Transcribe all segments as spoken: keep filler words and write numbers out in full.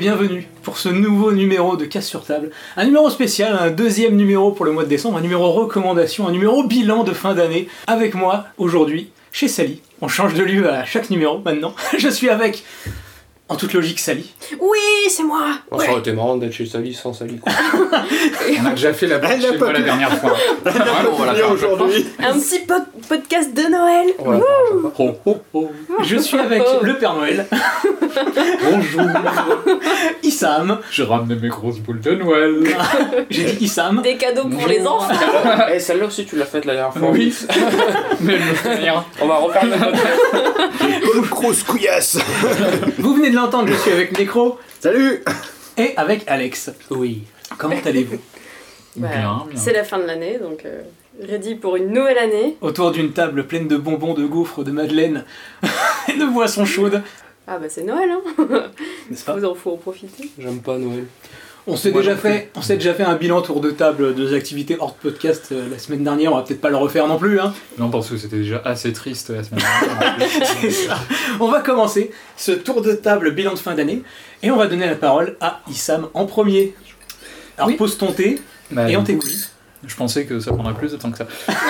bienvenue pour ce nouveau numéro de Casse sur table. Un numéro spécial, un deuxième numéro pour le mois de décembre, un numéro recommandation, un numéro bilan de fin d'année. Avec moi, aujourd'hui, chez Sally. On change de lieu à chaque numéro maintenant. Je suis avec, en toute logique, Sally. Oui, c'est moi. Oh, ça aurait été marrant d'être chez Sally sans Sally, quoi. On a déjà fait la blague chez moi la dernière fois. Ouais, on va la faire aujourd'hui. Un petit po- podcast de Noël. Ouais, Oh, oh, oh. Je suis avec le Père Noël. Bonjour. Issam. J'ai ramené mes grosses boules de Noël. J'ai dit Issam. Des cadeaux pour les enfants. Eh, celle-là aussi, tu l'as faite la dernière fois. Oui. Mais elle me fait rire. On va refaire le podcast. Grosse couillasse. Vous venez de l'entendre, je suis avec Necro Salut. et avec Alex. Oui. Comment allez-vous? Bah, Bien, bien. C'est la fin de l'année, donc euh, ready pour une nouvelle année. Autour d'une table pleine de bonbons, de gaufres, de madeleines et de boissons chaudes. Ah bah c'est Noël, hein. N'est-ce pas? Vous en faut en profiter. J'aime pas Noël. On s'est Moi déjà non fait, on s'est déjà fait un bilan tour de table de nos activités hors podcast euh, la semaine dernière. On va peut-être pas le refaire non plus, hein. Non, parce que c'était déjà assez triste la semaine dernière. C'est ça. On va commencer ce tour de table bilan de fin d'année et on va donner la parole à Issam en premier. Alors Oui. pose ton thé Bah, et on du coup, t'écoute. Je pensais que ça prendrait plus de temps que ça.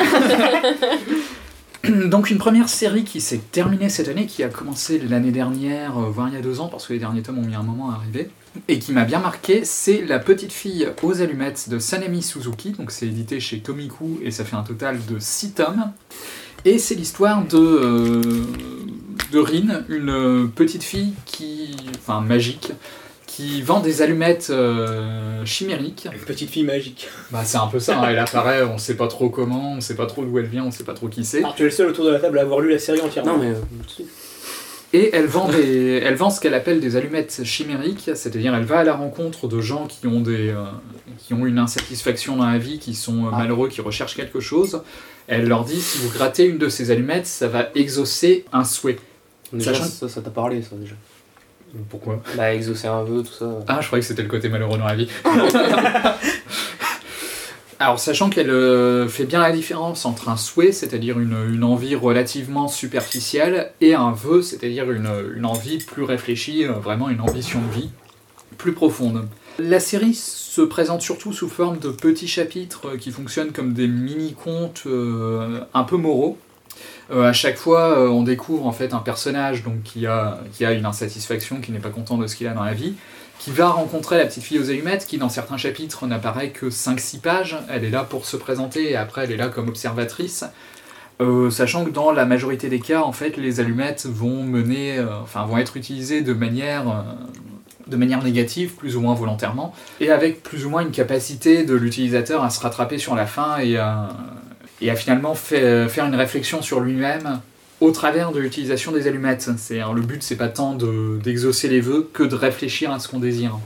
Donc une première série qui s'est terminée cette année, qui a commencé l'année dernière, euh, voire il y a deux ans, parce que les derniers tomes ont mis un moment à arriver, et qui m'a bien marqué, c'est La petite fille aux allumettes de Sanemi Suzuki, donc c'est édité chez Komiku, et ça fait un total de six tomes. Et c'est l'histoire de, euh, de Rin, une petite fille qui, enfin magique, qui vend des allumettes euh, chimériques. Une petite fille magique. Bah c'est un peu ça, hein, elle apparaît, on sait pas trop comment, on sait pas trop d'où elle vient, on sait pas trop qui c'est. Alors tu es le seul autour de la table à avoir lu la série entièrement. Non, mais. euh, Et elle vend, des, elle vend ce qu'elle appelle des allumettes chimériques, c'est-à-dire elle va à la rencontre de gens qui ont, des, euh, qui ont une insatisfaction dans la vie, qui sont euh, Ah. malheureux, qui recherchent quelque chose. Elle leur dit, si vous grattez une de ces allumettes, ça va exaucer un souhait. Déjà, Sachant- ça, ça t'a parlé, ça, déjà. Pourquoi ? Bah, exaucer un vœu, tout ça. Ah, je croyais que c'était le côté malheureux dans la vie. Alors, sachant qu'elle euh, fait bien la différence entre un souhait, c'est-à-dire une, une envie relativement superficielle, et un vœu, c'est-à-dire une, une envie plus réfléchie, euh, vraiment une ambition de vie plus profonde. La série se présente surtout sous forme de petits chapitres euh, qui fonctionnent comme des mini-contes euh, un peu moraux. Euh, à chaque fois, euh, on découvre en fait un personnage donc, qui, a, qui a une insatisfaction, qui n'est pas content de ce qu'il a dans la vie, qui va rencontrer la petite fille aux allumettes, qui dans certains chapitres n'apparaît que cinq six pages. Elle est là pour se présenter et après elle est là comme observatrice. Euh, sachant que dans la majorité des cas, en fait, les allumettes vont mener, euh, enfin, vont être utilisées de manière, euh, de manière négative, plus ou moins volontairement, et avec plus ou moins une capacité de l'utilisateur à se rattraper sur la fin et à, et à finalement fait, faire une réflexion sur lui-même au travers de l'utilisation des allumettes. C'est, hein, le but, c'est pas tant de, d'exaucer les vœux que de réfléchir à ce qu'on désire.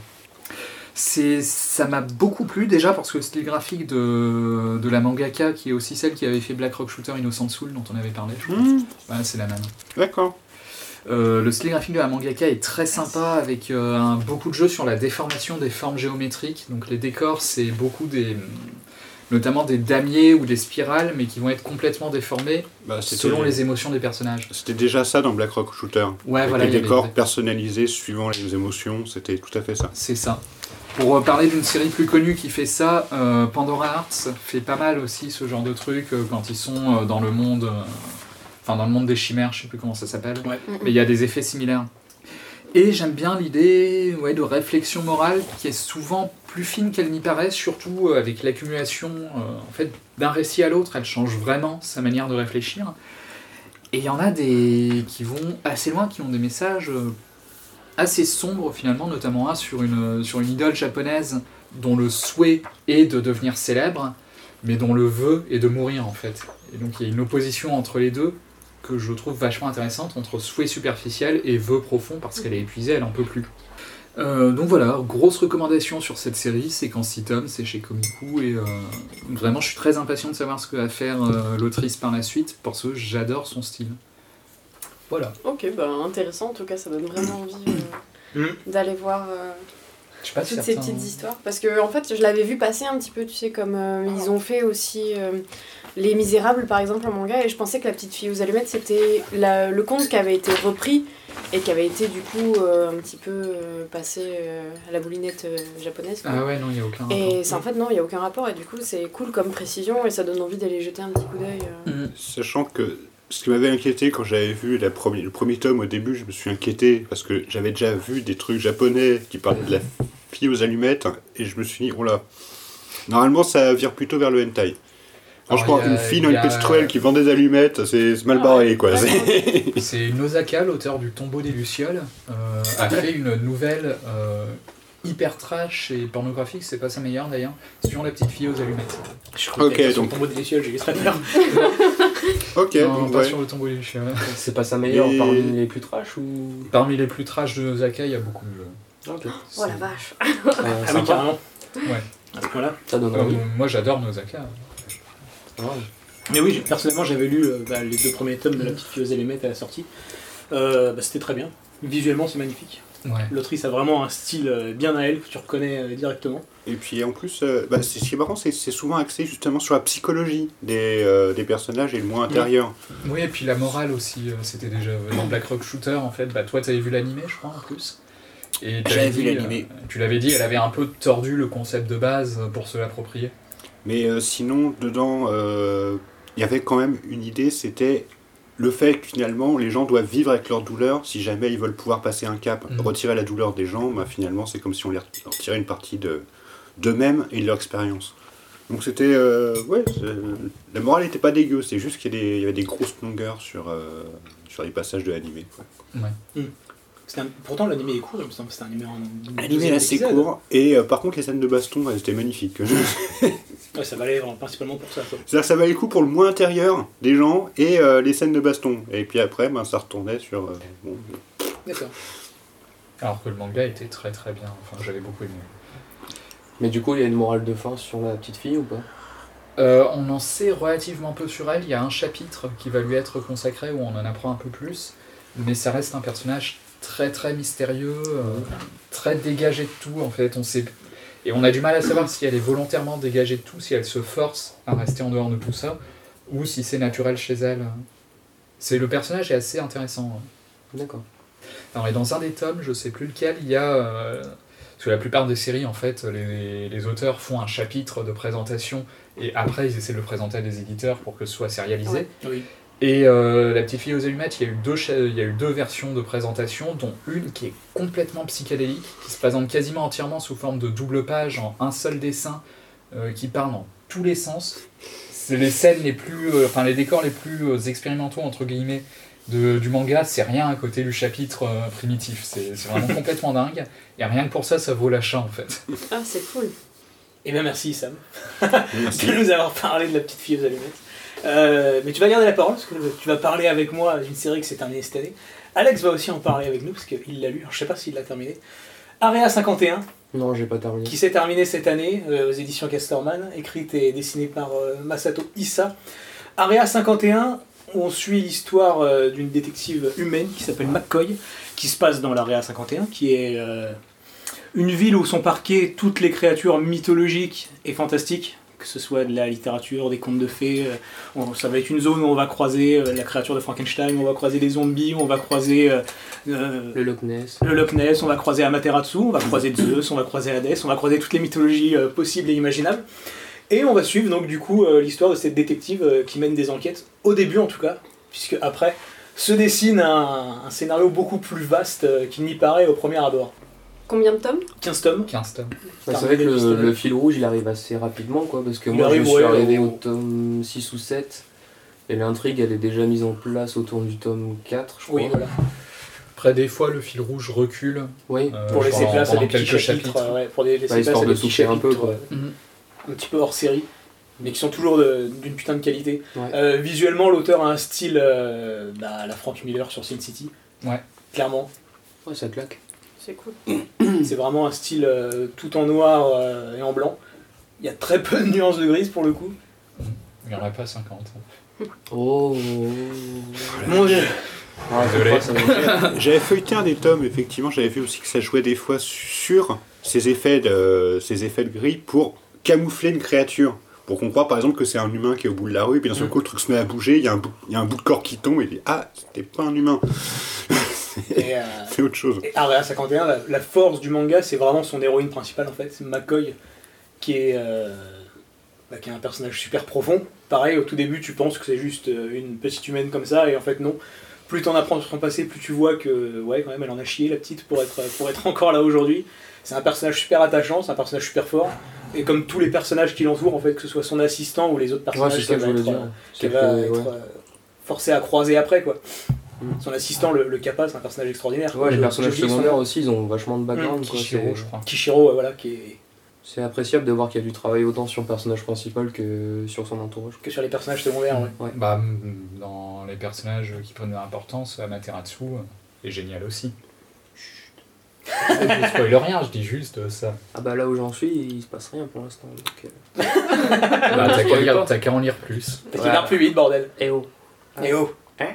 C'est, ça m'a beaucoup plu, déjà parce que le style graphique de, de la mangaka, qui est aussi celle qui avait fait Black Rock Shooter Innocent Soul, dont on avait parlé, je crois. Mmh, Ouais, c'est la même. D'accord. Euh, le style graphique de la mangaka est très sympa, avec euh, un, beaucoup de jeux sur la déformation des formes géométriques. Donc les décors, c'est beaucoup des... notamment des damiers ou des spirales, mais qui vont être complètement déformés Bah, c'était, selon les émotions des personnages. c'était déjà ça dans Black Rock Shooter. Ouais, Avec voilà, il y les avait- décors personnalisés suivant les émotions, c'était tout à fait ça. C'est ça. Pour euh, parler d'une série plus connue qui fait ça, euh, Pandora Hearts fait pas mal aussi ce genre de truc euh, quand ils sont euh, dans le monde, euh, enfin dans le monde des chimères, je sais plus comment ça s'appelle, Ouais. mais il y a des effets similaires. Et j'aime bien l'idée ouais, de réflexion morale qui est souvent plus fine qu'elle n'y paraît, surtout euh, avec l'accumulation euh, en fait, d'un récit à l'autre, elle change vraiment sa manière de réfléchir. Et il y en a des qui vont assez loin, qui ont des messages euh, assez sombres finalement, notamment un sur une, sur une idole japonaise dont le souhait est de devenir célèbre, mais dont le vœu est de mourir en fait. Et donc il y a une opposition entre les deux que je trouve vachement intéressante, entre souhait superficiel et vœu profond, parce qu'elle est épuisée, elle en peut plus. Euh, donc voilà, grosse recommandation sur cette série, c'est qu'en six tomes, c'est chez Komiku, et euh, vraiment je suis très impatient de savoir ce que va faire euh, l'autrice par la suite, parce que j'adore son style. Voilà. Ok, bah intéressant, en tout cas ça donne vraiment envie euh, Mm. d'aller voir euh, Je sais pas si toutes ces certains- petites histoires. Parce que en fait, je l'avais vu passer un petit peu, tu sais, comme euh, ils ont fait aussi euh, Les Misérables, par exemple, en manga, et je pensais que La Petite Fille aux Allumettes, c'était la- le conte qui avait été repris et qui avait été du coup euh, un petit peu euh, passé euh, à la boulinette euh, japonaise. quoi. Ah ouais, non, il n'y a aucun rapport. Et c'est en fait, non, il n'y a aucun rapport, et du coup, c'est cool comme précision, et ça donne envie d'aller jeter un petit coup d'œil. euh. Mm. Sachant que ce qui m'avait inquiété quand j'avais vu la première, le premier tome au début, je me suis inquiété parce que j'avais déjà vu des trucs japonais qui parlaient de la fille aux allumettes et je me suis dit, oh là, normalement ça vire plutôt vers le hentai. Franchement, Alors, il y a- une fille dans il y une a- petite ruelle qui vend des allumettes, c'est c'est mal Ah barré ouais. quoi. Ouais, c'est- C'est Nosaka, l'auteur du Tombeau des Lucioles, euh, a fait une nouvelle euh, hyper trash et pornographique, c'est pas sa meilleure d'ailleurs, sur La Petite Fille aux Allumettes. Je crois Ok, que sur le donc- tombeau des Lucioles, j'ai eu très peur. Ok, non, donc, pas ouais. sur le Tombeau des Lucioles. C'est pas sa meilleure Mais- parmi les plus trash ou. Parmi les plus trash de Nosaka, il y a beaucoup de... Ok. Oh la vache. Euh, Ah oui, sympa. carrément. Ouais. À ce point-là. Ça donne Euh, envie. moi j'adore Nosaka. Ah ouais. Mais oui, j'ai- personnellement, j'avais lu euh, bah, les deux premiers tomes de La Petite Fille aux Allumettes à la sortie. Euh, bah, c'était très bien. Visuellement, c'est magnifique. Ouais. L'autrice a vraiment un style euh, bien à elle, que tu reconnais euh, directement. Et puis en plus, euh, bah, c'est- ce qui est marrant, c'est que c'est souvent axé justement sur la psychologie des, euh, des personnages et le moins intérieur. Oui, et puis la morale aussi, euh, c'était déjà dans Black Rock Shooter en fait. Bah, toi, t'avais vu l'animé, je crois, en plus. Et t'avais J'avais vu dit, l'animé. euh, tu l'avais dit, elle avait un peu tordu le concept de base pour se l'approprier. Mais euh, sinon, dedans, euh, il y avait quand même une idée, c'était le fait que finalement, les gens doivent vivre avec leur douleur si jamais ils veulent pouvoir passer un cap. Mhm. Retirer la douleur des gens, bah, finalement, c'est comme si on leur leur retirait une partie de d'eux-mêmes et de leur expérience. Donc c'était... euh, ouais, c'est- la morale n'était pas dégueu, c'est juste qu'il y, a des- il y avait des grosses longueurs sur, euh, sur les passages de l'animé. quoi. C'était un- Pourtant, l'animé est court, il me semble que c'était un numéro. un- L'animé est deuxième assez épisode. court, et euh, par contre, les scènes de baston, elles étaient magnifiques. Ouais, ça valait vraiment principalement pour ça. quoi. C'est-à-dire que ça valait le coup pour le moins intérieur des gens et euh, les scènes de baston. Et puis après, ben, ça retournait sur... euh, bon, D'accord. Alors que le manga était très très bien, enfin j'avais beaucoup aimé. Mais du coup, il y a une morale de fin sur la petite fille ou pas? Euh, on en sait relativement peu sur elle, il y a un chapitre qui va lui être consacré où on en apprend un peu plus, mais ça reste un personnage très très mystérieux, euh, très dégagé de tout en fait, on sait... Et on a du mal à savoir si elle est volontairement dégagée de tout, si elle se force à rester en dehors de tout ça, ou si c'est naturel chez elle. C'est, le personnage est assez intéressant. D'accord. Alors, et dans un des tomes, je sais plus lequel, il y a... euh, parce que la plupart des séries, en fait, les, les auteurs font un chapitre de présentation, et après, ils essaient de le présenter à des éditeurs pour que ce soit sérialisé. Ouais. Oui. Et euh, La Petite Fille aux Allumettes, il y a eu deux, cha- il y a eu deux versions de présentation, dont une qui est complètement psychédélique, qui se présente quasiment entièrement sous forme de double page, en un seul dessin, euh, qui parle dans tous les sens. C'est les scènes les plus... euh, enfin, les décors les plus euh, expérimentaux, entre guillemets, de, du manga, c'est rien à côté du chapitre euh, primitif. C'est, c'est vraiment complètement dingue. Et rien que pour ça, ça vaut l'achat, en fait. Ah, c'est cool. Eh bien, merci Sam merci. de nous avoir parlé de La Petite Fille aux Allumettes. Euh, mais tu vas garder la parole parce que tu vas parler avec moi d'une série qui s'est terminée cette année. Alex va aussi en parler avec nous parce qu'il l'a lu. Alors, je sais pas s'il l'a terminé. Area cinquante et un, Non, j'ai pas terminé. qui s'est terminée cette année euh, aux éditions Casterman, écrite et dessinée par euh, Masato Issa. Area cinquante et un, on suit l'histoire euh, d'une détective humaine qui s'appelle McCoy, qui se passe dans l'Area cinquante et un, qui est euh, une ville où sont parquées toutes les créatures mythologiques et fantastiques, que ce soit de la littérature, des contes de fées. euh, on- ça va être une zone où on va croiser euh, la créature de Frankenstein, on va croiser des zombies, on va croiser euh, euh, Le Loch Ness. le Loch Ness, on va croiser Amaterasu, on va croiser Zeus, on va croiser Hadès, on va croiser toutes les mythologies euh, possibles et imaginables. Et on va suivre donc du coup euh, l'histoire de cette détective euh, qui mène des enquêtes, au début en tout cas, puisque après se dessine un, un scénario beaucoup plus vaste euh, qu'il n'y paraît au premier abord. Combien de tomes? quinze tomes. quinze tomes. Ouais, c'est vrai que Terminé le, le fil rouge il arrive assez rapidement quoi, parce que Il moi arrive, je suis ouais, arrivé au- au tome six ou sept et l'intrigue elle est déjà mise en place autour du tome quatre je crois. Oui, voilà. Après, des fois, le fil rouge recule. Oui. euh, Pour laisser pendant- place à pendant des petits quelques chapitres, chapitres. euh, ouais, pour des- laisser Ouais, place histoire à de des petits souffler un peu, chapitres, quoi. euh, Mhm. un petit peu hors série, mais qui sont toujours de- d'une putain de qualité. Ouais. Euh, visuellement, l'auteur a un style euh, bah, à la Frank Miller sur Sin City. Ouais. Clairement. Ouais, ça claque. C'est cool. C'est vraiment un style euh, tout en noir euh, et en blanc. Il y a très peu de nuances de grise pour le coup. Il n'y en a pas cinquante. Oh. Mon dieu. Ah, Désolé. ça va. J'avais feuilleté un des tomes, effectivement, j'avais vu aussi que ça jouait des fois sur ces effets de, ces effets de gris pour camoufler une créature. Pour qu'on croit par exemple que c'est un humain qui est au bout de la rue, et puis d'un seul Mm. coup le truc se met à bouger, il y, a un bout- il y a un bout de corps qui tombe, et il dit ah, c'était pas un humain. Et, euh, C'est autre chose. et Area cinquante et un, la, la force du manga, c'est vraiment son héroïne principale en fait, c'est McCoy, qui est, euh, bah, qui est un personnage super profond. Pareil, au tout début, tu penses que c'est juste euh, une petite humaine comme ça, et en fait non. Plus t'en apprends sur son passé, plus tu vois que, ouais, quand même, elle en a chié la petite pour être, pour être encore là aujourd'hui. C'est un personnage super attachant, c'est un personnage super fort, et comme tous les personnages qui l'entourent, en fait, que ce soit son assistant ou les autres Ouais, personnages c'est ça que je qu'elle va voulais être, dire. euh, C'est qu'elle que, va ouais. être euh, forcée à croiser après, quoi. Mm. Son assistant, le, le Kappa, c'est un personnage extraordinaire. Ouais, les Je- personnages j'ai oublié son secondaires nom. aussi, ils ont vachement de background. Mm, quoi. Kishiro, C'est- je crois. Kishiro, ouais, voilà, qui est C'est appréciable de voir qu'il y a du travail autant sur le personnage principal que sur son entourage. que sur les personnages secondaires, ouais. Ouais. Bah, mm, dans les personnages qui prennent de l'importance, Amaterasu est génial aussi. Je spoil rien, je dis juste euh, ça. Ah bah là où j'en suis, il se passe rien pour l'instant. Donc, euh... Bah, t'as qu'à lire- t'as qu'à en lire plus. Parce qu'il garde plus vite, bordel. Eh oh. Et oh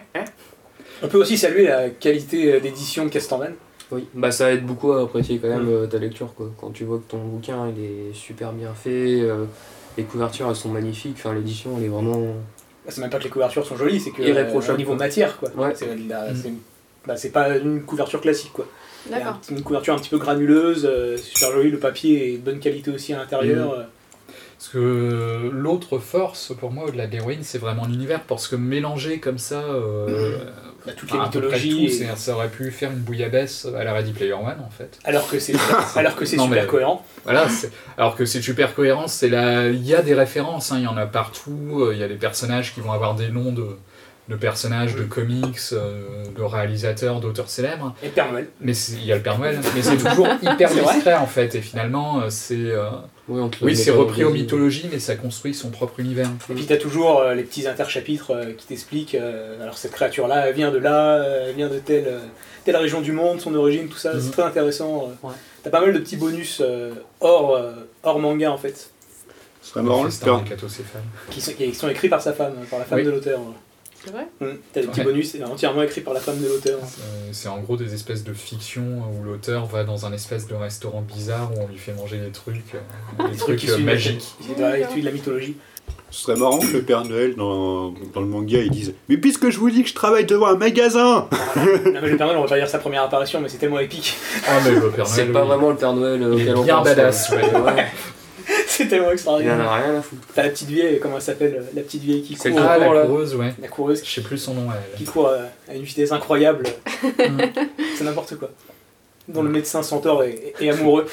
On peut aussi saluer la qualité euh, d'édition de Castorman. Oui, bah ça aide beaucoup à apprécier quand même Mm. euh, ta lecture quoi. Quand tu vois que ton bouquin il est super bien fait, euh, les couvertures elles sont magnifiques, enfin l'édition elle est vraiment... Bah, c'est même pas que les couvertures sont jolies, c'est que Irréprochable, euh, au niveau quoi. matière, quoi. Ouais. C'est, la- Mm. c'est- bah, c'est pas une couverture classique, quoi. Il y a D'accord. un- une couverture un petit peu granuleuse, euh, super jolie, le papier est de bonne qualité aussi à l'intérieur. euh. Parce que l'autre force pour moi au-delà de l'héroïne, c'est vraiment l'univers, parce que mélanger comme ça euh, Bah, toutes les à peu près mythologies. tout, et- c'est- ça aurait pu faire une bouillabaisse à la Ready Player One en fait. Alors que c'est, alors que c'est Non, super mais- cohérent. Voilà, c'est- alors que c'est super cohérent, c'est la... il y a des références, hein, il y en a partout, euh, il y a des personnages qui vont avoir des noms de, de personnages, de comics, euh, de réalisateurs, d'auteurs célèbres, Et Père Noël. mais c'est- il y a le Père Noël, mais c'est toujours hyper C'est vrai. discret en fait, et finalement euh, c'est... euh, Oui, on te le Oui, met c'est pas repris dans aux des- mythologies, mais ça construit son propre univers. Et puis t'as toujours euh, les petits interchapitres euh, qui t'expliquent, euh, alors cette créature-là, elle vient de là, euh, elle vient de telle, euh, telle région du monde, son origine, tout ça, Mhm. c'est très intéressant. euh. Ouais. T'as pas mal de petits bonus euh, hors, euh, hors manga en fait, Ce serait marrant le Festin faire. des catocéphales. qui sont, qui sont écrits par sa femme, par la femme Oui. de l'auteur. C'est vrai? Mhm. T'as des petits Ouais. bonus entièrement écrits par la femme de l'auteur. Euh, C'est en gros des espèces de fiction où l'auteur va dans un espèce de restaurant bizarre où on lui fait manger des trucs, euh, des trucs issus euh, de la- magiques. issus de la- issus de la mythologie. Ce serait marrant que le Père Noël dans, dans le manga il dise mais puisque je vous dis que je travaille devant un magasin. Non, mais le Père Noël, on va pas dire sa première apparition, mais c'est tellement épique. Ah mais le Père C'est Noël, pas oui. vraiment le Père Noël euh, Il est auquel on bien pense, badass, ouais. ouais. Ouais. C'est tellement Il en extraordinaire. a rien à foutre. T'as la petite vieille, comment elle s'appelle, la petite vieille qui Celle court, qui Ah, court, la là. coureuse, ouais. la coureuse Je sais plus son nom, elle. qui court à à une vitesse incroyable. Mm. C'est n'importe quoi. Dont le médecin centaure est, est amoureux.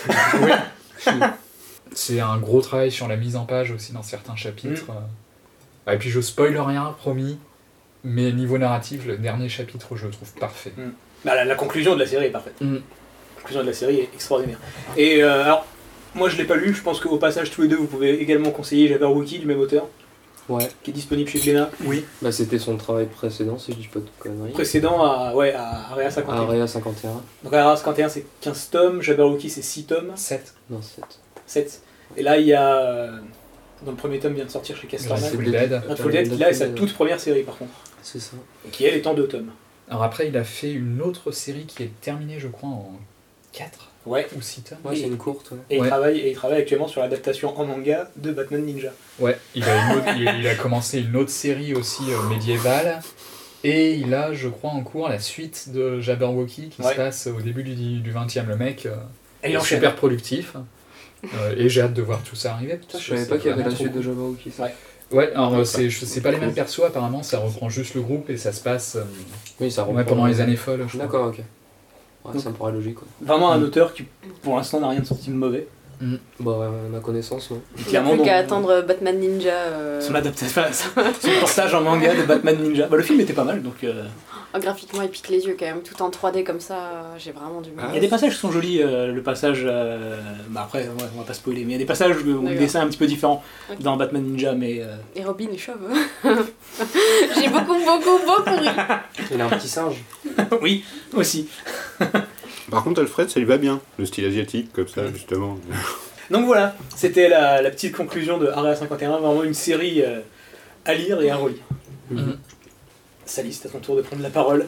C'est un gros travail sur la mise en page aussi dans certains chapitres. Euh, Et puis je spoil rien, promis. Mais niveau narratif, le dernier chapitre, je le trouve parfait. Bah, la, la conclusion de la série est parfaite. Mm. La conclusion de la série est extraordinaire. Et euh, alors, moi je l'ai pas lu, je pense qu'au passage tous les deux vous pouvez également conseiller Jabberwocky du même auteur, Ouais, qui est disponible chez Glénat. Oui. bah c'était son travail précédent, si je dis pas de conneries. Précédent à, ouais, à Area cinquante et un. Area cinquante et un. Donc Area cinquante et un c'est quinze tomes, Jabberwocky c'est six tomes, sept. Non, sept. sept. Et là il y a, euh, dans le premier tome vient de sortir chez Castorman, Grateful Dead. Grateful Dead, qui là est sa toute première série par contre, C'est ça. et qui elle est en deux tomes. Alors après, il a fait une autre série qui est terminée, je crois, en quatre Ouais. ou six tomes. Ouais, c'est une courte, ouais. Et, Ouais. il travaille, et il travaille actuellement sur l'adaptation en manga de Batman Ninja. Ouais, il a, une autre- il, il a commencé une autre série aussi euh, médiévale. Et il a, je crois, en cours la suite de Jabberwocky qui Ouais. se passe au début du, du vingtième. Le mec euh, Et il est enchaîne. super productif. Euh, et j'ai hâte de voir tout ça arriver. parce Je que savais c'est pas qu'il y avait vraiment la suite trop de Jabberwocky. ça. Ouais. Ouais, alors euh, c'est, je- c'est pas les mêmes persos apparemment, ça reprend juste le groupe et ça se passe euh, Oui, ça ouais, reprend. pendant les années folles. Je crois. D'accord, ok. Ouais, ça me paraît logique, quoi. Vraiment un Mm. auteur qui, pour l'instant, n'a rien de sorti de mauvais. Bah, ouais, à ma connaissance, non. Il n'y a Clairement, plus bon, qu'à attendre Batman Ninja. euh, Son adaptation, son portage en manga de Batman Ninja. Bah, le film était pas mal, donc euh, oh, graphiquement, il pique les yeux quand même. Tout en trois D comme ça, euh, j'ai vraiment du mal. il y a des passages qui sont jolis. euh, le passage, euh, bah après, ouais, on va pas spoiler, mais il y a des passages où le D'accord. dessin est un petit peu différent Ok. dans Batman Ninja, mais euh, Et Robin est chauve. J'ai beaucoup, beaucoup, beaucoup ri. Il a un petit singe. oui, aussi. Par contre Alfred ça lui va bien, le style asiatique comme ça justement. Donc voilà, c'était la, la petite conclusion de Area cinquante et un, vraiment une série euh, à lire et à relire. Mhm. Sally, c'est à ton tour de prendre la parole.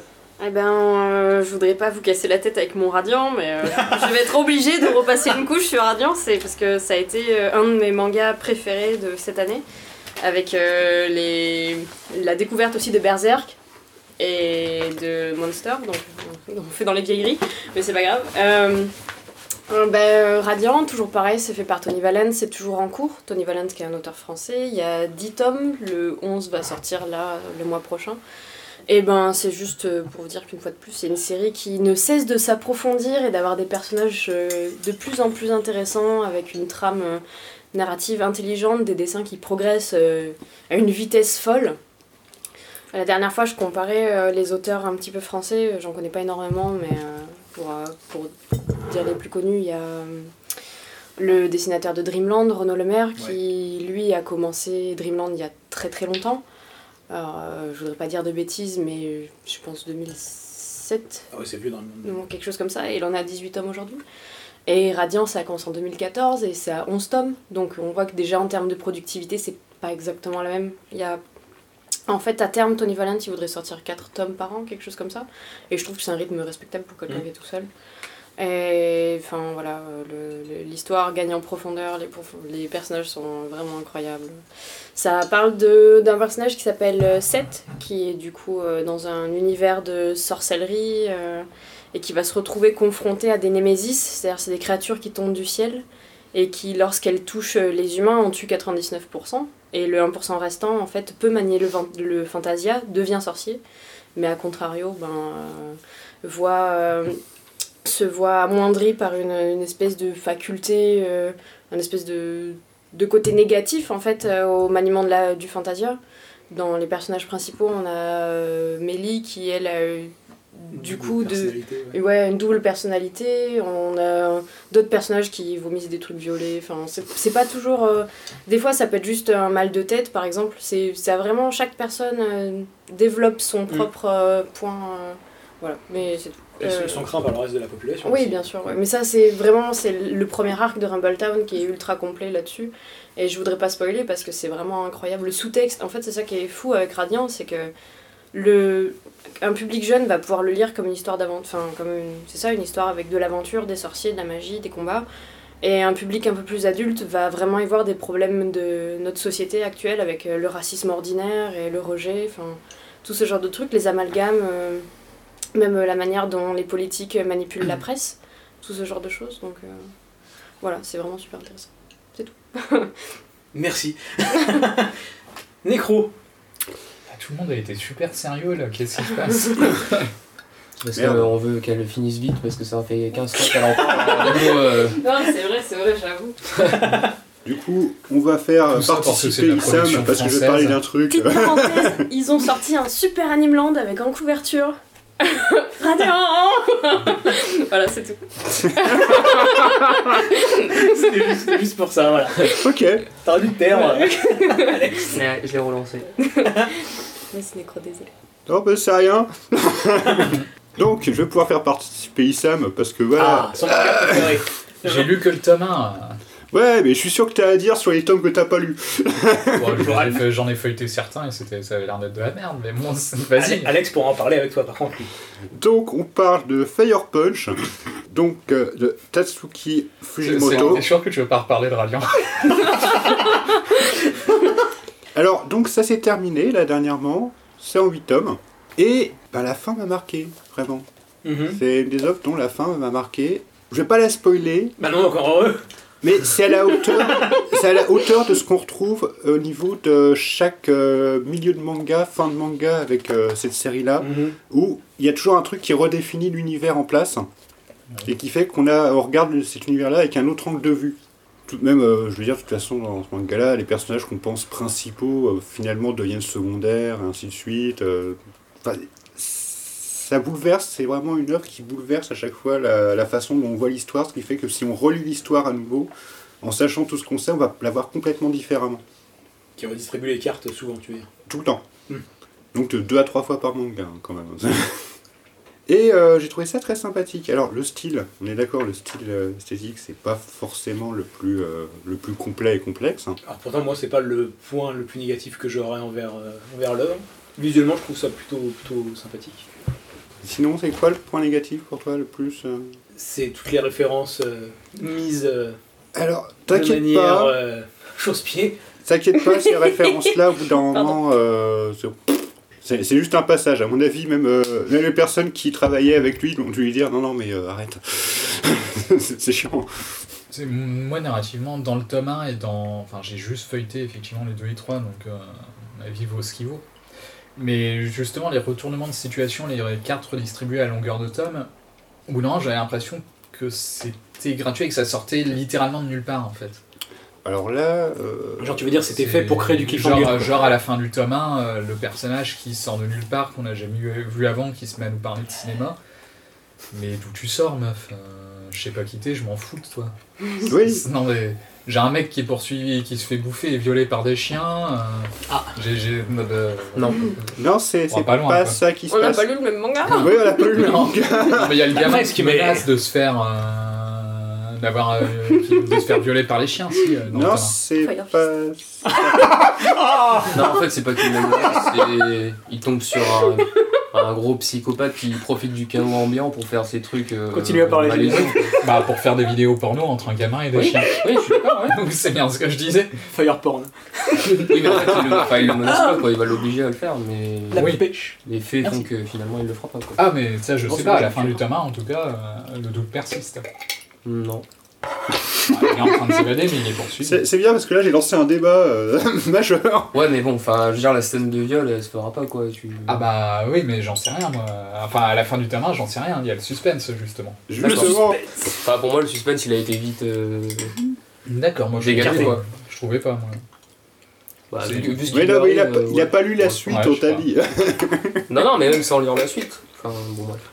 Eh ben, euh, je voudrais pas vous casser la tête avec mon Radiant, mais euh, je vais être obligée de repasser une couche sur Radiant, c'est parce que ça a été euh, un de mes mangas préférés de cette année, avec euh, les... la découverte aussi de Berserk et de Monster, donc on fait dans les vieilleries, mais c'est pas grave. Euh, euh, ben, Radiant, toujours pareil, c'est fait par Tony Valent, c'est toujours en cours. Tony Valent qui est un auteur français, il y a dix tomes, le onze va sortir là le mois prochain. Et ben c'est juste pour vous dire qu'une fois de plus, c'est une série qui ne cesse de s'approfondir et d'avoir des personnages de plus en plus intéressants, avec une trame narrative intelligente, des dessins qui progressent à une vitesse folle. La dernière fois, je comparais les auteurs un petit peu français, j'en connais pas énormément, mais pour, pour dire les plus connus, il y a le dessinateur de Dreamland, Renaud Lemaire, qui ouais. lui a commencé Dreamland il y a très très longtemps. Alors, euh, je voudrais pas dire de bêtises, mais je pense deux mille sept. Ah ouais, c'est vieux dans le monde. Quelque chose comme ça, et il en a dix-huit tomes aujourd'hui. Et Radiant, ça a commencé en deux mille quatorze, et c'est à onze tomes. Donc on voit que déjà en termes de productivité, c'est pas exactement la même. Il y a... En fait, à terme, Tony Valent, il voudrait sortir quatre tomes par an, quelque chose comme ça. Et je trouve que c'est un rythme respectable pour quelqu'un mmh. qui est tout seul. Et enfin voilà, le, le, l'histoire gagne en profondeur, les, prof... les personnages sont vraiment incroyables. Ça parle de, d'un personnage qui s'appelle Seth, qui est du coup euh, dans un univers de sorcellerie euh, et qui va se retrouver confronté à des némésis, c'est-à-dire c'est des créatures qui tombent du ciel et qui, lorsqu'elles touchent les humains, en tuent quatre-vingt-dix-neuf pour cent. Et le un pour cent restant, en fait, peut manier le, le Fantasia, devient sorcier, mais à contrario, ben, euh, voit... Euh, se voit amoindri par une, une espèce de faculté, euh, une espèce de, de côté négatif en fait euh, au maniement de la, du Fantasia. Dans les personnages principaux, on a euh, Mélie qui elle a eu du coup de, ouais. Ouais, une double personnalité. On a d'autres personnages qui vomissent des trucs violets. Enfin, c'est, c'est pas toujours. Euh, des fois, ça peut être juste un mal de tête, par exemple. C'est, c'est vraiment chaque personne euh, développe son propre euh, point. Euh, voilà, mais c'est tout. Ils euh, sont craints par le reste de la population. Oui, aussi. bien sûr. Ouais. Mais ça, c'est vraiment c'est le premier arc de Rumbletown qui est ultra complet là-dessus. Et je voudrais pas spoiler parce que c'est vraiment incroyable. Le sous-texte, en fait, c'est ça qui est fou avec Radiant, c'est que le un public jeune va pouvoir le lire comme une histoire d'aventure. Enfin, comme une... c'est ça, une histoire avec de l'aventure, des sorciers, de la magie, des combats. Et un public un peu plus adulte va vraiment y voir des problèmes de notre société actuelle avec le racisme ordinaire et le rejet. Enfin, tout ce genre de trucs, les amalgames. Euh... Même la manière dont les politiques manipulent la presse, tout ce genre de choses. Donc euh, voilà, c'est vraiment super intéressant. C'est tout. Merci. Nécro. Tout le monde a été super sérieux là, qu'est-ce qui se passe? Parce qu'on veut qu'elle finisse vite, parce que ça fait quinze fois qu'elle en parle. euh... Non, c'est vrai, c'est vrai, j'avoue. Du coup, on va faire Tout participer Issam parce que je vais parler d'un truc. Petite parenthèse, ils ont sorti un super Animeland avec en couverture. Radiant. Voilà, c'est tout. C'était juste, c'était juste pour ça, voilà. Ok. T'aurais dû te taire, Alex. Ouais, je l'ai relancé. Mais c'est Nécro, désolé. Non, bah c'est rien. Donc, je vais pouvoir faire participer Issam parce que voilà. Ah, son manga préféré. J'ai lu que le tome un. Ouais, mais je suis sûr que t'as à dire sur les tomes que t'as pas lus. Bon, j'en, ai fait, j'en ai feuilleté certains et c'était, ça avait l'air d'être de la merde, mais bon, vas-y. Alex pourra en parler avec toi, par contre, lui. Donc, on parle de Fire Punch, donc euh, de Tatsuki Fujimoto. T'es sûr que tu veux pas reparler de Radiant? Alors, donc ça s'est terminé, là, dernièrement. C'est en huit tomes. Et bah, la fin m'a marqué, vraiment. Mm-hmm. C'est une des œuvres dont la fin m'a marqué. Je vais pas la spoiler. Bah non, encore heureux. Mais c'est à la hauteur, c'est à la hauteur de ce qu'on retrouve au niveau de chaque euh, milieu de manga, fin de manga avec euh, cette série-là, mm-hmm. où il y a toujours un truc qui redéfinit l'univers en place, ouais. Et qui fait qu'on a, on regarde cet univers-là avec un autre angle de vue. Tout de même, euh, je veux dire, de toute façon, dans ce manga-là, les personnages qu'on pense principaux, euh, finalement, deviennent secondaires, et ainsi de suite. Euh, ça bouleverse, c'est vraiment une œuvre qui bouleverse à chaque fois la, la façon dont on voit l'histoire, ce qui fait que si on relit l'histoire à nouveau, en sachant tout ce qu'on sait, on va la voir complètement différemment. Qui redistribue les cartes souvent, tu veux dire. Tout le temps. Mm. Donc de deux à trois fois par manga, hein, quand même. Et euh, j'ai trouvé ça très sympathique. Alors le style, on est d'accord, le style euh, esthétique, c'est pas forcément le plus, euh, le plus complet et complexe. Hein. Alors pourtant, moi, c'est pas le point le plus négatif que j'aurais envers, euh, envers l'œuvre. Visuellement, je trouve ça plutôt, plutôt sympathique. Sinon, c'est quoi le point négatif pour toi le plus euh C'est toutes les références euh, mises euh, Alors, de t'inquiète manière pas, euh, chausse-pied. t'inquiète pas, ces références-là, au bout d'un moment, euh, c'est- c'est c'est juste un passage. À mon avis, même, euh, même les personnes qui travaillaient avec lui ont dû lui dire non, non, mais euh, arrête. c'est c'est chiant. C'est- Moi, narrativement, dans le tome un et dans... Enfin, j'ai juste feuilleté, effectivement, les deux et trois, donc euh, ma vie vaut ce qu'il vaut. Mais justement, les retournements de situation, les cartes redistribuées à longueur de tome, au bout d'un moment, j'avais l'impression que c'était gratuit et que ça sortait littéralement de nulle part, en fait. Alors là, euh, Genre, tu veux dire, c'était C'est- fait pour créer du cliffhanger. Genre, genre à la fin du tome un, euh, le personnage qui sort de nulle part, qu'on n'a jamais vu- vu avant, qui se met à nous parler de cinéma. Mais d'où tu sors, meuf Euh, Je sais pas qui t'es, je m'en fous de toi. oui, Non mais j'ai un mec qui est poursuivi, qui se fait bouffer et violer par des chiens. euh, Ah. J'ai, j'ai, euh, Non. non, c'est On va c'est pas pas, loin, quoi. ça qui se On n'a passe. pas lu le même manga. Oui, on a pas lu le Non. manga. Non, mais il y a le gamin Presque, qui mais- menace de se faire, euh, d'avoir, euh, qui- de se faire violer par les chiens, si. euh, dans le Non, tome un. c'est Fire pas. Non, en fait, c'est pas qu'il le menace, c'est. Il tombe sur un, un gros psychopathe qui profite du chaos ambiant pour faire ses trucs. Euh, Continue à parler. malaisants. Bah pour faire des vidéos porno entre un gamin et des Oui. chiens. Oui, je suis d'accord, ouais. Donc c'est bien ce que je disais. Fire porn. Oui, mais en fait, il le, enfin, il le menace pas, quoi. Il va l'obliger à le faire, mais La Oui. pêche. les faits Merci. font que finalement il le fera pas, quoi. Ah mais ça je Non, sais c'est pas, à bon, la j'ai fin fait. du tome un en tout cas, euh, le doute persiste. Non. Il est en train de s'évader mais il est poursuivi. C'est c'est bien parce que là j'ai lancé un débat euh, majeur. Ouais, mais bon, enfin, je veux dire, la scène de viol, elle se fera pas, quoi. Tu... Ah bah oui mais j'en sais rien moi. Enfin à la fin du tome un j'en sais rien, il y a le suspense justement. Justement, Enfin, pour moi, le suspense, il a été vite. euh, D'accord, moi je Dégagé, trouvais quoi. pas. Je trouvais pas moi. Bah, C'est- vu, que- vu ce mais qu'il non, mais il a, arrive, pas- euh, il a ouais. pas lu la Ouais, suite, je on sais t'a pas. dit. Non, non, mais même sans lire la suite. Enfin, bon, bref.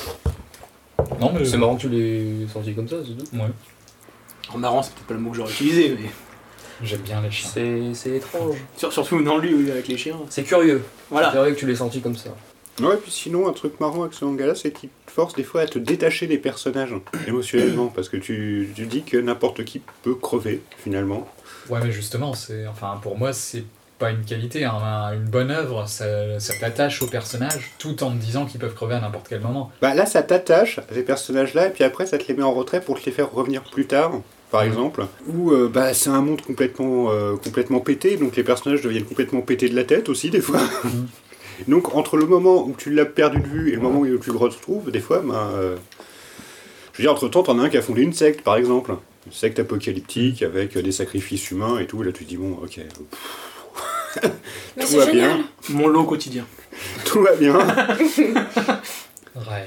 Non mais C'est marrant que tu l'aies senti comme ça, c'est tout. Ouais, En marrant, c'est peut-être pas le mot que j'aurais utilisé, mais. j'aime bien les chiens. C'est c'est étrange. Sur- Surtout dans lui, oui, avec les chiens. C'est curieux. C'est Voilà. vrai que tu l'aies senti comme ça. Ouais, puis sinon, un truc marrant avec ce manga-là, c'est qu'il te force des fois à te détacher des personnages émotionnellement, parce que tu, tu dis que n'importe qui peut crever, finalement. Ouais mais justement, c'est enfin pour moi c'est pas une qualité, hein. Un- une bonne œuvre, ça, ça t'attache aux personnages tout en te disant qu'ils peuvent crever à n'importe quel moment. Bah là, ça t'attache à ces personnages-là, et puis après, ça te les met en retrait pour te les faire revenir plus tard, par Mhm. exemple. Où euh, bah, c'est un monde complètement, euh, complètement pété, donc les personnages deviennent complètement pétés de la tête aussi, des fois. Mhm. Donc, entre le moment où tu l'as perdu de vue et le moment où tu le retrouves, des fois, bah, euh, je veux dire, entre-temps, t'en as un qui a fondé une secte, par exemple. Une secte apocalyptique avec euh, des sacrifices humains et tout, et là tu te dis, bon, ok, euh, Mais tout c'est va génial. bien, Mon lot quotidien. tout va bien. Raël.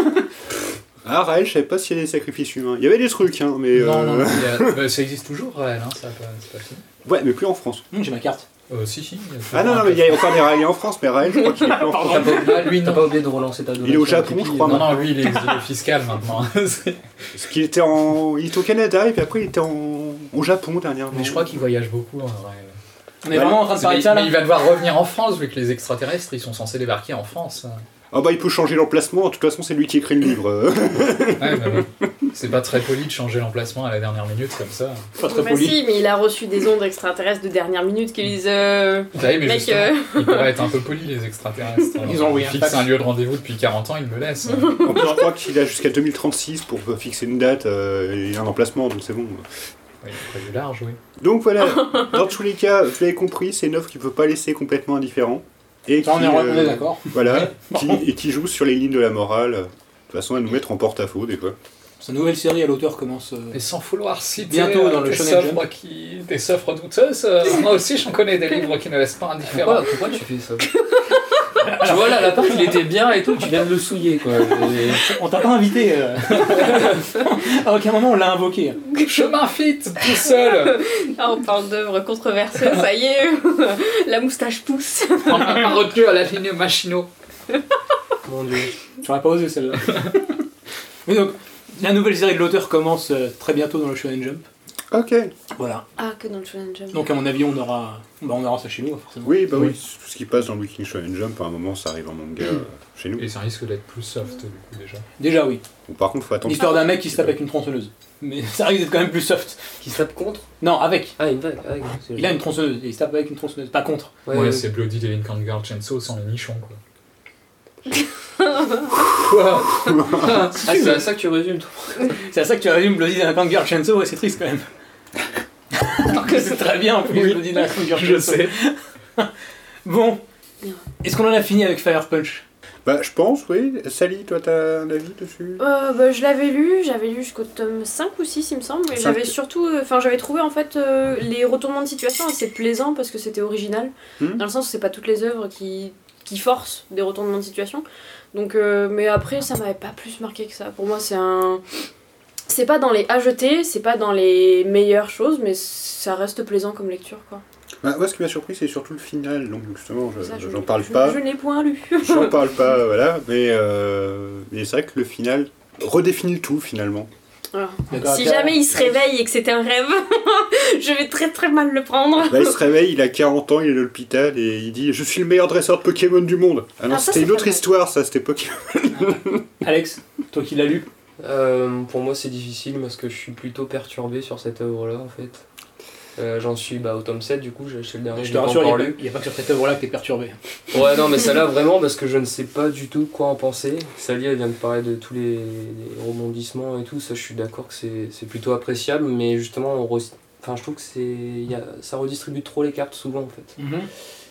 Ah, Raël, je savais pas s'il y avait des sacrifices humains. Il y avait des trucs, hein, mais... Non, euh, non, non, il y a- bah, ça existe toujours Raël, hein, ça a pas- c'est pas fini. Ouais, mais plus en France. Hum, J'ai ma carte. Euh, si, si. il y a Ah non, toujours non, un mais il y a peu- encore des Raël en France, mais Raël, je crois qu'il est plus en France. T'as pas, oublié- Ah, lui, t'as non. pas oublié de relancer ta donation. Il est au à Japon, Tipeee, je crois, euh, Non, non, lui, il est exilé fiscal maintenant. Parce qu'il était, en... il était au Canada, et puis après il était en... au Japon dernièrement. Mais je crois qu'il voyage beaucoup, hein, Raël. On est Ouais, vraiment en train de parler de ça mais là il va devoir revenir en France vu que les extraterrestres ils sont censés débarquer en France. Ah bah il peut changer l'emplacement, de toute façon c'est lui qui écrit le livre. euh. Ouais, bah bon. C'est pas très poli de changer l'emplacement à la dernière minute comme ça. Pas très Bah poli. si, mais il a reçu des ondes extraterrestres de dernière minute qui lui disent euh, Vous savez, mais Mec, justement, euh, ils pourraient être un peu polis les extraterrestres. Alors, Ils ont envoyé un fixent fax. un lieu de rendez-vous depuis quarante ans, ils me laissent. En plus je crois qu'il a jusqu'à deux mille trente-six pour fixer une date euh, et un emplacement, donc c'est bon. Oui, il a prévu large, oui. Donc voilà, dans tous les cas, vous l'avez compris, c'est une œuvre qui ne peut pas laisser complètement indifférent. Et qui, Ça, on est, on est euh, d'accord. Voilà, qui, et qui joue sur les lignes de la morale, de façon à nous mettre en porte-à-faux des fois. Sa nouvelle série à l'auteur commence. euh, Et sans vouloir citer Bientôt dans euh, le des Shonen œuvres qui... des œuvres douteuses, euh, moi aussi j'en connais des livres qui ne laissent pas indifférent. Pourquoi, pourquoi tu fais ça? Tu vois là, la part il était bien et tout, tu viens de le souiller quoi. Et- On t'a pas invité. euh. À aucun moment on l'a invoqué. Chemin fit, tout seul. Ah, on parle d'œuvres controversées, ça y est, la moustache pousse. On m'a pas retenu à la ligne Machino. Mon dieu. J'aurais pas osé celle-là. Mais donc, la nouvelle série de l'auteur commence euh, très bientôt dans le Shonen Jump. Ok, Voilà. Ah, que dans le Shonen Jump. Donc à mon avis on aura, bah, on aura ça chez nous forcément. oui, bah oui, Oui. tout ce qui passe dans le Weekly Shonen Jump, à un moment ça arrive en manga euh, chez nous. Et ça risque d'être plus soft du coup déjà. Déjà oui. Bon, par contre, faut attendre. L'histoire d'un mec qui se tape avec une tronçonneuse. Mais ça risque d'être quand même plus soft. Qui se tape contre? Non, avec. Ah, une vague. Ah, oui, c'est- Il a une tronçonneuse et il se tape avec une tronçonneuse, pas contre. Ouais, Ouais, ouais. c'est Bloody Devil Can Girl Chainsaw sans les nichons quoi. Quoi Ah, c'est à ça que tu résumes, toi. C'est à ça que tu résumes Bloody Disappointment Girl Chainsaw, ouais, c'est triste quand même. Alors que c'est très bien en plus, Oui, Bloody Disappointment Girl je Chainsaw. sais. Bon, est-ce qu'on en a fini avec Fire Punch? Bah, je pense, oui. Sally, toi, t'as un avis dessus? Euh, bah, je l'avais lu, j'avais lu jusqu'au tome cinq ou six il me semble, et Cinq. j'avais surtout, enfin j'avais trouvé en fait euh, les retournements de situation assez plaisants parce que c'était original, Hmm. dans le sens où c'est pas toutes les œuvres qui, qui forcent des retournements de situation, donc euh, mais après ça m'avait pas plus marqué que ça, pour moi c'est un... C'est pas dans les à jeter, c'est pas dans les meilleures choses, mais ça reste plaisant comme lecture quoi. Bah, moi, ce qui m'a surpris, c'est surtout le final, donc justement, je- Ça, je- j'en parle je- pas. Je n'ai point lu. J'en parle pas, voilà, mais, euh, mais c'est vrai que le final redéfinit le tout, finalement. Voilà. D'accord, Si Pierre. jamais il se réveille et que c'était un rêve, je vais très très mal le prendre. Là, il se réveille, il a quarante ans, il est à l'hôpital, et il dit « Je suis le meilleur dresseur de Pokémon du monde !» Ah non, Ah, ça, c'était c'est une pas autre mal. histoire, ça, c'était Pokémon. Alex, toi qui l'as lu? Euh, pour moi, c'est difficile parce que je suis plutôt perturbé sur cette œuvre-là, en fait. Euh, J'en suis bah, au tome sept, du coup, j'ai acheté le dernier, Je je te l'ai pas rassure, il encore n'y a, lu. pas- il y a pas que sur cette œuvre-là que t'es perturbé. Ouais, non, mais celle-là, vraiment, parce que je ne sais pas du tout quoi en penser. Sally, elle vient de parler de tous les, les rebondissements et tout, ça, je suis d'accord que c'est c'est plutôt appréciable, mais justement, on re- enfin, je trouve que c'est il y a- ça redistribue trop les cartes souvent, en fait. Mhm.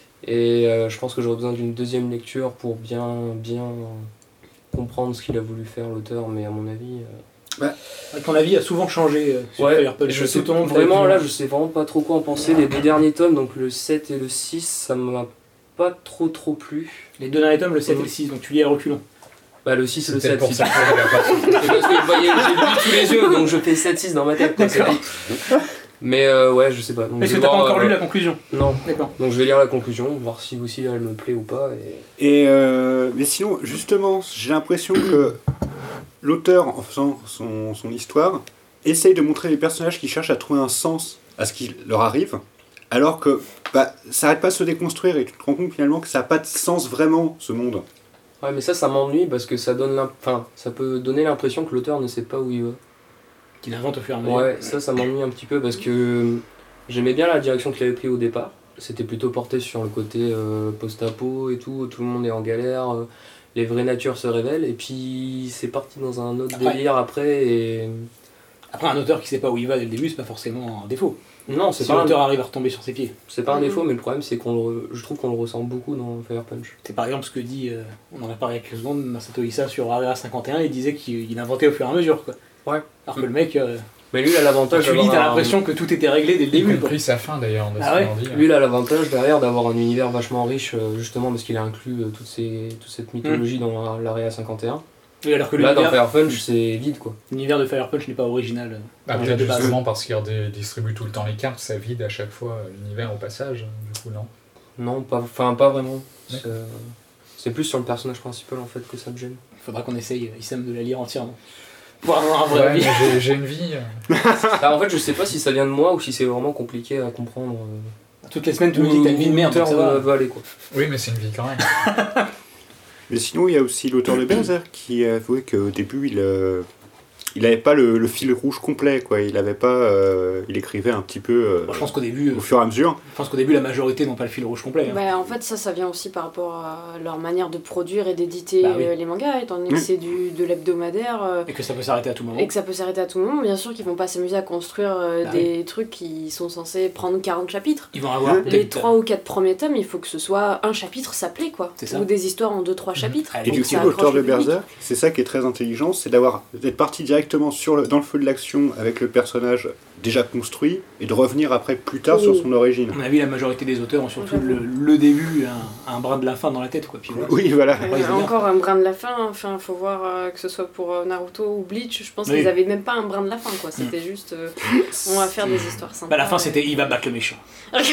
Et euh, je pense que j'aurais besoin d'une deuxième lecture pour bien, bien comprendre ce qu'il a voulu faire, l'auteur, mais à mon avis... euh, Ton avis a souvent changé euh, sur Fire Punch. je sais Tout au long de ta vraiment vie. là, je sais vraiment pas trop quoi en penser. Les deux derniers tomes, donc le sept et le six, ça m'a pas trop trop plu. Les deux derniers tomes, le sept et Mhm. le six, donc tu lis à reculons. Bah le six et le C'est peut-être sept, pour si ça tu- que j'avais pas c'est parce que je voyais, j'ai lu tous les yeux, donc je fais sept six dans ma tête. quoi, c'est D'accord. tout. Mais euh, ouais, je sais pas. Donc, Est-ce je que vais t'as pas voir, encore euh, lu la conclusion? Non. D'accord. Donc je vais lire la conclusion, voir si aussi elle me plaît ou pas. Et... Et euh, mais sinon, justement, j'ai l'impression que l'auteur, en faisant son, son histoire, essaye de montrer les personnages qui cherchent à trouver un sens à ce qui leur arrive, alors que bah, ça n'arrête pas de se déconstruire et tu te rends compte finalement que ça n'a pas de sens vraiment, ce monde. Ouais, mais ça, ça m'ennuie parce que ça donne, l'imp- enfin, ça peut donner l'impression que l'auteur ne sait pas où il va. Qu'il invente au fur et à mesure. Ouais, ça, ça m'ennuie un petit peu parce que j'aimais bien la direction qu'il avait pris au départ. C'était plutôt porté sur le côté euh, post-apo et tout, tout le monde est en galère, euh, les vraies natures se révèlent, et puis c'est parti dans un autre Après- délire après, et... Après, un auteur qui sait pas où il va dès le début, c'est pas forcément un défaut. Non, c'est Si pas, l'auteur un... arrive à retomber sur ses pieds. c'est pas un Mhm. défaut, mais le problème c'est qu'on le... je trouve qu'on le ressent beaucoup dans Fire Punch. C'est par exemple ce que dit, euh, on en a parlé il y a quelques secondes, Masato Issa sur Area cinquante et un, il disait qu'il il inventait au fur et à mesure, quoi. Ouais. Alors que le mec, euh, Mais lui, il a quand l'avantage tu lis, d'avoir t'as un- l'impression que tout était réglé dès le Y début, quoi. compris sa fin d'ailleurs, de Ah ce ouais qu'on en dit. Lui, il a l'avantage derrière d'avoir un univers vachement riche, euh, justement parce qu'il a inclus euh, toute, ces... toute cette mythologie dans l'Area cinquante et un. Oui, alors que Là, dans l'univers Fire Punch, c'est vide, quoi. l'univers de Fire Punch n'est pas original. euh, Bah, déjà peut-être de base. justement parce qu'il redistribue tout le temps les cartes, ça vide à chaque fois l'univers au passage, du coup non. Non, pas, enfin, pas vraiment. D'accord. C'est- C'est plus sur le personnage principal, en fait, que ça me gêne. Il faudra qu'on essaye, euh, Issam, de la lire entièrement. Pour avoir un vrai Ouais, avis. mais j'ai- j'ai une vie. euh, Ah, en fait, je sais pas si ça vient de moi ou si c'est vraiment compliqué à comprendre. euh, Toutes les semaines, tu où- me dis que t'as une vie de où merde, donc l'auteur ça va. veut- veut aller, quoi. Oui, mais c'est une vie quand même. Mais sinon, il y a aussi l'auteur de Berserk qui a avoué qu'au début, il euh, il avait pas le, le fil rouge complet, quoi. Il avait pas, euh, il écrivait un petit peu euh, Bon, je pense qu'au début, euh, au fur et à mesure. je pense qu'au début, la majorité n'ont pas le fil rouge complet. hein. Bah, en fait, ça, ça vient aussi par rapport à leur manière de produire et d'éditer Bah oui. euh, les mangas, étant donné que Mm. c'est du, de l'hebdomadaire euh, Et que ça peut s'arrêter à tout moment. et que ça peut s'arrêter à tout moment. Bien sûr qu'ils vont pas s'amuser à construire euh, Bah des trucs qui sont censés prendre quarante chapitres. Ils vont avoir Les Les peut-être- trois ou quatre premiers tomes, il faut que ce soit un chapitre s'appelait quoi. C'est ça. Ou des histoires en deux trois chapitres. Ah, Et pour du que coup, ça l'auteur accroche de le public. Berserk, c'est ça qui est très intelligent, c'est d'avoir d'être parti directement sur le, dans le feu de l'action avec le personnage déjà construit et de revenir après plus tard sur son origine. À mon avis, la majorité des auteurs ont surtout J'avoue. le, le début, un, un brin de la fin dans la tête, quoi. Puis voilà. Oui, voilà. Euh, Ouais, ils aiment bien. encore un brin de la fin, enfin faut voir euh, que ce soit pour euh, Naruto ou Bleach, je pense Oui. qu'ils avaient même pas un brin de la fin quoi, c'était juste euh, on va faire des histoires sympas. Bah, la fin, c'était il va battre le méchant.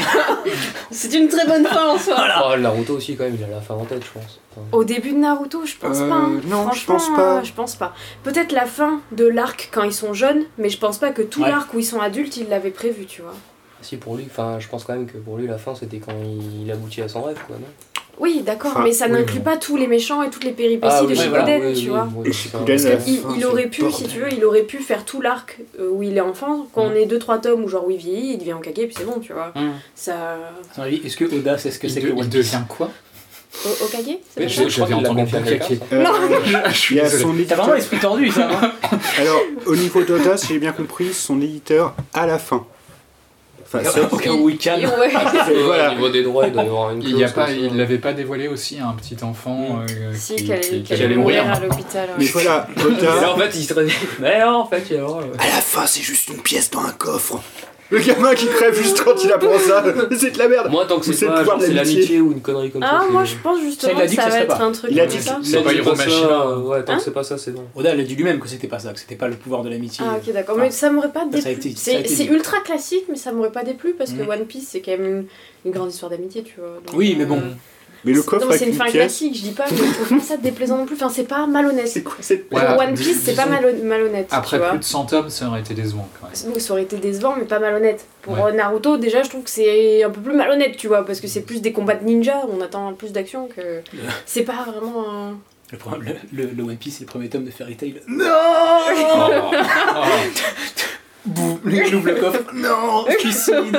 C'est une très bonne fin en soi. Voilà. Oh, Naruto aussi, quand même, il a la fin en tête, je pense. Enfin, Au début de Naruto, je pense Euh, pas. hein. non, je Franchement, pense pas. euh, je pense pas. Peut-être la fin de l'arc quand ils sont jeunes, mais je pense pas que tout Ouais. l'arc où ils sont adultes, ils l'avaient prévu, tu vois. si, pour lui, enfin, je pense quand même que pour lui, la fin, c'était quand il, il aboutit à son rêve, quoi, non? Oui, d'accord, Enfin, mais ça oui, n'inclut mais- pas tous les méchants et toutes les péripéties Ah, de oui, voilà, Shippuden, oui, tu oui, vois. oui, c'est ça. Shippuden, Parce la qu'il fin, il c'est aurait le pu, bordel. si tu veux, il aurait pu faire tout l'arc euh, où il est enfant. Quand on est deux trois tomes où genre où il vieillit, il devient Hokage, puis c'est bon, tu vois. Hum. Ça... À ton avis, est-ce que Oda sait ce que Il, c'est de- que il One Piece devient quoi O- Okage c'est Mais ça je- J'avais entendu Bukake. Euh, Je suis il y a désolé. son T'as éditeur. vraiment l'esprit tordu, ça. Hein. Alors, au niveau d'Oda, si j'ai bien compris, son éditeur à la fin. Enfin, ça, Au cas où il calme. Ouais. c'est- voilà. Au niveau des droits, il doit y avoir une Il y a clause pas, comme ça. il l'avait pas dévoilé aussi à un petit enfant euh, Si, qui, qu'elle qui- allait qui qu'elle allait allait mourir mourir. à l'hôpital. Mais ouais. voilà, Et là, Oda, en fait, il se réveille. Mais non, en fait, il y a alors, à la fin, c'est juste une pièce dans un coffre. Le gamin qui crève juste quand il apprend ça, c'est de la merde. Moi, tant que Ou c'est c'est le pas pouvoir genre, de c'est l'amitié. l'amitié ou une connerie comme ça. Ah, c'est- moi je pense Ça, il justement a que dit que ça ça va serait être pas. un truc Il a comme dit ça. que- C'est pas pas Hiro ça, Mashima. euh, ouais, tant Hein que c'est pas ça, c'est bon. Oda, elle a dit lui-même que c'était pas ça, que c'était pas le pouvoir de l'amitié. Ah ok d'accord, Enfin, mais ça m'aurait pas ça a déplu. été- ça a C'est été c'est dit. ultra classique, mais ça m'aurait pas déplu parce que Mhm. One Piece c'est quand même une, une grande histoire d'amitié, tu vois. Donc, Oui, mais bon. euh, Mais le c'est- coffre non, mais avec c'est une une fin pièce. classique, je dis pas, mais je trouve pas ça déplaisant non plus. Enfin, c'est pas malhonnête. C'est quoi cette Voilà, Pour One dis- Piece, c'est pas disons- malo- malhonnête. Après tu vois. plus de cent tomes, ça aurait été décevant quand même. Donc ça aurait été décevant, mais pas malhonnête. Pour Ouais. euh, Naruto, déjà, je trouve que c'est un peu plus malhonnête, tu vois, parce que c'est plus des combats de ninja, on attend plus d'action que. C'est pas vraiment un. Le, pro- le, le- le One Piece, c'est le premier tome de Fairy Tail. Non Oh, oh. Boum, il ouvre le coffre. Non, suicide.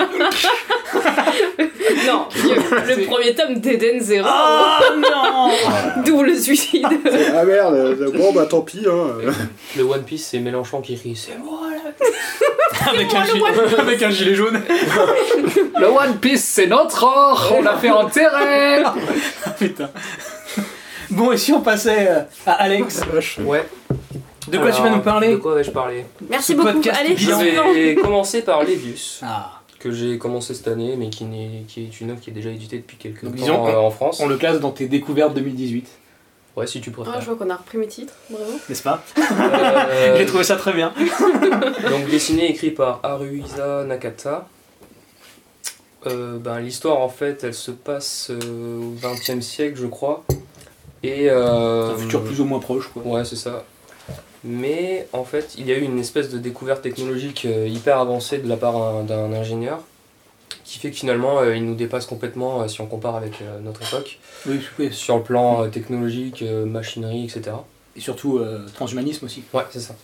Non, le premier tome d'Eden Zero. Ah non. D'où le suicide. Ah merde, euh, bon bah tant pis hein. Le One Piece, c'est Mélenchon qui rit. C'est moi là. avec, un gilet, avec un gilet jaune. Le One Piece, c'est notre or. On l'a fait enterrer. Putain. Bon, et si on passait euh, à Alex, Vache. Ouais. de quoi tu vas Alors, nous parler De quoi vais-je parler Merci Ce beaucoup. podcast Allez, Je bilan. suivant. vais commencer par Levius, Ah, que j'ai commencé cette année, mais qui, n'est, qui est une œuvre qui est déjà éditée depuis quelques Donc, temps disons, euh, en France. on le classe dans tes découvertes deux mille dix-huit, Ouais, si tu Ah, préfères. je vois qu'on a repris mes titres, bravo. n'est-ce pas Euh, J'ai trouvé ça très bien. Donc dessiné et écrit par Haruhisa Nakata. Euh, ben, l'histoire en fait elle se passe euh, au vingtième siècle je crois. Et euh, Un futur plus ou moins proche, quoi. Ouais c'est ça. Mais en fait il y a eu une espèce de découverte technologique euh, hyper avancée de la part un- d'un ingénieur qui fait que finalement euh, il nous dépasse complètement euh, si on compare avec euh, notre époque. Oui, oui. Sur le plan euh, technologique, euh, machinerie, et cetera. Et surtout, euh, transhumanisme aussi. Ouais, c'est ça.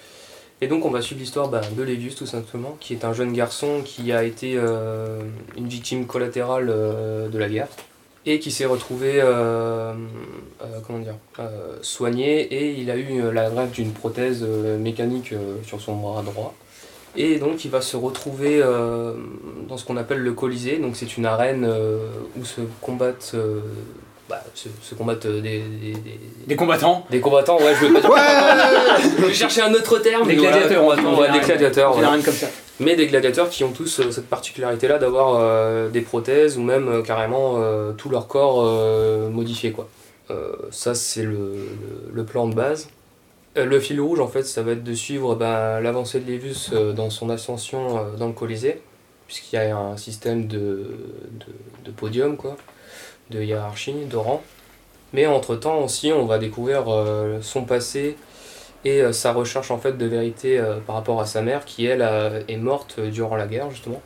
Et donc on va suivre l'histoire bah, de Levius tout simplement, qui est un jeune garçon qui a été euh, une victime collatérale euh, de la guerre et qui s'est retrouvé euh, euh, comment dire, euh, soigné et il a eu euh, la greffe d'une prothèse euh, mécanique euh, sur son bras droit. Et donc il va se retrouver euh, dans ce qu'on appelle le Colisée, donc c'est une arène euh, où se combattent, euh, bah, se, se combattent des, des, des- Des combattants. des combattants, ouais, je veux pas dire. Ouais. Je vais chercher un autre terme. Des mais voilà, gladiateurs. combattants, en ouais, général. des gladiateurs. En voilà. général, comme ça. Mais des gladiateurs qui ont tous euh, cette particularité-là d'avoir euh, des prothèses ou même euh, carrément euh, tout leur corps euh, modifié, quoi. Euh, ça, c'est le, le, le plan de base. Euh, le fil rouge, en fait, ça va être de suivre bah, l'avancée de Levius euh, dans son ascension euh, dans le Colisée, puisqu'il y a un système de, de, de podium, quoi, de hiérarchie, de rang. Mais entre-temps aussi, on va découvrir euh, son passé et euh, sa recherche en fait de vérité euh, par rapport à sa mère, qui elle euh, est morte euh, durant la guerre justement.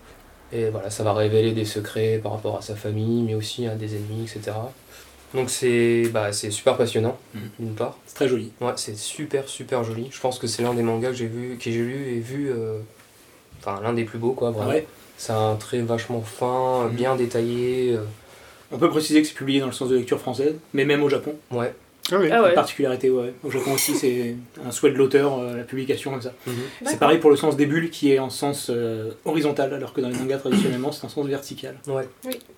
Et voilà, ça va révéler des secrets par rapport à sa famille, mais aussi à des ennemis, et cetera. Donc c'est bah, c'est super passionnant, Mhm. d'une part. C'est très joli. Ouais, c'est super super joli. Je pense que c'est l'un des mangas que j'ai vu, que j'ai lu et vu, euh, enfin l'un des plus beaux quoi, vraiment. Ouais. C'est un trait vachement fin, Mhm. bien détaillé. euh, On peut préciser que c'est publié dans le sens de lecture française, mais même au Japon. ouais. Ah oui. Ah ouais. Une particularité, ouais. Au Japon aussi, c'est un souhait de l'auteur, euh, la publication comme ça. Mhm. C'est D'accord. pareil pour le sens des bulles qui est en sens euh, horizontal, alors que dans les mangas traditionnellement c'est en sens vertical. Ouais.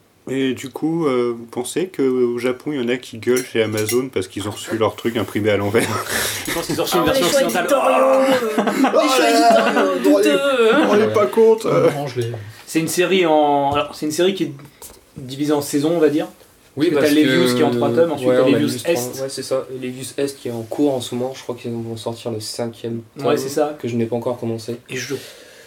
Et du coup, euh, vous pensez qu'au Japon, il y en a qui gueulent chez Amazon parce qu'ils ont reçu leur truc imprimé à l'envers? Je pense qu'ils ont reçu Ah, une les version choix occidentale. éditoriaux euh, Oh Les choix là là, éditoriaux on est- douteux On n'est pas compte euh. Range-les. C'est une série en. Alors, c'est une série qui est divisée en saisons, on va dire. Oui, Parce que t'as Levius qui est en trois tomes, ensuite t'as on a Levius trois- Est. Ouais, c'est ça. Et Levius Est qui est en cours en ce moment. Je crois qu'ils vont sortir le cinquième tome. Ouais, c'est ça. Que je n'ai pas encore commencé. Et je.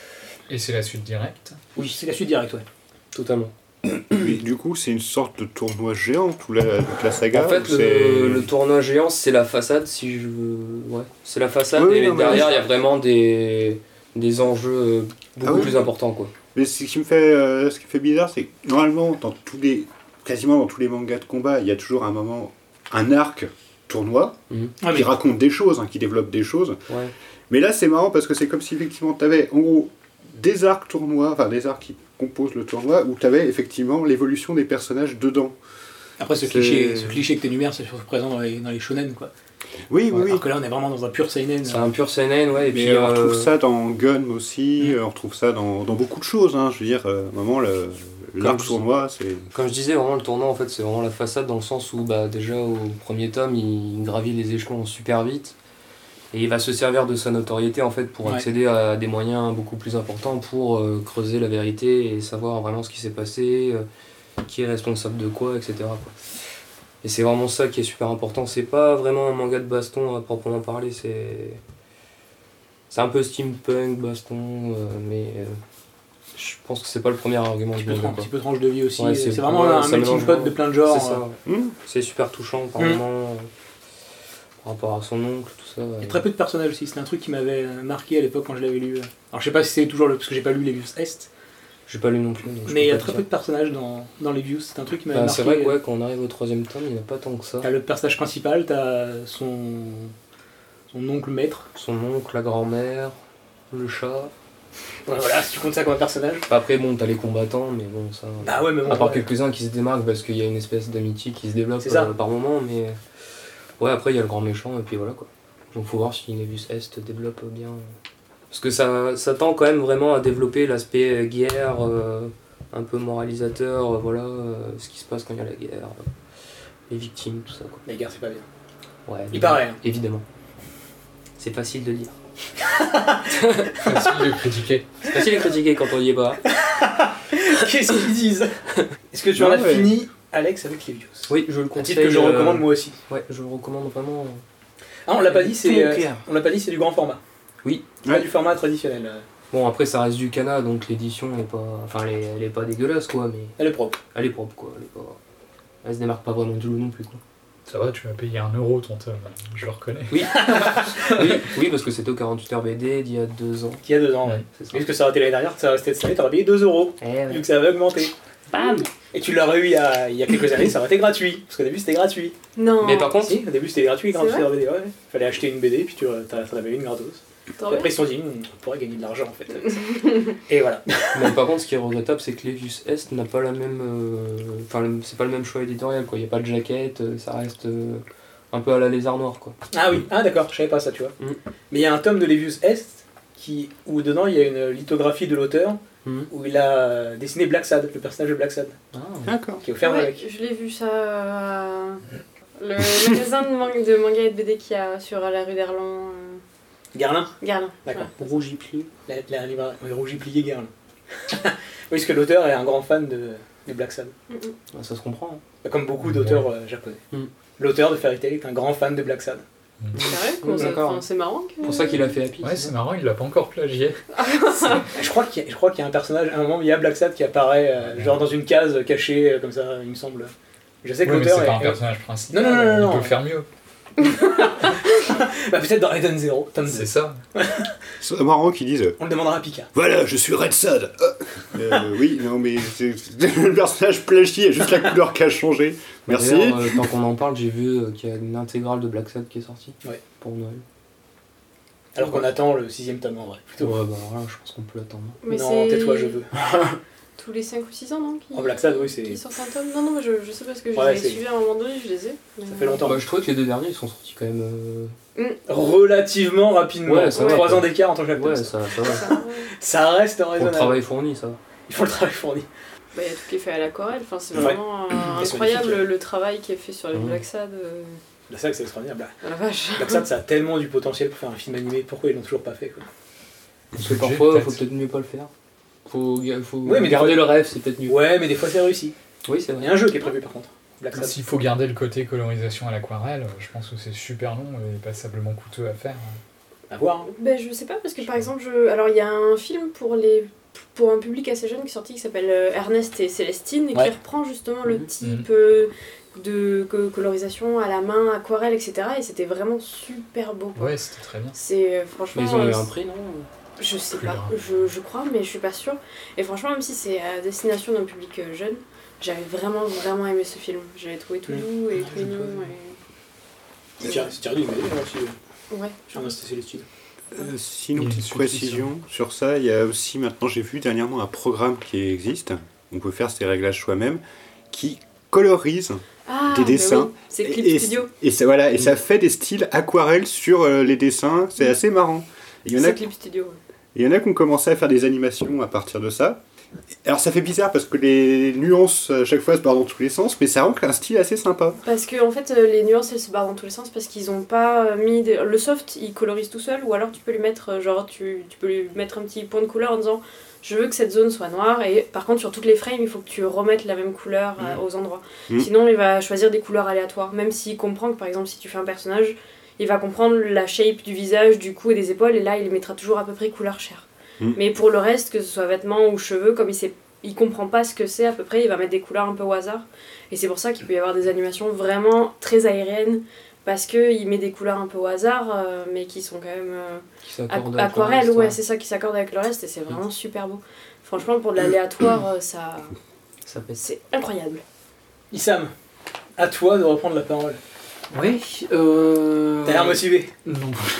Et c'est la suite directe. Oui, c'est la suite directe, ouais. Totalement. Mais du coup, c'est une sorte de tournoi géant, tout la, toute la saga. en fait, ou c'est- le, le tournoi géant, c'est la façade, si je veux. Ouais. C'est la façade, Oui, et non, mais derrière, oui. il y a vraiment des, des enjeux euh, beaucoup Ah oui. plus importants, quoi. Mais ce qui me fait, euh, ce qui me fait bizarre, c'est que normalement, dans tous les, quasiment dans tous les mangas de combat, il y a toujours un moment, un arc tournoi Mhm. Ouais, qui mais raconte des choses, hein, qui développe des choses. Ouais. Mais là, c'est marrant parce que c'est comme si effectivement, tu avais en gros des arcs tournois, enfin des arcs qui composent le tournoi, où tu avais effectivement l'évolution des personnages dedans. Après, ce C'est- cliché, ce cliché que t'énumères, c'est surtout présent dans les, dans les shonen, quoi. Oui, oui, oui. Alors que là, on est vraiment dans un pur seinen. C'est un pur seinen, ouais, et Mais puis... on retrouve euh, ça dans Gun aussi, euh, on retrouve ça dans, dans beaucoup de choses. Hein. Je veux dire, euh, à un moment, le- l'arc Comme- tournoi, c'est. Comme je disais, vraiment le tournant en fait c'est vraiment la façade dans le sens où bah, déjà au premier tome il gravit les échelons super vite et il va se servir de sa notoriété en fait pour Ouais. accéder à des moyens beaucoup plus importants pour euh, creuser la vérité et savoir vraiment ce qui s'est passé, euh, qui est responsable de quoi, et cetera quoi. Et c'est vraiment ça qui est super important, c'est pas vraiment un manga de baston à proprement parler, c'est c'est un peu steampunk baston euh, mais euh, je pense que c'est pas le premier argument Un du petit peu, manga un quoi. petit peu tranche de vie aussi. Ouais, c'est c'est- vraiment ouais, un ça melting mélange pot vraiment. de plein de genres. C'est ça. euh. Mmh. C'est super touchant par Mm. moment, euh, par rapport à son oncle, tout ça. Il y euh. a très peu de personnages aussi. C'était un truc qui m'avait euh, marqué à l'époque quand je l'avais lu. Alors, je sais pas si c'est toujours le. Parce que j'ai pas lu les Views Est. J'ai pas lu non plus. donc je Mais il y peux a pas très te peu de dire. personnages dans, dans les Views. C'est un truc qui m'avait Bah, marqué. c'est vrai que ouais, quand on arrive au troisième tome, il n'y en a pas tant que ça. T'as le personnage principal, t'as son. son oncle maître. Son oncle, la grand-mère, le chat. Ouais, voilà, si tu comptes ça comme un personnage. Après, bon, t'as les combattants, mais bon, ça. Bah ouais, mais bon. à part ouais. quelques-uns qui se démarquent parce qu'il y a une espèce d'amitié qui se développe C'est ça. euh, par moment, mais. Ouais, après, il y a le grand méchant, et puis voilà quoi. Donc, faut voir si Nevius Est développe bien. Parce que ça, ça tend quand même vraiment à développer l'aspect euh, guerre, euh, un peu moralisateur, euh, voilà, euh, ce qui se passe quand il y a la guerre, euh, les victimes, tout ça quoi. Les gars, c'est pas bien. Ouais, Il évidemment. paraît. Hein. Évidemment. C'est facile de dire. Facile de critiquer. C'est facile de critiquer quand on y est pas. Qu'est-ce qu'ils disent? Est-ce que tu en Non, as ouais. fini, Alex, avec les Views? Oui, je le Un conseille. titre que je euh, recommande moi aussi. Ouais, je le recommande vraiment. Ah, on l'a pas dit, Tout c'est. mon euh, cœur. on l'a pas dit, c'est du grand format. Oui. C'est pas Ouais. du format traditionnel. euh. Bon, après, ça reste du Kana, donc l'édition est pas. Enfin, elle est, elle est pas dégueulasse, quoi, mais Elle est propre. elle est propre, quoi. Elle, est pas... elle se démarque pas vraiment du lot non plus, quoi. Ça va, tu m'as payé un euro ton tome, je le reconnais. Oui, oui, parce que c'était au quarante-huit heures B D d'il y a deux ans. Qui a deux ans, ouais. Ouais. C'est ça. Vu que ça aurait été l'année dernière, ça restait cette année, t'aurais payé deux euros. Eh ouais. Vu que ça avait augmenté. Bam. Et tu l'aurais eu il y, a, il y a quelques années, ça aurait été gratuit. Parce qu'au début c'était gratuit. Non. Mais par contre, Si, au début c'était gratuit, C'est gratuit vrai sur B D, ouais. Fallait acheter une B D, puis tu euh, t'en t'en avais une gratos. Trop Et bien. après ils se sont dit, Hum, on pourrait gagner de l'argent en fait. Et voilà. mais par contre, ce qui est regrettable, c'est que Levius Est n'a pas la même. euh, Enfin, le- c'est pas le même choix éditorial, quoi. Il y a pas de jaquette, euh, ça reste euh, un peu à la lézard noir, quoi. Ah oui, ah d'accord, je savais pas ça, tu vois. Mm. Mais il y a un tome de Levius Est qui, où dedans il y a une lithographie de l'auteur Mhm. où il a dessiné Black Sad, le personnage de Black Sad, Ah. D'accord. qui est offert Ouais, avec. je l'ai vu ça. euh, Le magasin de, man- de manga et de B D qu'il y a sur la rue d'Erland. euh, Garlin, Garlin. d'accord. Rouge y plie. La, la livra- oui, Rougi plié Garlin. Oui, parce que l'auteur est un grand fan de, de Black Sad. Ouais. Mm, mm. Ah, ça se comprend. hein. Comme beaucoup d'auteurs euh, japonais. Mm. L'auteur de Fairy Tail est un grand fan de Black Sad. Sérieux Comment ça- D'accord. enfin, C'est marrant que. C'est pour ça qu'il a fait Happy. Ouais, c'est c'est ça marrant, il l'a pas encore plagié. Je crois qu'il y, a- je crois qu'il y a un personnage, à un moment il y a Black Sad qui apparaît euh, genre dans une case cachée euh, comme ça, il me semble. Je sais que Ouais, mais l'auteur c'est pas un est. personnage principal. Non, non, non, non, il non. peut le faire mieux. Bah, peut-être dans Eden Zero, tome deux. C'est ça. C'est marrant qu'ils disent On le demandera à Pika. voilà, je suis Red Sad. Euh, euh, oui, non, mais c'est le personnage plagié, il y a juste la couleur qui a changé. Merci. D'ailleurs, euh, tant qu'on en parle, j'ai vu euh, qu'il y a une intégrale de Black Sad qui est sortie. Ouais. Pour Noël. Alors qu'on attend le sixième tome en vrai. Plutôt. Ouais, bah alors là, je pense qu'on peut l'attendre. Mais non, c'est tais-toi, je veux. tous les cinq ou six ans, non qui... En Black Sad, oui, c'est. Qui sortent un tome Non, non, mais je, je sais parce que je Ouais, les c'est- ai suivis à un moment donné, je les ai. mais- Ça fait longtemps. Bah, je trouvais que les deux derniers, ils sont sortis quand même. euh, Relativement rapidement. Ouais, ça va, Trois quoi. ans d'écart entre chaque Ouais, tome. ça, ça va. Ça, ouais. Ça reste Pour le raisonnable. travail fourni, ça. Ils font le travail fourni. Bah, il y a tout qui est fait à l'aquarelle, enfin, c'est Ouais. vraiment euh, Et c'est incroyable magnifique. le travail qui est fait sur les Mhm. Black Sad. euh, Black Sad, c'est extraordinaire. Black oh la vache. Black Sad, ça a tellement du potentiel pour faire un film animé. Pourquoi ils l'ont toujours pas fait quoi. Parce que Budget, parfois, peut-être. faut peut-être mieux pas le faire. Faut, faut Ouais, mais garder des le rêve, c'est peut-être mieux. Ouais, mais des fois c'est réussi. Oui, c'est Il y vrai. a un jeu qui est prévu par contre. Black Sad. S'il faut garder le côté colorisation à l'aquarelle, je pense que c'est super long et passablement coûteux à faire. À voir. hein. Ben, je sais pas, parce que par exemple, je... alors il y a un film pour, les... pour un public assez jeune qui est sorti qui s'appelle euh, Ernest et Célestine et Ouais. qui reprend justement le Mhm. type euh, de co- colorisation à la main, aquarelle, et cetera. Et c'était vraiment super beau. quoi. Ouais, c'était très bien. C'est euh, franchement. Mais ils ont eu euh, un prix, non Je sais Plus pas, grave. je, je crois, mais je suis pas sûre. Et franchement, même si c'est à destination d'un public euh, jeune, j'avais vraiment, vraiment aimé ce film. J'avais trouvé tout Mm. doux et tout j'ai mignon. pas Et... C'est tiré c'est tiré d'une B D là aussi. Ouais. Ernest et Célestine. Euh, sinon, Il y a petite une précision sur ça, il y a aussi maintenant, j'ai vu dernièrement un programme qui existe, on peut faire ses réglages soi-même, qui colorise Ah des mais dessins. oui, c'est Et- Clip et, Studio. Et ça, voilà, et ça fait des styles aquarelles sur euh, les dessins, c'est assez marrant. Il y en a C'est Clip Studio. ouais. Il y en a qui ont commencé à faire des animations à partir de ça. Alors ça fait bizarre parce que les nuances à chaque fois se barrent dans tous les sens, mais ça rend un style assez sympa. Parce que en fait, euh, les nuances elles se barrent dans tous les sens parce qu'ils ont pas euh, mis. Des... Le soft il colorise tout seul, ou alors tu peux lui mettre, euh, genre, tu, tu peux lui mettre un petit point de couleur en disant je veux que cette zone soit noire, et par contre, sur toutes les frames, il faut que tu remettes la même couleur euh, Mmh. aux endroits. Mmh. Sinon, il va choisir des couleurs aléatoires, même s'il comprend que par exemple, si tu fais un personnage, il va comprendre la shape du visage, du cou et des épaules, et là, il les mettra toujours à peu près couleur chair. Mmh. Mais pour le reste, que ce soit vêtements ou cheveux, comme il sait, il comprend pas ce que c'est à peu près, il va mettre des couleurs un peu au hasard. Et c'est pour ça qu'il peut y avoir des animations vraiment très aériennes, parce qu'il met des couleurs un peu au hasard, euh, mais qui sont quand même euh, Qui s'accorde aqu- avec le aquarelles, reste, ouais, c'est ça qui s'accorde avec le reste, et c'est vraiment super beau. Franchement, pour de l'aléatoire, euh, ça, Ça pète. c'est incroyable. Issam, à toi de reprendre la parole. Oui, euh... T'as l'air motivé. Non.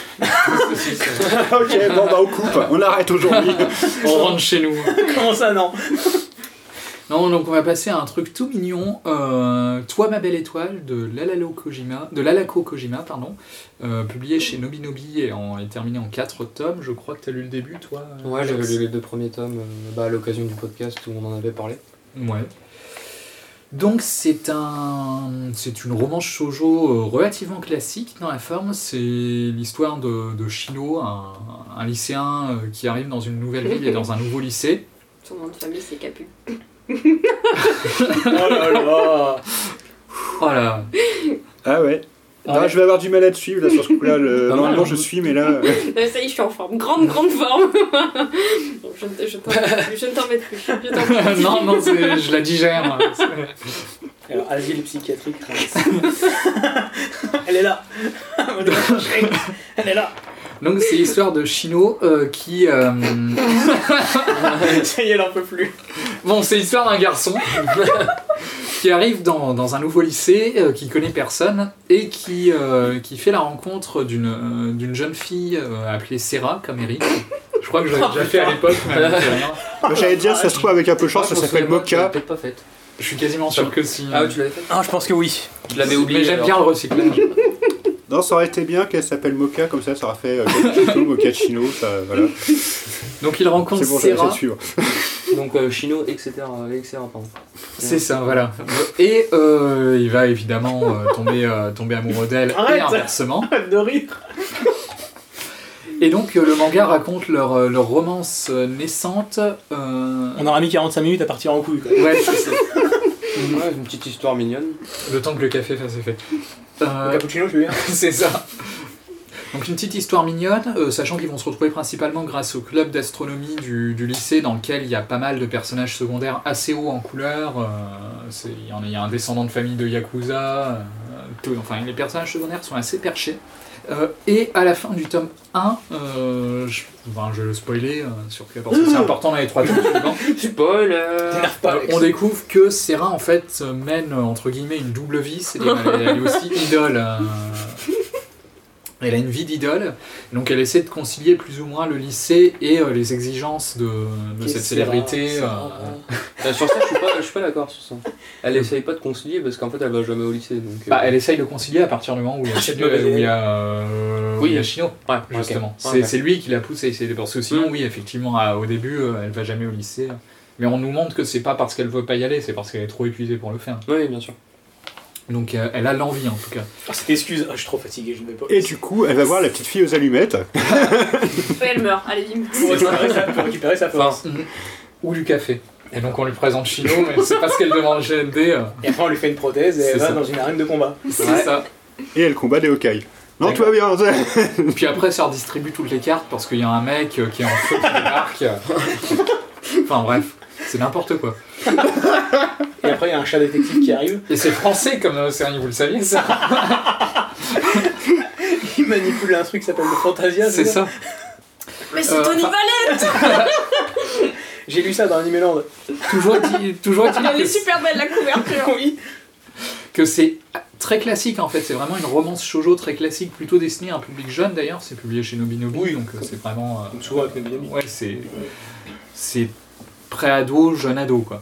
Ok, bon bah on coupe, on arrête aujourd'hui. On rentre chez nous. Comment ça, non? Non, donc on va passer à un truc tout mignon. Euh, Toi, ma belle étoile de Lalalo Kojima, de Lalako Kojima, pardon, euh, publié chez Nobinobi et, en, et terminé en quatre tomes. Je crois que tu as lu le début, toi. Ouais, Alex j'avais lu les deux premiers tomes euh, bah, à l'occasion du podcast où on en avait parlé. Ouais. Donc c'est un, c'est une romance shoujo euh, relativement classique dans la forme. C'est l'histoire de, de Shino, un, un lycéen euh, qui arrive dans une nouvelle ville et dans un nouveau lycée. Son nom de famille, c'est Capu. Oh là là. Voilà. Ah ouais. Ouais. Ah, je vais avoir du mal à te suivre là sur ce coup-là. Le... Pas Normalement mal, je hein. suis, mais là. euh, Euh, ça y est, je suis en forme. Grande, grande forme. Donc, je ne je ne t'embête plus. Je ne t'embête plus. Je t'en prie. non, non, c'est- je la digère. Alors, asile psychiatrique, Travis. Elle est là. On doit la chercher. Elle est là. Donc c'est l'histoire de Shino euh, qui... euh, Ça y est, elle en peut plus. Bon, c'est l'histoire d'un garçon qui arrive dans, dans un nouveau lycée, euh, qui connaît personne, et qui, euh, qui fait la rencontre d'une euh, d'une jeune fille euh, appelée Sarah, comme Eric. Je crois que je l'avais déjà fait à l'époque, mais elle me fait rien. Moi, j'allais dire, ça se trouve avec un peu de chance, ça Je me s'appelle souviens pas, tu l'avais Mocha. peut-être pas faite. Je suis quasiment sûr que si. Ah ouais, tu l'avais faite. Ah, je pense que oui. Je l'avais oublié. Mais j'aime alors. bien le recyclage. Non, ça aurait été bien qu'elle s'appelle Mocha, comme ça, ça aurait fait euh, Mochaccino, Mochaccino, ça, voilà. Donc il rencontre C'est bon, j'avais essayé Sarah. de suivre. Donc euh, Shino, et cetera. et cetera pardon. C'est ça, voilà. Et euh, il va évidemment euh, tomber, euh, tomber amoureux d'elle et Arrête. inversement. Arrête de rire. Et donc euh, le manga raconte leur, euh, leur romance euh, naissante. euh, On aura mis quarante-cinq minutes à partir en couille. Quoi. Ouais, c'est ça. Ouais, une petite histoire mignonne. Le temps que le café fasse effet. Le Euh, cappuccino, je veux bien. c'est ça. Donc une petite histoire mignonne, euh, sachant qu'ils vont se retrouver principalement grâce au club d'astronomie du, du lycée, dans lequel il y a pas mal de personnages secondaires assez hauts en couleur. Euh, c'est- il y en a, il y a un descendant de famille de Yakuza. euh, tout- enfin, les personnages secondaires sont assez perchés. Euh, et à la fin du tome un, euh, je, enfin, je vais le spoiler, euh, sur, parce que c'est important dans les trois tomes suivants. Spoiler. T'énerve pas, Euh, Alex. on découvre que Sarah en fait euh, mène euh, entre guillemets une double vie, c'est-à-dire elle, elle est aussi idole. euh, elle a une vie d'idole, donc elle essaie de concilier plus ou moins le lycée et euh, les exigences de, de cette célébrité. euh, Euh, sur ça, je suis pas, je suis pas d'accord sur ça. Elle essaye pas de concilier parce qu'en fait, elle va jamais au lycée. Donc, euh, bah, elle essaye de concilier à partir du moment où il y a, C'est Shino- une où il y a, euh, où Oui. il y a Shino, ouais, justement. ok. C'est Ouais, c'est lui qui la pousse à essayer de parce que sinon, Mm. oui, effectivement, à- au début, euh, elle va jamais au lycée. Mais on nous montre que c'est pas parce qu'elle veut pas y aller, c'est parce qu'elle est trop épuisée pour le faire. Oui, bien sûr. Donc euh, elle a l'envie en tout cas. Ah, cette excuse, ah, je suis trop fatigué, je ne vais pas. Et du coup, elle va voir la petite fille aux allumettes. Ouais, elle meurt. Allez, dis-moi. Pour récupérer sa, pour récupérer sa force. Enfin, Ou du café. Et donc on lui présente Shino, mais c'est pas ce qu'elle demande G N D. euh, Et après, on lui fait une prothèse et C'est elle va ça. dans une arène de combat. C'est Ouais. ça. Et elle combat des Hawkeye. Non, tout va bien. Puis après ça redistribue toutes les cartes parce qu'il y a un mec euh, qui est en feu qui débarque. Enfin bref, c'est n'importe quoi. Et après, il y a un chat détective qui arrive. Et c'est français comme euh, série, vous le saviez ça. Il manipule un truc qui s'appelle le Fantasia. C'est ça. Mais c'est Euh, Tony enfin- Valette. J'ai lu ça dans Animeland. Toujours est-il toujours est-il Elle est que, super belle la couverture. Oui. que c'est très classique en fait. C'est vraiment une romance shoujo très classique, plutôt destinée à un public jeune d'ailleurs. C'est publié chez Nobinobi, Oui. donc euh, c'est vraiment. euh, Comme souvent avec Nobinobi. Ouais, c'est c'est pré-ado, jeune ado quoi.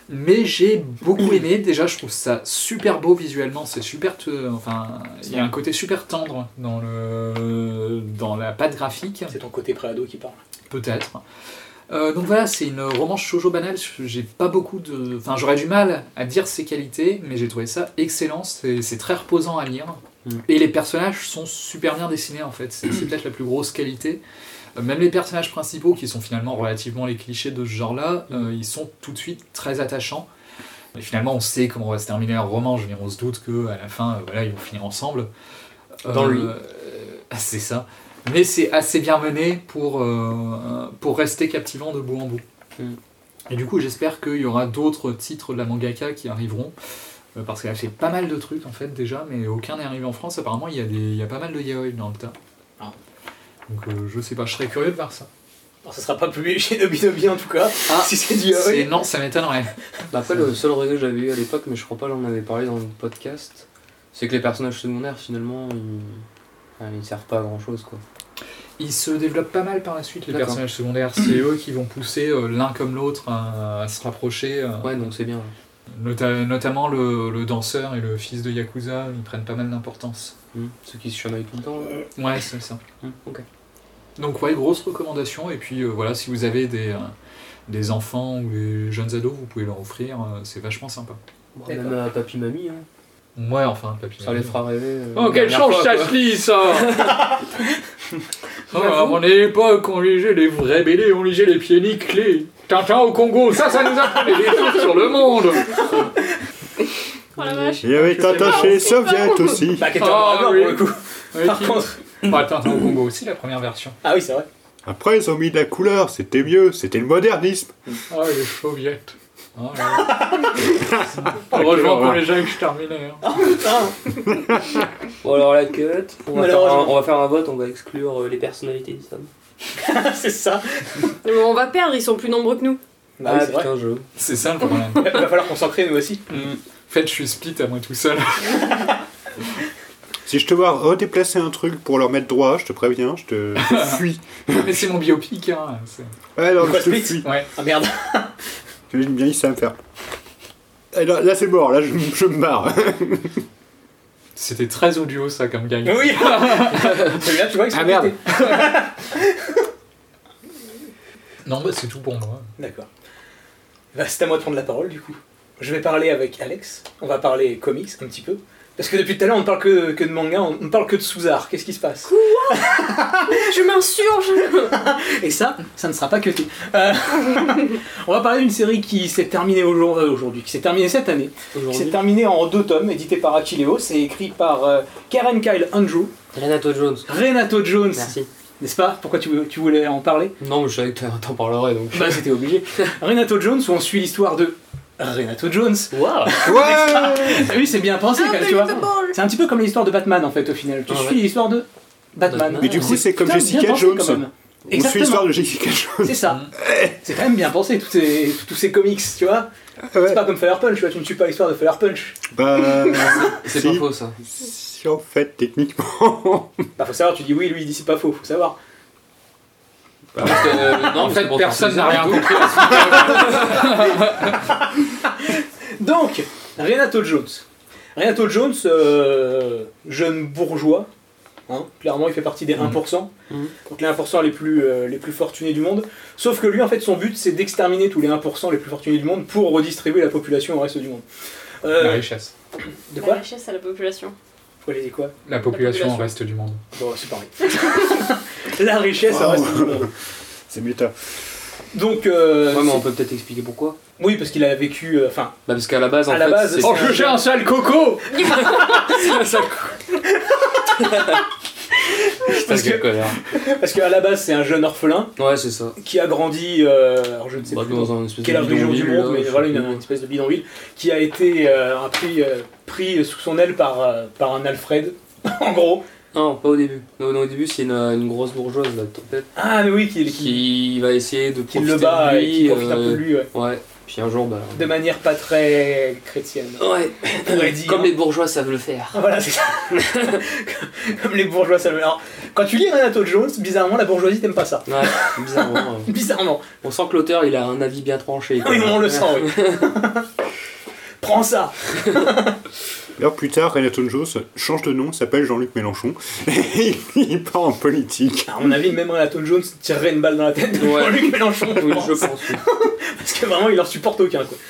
Mais j'ai beaucoup aimé, déjà je trouve ça super beau visuellement, c'est super, te... enfin, il y a un côté super tendre dans, le... dans la patte graphique. C'est ton côté pré-ado qui parle. Peut-être. Euh, donc voilà, c'est une romance shoujo banale, j'ai pas beaucoup de... Enfin, j'aurais du mal à dire ses qualités, mais j'ai trouvé ça excellent, c'est, c'est très reposant à lire. Mm. Et les personnages sont super bien dessinés en fait, c'est, c'est peut-être la plus grosse qualité. Même les personnages principaux, qui sont finalement relativement les clichés de ce genre-là, euh, ils sont tout de suite très attachants. Et finalement, on sait comment va se terminer leur roman. Je veux dire, on se doute qu'à la fin, euh, voilà, ils vont finir ensemble. Dans euh, lui. Euh, c'est ça. Mais c'est assez bien mené pour, euh, pour rester captivant de bout en bout. Mm. Et du coup, j'espère qu'il y aura d'autres titres de la mangaka qui arriveront. Euh, parce qu'elle a fait pas mal de trucs, en fait, déjà, mais aucun n'est arrivé en France. Apparemment, il y a, des, il y a pas mal de yaoi dans le tas. Ah. Donc euh, je sais pas, je serais curieux de voir ça. Alors ça sera pas publié chez Nobinobi en tout cas, ah, si c'est du yaoi. Non, ça m'étonnerait. Bah après le seul regret que j'avais eu à l'époque, mais je crois pas j'en avais parlé dans le podcast, c'est que les personnages secondaires finalement ils, enfin, ils servent pas à grand chose quoi. Ils se développent pas mal par la suite les D'accord. personnages secondaires, c'est eux qui vont pousser euh, l'un comme l'autre à, à se rapprocher. Euh, ouais donc c'est bien. Nota- notamment le, le danseur et le fils de Yakuza, ils prennent pas mal d'importance. Mmh. Ceux qui se chamaillent tout le temps là. Ouais, c'est ça. Mmh. Ok. Donc ouais, grosse recommandation, et puis euh, voilà, si vous avez des, euh, des enfants ou des jeunes ados, vous pouvez leur offrir, euh, c'est vachement sympa. Bon, même à papy mamie hein. Ouais, enfin, papy ça les fera rêver. Euh, oh, quelle chance ça se lit ça. Oh, à mon époque, on lisait les vrais B D, on lisait les pieds nickelés. Tintin au Congo, ça, ça nous apprenait des trucs sur le monde. Oh la vache. Il y avait Tintin chez les soviets aussi. Bah, qui était Ah, en oui. pour le coup. Oui, Par qui- contre. Bah, Tintin au Congo aussi, la première version. Ah oui, c'est vrai. Après, ils ont mis de la couleur, c'était mieux, c'était le modernisme. Ah, les soviets. Ah, là. Heureusement pour les gens que je terminais. Hein. Oh putain. Bon alors la cut, on va, faire un, Malheureusement. on va faire un vote, on va exclure euh, les personnalités du Sam. C'est ça. Mais on va perdre, ils sont plus nombreux que nous. Bah, Ah oui, c'est vrai. putain je... C'est ça le problème. Il va falloir qu'on s'en crée nous aussi. En fait, je suis split à moi tout seul. Si je te vois redéplacer un truc pour leur mettre droit, je te préviens, je te fuis. Mais c'est mon biopic, hein. C'est... Ouais, alors Quoi, je te split fuis. Ouais. Ah merde. J'imagine bien, il sait me faire. Et là, là c'est mort, là je, je me barre. C'était très audio, ça, comme gag. Oui. Celui-là, tu vois, ils sont Ah, merde. pétés. Non, bah, c'est tout pour moi. D'accord. Bah, c'est à moi de prendre la parole du coup. Je vais parler avec Alex. On va parler comics un petit peu. Parce que depuis tout à l'heure, on ne parle que, que de manga, on ne parle que de Sous-Art. Qu'est-ce qui se passe? Je m'insurge. Et ça, ça ne sera pas que tout. Euh, on va parler d'une série qui s'est terminée aujourd'hui, aujourd'hui, qui s'est terminée cette année, qui s'est Aujourd'hui, terminée en deux tomes, édité par Achilleo. C'est écrit par euh, Karen Kyle Andrew, Renato Jones. Renato Jones, Merci. n'est-ce pas? Pourquoi tu, tu voulais en parler? Non mais je savais que t'en t'en parlerais donc... Bah c'était obligé. Renato Jones, où on suit l'histoire de Renato Jones. Waouh. Ouais. Oui, c'est bien pensé, quand même, tu vois. C'est un petit peu comme l'histoire de Batman en fait au final. Tu Ah, suis ouais. l'histoire de Batman. Batman. Mais du coup, c'est comme putain Jessica bien pensé, Jones. quand même. On suit Exactement. l'histoire de Jessica Jones. C'est ça. C'est quand même bien pensé tous ces, tous ces comics, tu vois. C'est Ouais. pas comme Fire Punch, tu vois, tu ne suis pas l'histoire de Fire Punch. Bah, C'est si, pas faux ça. si en fait, techniquement. Bah faut savoir, tu dis oui, lui il dit c'est pas faux, faut savoir. Parce que, euh, non, En mais fait, c'est pour personne faire n'a rien plaisir. compris à ce Donc, Renato Jones. Renato Jones, euh, jeune bourgeois, hein, clairement il fait partie des un pour cent, Mhm. donc les un pour cent les plus, euh, les plus fortunés du monde. Sauf que lui en fait son but c'est d'exterminer tous les un pour cent les plus fortunés du monde pour redistribuer la population au reste du monde. Euh, La richesse. de quoi? La richesse à la population. Pourquoi j'ai dit quoi? La population population. au reste du monde. Bon c'est pareil. La richesse au Wow. reste du monde. C'est méta. Donc, euh, Ouais mais on c'est- peut peut-être expliquer pourquoi. oui parce qu'il a vécu, euh, enfin, Bah parce qu'à la base en À la fait base, c'est... Oh, je j'ai un sale coco. Putain, parce quel que- connard. parce qu'à la base c'est un jeune orphelin Ouais c'est ça. qui a grandi, euh, alors je ne sais Bah, plus dans un espèce quelle de région du bidonville, monde, là, mais je voilà sais une, plus. une espèce de bidonville qui a été euh, a pris, euh, pris sous son aile par, euh, par un Alfred, en gros. Non, pas au début. Non, non, au début, c'est une, une grosse bourgeoise, là, en fait, Ah mais oui, qui, qui, qui va essayer de qui profiter le bat de et lui. qui profite un peu de euh, lui, ouais. Ouais. Puis un jour, bah. De manière pas très chrétienne. Ouais, On pourrait dire. comme les bourgeois savent le faire. Voilà, c'est ça. Comme les bourgeois, ça le. Alors, quand tu lis Renato Jones, bizarrement, la bourgeoisie t'aime pas ça. Ouais, bizarrement. euh, Bizarrement. On sent que l'auteur il a un avis bien tranché. quoi. Oui, on le sent, oui. Prends ça. Alors plus tard, Renato Jones change de nom, s'appelle Jean-Luc Mélenchon, et il part en politique. À mon avis, même Renato Jones tirerait une balle dans la tête de Ouais. Jean-Luc Mélenchon. Oui, pense. je pense. oui. Parce que vraiment, il leur supporte aucun, quoi.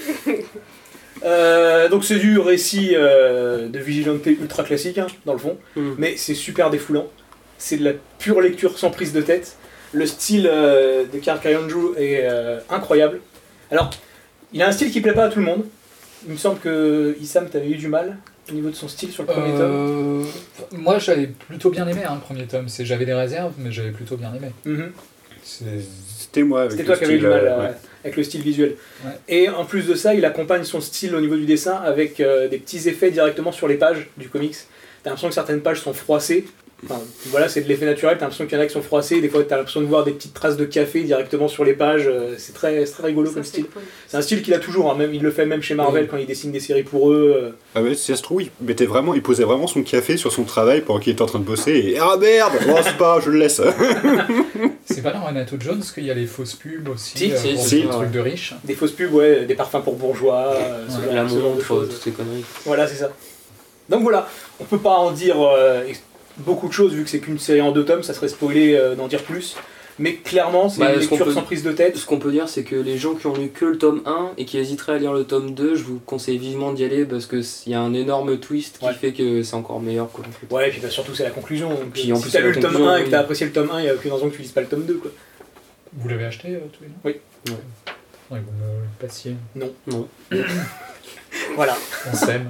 Euh, donc c'est du récit euh, de Vigilante ultra classique, hein, dans le fond, Mm. mais c'est super défoulant. C'est de la pure lecture sans prise de tête. Le style euh, de Karl Kayonju est euh, incroyable. Alors, il a un style qui plaît pas à tout le monde. Il me semble que Issam, t'avais eu du mal au niveau de son style sur le premier tome. Euh, moi, j'avais plutôt bien aimé hein, le premier tome. C'est, j'avais des réserves, mais j'avais plutôt bien aimé. Mhm. C'est... C'était moi avec C'était le toi qui avais eu style, du mal euh, euh, ouais. avec le style visuel. Ouais. Et en plus de ça, il accompagne son style au niveau du dessin avec euh, des petits effets directement sur les pages du comics. T'as l'impression que certaines pages sont froissées. Enfin, voilà, c'est de l'effet naturel, t'as l'impression qu'il y en a qui sont froissés, des fois t'as l'impression de voir des petites traces de café directement sur les pages, euh, c'est très, c'est très rigolo Ça, comme c'est style. cool. C'est un style qu'il a toujours, hein, même, il le fait même chez Marvel Oui. quand il dessine des séries pour eux. euh. Ah ouais, si ça se trouve, il, mettait vraiment, il posait vraiment son café sur son travail pendant qu'il était en train de bosser et ah merde, oh, c'est pas, je le laisse. c'est pas dans Renato Jones qu'il y a les fausses pubs aussi Si, euh, si, pour si, des ouais. trucs de riches. Des fausses pubs, ouais, des parfums pour bourgeois, euh, ce Ouais, genre- La ce genre de montre, choses. toutes ces conneries. Voilà, c'est ça. Donc voilà, on peut pas en dire euh, ex- beaucoup de choses vu que c'est qu'une série en deux tomes, ça serait spoilé euh, d'en dire plus. Mais clairement, c'est Bah, une ce qu'on lecture peut- sans prise de tête. Ce qu'on peut dire, c'est que les gens qui ont lu que le tome un et qui hésiteraient à lire le tome deux, je vous conseille vivement d'y aller parce qu'il y a un énorme twist qui Ouais. fait que c'est encore meilleur. Quoi, en fait. Ouais, et puis bah, surtout c'est la conclusion. Donc, Puis euh, en si plus, t'as c'est lu la le tome conclusion, un et que oui. t'as apprécié le tome un, il n'y a aucune raison que tu lises pas le tome deux. Quoi. Vous l'avez acheté euh, tous les deux Oui. Ouais. Ouais, vous me le passiez. Non. Voilà, On s'aime.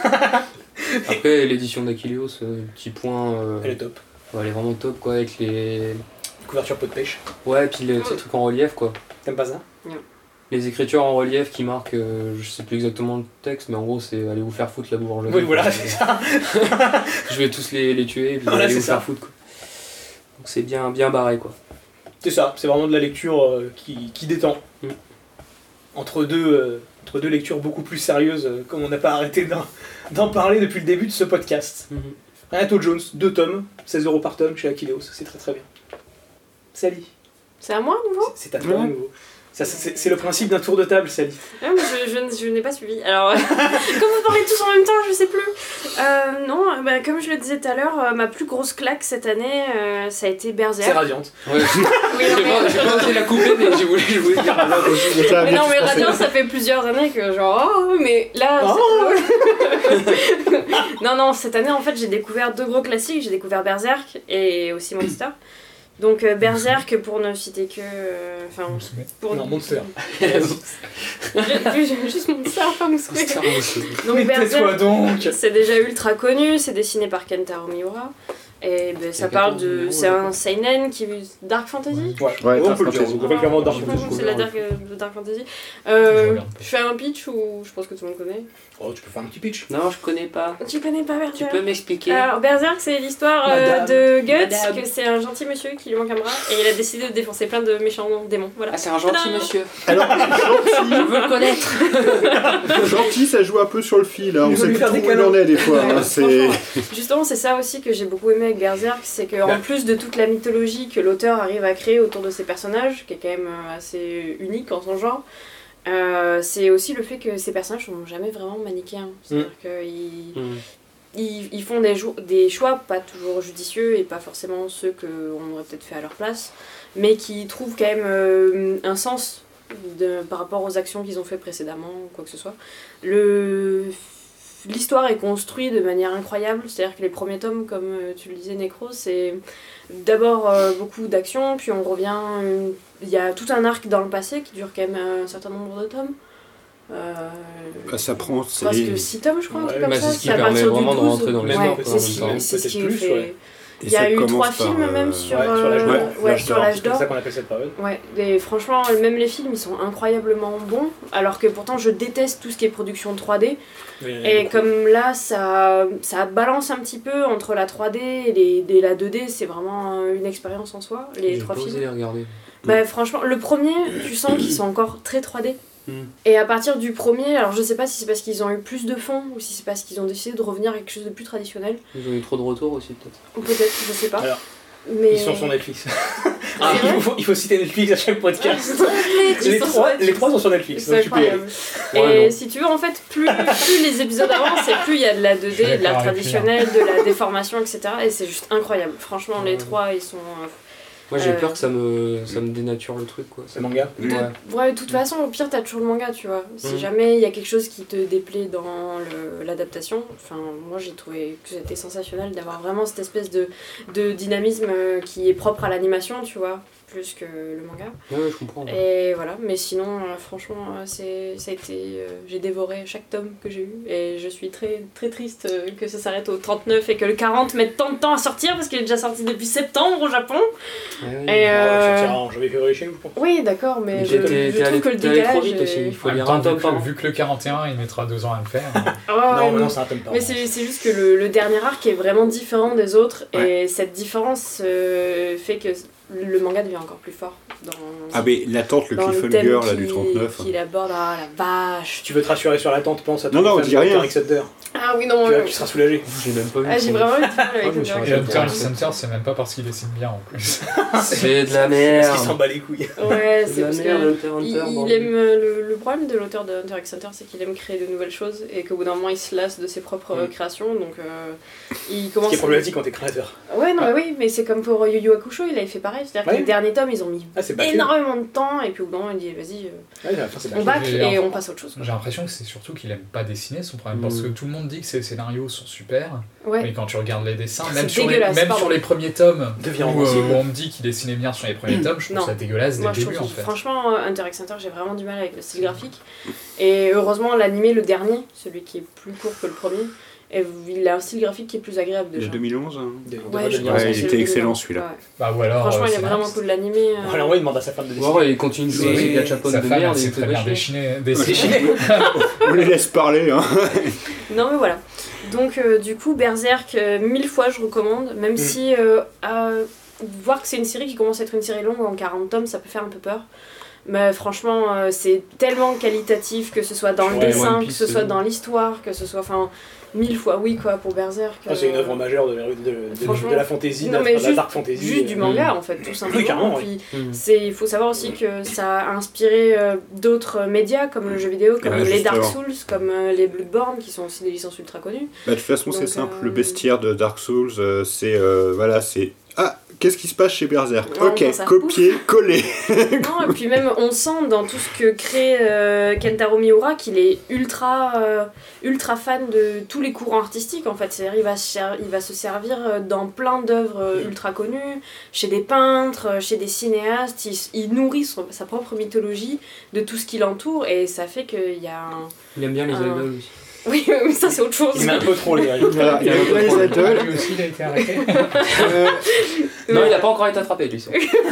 Après, l'édition d'Achilleos, euh, petit point, euh, elle est top. ouais, elle est vraiment top quoi, avec les. Couverture pot de pêche. Ouais, et puis les petits trucs en relief quoi. T'aimes pas ça? Les écritures en relief qui marquent, euh, je sais plus exactement le texte, mais en gros c'est allez vous faire foutre la bourgeoisie. Oui, voilà, quoi. c'est ça. Je vais tous les, les tuer et puis Voilà, allez c'est vous ça. faire foutre quoi. Donc c'est bien, bien barré quoi. C'est ça, c'est vraiment de la lecture euh, qui, qui détend. Mm. Entre deux, euh, entre deux lectures beaucoup plus sérieuses, euh, comme on n'a pas arrêté d'en, d'en parler depuis le début de ce podcast. Renato Jones, deux tomes, seize euros par tome chez Achilleos, c'est très très bien. Sally, C'est à moi, à nouveau c'est à toi à Ouais. nouveau. Ça, c'est, c'est le principe d'un tour de table, Sally. Ah, mais je, je, ne- je n'ai pas suivi. Alors, comme vous parlez tous en même temps, je sais plus. Euh, non, bah, comme je le disais tout à l'heure, euh, ma plus grosse claque cette année, euh, ça a été Berserk. C'est Radiante. Ouais, j'ai Oui, non, mais- pas, j'ai pas osé la couper, mais j'ai voulu, je voulais dire avant aussi. Ça a Mais bien non, pu mais se passer. Radiant, ça fait plusieurs années que genre, oh, mais là. Oh. c'est- non, non, cette année, en fait, j'ai découvert deux gros classiques. J'ai découvert Berserk et aussi Monster. Donc, euh, Berserk, pour ne citer que. euh, Enfin, Vous me souvenez pour. Non, Monster. Ju- ju- Juste Monster, pas Monster. Donc, Mais tais-toi Berserk, donc. c'est déjà ultra connu. C'est dessiné par Kentaro Miura. Et ben, ça Et parle Kentaro de. Miura, C'est je un seinen qui. Dark Fantasy. Ouais, Ouais, on Dark peut le dire, Fantasy. on peut clairement Dark Je Fantasy. pense que c'est la Dark, euh, Dark Fantasy. Je Euh, regarde pas. je fais un pitch ou je pense que tout le monde connaît. Oh, tu peux faire un petit pitch. Non, je connais pas. Tu connais pas Berserk? Tu peux m'expliquer? Alors Berserk, c'est l'histoire euh, Madame. de Guts, Madame. que c'est un gentil monsieur qui lui manque un bras et il a décidé de défoncer plein de méchants démons. Voilà. Ah, c'est un gentil Tadam. monsieur. Alors, Je veux le connaître. gentil, ça joue un peu sur le fil, hein. Il On veut sait lui plus faire trop des où il câlins. en est des fois. Ouais, hein. C'est... franchement. Justement, c'est ça aussi que j'ai beaucoup aimé avec Berserk, c'est qu'en Ouais. plus de toute la mythologie que l'auteur arrive à créer autour de ses personnages, qui est quand même euh, assez unique en son genre, euh, c'est aussi le fait que ces personnages sont jamais vraiment manichéens. C'est-à-dire qu'ils Hmm. ils, ils font des, jou- des choix pas toujours judicieux et pas forcément ceux qu'on aurait peut-être fait à leur place, mais qui trouvent quand même euh, un sens de, par rapport aux actions qu'ils ont fait précédemment ou quoi que ce soit. Le... L'histoire est construite de manière incroyable, c'est-à-dire que les premiers tomes, comme euh, tu le disais Necro, c'est d'abord euh, beaucoup d'action, puis on revient... euh, Il y a tout un arc dans le passé qui dure quand même un certain nombre de tomes. Euh, Bah, ça prend, c'est... presque six tomes, je crois, un Ouais, truc comme bah, ça. c'est ce qui Ça part permet sur du vraiment de douze. rentrer dans les Ouais, arcs, c'est en ce même temps. qui- c'est ce qui Peut-être plus, fait... ouais. Et Il y a ça eu commence trois par, films euh, même sur, ouais, sur l'âge euh, d'or. ouais, L'âge sur d'or, l'âge C'est comme d'or. ça qu'on appelle cette période. Ouais, et franchement, même les films, ils sont incroyablement bons, alors que pourtant je déteste tout ce qui est production trois D. Et comme là, ça, ça balance un petit peu entre la trois D et, les, et la deux D, c'est vraiment une expérience en soi, les J'ai trois pas osé films. les regarder. Bah, franchement, le premier, tu sens qu'ils sont encore très trois D. Mm. Et à partir du premier, alors je sais pas si c'est parce qu'ils ont eu plus de fonds ou si c'est parce qu'ils ont décidé de revenir à quelque chose de plus traditionnel. Ils ont eu trop de retours aussi, peut-être. Ou peut-être, je sais pas. Alors, Mais... Ils sont sur Netflix. Ah, il, faut, il faut citer Netflix à chaque podcast. les, trois, les trois sont sur Netflix. C'est Donc tu peux y aller. incroyable. Et Ouais, si tu veux, en fait, plus, plus les épisodes avancent et plus il y a de la deux D, de la traditionnelle, de la déformation, et cetera. Et c'est juste incroyable. Franchement, les Ouais. trois, ils sont... euh, Moi j'ai Euh, peur que ça me, ça me dénature le truc quoi. C'est manga. De, Ouais. ouais, de toute façon, au pire, t'as toujours le manga, tu vois. Si Mm. jamais il y a quelque chose qui te déplaît dans le- l'adaptation, enfin, moi j'ai trouvé que c'était sensationnel d'avoir vraiment cette espèce de, de dynamisme euh, qui est propre à l'animation, tu vois, plus que le manga. Ouais, je comprends. Ouais. Et voilà, mais sinon, euh, franchement, euh, c'est, ça a été. euh, j'ai dévoré chaque tome que j'ai eu, et je suis très, très triste euh, que ça s'arrête au trente-neuf et que le quarante mette tant de temps à sortir parce qu'il est déjà sorti depuis septembre au Japon. Ouais, ouais. Et Oh, euh, ça sortira en janvier février chez nous, je pense. Oui, d'accord, mais Mais je, t'es- je t'es trouve allé- que le t'es allé trop décalage. vite aussi, est- il faut En même lire temps, un tome vu, par que, an. vu que le quarante et un, il mettra deux ans à le faire. Ah ouais, Non, mais- maintenant c'est un tome par an. Mais c'est, c'est juste que le, le dernier arc est vraiment différent des autres, et cette différence euh, fait que le manga devient encore plus fort dans, Ah, mais l'attente, le dans les cliffhanger thèmes là, qu'il- du trente-neuf. qu'il aborde. Ah la vache! Tu veux te rassurer sur l'attente, pense à Non, non, on dit rien. X Hunter. Ah oui, non, Tu, vas- euh, tu seras soulagé. J'ai même pas vu. ah, j'ai son- vraiment eu du mal avec Moi, je me le suis Hunter Et arrêté. Hunter x Hunter, c'est même pas parce qu'il dessine bien en plus. C'est de la Parce merde. qu'il s'en bat les couilles. Ouais, C'est c'est de parce la que. merde, Hunter x Il, Hunter. il bordel. aime euh, le, le problème de l'auteur de Hunter x Hunter, c'est qu'il aime créer de nouvelles choses et qu'au bout d'un moment il se lasse de ses propres euh, Mm. créations, donc euh, il Ce commence. qui est problématique quand t'es créateur. Ouais, non, mais oui, mais c'est comme pour Yu Yu Hakusho, il avait fait pareil, c'est-à-dire que Ouais. les derniers tomes ils ont mis Ah, c'est pas énormément de temps et puis au bout d'un moment il dit vas-y, euh, Ouais, à la fin, c'est on pas back Et et enfin, on passe à autre chose. J'ai l'impression que c'est surtout qu'il aime pas dessiner son problème, Mm. parce que tout le monde dit que ses scénarios sont super, Ouais. mais quand tu regardes les dessins, C'est même, sur les, dégueulasse, même pardon. sur les premiers tomes, Devient où, euh, invincible. où on me dit qu'il dessinait bien sur les premiers tomes, je trouve Non. ça dégueulasse dès Moi le je début trouve en que, fait. franchement, euh, Hunter x Hunter, j'ai vraiment du mal avec le style graphique. Et heureusement, l'animé, le dernier, celui qui est plus court que le premier, et il a un style graphique qui est plus agréable Il y déjà. a deux mille onze. hein. De- de Ouais, Red je Alliance. pense Ouais, que il c'est était le excellent, deux. celui-là. Ouais. Bah, ou alors, Franchement, euh, il y a c'est vraiment nice. cool de l'animé. euh, Voilà, ouais, il demande à sa femme de Ou dessiner. alors il continue de jouer Et ses gachapon Sa de femme, merde elle et sait il très fait bien pas dessiner. dessiner. Dessiner. On les laisse parler, hein. Non mais voilà. Donc euh, du coup Berserk, euh, mille fois je recommande, même Mm. si euh, à voir que c'est une série qui commence à être une série longue en quarante tomes, ça peut faire un peu peur. Mais franchement, euh, c'est tellement qualitatif, que ce soit dans le Ouais, dessin, One que Piece, ce soit c'est dans l'histoire, que ce soit, enfin, mille fois oui quoi pour Berserk. Ah, c'est une euh, œuvre majeure de, la- de, de- Franchement. de la fantasy, Non, de mais la, de la juste- dark fantasy. Juste du euh, manga en fait, tout simplement. carrément, Et puis, Mm. c'est, il faut savoir aussi que ça a inspiré euh, d'autres médias comme le jeu vidéo, comme Ouais, les Dark justement. Souls, comme euh, les Bloodborne, qui sont aussi des licences ultra connues. Bah, de toute façon, c'est Donc, simple. euh, Le bestiaire de Dark Souls, euh, c'est. euh, voilà, c'est. Ah, qu'est-ce qui se passe chez Berserk? Ouais, Ok, quand ça copier, coller. Non, et puis même on sent dans tout ce que crée euh, Kentaro Miura qu'il est ultra, euh, ultra fan de tous les courants artistiques en fait. C'est-à-dire il va, se ser- il va se servir euh, dans plein d'œuvres euh, ultra connues, chez des peintres, euh, chez des cinéastes. Il, s- il nourrit son- sa propre mythologie de tout ce qui l'entoure et ça fait qu'il y a un... Il aime bien les Ah. idoles aussi. Oui, mais ça c'est autre chose. Il m'a un peu trop les règles. Voilà, il y a Il y a les un peu idoles. Lui aussi, il a été arrêté. Euh, Non, il a pas encore été attrapé lui. ça.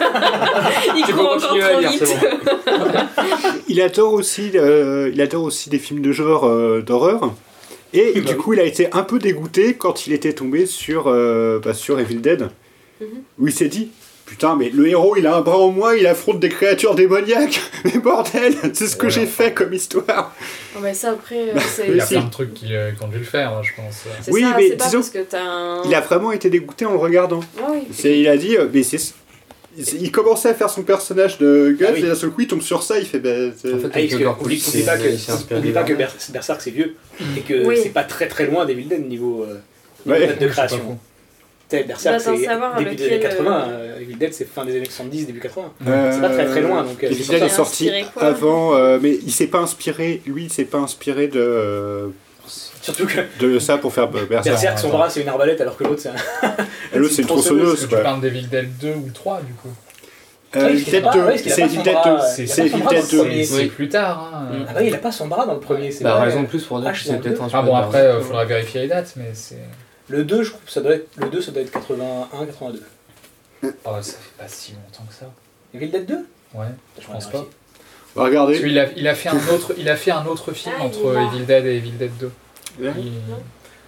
Il Tu peux court encore continuer à trop lire, vite. c'est bon. il adore aussi, euh, il adore aussi des films de genre euh, d'horreur. Et Bah du oui. coup, il a été un peu dégoûté quand il était tombé sur, euh, bah, sur Evil Dead, Mhm. où il s'est dit putain, mais le héros, il a un bras en moins, il affronte des créatures démoniaques. Mais bordel, c'est ce que Ouais, j'ai enfin. fait comme histoire. Oh, mais ça après, euh, c'est... Il y a si. plein de trucs qui, euh, qui ont dû le faire, hein, je pense. C'est Oui, ça, mais c'est pas disons- parce que t'as un... Il a vraiment été dégoûté en le regardant. Ah oui. C'est, il a dit, euh, mais c'est. c'est- Il commençait à faire son personnage de Guts Ah oui. et d'un seul coup il tombe sur ça, il fait bah, c'est- En fait, Ah, parce que, Tucker oublie, Puss, oublie pas c'est- que, il s'est inspiré oublie de pas que Berserk. Ber- Berserk c'est vieux et que Oui. c'est pas très très loin d'Evil Dead niveau, euh, niveau Ouais. date de Oui, c'est pas création. faux. Tu sais, Berserk Bah, sans c'est savoir début avec des années quel, quatre-vingts, euh, euh, Evil Dead c'est fin des années soixante-dix, début quatre-vingts. Euh, C'est pas très, très loin, donc, euh, Evil c'est Dead pour est ça. sorti Inspiré quoi avant, euh, mais il s'est pas inspiré, lui il s'est pas inspiré de, euh, Surtout que de ça pour faire euh, Berserk. Berserk son attends. bras c'est une arbalète alors que l'autre c'est un. Et l'autre c'est une tronçonneuse. tronçonneuse. Est-ce que tu quoi. parles d'Evil Dead deux ou trois du coup? Euh, Ouais, Evil il Dead a pas- deux, ouais, parce qu'il a c'est pas Evil son Dead bras, deux, il a c'est pas c'est son Evil bras Dead dans le deux. premier. C'est Oui. plus tard. Hein. Mm. Ah bah il a pas son bras dans le premier, c'est Bah, vrai. raison de plus pour dire Ah, que je c'est sais peut-être pas. un Ah bon, après, il faudra vérifier les dates, mais c'est. Le deux je crois que ça doit être le deux ça doit être quatre-vingt-un quatre-vingt-deux. Oh, ça fait pas si longtemps que ça. Evil Dead deux? Ouais, je pense pas. On va regarder. Parce qu'il a, il a fait un autre, il a fait un autre film Ah, il entre est mort. Evil Dead et Evil Dead deux. Ouais. Il-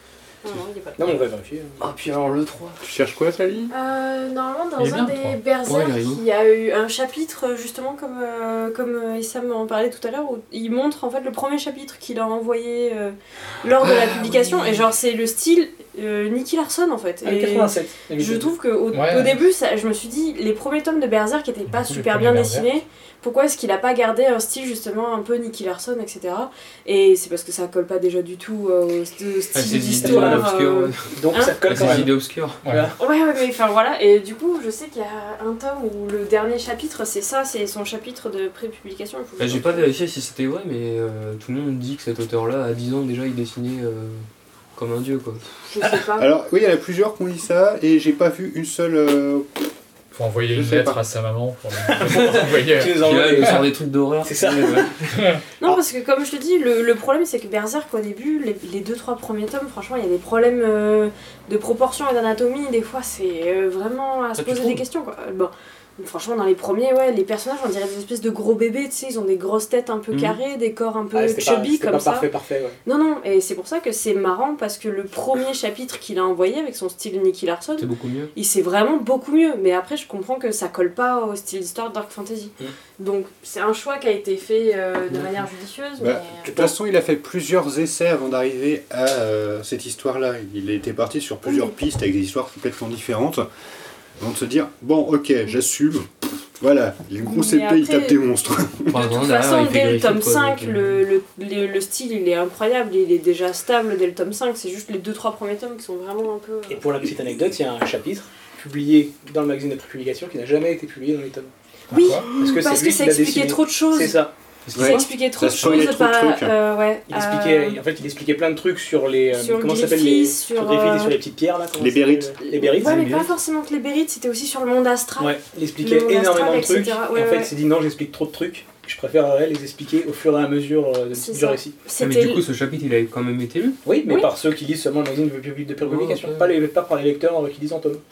Non, non, il est pas là. Non, mais on va vérifier. Ah, puis alors le trois. Tu cherches quoi, Sally? Euh, normalement, dans Il est un bien, des toi. Berserk, Ouais, il est rigolo. il y a eu un chapitre, justement, comme, euh, comme euh, Issam en parlait tout à l'heure, où il montre en fait le premier chapitre qu'il a envoyé euh, lors de la publication. Et genre, c'est le style euh, Nicky Larson en fait. Ah, Et quatre-vingt-sept. je trouve qu'au Ouais. au début, ça, je me suis dit, les premiers tomes de Berserk étaient pas Du coup, les super premiers bien Berserk. dessinés. Pourquoi est-ce qu'il a pas gardé un style justement un peu Nicky Larson, et cetera. Et c'est parce que ça colle pas déjà du tout euh, au st- Ah, style c'est des idées d'histoire. obscures. euh, ouais. Donc Hein ça colle Ah, quand c'est des même. idées obscures. Ouais. Voilà. Ouais, ouais, mais enfin voilà, et du coup, je sais qu'il y a un tome où le dernier chapitre, c'est ça, c'est son chapitre de pré-publication. il faut que Bah, je j'ai pas retrouve. vérifié si c'était vrai, mais euh, tout le monde dit que cet auteur-là, à dix ans déjà, il dessinait euh, comme un dieu, quoi. Je sais pas. Alors, oui, il y en a plusieurs qui ont dit ça, et j'ai pas vu une seule. euh, Faut envoyer Je une sais lettre pas. à sa maman pour lui envoyer. Tu nous Puis envoies là, il les- nous sort des trucs d'horreur. C'est ça. Ouais, ouais. Non, parce que comme je te dis, le, le problème c'est que Berserk au début, les, les deux trois premiers tomes, franchement, il y a des problèmes euh, de proportion et d'anatomie. Des fois, c'est euh, vraiment à se Ah, tu poser trouves des questions, quoi. Euh, Bon. Franchement, dans les premiers, ouais, les personnages, on dirait des espèces de gros bébés, tu sais, ils ont des grosses têtes un peu Mhm. carrées, des corps un peu Ah, c'était pas, chubby c'était comme pas ça. parfait, parfait, ouais. Non, non, et c'est pour ça que c'est marrant parce que le premier chapitre qu'il a envoyé avec son style Nicky Larson, C'est beaucoup mieux. il c'est vraiment beaucoup mieux. Mais après, je comprends que ça colle pas au style d'histoire Dark Fantasy. Mm. Donc, c'est un choix qui a été fait euh, de Mm. manière judicieuse. Bah, mais... de toute façon, il a fait plusieurs essais avant d'arriver à euh, cette histoire-là. Il était parti sur plusieurs Oui. pistes avec des histoires complètement différentes. Avant de se dire, bon, ok, j'assume. Voilà, les gros C P, Mais ils tapent après- des monstres. Enfin, De toute derrière, façon, il fait dès le Griffith, tome quoi, cinq, donc, euh, le, le, le, le style il est incroyable, il est déjà stable dès le tome cinq, c'est juste les deux trois premiers tomes qui sont vraiment un peu. Et pour la petite anecdote, il y a un chapitre publié dans le magazine de prépublication qui n'a jamais été publié dans les tomes. Oui, Quoi Parce que parce c'est lui que ça qui l'a expliquait dessiné. trop de choses. C'est ça. Ça Ouais. expliquait trop Ça de spoilait choses. trop de par- trucs. euh, ouais, Il expliquait, euh, en fait, il expliquait plein de trucs sur les. euh, sur comment ça s'appelle les. Griffith, sur, Sur Griffith et euh, sur les petites pierres là. comment les ça s'appelle Bérites. Les Bérites. Ouais, mais c'est pas bien. forcément que les Bérites, c'était aussi sur le monde astral. Ouais, il expliquait Le monde énormément de astral, trucs. et cetera. Ouais, et en fait, ouais. il s'est dit non, j'explique trop de trucs. Je préférerais les expliquer au fur et à mesure euh, de- C'est du ça. récit. Ah, mais C'était du coup, ce chapitre, il avait quand même été lu. Oui, mais Oui. par ceux qui lisent seulement le magazine de pub- de publication, Oh, ok. pas, les, pas par les lecteurs euh, qui lisent en tome.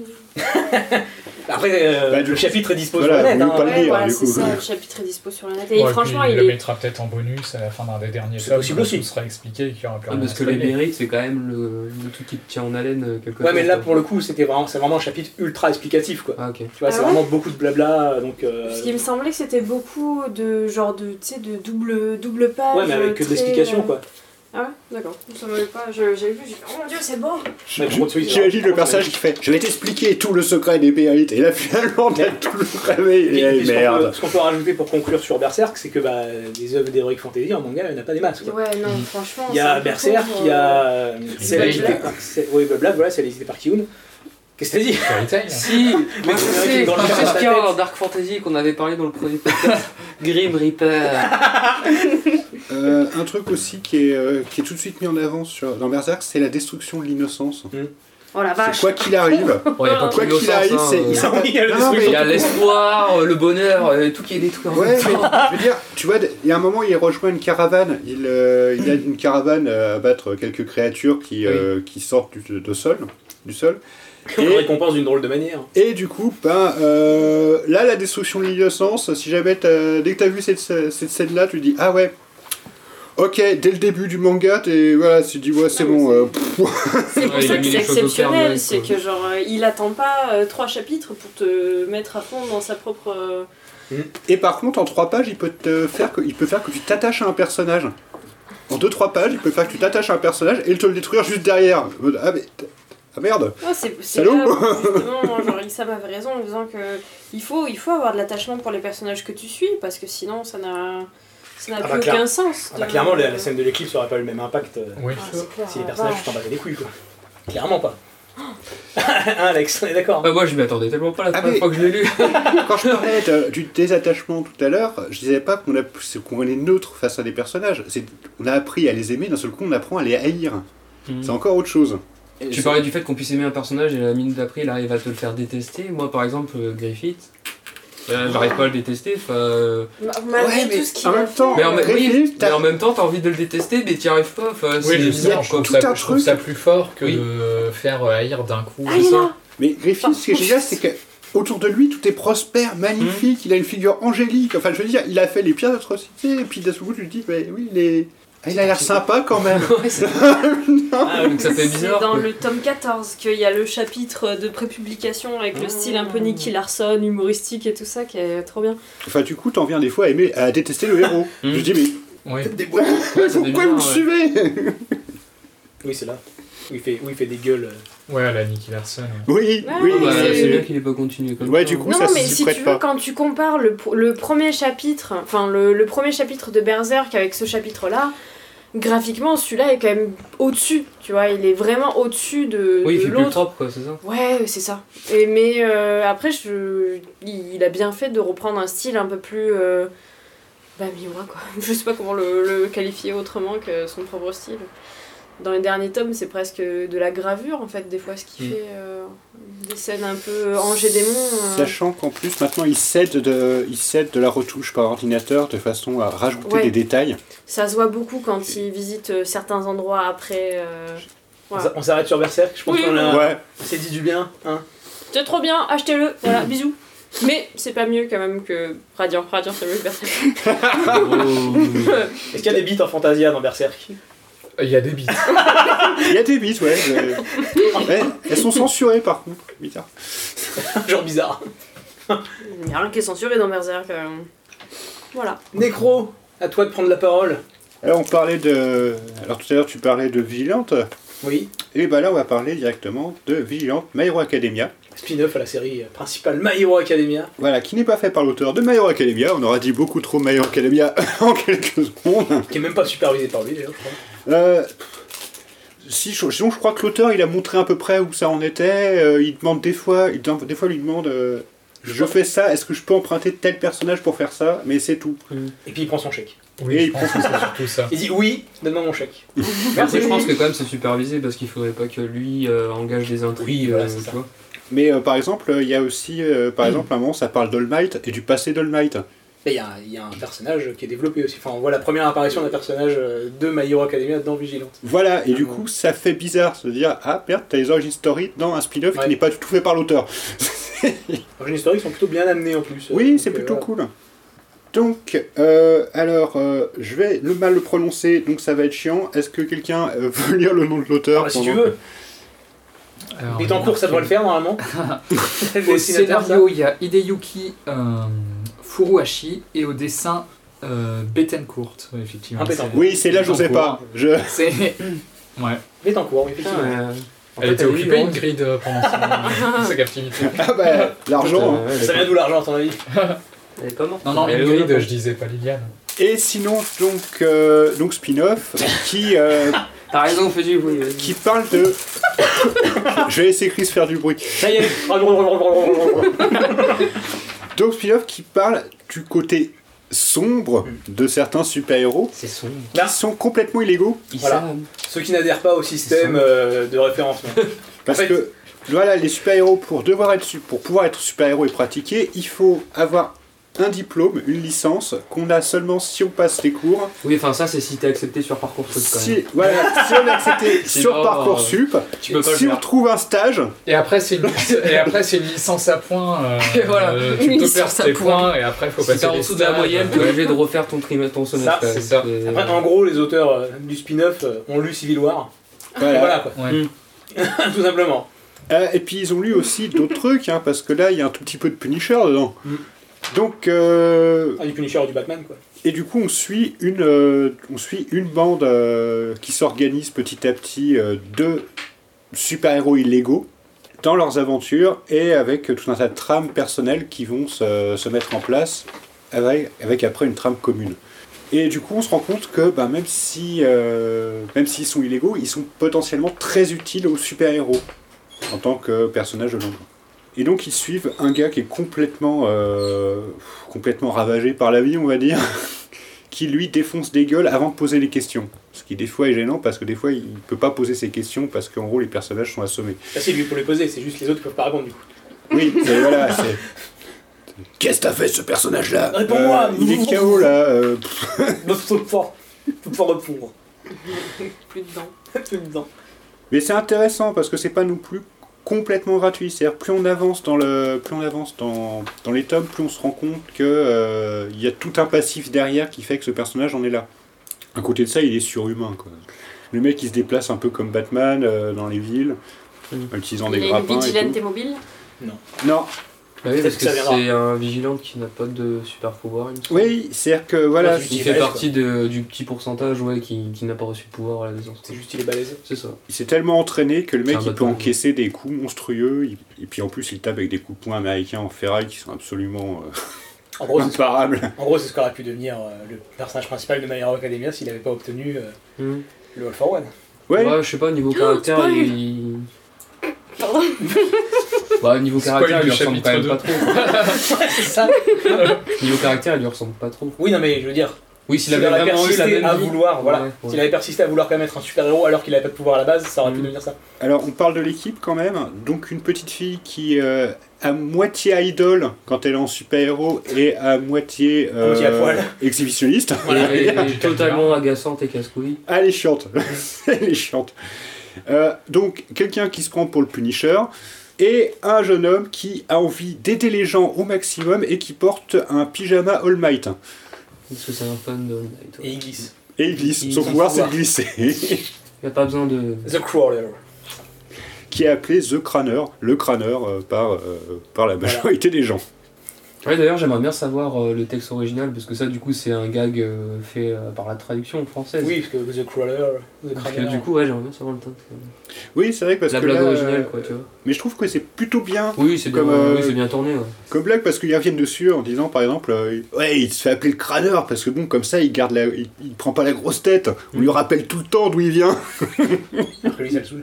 Après, euh, Bah, du le coup, chapitre est dispo voilà, sur le net. vous hein. pas le Ouais, lire, voilà, du c'est coup. ça, le chapitre est dispo sur le net. Et Ouais, franchement, puis il le est. mettra peut-être en bonus à la fin d'un des derniers C'est tomes. possible quand aussi. Tout sera expliqué et qu'il y aura plus Ah, rien parce à que les spoiler. mérites, c'est quand même le, le truc qui te tient en haleine euh, quelque Ouais, temps, mais là quoi. pour le coup, c'était vraiment, c'est vraiment un chapitre ultra explicatif quoi. Ah, ok. Tu vois, Ah c'est ouais vraiment beaucoup de blabla, donc. euh, Parce qu'il me semblait que c'était beaucoup de genre de, tu sais, de double, double page. Ouais, mais avec que de très, l'explication euh, quoi. Ah ouais, d'accord. Ça m'avait pas. je- J'ai vu, j'ai fait, oh mon dieu, c'est beau! Mais par contre, oui, c'est J'imagine le vraiment- personnage qui fait, je vais t'expliquer tout le secret des Bérites. Et là, finalement, on a tout le cramé. Et Et puis, là, ce qu'on peut- merde. Ce qu'on peut rajouter pour conclure sur Berserk, c'est que bah, des œuvres d'Heroic Fantasy en manga, il n'y en a pas des masses. Quoi. Ouais, non, franchement. Il y c'est a un peu Berserk, pauvre, il y a euh, celle Blade. éditée par. c'est- Oui, bah, Blade, voilà, celle éditée par Kiun. Qu'est-ce que t'as dit Fairy Tail. Si, Mais moi je c'est sais, dans le tu sais cache ce qu'il y ta a tête. dans Dark Fantasy qu'on avait parlé dans le premier podcast. Grim Reaper. Euh, un truc aussi qui est, euh, qui est tout de suite mis en avant sur, dans Berserk, c'est la destruction de l'innocence. Oh la C'est vache! quoi qu'il arrive, Bon, y a pas quoi que qu'il arrive, c'est. il il s'appelle- il y a la Non, non, mais- y a l'espoir, euh, le bonheur, euh, tout qui est détruit en Ouais, même mais temps. je veux dire, tu vois, il y a un moment, il rejoint une caravane. Il, euh, il aide une caravane à abattre quelques créatures qui, euh, qui sortent du, de sol, du sol. On le Et, récompense d'une drôle de manière. et du coup, ben, euh, là, la destruction de l'innocence, si jamais t'as- dès que tu as vu cette, cette scène-là, tu te dis, ah ouais, ok, dès le début du manga, t'es, voilà, tu te dis, ouais, c'est Non, mais bon. c'est- euh, pff, C'est pour Ouais, il ça a que mis c'est les choses au exceptionnel, Père c'est Noël, que genre euh, il attend pas euh, trois chapitres pour te mettre à fond dans sa propre. euh, Et par contre, en trois pages, il peut, te faire que, il peut faire que tu t'attaches à un personnage. En deux trois pages, il peut faire que tu t'attaches à un personnage et il te le détruire juste derrière. Ah, mais, ah merde. Oh, c'est c'est Salaud. là où, justement, genre Issam avait raison en disant que il faut, il faut avoir de l'attachement pour les personnages que tu suis parce que sinon ça n'a ça n'a Ah plus bah, aucun clair- sens. Ah bah, de- clairement, la, la scène de l'éclipse n'aurait pas eu le même impact euh, Oui. Ah, c'est clair, si les la personnages vache. s'en battaient les couilles quoi. Clairement pas. Hein, Alex, on est d'accord. Ah, moi je m'y attendais tellement pas la Ah, première mais- fois que je l'ai lu. Quand je parlais de- du désattachement tout à l'heure, je disais pas qu'on a, c'est qu'on est neutre face à des personnages. C'est, on a appris à les aimer, d'un seul coup on apprend à les haïr. C'est encore autre chose. Tu parlais du fait qu'on puisse aimer un personnage et la minute d'après il arrive à te le faire détester. Moi par exemple, euh, Griffith, euh, j'arrive pas à le détester. Enfin, euh, Ma- Malgré Ouais, mais tout ce qu'il en a même fait, temps, mais, en, euh, même- oui, Griffith, mais t'as- en même temps t'as envie de le détester mais t'y arrives pas. Enfin, Oui, c'est- justement, y a je trouve, tout ça, un je trouve truc. ça plus fort que Oui. de faire haïr d'un coup. Ah, il est là! Mais Griffith, ce qui est génial, c'est que autour de lui, tout est prospère, magnifique, il a une figure angélique. Enfin, je veux dire, il a fait les pires atrocités, et puis d'un seul coup, tu te dis, mais oui, il est. Ah, il a l'air sympa quand même. Ouais, c'est- Ah, donc ça fait C'est bizarre. dans quoi. le tome quatorze qu'il y a le chapitre de prépublication avec le style un peu Nicky Larson, humoristique et tout ça qui est trop bien. Enfin, du coup, t'en viens des fois à aimer, à détester le héros. Mm. Je dis, mais Oui. des bois. Ouais, ça fait pourquoi vous me bizarre, ouais. suivez? Oui, c'est là. Où il fait, où il fait des gueules. euh. Ouais, à la Nicky Larson. ouais. Oui, Ouais, oui. ouais, Bah, c'est- c'est bien qu'il ait pas continué comme Ouais, ça. du coup, Non, ça non, mais s'y si prête tu veux, pas. quand tu compares le, pr- le premier chapitre, enfin le, le premier chapitre de Berserk avec ce chapitre-là, graphiquement, celui-là est quand même au-dessus, tu vois, il est vraiment au-dessus de, Oui, il de fait plus l'autre. propre, quoi, c'est ça. Ouais, c'est ça. Et, mais euh, après, je, il, il a bien fait de reprendre un style un peu plus... Euh, bah, Miura, quoi. Je sais pas comment le, le qualifier autrement que son propre style. Dans les derniers tomes, c'est presque de la gravure, en fait, des fois, ce qui Mm. fait euh, des scènes un peu Angers démon. euh. Sachant qu'en plus, maintenant, il cède, de, il cède de la retouche par ordinateur de façon à rajouter Ouais. des détails. Ça se voit beaucoup quand il visite euh, certains endroits après. euh, On voilà. s'a- On s'arrête sur Berserk. Je pense Oui, qu'on a. Ouais. On s'est dit du bien. Hein. C'est trop bien, achetez-le, voilà, bisous. Mais c'est pas mieux quand même que Radiant. Radiant, c'est mieux que Berserk. Est-ce qu'il y a des beats en Fantasia dans Berserk? Il y a des beats. Il y a des bits, ouais. euh, ouais, elles sont censurées par contre. Bizarre. Genre bizarre. Il y a rien qui est censuré dans Berserk. euh. Voilà. Nécro, à toi de prendre la parole. Alors, on parlait de. Alors, tout à l'heure, tu parlais de Vigilante. Oui. Et bah là, on va parler directement de Vigilante My Hero Academia. Spin-off à la série principale My Hero Academia. Voilà, qui n'est pas fait par l'auteur de My Hero Academia. On aura dit beaucoup trop My Hero Academia en quelques secondes. Qui est même pas supervisé par lui d'ailleurs, je crois. Euh, si, je- sinon, je crois que l'auteur, il a montré à peu près où ça en était. Euh, il demande des fois, il, demande- des fois, il lui demande euh, je fais ça, est-ce que je peux emprunter tel personnage pour faire ça? Mais c'est tout. Et puis il prend son chèque. Oui, Et je pense que c'est surtout ça. Il dit oui, donne-moi mon chèque. Après, je pense que quand même c'est supervisé parce qu'il faudrait pas que lui euh, engage des intrigues. Oui, voilà, euh, c'est tu ça. vois. Mais euh, par exemple, il y a aussi, euh, par exemple, à un moment, ça parle d'All Might et du passé d'All Might. Et il y, a un- il y a un personnage qui est développé aussi. Enfin, on voit la première apparition d'un personnage euh, de My Hero Academia dans Vigilante. Voilà, et du Ah, coup, ça fait bizarre de se dire ah merde, t'as les origin story dans un spin-off Ouais. qui n'est pas du tout fait par l'auteur. Les origines historiques sont plutôt bien amenées en plus. Oui, Donc, c'est euh, plutôt voilà. cool. Donc, euh, alors, euh, je vais le mal le prononcer, donc ça va être chiant. Est-ce que quelqu'un euh, veut lire le nom de l'auteur? Ah, si tu pendant- veux. Alors, Il est en cours, ça devrait le faire normalement. Le Au dessinateur, ça. scénario, il y a Hideyuki euh, Furuhashi et au dessin euh, Bettencourt, effectivement. Un Bettencourt. Oui, c'est là, je sais pas. Je... C'est. Ouais. Il est en cours, oui, Putain, effectivement. euh, En Elle fait, était elle occupée est une grille de- pendant son- sa captivité. Ah bah, l'argent. hein. ouais, Ça vient d'où l'argent, à ton avis? Elle est pas morte. Non, non, Elle est au Ingrid, Japon. je disais pas Liliane. Et sinon, donc, euh, donc spin-off qui, euh, T'as raison, on fait du bruit. vas-y. qui parle de. Je vais laisser Chris faire du bruit. Ça y est. Donc spin-off qui parle du côté sombre de certains super-héros C'est sombre. Là. qui sont complètement illégaux. Ils Voilà. savent. Ceux qui n'adhèrent pas au système euh, de référencement. Parce En fait- que voilà, les super-héros, pour, devoir être, su- pour pouvoir être super-héros et pratiquer, il faut avoir un diplôme, une licence, qu'on a seulement si on passe les cours. Oui, enfin ça c'est si t'es accepté sur Parcoursup quand même. Si, voilà, si on est accepté sur Sinon, Parcoursup, Tu peux pas le si on faire. trouve un stage, Et après, c'est une, et après, c'est une licence à points. euh, Et voilà. euh, Une tu peux licence perdre à tes points. points et après, il faut Si passer t'es en les dessous de la stages, moyenne, euh, t'es obligé de refaire ton, trimestre, ton semestre. c'est ça. C'est- Après, en gros, les auteurs euh, du spin-off euh, ont lu Civil War. Et voilà. voilà quoi. Ouais. Tout simplement. Euh, et puis ils ont lu aussi d'autres trucs, hein, parce que là il y a un tout petit peu de Punisher dedans. Mm. Donc, euh, Ah, du Punisher ou du Batman quoi. et du coup on suit une, euh, on suit une bande euh, qui s'organise petit à petit euh, de super-héros illégaux dans leurs aventures et avec tout un tas de trames personnelles qui vont se, se mettre en place avec, avec après une trame commune. Et du coup on se rend compte que bah, même si, euh, même s'ils sont illégaux, ils sont potentiellement très utiles aux super-héros en tant que personnage de l'ombre. Et donc ils suivent un gars qui est complètement, euh, complètement ravagé par la vie, on va dire, qui lui défonce des gueules avant de poser les questions. Ce qui des fois est gênant parce que des fois il peut pas poser ses questions parce qu'en gros les personnages sont assommés. Ah, c'est lui pour les poser, c'est juste les autres qui peuvent pas répondre du coup. Oui, c'est, voilà, c'est... Qu'est-ce que t'as fait ce personnage-là? Réponds-moi. Il est K O là. euh, Faut fort. Faut fort répondre. Plus dedans. Plus dedans. Mais c'est intéressant parce que c'est pas non plus complètement gratuit. C'est-à-dire plus on avance dans le, plus on avance dans, dans les tomes, plus on se rend compte que euh, il y a tout un passif derrière qui fait que ce personnage en est là. À côté de ça, il est surhumain, quoi. Le mec, il se déplace un peu comme Batman euh, dans les villes, Mm. en utilisant Il des a une grappins et vigilante tout. et mobile. Non. Bah oui, Peut-être parce que que ça viendra. c'est un vigilante qui n'a pas de super pouvoir, il me semble. Oui, c'est-à-dire que voilà, Ouais, Il Petit fait balèze, partie de, du petit pourcentage ouais, qui, qui n'a pas reçu de pouvoir à la naissance. C'est juste il est balèze. C'est ça. il s'est tellement entraîné que le mec, C'est un il peut Batman. encaisser des coups monstrueux, il- et puis en plus, il tape avec des coups de poing américains en ferraille qui sont absolument En euh, gros, c'est ce, imparables. en gros, c'est ce qu'aurait pu devenir euh, le personnage principal de My Hero Academia s'il n'avait pas obtenu euh, Mm. le All for One. Ouais, Ouais, je sais pas, niveau Oh, caractère, spoil. il. Pardon. Bah, niveau Spoil caractère, il du lui ressemble quand même chapitre pas trop. c'est ça. Niveau caractère, il lui ressemble pas trop. Oui, non, mais je veux dire, Oui, s'il s'il avait avait vraiment eu la persisté même à vie. vouloir, voilà, Ouais, ouais. s'il avait persisté à vouloir quand même être un super-héros alors qu'il n'avait pas de pouvoir à la base, ça aurait pu Mm. devenir ça. alors on parle de l'équipe quand même, donc une petite fille qui est euh, à moitié idole quand elle est en super-héros et à moitié, euh, moitié à poil. exhibitionniste. Voilà. Elle est- elle est totalement agaçante et casse-couille. Elle est chiante. Elle est chiante. Euh, donc, quelqu'un qui se prend pour le Punisher et un jeune homme qui a envie d'aider les gens au maximum et qui porte un pyjama All Might. Parce que c'est un fan de All Might, ouais. Et il glisse. Et il glisse. Il- Son il pouvoir, c'est de pouvoir. glisser. Il n'y a pas besoin de. The Crawler. qui est appelé The Craner, le crâneur euh, par, euh, par la majorité des gens. Ouais, d'ailleurs, j'aimerais bien savoir euh, le texte original, parce que ça, du coup, c'est un gag euh, fait euh, par la traduction française. Oui, parce que The Crawler, The Donc, euh, Crawler. du coup, ouais, j'aimerais bien savoir le texte. Oui, c'est vrai que parce La que blague là, originale, euh, quoi, tu vois. Mais je trouve que c'est plutôt bien Oui, c'est bien, comme, euh, oui, c'est bien tourné, ouais. comme blague parce qu'ils reviennent dessus en disant par exemple euh, ouais il se fait appeler le crâneur parce que bon comme ça il garde la, il, il prend pas la grosse tête, on lui rappelle tout le temps d'où il vient. Après lui, ça le saoule.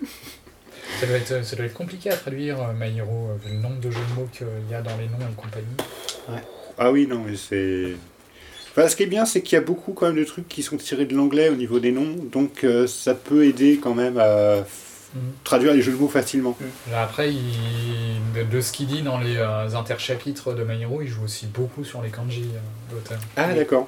Ça doit, être, ça doit être compliqué à traduire, euh, My Hero, euh, vu le nombre de jeux de mots qu'il y a dans les noms et compagnie. Ah oui non mais c'est... Enfin, ce qui est bien c'est qu'il y a beaucoup quand même de trucs qui sont tirés de l'anglais au niveau des noms donc euh, ça peut aider quand même à Mhm. traduire les jeux de mots facilement. Là, après, il- de, de ce qu'il dit dans les euh, interchapitres de My Hero, il joue aussi beaucoup sur les kanji, euh, l'auteur. Ah d'accord.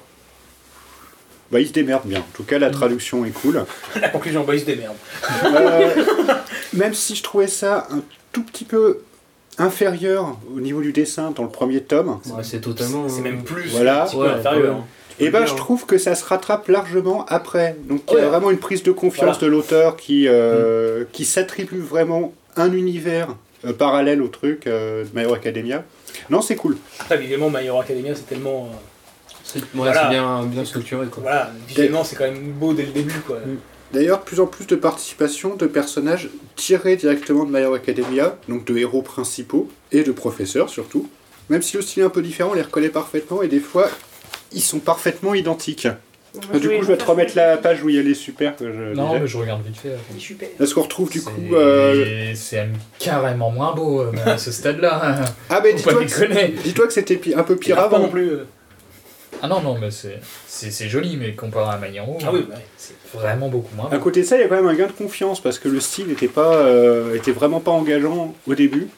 Bah il se démerde bien, en tout cas la traduction est cool. La conclusion, bah il se démerde. Euh, même si je trouvais ça un tout petit peu inférieur au niveau du dessin dans le premier tome, Ouais, c'est totalement. C'est euh, même plus, Voilà. un petit peu Ouais, inférieur. ouais. et ben bien, je hein. trouve que ça se rattrape largement après. Donc il y a Ouais. vraiment une prise de confiance Voilà. de l'auteur qui, euh, qui s'attribue vraiment un univers euh, parallèle au truc euh, de My Hero Academia. Non, c'est cool. Après, évidemment, My Hero Academia, c'est tellement... euh, C'est ouais, Voilà. c'est bien, bien structuré, quoi. Voilà, visuellement, c'est quand même beau dès le début, quoi. Mm. D'ailleurs, plus en plus de participation de personnages tirés directement de My Hero Academia, donc de héros principaux et de professeurs surtout. Même si le style est un peu différent, on les reconnaît parfaitement et des fois, ils sont parfaitement identiques. Moi, du coup, je vais te remettre la page où il y a les super que je Non, disais. mais je regarde vite fait. attends. Il est super. Parce qu'on retrouve du C'est- coup... euh, C'est carrément moins beau euh, même à ce stade-là. Ah mais Faut pas dis-toi que, c'est- déconner. dis-toi que c'était pi- un peu pire Pas avant. non plus. euh. Ah non, non, mais c'est c'est- c'est joli, mais comparé à My Hero, Ah oui, ouais. c'est vraiment beaucoup moins À beau. côté de ça, il y a quand même un gain de confiance parce que le style n'était pas, euh, était vraiment pas engageant au début.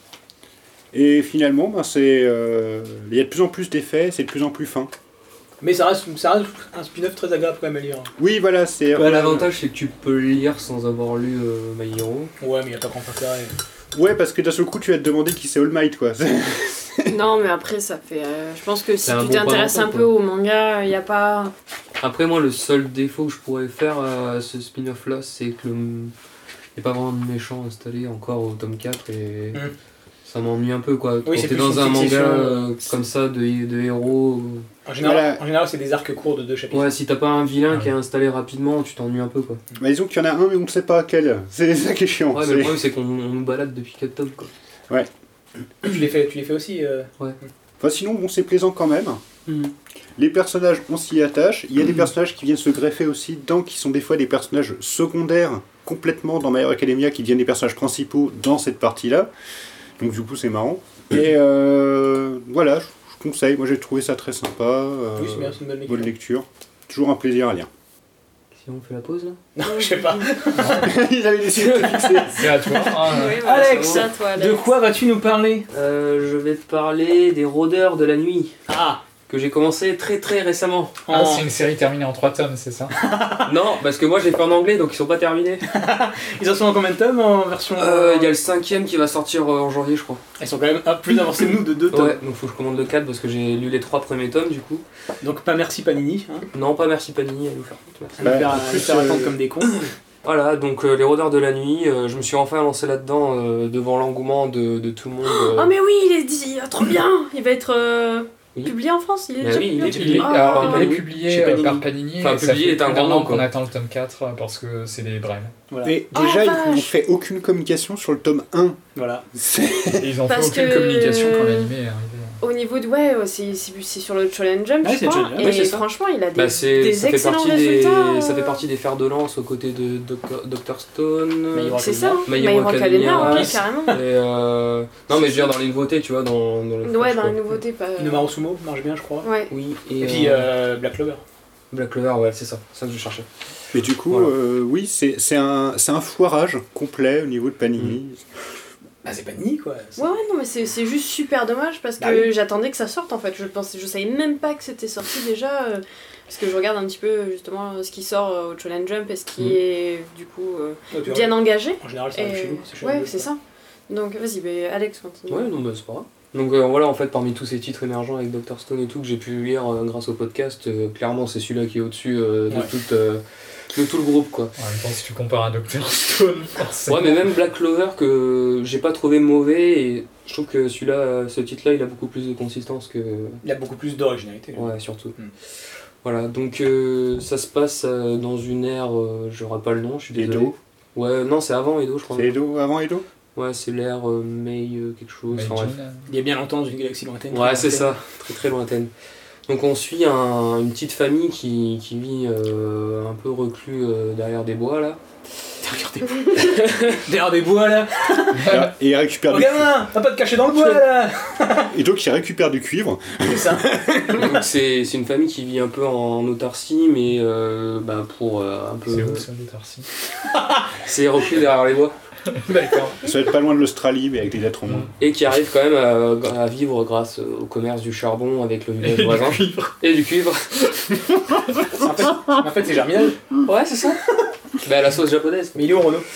Et finalement, ben, c'est, euh, il y a de plus en plus d'effets, c'est de plus en plus fin. Mais ça reste, ça reste un spin-off très agréable quand même à lire. Oui, voilà, c'est. Ouais, l'avantage, c'est que tu peux le lire sans avoir lu euh, My Hero. Ouais, mais il n'y a pas grand intérêt. Ouais, parce que d'un seul coup, tu vas te demander qui c'est All Might, quoi. Non, mais après, ça fait. euh, je pense que si C'est un tu bon t'intéresses point un d'entrée, peu quoi. au manga, il n'y a pas. Après, moi, le seul défaut que je pourrais faire à ce spin-off-là, c'est que le... il n'y a pas vraiment de méchant installé encore au tome quatre et Mm. ça m'ennuie un peu, quoi. Oui, Quand c'est t'es plus dans une un manga succession, euh, euh, comme ça de, de héros. En général, Voilà. en général c'est des arcs courts de deux chapitres. Ouais, si t'as pas un vilain Ouais. qui est installé rapidement, tu t'ennuies un peu, quoi. Bah, disons qu'il y en a un, mais on ne sait pas quel. C'est ça qui est chiant. Ouais, mais C'est- le problème, c'est qu'on on nous balade depuis quatre tomes, quoi. Tu les fais, tu les fais aussi. euh, Enfin, sinon, bon, c'est plaisant quand même. Mm. Les personnages, on s'y attache. Il y a des personnages qui viennent se greffer aussi dedans, qui sont des fois des personnages secondaires complètement dans My Hero Academia, qui deviennent des personnages principaux dans cette partie-là. Donc du coup, c'est marrant. Et euh, voilà, je, je conseille. Moi, j'ai trouvé ça très sympa. euh, Oui, c'est bien, c'est une bonne lecture. bonne lecture. Toujours un plaisir à lire. Si on fait la pause, là Non, je sais pas. Ils avaient décidé de te fixer. C'est à toi. hein. Oui, voilà, Alex, c'est à toi, Alex. De quoi vas-tu nous parler? euh, Je vais te parler des rôdeurs de la nuit. Ah, que j'ai commencé très très récemment. Ah, En- c'est une série terminée en trois tomes, c'est ça? Non, parce que moi j'ai fait en anglais donc ils sont pas terminés. Ils en sont en combien de tomes en version. Euh, Il y a le cinquième qui va sortir euh, en janvier je crois. Ils sont quand même ah, plus avancés que nous de deux tomes. Ouais, donc faut que je commande le quatre parce que j'ai lu les trois premiers tomes du coup. Donc pas merci Panini. Hein. Non, pas merci Panini à nous faire foutre, merci. À nous Bah, faire, en à nous plus, faire euh, attendre comme des cons. Voilà, donc euh, les rôdeurs de la nuit, euh, je me suis enfin lancé là-dedans euh, devant l'engouement de, de tout le monde. euh. Oh, mais oui, il est dit, ah, trop bien. Il va être euh, Oui. publié en France. Il est Bah déjà oui, il publié. est publié. Ah. Alors, il est oui, publié chez euh, Panini. par Panini. Enfin, et ça publié fait est un plus grand d'un an mot, qu'on quoi. attend le tome quatre parce que c'est des brèves. Voilà. Et Oh, déjà, la ils n'ont vache. fait aucune communication sur le tome un. Voilà. C'est- Et ils ont Parce fait aucune que- communication quand l'animé est arrivé. Au niveau de. Ouais, ouais, c'est c'est- c'est sur le Shonen Jump, Ouais, je c'est crois. Shonen Jump, Et ouais, c'est ça. franchement, il a des, Bah, c'est- des ça, fait excellents partie des, résultats. euh. ça fait partie des fers de lance aux côtés de Doc- docteur Stone. Mais il C'est ça, hein. My My Hero Hero Academia, Academia, ouais, Kiss. carrément. Et euh... Non, mais je veux dire dans les nouveautés, tu vois, dans, dans le. Ouais, Flash, dans quoi. les nouveautés, pas. Inomaru Sumo marche bien, je crois. Ouais. Oui, et, Et puis euh, euh, Black Clover. Black Clover, ouais, c'est ça, c'est ça que je cherchais. Mais du coup, Voilà. euh, oui, c'est c'est un, c'est un foirage complet au niveau de Panini. Ah, c'est Panini quoi. C'est- Ouais, ouais, non, mais c'est c'est juste super dommage parce que Bah oui. j'attendais que ça sorte en fait. Je pensais, je savais même pas que c'était sorti déjà. euh, parce que je regarde un petit peu justement euh, ce qui sort euh, au Shonen Jump et ce qui Mhm. est du coup euh, Ouais, tu bien vois, engagé. En général, ça arrive Et- chez nous. chez ouais, nous, c'est ça. Donc vas-y, bah, Alex, continue. Ouais, non, bah c'est pas grave. Donc euh, voilà, en fait, parmi tous ces titres émergents avec docteur Stone et tout que j'ai pu lire euh, grâce au podcast, euh, clairement c'est celui-là qui est au-dessus euh, de, Ouais. toute, euh, de tout le groupe, quoi. En même temps, si tu compares à docteur Stone, forcément. Ouais, mais même Black Clover que j'ai pas trouvé mauvais et je trouve que celui-là, euh, ce titre-là, il a beaucoup plus de consistance que. Il y a beaucoup plus d'originalité. Ouais, surtout. Mm. Voilà, donc euh, ça se passe euh, dans une ère, euh, j'aurai pas le nom, je suis désolé. Edo. Ouais, non, c'est avant Edo, je crois. C'est Edo, avant Edo. Ouais, c'est l'ère euh, Mei euh, quelque chose. Mais enfin, bref. Jin, Il y a bien longtemps dans une galaxie lointaine. Ouais, très c'est lointaine. ça, très très lointaine. Donc on suit un- une petite famille qui, qui vit euh, un peu reclus euh, derrière des bois là. Derrière des bois. Derrière des bois là. Et il récupère Oh du gamin, t'as pas de cacher dans le bois là. Et donc il récupère du cuivre. C'est ça. Donc c'est c'est une famille qui vit un peu en autarcie, mais euh, bah, pour euh, un peu. C'est où ça, l'autarcie? C'est reclus derrière les bois. D'accord. Ça va être pas loin de l'Australie, mais avec des lettres en moins. Et qui arrive quand même à, à vivre grâce au commerce du charbon avec le village voisin. Et du cuivre. En fait, en fait c'est Germinal. Ouais, c'est ça. Bah, la sauce japonaise. Mais il est au Renault.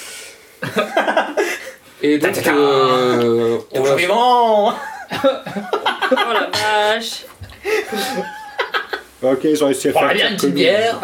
Et donc, Ta-ta-ta. euh, on Toujours va. vivant. Oh la vache. Ok, ils ont réussi à On faire. a bien une petite bière.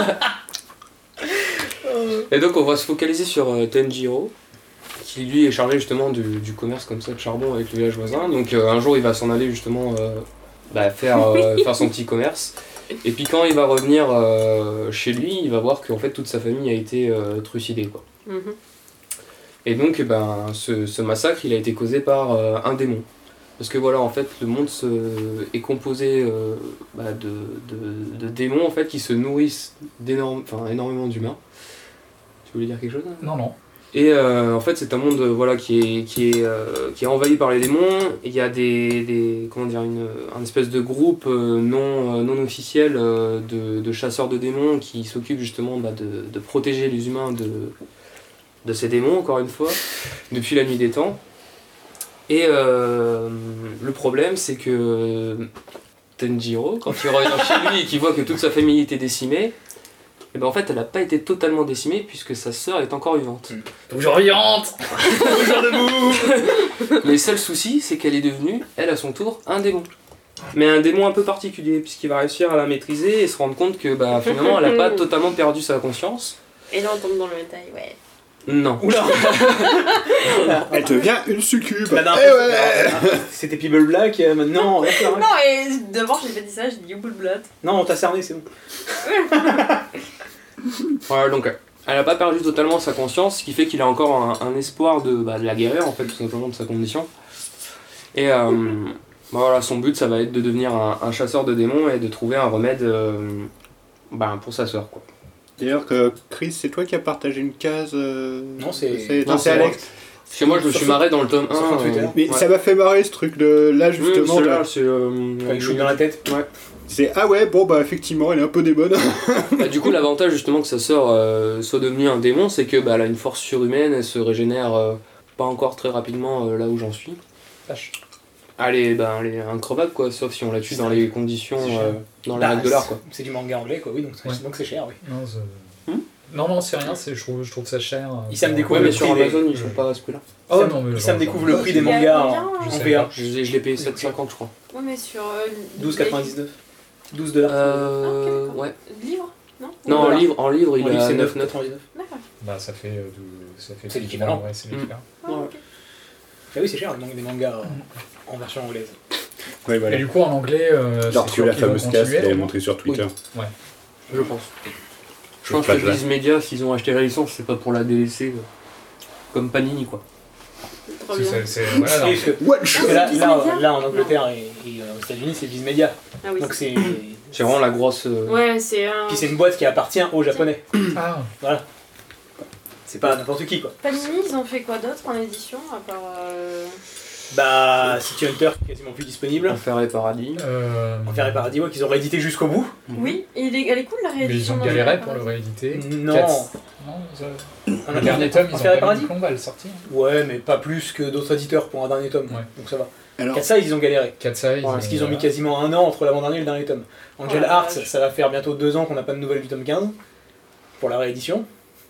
Et donc, on va se focaliser sur euh, Tenjiro, qui lui est chargé justement du, du commerce comme ça de charbon avec le village voisin. Donc, euh, un jour, il va s'en aller justement euh, bah, faire, euh, faire son petit commerce. Et puis, quand il va revenir euh, chez lui, il va voir qu'en fait toute sa famille a été euh, trucidée, quoi. Mhm. Et donc, ben, ce, ce massacre, il a été causé par euh, un démon. Parce que voilà, en fait, le monde se, est composé euh, bah, de, de, de démons en fait qui se nourrissent d'énorme, enfin, énormément d'humains. Tu voulais dire quelque chose hein Non, non. Et euh, en fait, c'est un monde euh, voilà, qui, est, qui, est, euh, qui est envahi par les démons. Il y a des, des comment dire, une, un espèce de groupe euh, non, euh, non officiel euh, de, de chasseurs de démons qui s'occupent justement bah, de, de protéger les humains de, de ces démons, encore une fois, depuis la nuit des temps. Et euh, le problème, c'est que Tenjiro, quand il revient chez lui et qu'il voit que toute sa famille était décimée, et ben en fait, elle n'a pas été totalement décimée puisque sa sœur est encore vivante. Toujours vivante. Toujours debout. Mais le seul souci, c'est qu'elle est devenue, elle à son tour, un démon. Mais un démon un peu particulier, puisqu'il va réussir à la maîtriser et se rendre compte que bah, finalement, elle n'a pas totalement perdu sa conscience. Et là on tombe dans le détail, ouais. Non. Oula. Elle devient une succube. La dernière Eh fois, ouais. c'était People Black. euh, Maintenant, d'accord, hein. Non, et d'abord j'ai pas dit ça, j'ai dit Youble Blood. Non, on t'a cerné, c'est bon. Voilà, donc elle n'a pas perdu totalement sa conscience, ce qui fait qu'il a encore un, un espoir de, bah, de la guérir, en fait, tout simplement de sa condition. Et euh, bah, voilà, son but, ça va être de devenir un, un chasseur de démons et de trouver un remède euh, bah, pour sa sœur, quoi. D'ailleurs, que Chris, c'est toi qui as partagé une case. euh, Non, c'est- non, non, c'est c'est moi. Alex. Parce que moi, je me suis marré dans le tome Sur un. Twitter. euh, Mais ouais. ça m'a fait marrer ce truc de là Oui, justement. celui-là, de- c'est. euh, Avec le chou dans la tête. Ouais. C'est ah ouais, bon bah effectivement, elle est un peu démone. Bah, du coup, l'avantage justement que sa sœur euh, soit devenue un démon, c'est que bah, elle a une force surhumaine, elle se régénère euh, pas encore très rapidement euh, là où j'en suis. Vache. Allez, ben, elle est increvable, quoi, sauf si on la tue dans les conditions, C'est cher. euh, dans les Bah, règles de l'art, quoi. c'est- C'est du manga anglais, quoi, oui, donc c'est Ouais. donc c'est cher, oui. Non, c'est- Hmm non, non, c'est rien, c'est, je, trouve, je trouve ça cher. euh, Issam pour- découvre Ouais, le mais sur prix des- Amazon, ils sont pas à ce prix-là. Oh Sam- non, mais Sam genre, découvre genre, le prix des Il y a mangas combien, en, je en sais V A. pas. Je l'ai je l'ai payé sept cinquante, je crois. Ouais, mais sur. Euh, douze quatre-vingt-dix-neuf. douze dollars. Euh. Ah, ok, d'accord. Ouais. Livre Non Non, en Voilà. livre, en livre, il En livre, est à c'est neuf neuf neuf. quatre-vingt-dix-neuf. D'accord. Bah, ça fait. euh, de- ça fait C'est l'équivalent. Ouais, c'est Mm. l'équivalent. Ah, Ouais. ok. Ah oui, c'est cher, les man- les mangas en, en version anglaise. Ouais, Et voilà. du coup, en anglais, euh, J'ai c'est retrouvé sûr la qu'ils vont fameuse casse continuer. qu'elle avait au moins. montrée sur Twitter. Je pense. Je Je pense sais que pas, Viz Media, s'ils ont acheté la licence, c'est pas pour la délaisser. euh, Comme Panini, quoi. Trop C'est- bien. c'est- c'est- voilà, non. Oui, parce que- What parce que c'est là, Viz là, Media là, en Angleterre et, et, euh, aux États-Unis, c'est Viz Media. Ah oui. Donc c'est. C'est vraiment la grosse. euh, Ouais, c'est un. Puis c'est une boîte qui appartient aux Japonais. Ah, Voilà. C'est pas n'importe qui, quoi. Panini, ils ont fait quoi d'autre en édition à part. euh, Bah, City Hunter qui est quasiment plus disponible. Enfer et Paradis. euh, Enfer et Paradis, ouais, qu'ils ont réédité jusqu'au bout. Oui, et il est- elle est cool la mais ils réédition. ont d'Enfer et galéré pour le Paradis. rééditer. Non. Quatre- Non, ça- Un le dernier tome, ils ont Enfer et pas Paradis mis de combat à le sortir. Ouais, mais pas plus que d'autres éditeurs pour un dernier tome. Ouais. Donc ça va. Alors, Katsa, ils ont galéré. Katsai, ils Parce qu'ils ont mis quasiment un an entre l'avant-dernier et le dernier tome. Angel Oh la Hearts, vache. ça va faire bientôt deux ans qu'on n'a pas de nouvelles du tome quinze pour la réédition.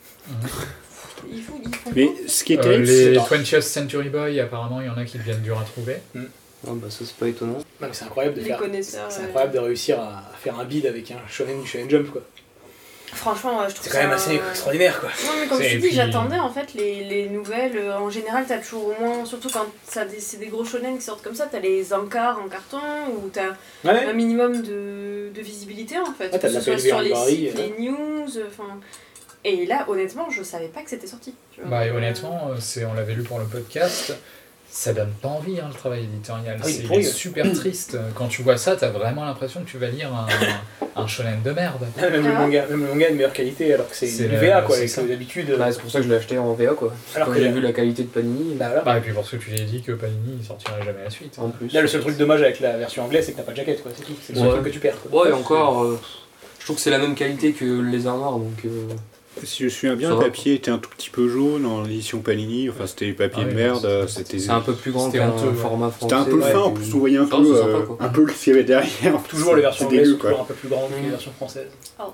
Ils font, ils font mais quoi ce qui est Euh, terrible, les c'est. twentieth Century Boy, apparemment, il y en a qui deviennent durs à trouver. Ah bah ça c'est pas étonnant. Non, mais c'est incroyable de Les faire. connaisseurs. C'est euh, incroyable de réussir à à faire un bid avec un shonen du Shonen Jump, quoi. Franchement, ouais, je trouve C'est quand même ça, assez euh, extraordinaire, quoi. Non, mais comme C'est- je et te dis, puis- j'attendais en fait les, les nouvelles. euh, En général, t'as toujours au moins, surtout quand ça, des- c'est des gros shonen qui sortent comme ça, t'as les encarts en carton où t'as Ouais. un minimum de, de visibilité en fait. Ouais, t'as que de la ce soit P L V en sur les librairie, sites, euh. les news, enfin. Et là, honnêtement, je savais pas que c'était sorti. tu vois. Bah, et Donc, euh, honnêtement, euh, c'est, on l'avait lu pour le podcast, ça donne pas envie hein, le travail éditorial. Ah oui, c'est pourri, il est ouais. super triste. Quand tu vois ça, t'as vraiment l'impression que tu vas lire un, un shonen de merde. Même le Ah. manga, même le manga est de meilleure qualité alors que c'est C'est du le- V A, quoi. c'est Et ça. que d'habitude. euh, Bah, c'est pour ça que je l'ai acheté en V A, quoi. Alors Quand que j'ai là- vu la qualité de Panini, Bah voilà. Bah, et puis parce que tu l'as dit que Panini il sortirait jamais la suite. en plus. Là, le seul truc dommage avec la version anglaise, c'est que t'as pas de jaquette, quoi. C'est tout. C'est le seul Ouais. truc que tu perds, quoi. Ouais, et encore, euh, je trouve que c'est la même qualité que le Lézard Noir, donc. euh, Si je me souviens bien, Ça le va, papier était un tout petit peu jaune en édition Panini. Enfin, c'était des papiers Ah oui, de merde. c'est- C'était C'est un peu plus grand C'était qu'un honteux, ouais. format français. c'était un peu ouais, fin. En et plus, puis- on voyait un Ça, peu, c'est euh, sympa, quoi. un peu ce qu'il y avait derrière. Toujours les versions C'est anglaises dégueu, sont quoi. toujours un peu plus grandes que les Mm. versions françaises.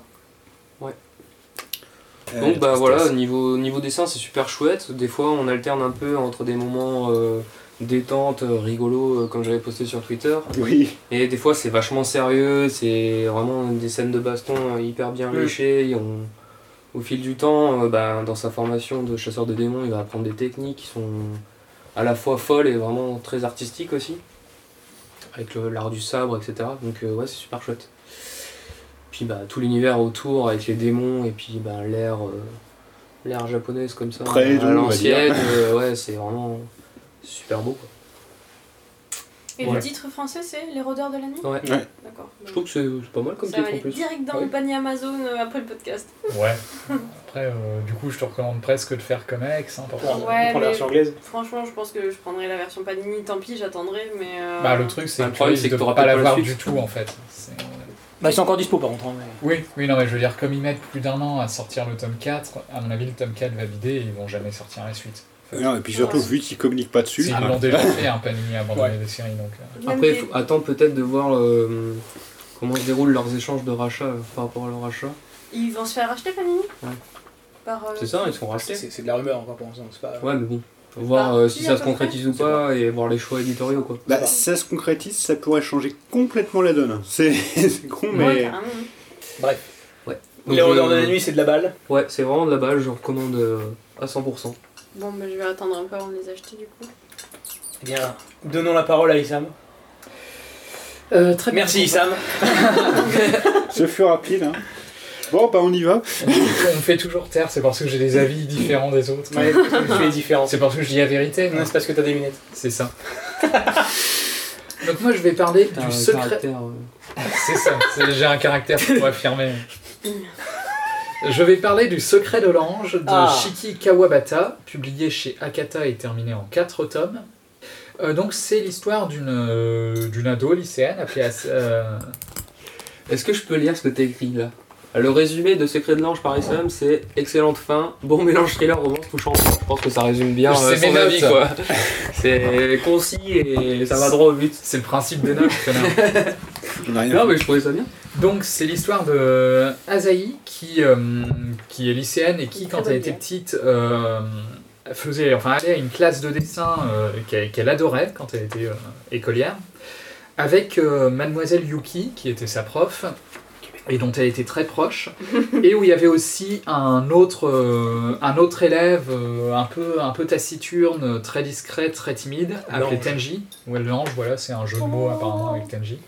Euh, Donc bah tristesse. voilà, niveau, niveau dessin c'est super chouette. Des fois on alterne un peu entre des moments euh, détente, euh, rigolo, euh, comme j'avais posté sur Twitter. Oui. Et des fois c'est vachement sérieux, c'est vraiment des scènes de baston euh, hyper bien Mm. léchées. Et on- au fil du temps, euh, bah, dans sa formation de chasseur de démons, il va apprendre des techniques qui sont à la fois folles et vraiment très artistiques aussi. Avec le- l'art du sabre, et cetera. Donc euh, ouais, c'est super chouette. Puis bah, tout l'univers autour avec les démons et puis bah, l'air euh, l'air japonaise comme ça Près à d'où, on va l'ancienne, dire. euh, ouais, c'est vraiment super beau quoi. Et Ouais. le titre français, c'est Les Rôdeurs de la Nuit Ouais. Ouais. D'accord. Je trouve que c'est c'est pas mal comme ça titre va en aller plus. direct dans Ouais. mon panier Amazon euh, après le podcast. Ouais. Après, euh, du coup, je te recommande presque de faire comme Alex. Hein, pour Pour, faire- Ouais, pour mais- la version anglaise. Franchement, je pense que je prendrai la version Panini, tant pis, j'attendrai, mais... euh, Bah, le truc, c'est Le que tu problème, risques c'est que de t'auras pas peut-être pas l'avoir la du suite. tout, en fait. C'est- Bah, ils sont encore dispo par contre. hein, mais- Oui, oui, non, mais je veux dire, comme ils mettent plus d'un an à sortir le tome quatre, à mon avis, le tome quatre va vider et ils vont jamais sortir la suite. Non, et puis surtout, Ouais. vu qu'ils communiquent pas dessus. Ils l'ont déjà fait, un Panini a abandonné des séries, donc... euh, même Après, les- il faut attendre peut-être de voir euh, comment se déroulent leurs échanges de rachat euh, par rapport à leur rachat. Ils vont se faire racheter, Panini Ouais. Par, euh, C'est ça, ils sont rachetés. C'est c'est de la rumeur encore pour l'instant. C'est pas. Ouais, mais bon. Faut voir Bah, euh, qui, si à ça se peu concrétise ou près pas et voir les choix éditoriaux quoi. Bah, si ça se concrétise, ça pourrait changer complètement la donne. C'est c'est con, Ouais, mais. carrément. Bref. Donc, Les Rôdeurs de euh, la Nuit, c'est de la balle. Ouais, c'est vraiment de la balle, je recommande euh, à cent pour cent. Bon, bah, je vais attendre un peu avant de les acheter, du coup. Eh bien, donnons la parole à Issam. Euh, très bien. Merci Issam. Ce fut rapide, hein. Bon, bah, on y va. On me fait toujours taire, c'est parce que j'ai des avis différents des autres. Ouais, tu es différent. C'est parce que je dis la vérité. Non, c'est parce que t'as des lunettes. C'est ça. Donc moi je vais parler T'as du un secret... caractère, euh, C'est ça, c'est- j'ai un caractère pour affirmer. Je vais parler du Secret de l'Ange de Ah. Shiki Kawabata, publié chez Akata et terminé en quatre tomes. Euh, donc c'est l'histoire d'une euh, d'une ado lycéenne appelée As- euh, Est-ce que je peux lire ce que t'as écrit là? À Le résumé de Secret de l'Ange par S M, c'est excellente fin, bon mélange thriller, romance, touchant. Je pense que ça résume bien C'est euh, son mes avis, notes. quoi. C'est concis et ça va droit au but. C'est le principe des notes. On a rien Non, fait. mais je trouvais ça bien. Donc c'est l'histoire de Asahi qui, euh, qui est lycéenne et qui, Très quand bonne elle était guerre. petite, euh, faisait, enfin, allait à une classe de dessin euh, qu'elle, qu'elle adorait quand elle était euh, écolière, avec euh, Mademoiselle Yuki, qui était sa prof, et dont elle était très proche, et où il y avait aussi un autre, euh, un autre élève euh, un, peu, un peu taciturne, très discret, très timide, appelé L'ange. Tenji. Ouais, l'ange, voilà, c'est un jeu de mots apparemment avec Tenji.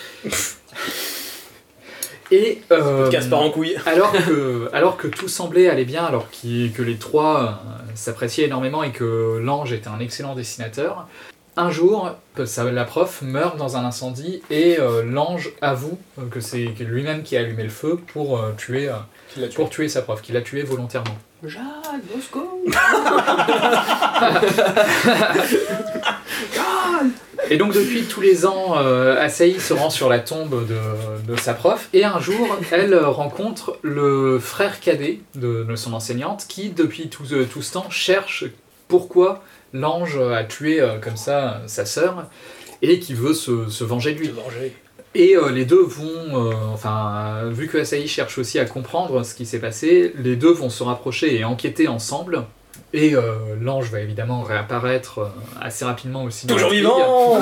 Et euh, Casse-part en couille. alors que, alors que tout semblait aller bien, alors qu'il- que les trois euh, s'appréciaient énormément et que l'ange était un excellent dessinateur, un jour, que ça- la prof meurt dans un incendie et euh, l'ange avoue euh, que c'est que lui-même qui a allumé le feu pour, euh, tuer, euh, Qui l'a tué. pour tuer sa prof, qu'il a tué volontairement. Jacques Bosco. Et donc depuis tous les ans, euh, Asahi se rend sur la tombe de, de sa prof et un jour, elle rencontre le frère cadet de, de son enseignante qui, depuis tout, ce- tout ce temps, cherche pourquoi l'ange a tué euh, comme ça sa sœur et qui veut se, se venger de lui. Se venger. Et euh, les deux vont, euh, enfin, euh, vu que Asahi cherche aussi à comprendre ce qui s'est passé, les deux vont se rapprocher et enquêter ensemble. Et euh, l'ange va évidemment réapparaître euh, assez rapidement aussi. dans Toujours l'intrigue. vivant.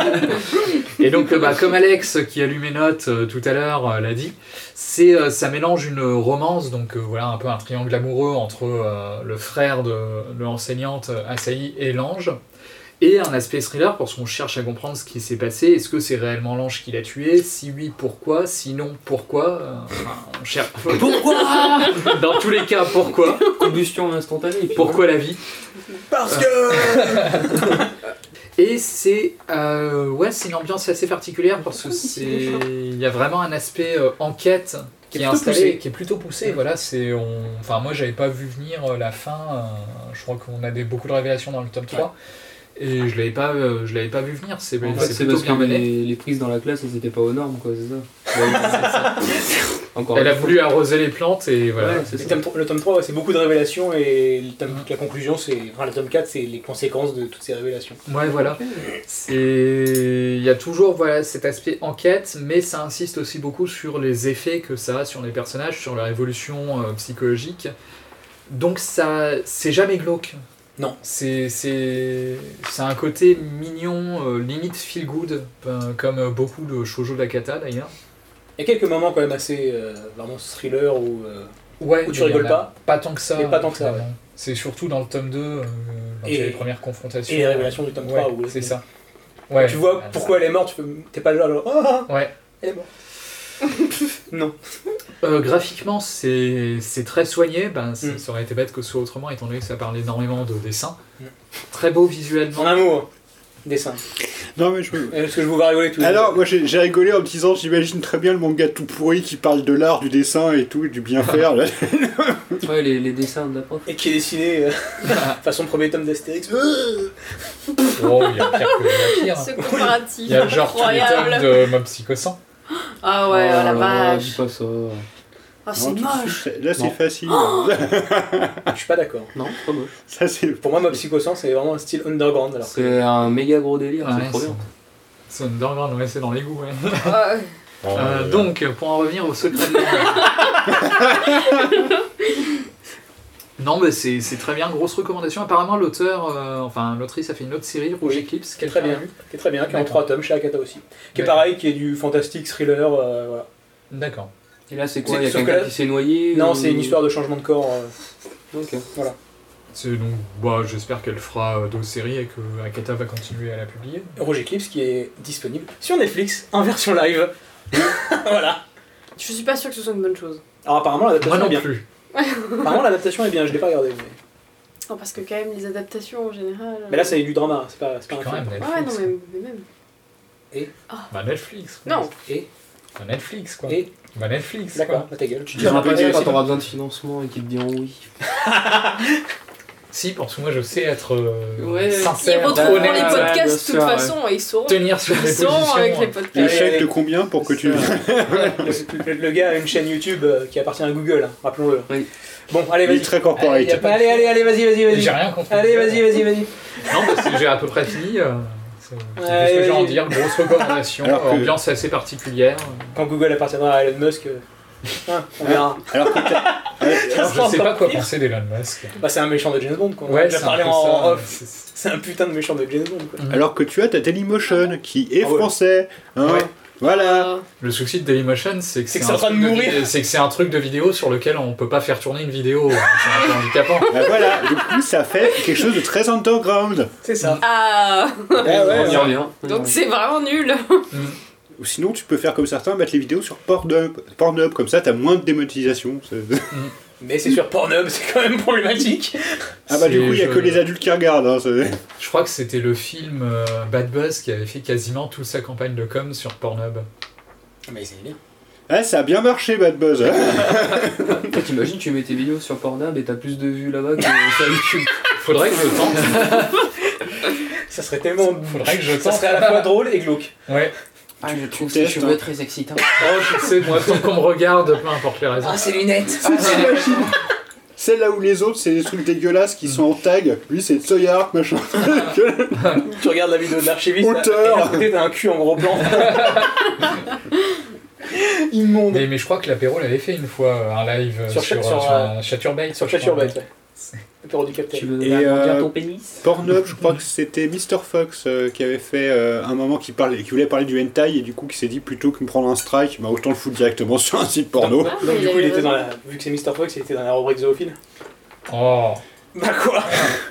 Et donc, euh, bah, comme Alex qui a lu mes notes euh, tout à l'heure euh, l'a dit, c'est, euh, ça mélange une romance, donc euh, voilà un peu un triangle amoureux entre euh, le frère de, de l'enseignante euh, Asahi et l'ange, et un aspect thriller parce qu'on cherche à comprendre ce qui s'est passé. Est-ce que c'est réellement l'ange qui l'a tué? Si oui, pourquoi? Sinon, pourquoi? Euh, enfin, on cherche. Pourquoi? Dans tous les cas, pourquoi? Combustion instantanée. et puis Pourquoi la vie? Parce que. Et c'est euh, ouais, c'est une ambiance assez particulière parce que c'est il y a vraiment un aspect euh, enquête qui Qui est est plutôt installé, poussé. qui est plutôt poussé. Voilà, c'est on... enfin moi j'avais pas vu venir euh, la fin. euh, je crois qu'on a des beaucoup de révélations dans le tome trois. Et je l'avais pas, euh, je l'avais pas vu venir. C'est, En fait, c'est c'est plutôt parce bien que mené. les, les prises dans la classe, elles étaient pas aux normes, quoi, c'est ça. Ouais, c'est ça. Encore Elle a une voulu arroser les plantes et voilà. Ouais, c'est Le ça. tome, le tome trois, ouais, c'est beaucoup de révélations et le tome- la conclusion, c'est. Enfin, le tome quatre, c'est les conséquences de toutes ces révélations. Ouais, voilà. C'est... Il y a toujours voilà, cet aspect enquête, mais ça insiste aussi beaucoup sur les effets que ça a sur les personnages, sur leur évolution euh, psychologique. Donc ça, c'est jamais glauque. Non. C'est, c'est, c'est un côté mignon, euh, limite feel good, euh, comme euh, beaucoup de shoujo d'Akata d'ailleurs. Il y a quelques moments quand même assez euh, vraiment thriller où. euh, Ouais, Où tu mais il y en rigoles a pas. Pas tant que ça. Mais pas tant que ça, finalement. ouais. C'est surtout dans le tome deux, euh, quand il y a Et- les premières confrontations. et les révélations du tome Ouais, trois, où- c'est ça. Ouais. tu vois Ouais, pourquoi elle est morte, tu peux... t'es pas là genre. Ah, ça. Ouais. elle est morte. Non. Euh, graphiquement, c'est, c'est très soigné. Ben, ça, Mm. ça aurait été bête que ce soit autrement, étant donné que ça parle énormément de dessin. Mm. Très beau visuellement. En un mot, hein. Dessin. Non, mais je me- Est-ce que je vous vois rigoler tous les Alors, deux moi j'ai j'ai rigolé en me disant, j'imagine très bien le manga tout pourri qui parle de l'art, du dessin et tout, et du bien faire. Là. Ouais, les, les dessins de la prof. Et qui est dessiné euh, façon premier tome d'Astérix. Euh, Oh, il y a pire que il y a pire. Ce comparatif Il y a genre tous les incroyable. tomes de Mob Psycho cent. Ah ouais, oh, la là, dis vache. pas ça. Oh, c'est Non, tout de moche. suite, là, c'est Non. facile. Je suis pas d'accord. Non, c'est pas moche. Ça, c'est. Pour moi, Mob Psycho cent, c'est vraiment un style underground. Alors que- C'est un méga gros délire, Ouais, c'est trop c'est- bien. C'est underground, ouais, c'est dans l'égout. Ouais. Ouais. Euh, donc, pour en revenir au secret de la... Non, mais c'est, c'est très bien, grosse recommandation. Apparemment, l'auteur, euh, enfin, l'autrice a fait une autre série, Rouge Oui, Eclipse, qui est très quelqu'un bien. a vu Qui est très bien, qui est en D'accord. trois tomes chez Akata aussi. Qui est D'accord. pareil, qui est du fantastique, thriller. euh, voilà. D'accord. Et là, c'est quoi? C'est- Il y a sauf que quelqu'un là- qui s'est noyé Non, ou- c'est une histoire de changement de corps. euh, Ok. C'est donc, bah, j'espère qu'elle fera euh, d'autres séries et que Akata va continuer à la publier. Rouge Eclipse qui est disponible sur Netflix en version live. Voilà. Je suis pas sûre que ce soit une bonne chose. Alors apparemment Moi l'adaptation non est bien. plus. Apparemment l'adaptation est bien, je l'ai pas regardé. Mais, Non, parce que quand même, les adaptations en général. mais là c'est du drama, c'est pas, c'est pas Puis un quand film. même, Ouais, Netflix. non, mais, mais même. Bah, Netflix. quoi. Non, Et, Bah, Netflix, quoi. et Bah, Netflix. d'accord, quoi. bah ta gueule. Tu diras pas Et ça quand c'est- t'auras besoin de financement et qu'ils te diront oui. Si, parce que moi je sais être euh, Ouais, ils sincère, retrouveront honnête, les podcasts bien de toute sûr, façon et ils sauront. tenir sur Ils des sauront positions. avec les Le podcasts. Allez, chèque allez. de combien pour que tu... le, le- le gars a une chaîne YouTube euh, qui appartient à Google, hein, rappelons-le. Oui. Bon, allez, Il est vas-y. très Allez, corporate. y a pas- allez, allez, allez, vas-y, vas-y, vas-y. J'ai rien contre. Allez, vas-y, vas-y, vas-y. Non, parce que j'ai à peu près fini. euh, c'est c'est tout Allez, ce que j'ai à en vas-y. dire. Grosse recommandation, Alors que- ambiance assez particulière. Quand Google appartiendra à Elon Musk, euh, hein, on verra. Alors que t'as- Alors, je sera sais pas encore quoi pire. penser d'Elon Musk. Bah, c'est un méchant de James Bond, quoi. On a Ouais, déjà c'est parlé un peu en ça. off. c'est- C'est un putain de méchant de James Bond, quoi. alors que tu as ta Dailymotion qui est Ah ouais. français. Hein Ouais. Voilà. Euh, Le souci de Dailymotion, c'est que C'est c'est que un c'est en train truc de de mourir. vid- c'est que c'est un truc de vidéo sur lequel on peut pas faire tourner une vidéo. C'est un peu handicapant. Bah voilà, du coup ça fait quelque chose de très underground. C'est ça. Ah, Ah ouais, On y hein. revient. donc c'est vraiment nul. Ou sinon tu peux faire comme certains, mettre les vidéos sur Pornhub. Pornhub, comme ça t'as moins de démonétisation. C'est- Mais c'est sur Pornhub, c'est quand même problématique. Ah bah du C'est- coup il y a je- que les adultes qui regardent. Hein, c'est- Je crois que c'était le film euh, Bad Buzz qui avait fait quasiment toute sa campagne de com sur Pornhub. Mais c'est bien. Ah ça a bien marché Bad Buzz. Hein. Toi, t'imagines, tu mets tes vidéos sur Pornhub et t'as plus de vues là-bas que sur YouTube. Faudrait que je tente. Ça serait tellement. Faudrait que je Ça tente. serait à la fois drôle et glauque. Ouais. Ah, je trouve ces ces cheveux cheveux très excitants. Oh, tu sais, moi, tant qu'on me regarde, peu importe les raisons. ces lunettes. T'imagines Celle là où les autres c'est des trucs dégueulasses qui sont en tag. Lui c'est Soyark machin. Tu regardes la vidéo de l'archiviste, là, Auteur. et à côté t'as un cul en gros plan. Immonde. Mais, mais je crois que l'apéro l'avait fait une fois, un live euh, Sur sur, Cha- sur, sur, euh, Chaturbate. Sur je crois. Chaturbate, ouais. L'apéro du Capitaine. Tu veux Et, agrandir euh, ton pénis? Pornhub, je crois que c'était Mister Fox euh, qui avait fait euh, un moment qui, parlait, qui voulait parler du hentai et du coup qui s'est dit plutôt que me prendre un strike, bah autant le foutre directement sur un site porno. Ah, mais Donc du coup avait il était raison. dans la... Vu que c'est Mister Fox, il était dans la rubrique zoophile. Oh. Bah quoi?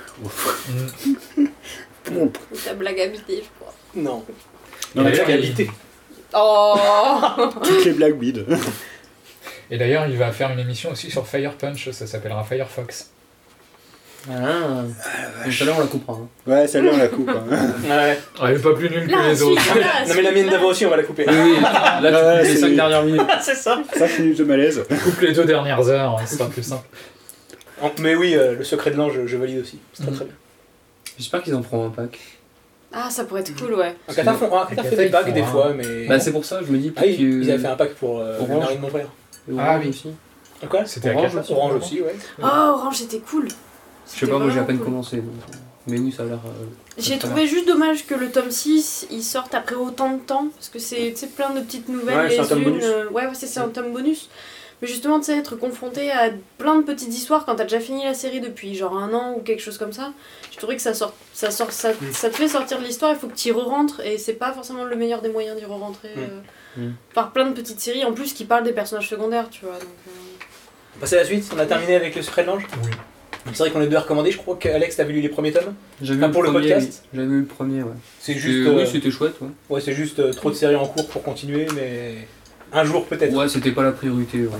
Mm. Ta blague habitée, je crois. Non. Non, Il a mais déjà il- habité. Oh. toutes les blagues bid. Et d'ailleurs, il va faire une émission aussi sur Fire Punch, ça s'appellera Firefox. Ah, donc tout à l'heure on la coupera. Hein. Ouais, celle-là on la coupe. Hein. Ouais. Ah, elle est pas plus nulle que Là, les autres. celui-là, Non mais la mienne celui-là. d'avant aussi on va la couper. Oui, oui, là tu Ouais, coupes les c'est- cinq dernières minutes. c'est ça. Ça finit de malaise. Coupe les deux dernières heures, ce sera plus simple. Mais oui, euh, le secret de l'ange, je, je valide aussi. C'est très Mhm. très bien. J'espère qu'ils en feront un pack. Ah, ça pourrait être cool, ouais. Un Qatar font- un Qatar Les fait des Qatar, packs ils des font fois, mais. Bah c'est pour ça, je me dis Ah oui, peut-être que... ils avaient fait un pack pour euh, le Orange. mari de mon frère. Et Ah Orange oui. aussi. Quoi? C'était à Orange Qatar. aussi. Orange aussi, ouais. Oh, Orange, c'était cool. Je sais pas, moi j'ai à peine commencé. donc, euh, Mais oui, ça a l'air... euh, J'ai très trouvé juste dommage que le tome six il sorte après autant de temps, parce que c'est tu sais, plein de petites nouvelles, Ouais, c'est les un tome unes. bonus. euh, ouais, ouais, c'est c'est un tome bonus. Mais justement, tu sais, être confronté à plein de petites histoires quand t'as déjà fini la série depuis genre un an ou quelque chose comme ça, je trouvais que ça, sort, ça, sort, ça, ça te fait sortir de l'histoire, il faut que tu y re-rentres, et c'est pas forcément le meilleur des moyens d'y re-rentrer. euh, Mm. Par plein de petites séries, en plus qui parlent des personnages secondaires, tu vois. Donc, euh, On passe à la suite, on a terminé avec le secret de l'ange. Oui. C'est vrai qu'on est deux à recommander, je crois qu'Alex t'avais lu les premiers tomes. J'avais Enfin, vu pour le premier, podcast. oui. J'avais vu le premier, ouais. C'est Et juste. Oui, euh, c'était chouette, ouais. ouais, c'est juste euh, trop de séries en cours pour continuer, mais. Un jour peut-être. Ouais, c'était pas la priorité, voilà.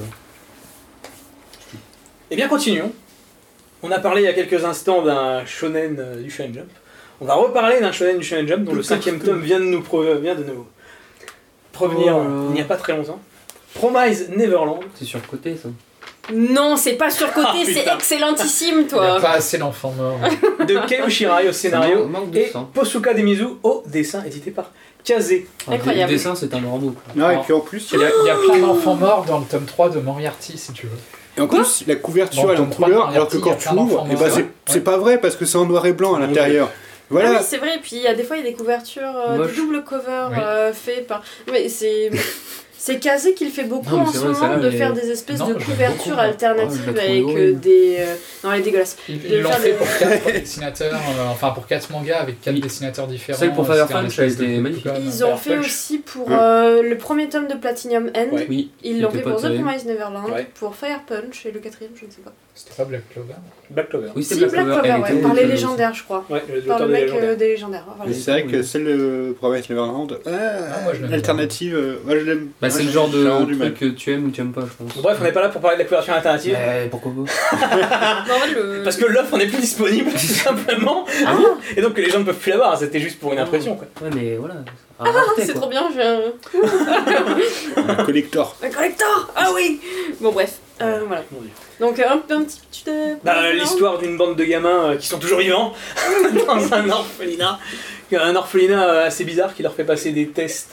Eh bien, continuons. On a parlé il y a quelques instants d'un shonen euh, du Shonen Jump. On va reparler d'un shonen du Shonen Jump dont le cinquième tome vient de nous, pro- vient de nous provenir Oh là là. il n'y a pas très longtemps. Promise Neverland. C'est surcoté, ça. Non, c'est pas surcoté, Ah, c'est putain. excellentissime, Il n'y a toi. pas assez d'enfants morts. De Kei Shirai au scénario manque- manque de et sang. Posuka Demizu au dessin, édité par Kaze. Incroyable. Le dessin, c'est un bravo. quoi. Non, et Alors, puis en plus, Il y, a, il y a plein d'enfants morts dans le tome trois de Moriarty, si tu veux. et en plus la couverture Dans elle est en le tome trois, couleur, alors que il y a quand plein tu ouvres, d'enfants eh ben, morts. c'est Ouais. c'est pas vrai parce que c'est en noir et blanc à l'intérieur. Ah Voilà. oui, c'est vrai, puis il y a des fois il y a des couvertures, euh, Moche. des doubles covers Oui. euh, faits par. Mais c'est. C'est Kazé qui le fait beaucoup Non, mais en c'est ce vrai, moment, celle-là, de elle est- faire des espèces Non, de je l'aime couvertures beaucoup. alternatives Oh, je la trouve avec euh, horrible. des. euh, Non, elle est dégueulasse. Ils De ils l'ont faire fait des- pour quatre dessinateurs, euh, enfin pour quatre mangas avec quatre Oui. dessinateurs différents. Celle pour c'était Fire un Punch, espèce elle était de magnifique. coupon. Ils ont Fire fait Punch. aussi pour Hum. euh, le premier tome de Platinum End. Ouais. Oui. Ils l'ont C'était fait pas pour The terrible. Promised Neverland, Ouais. pour Fire Punch et le quatrième, je ne sais pas. C'était pas Black Clover. Black Clover. Oui, Si, c'était Black Clover, Clover, elle ouais, était par les jolie légendaires, je crois. Ouais, le Par l'auteur le des mec légendaires. euh, des légendaires. Voilà. Mais c'est vrai que celle de Promise Neverland, Ah, moi, je l'aime l'alternative, euh, moi je l'aime. aussi. Bah, c'est moi, le genre j'ai vraiment de du mal. truc que tu aimes ou tu aimes pas, je pense. Bref, on n'est pas là pour parler de la couverture alternative. Mais pourquoi pas? Non, en fait, le- Parce que l'offre n'est plus disponible, tout simplement. Ah, Et donc que les gens ne peuvent plus l'avoir, c'était juste pour une impression. Quoi. Ouais, mais voilà. à rareté, c'est quoi. trop bien, je viens. Un collector. Un collector. Ah oui. Bon bref. Euh, voilà. Mon Dieu. Donc, un, un petit. Tu te... Bah, l'histoire d'une bande de gamins euh, qui sont toujours vivants dans un orphelinat. Un orphelinat assez bizarre qui leur fait passer des tests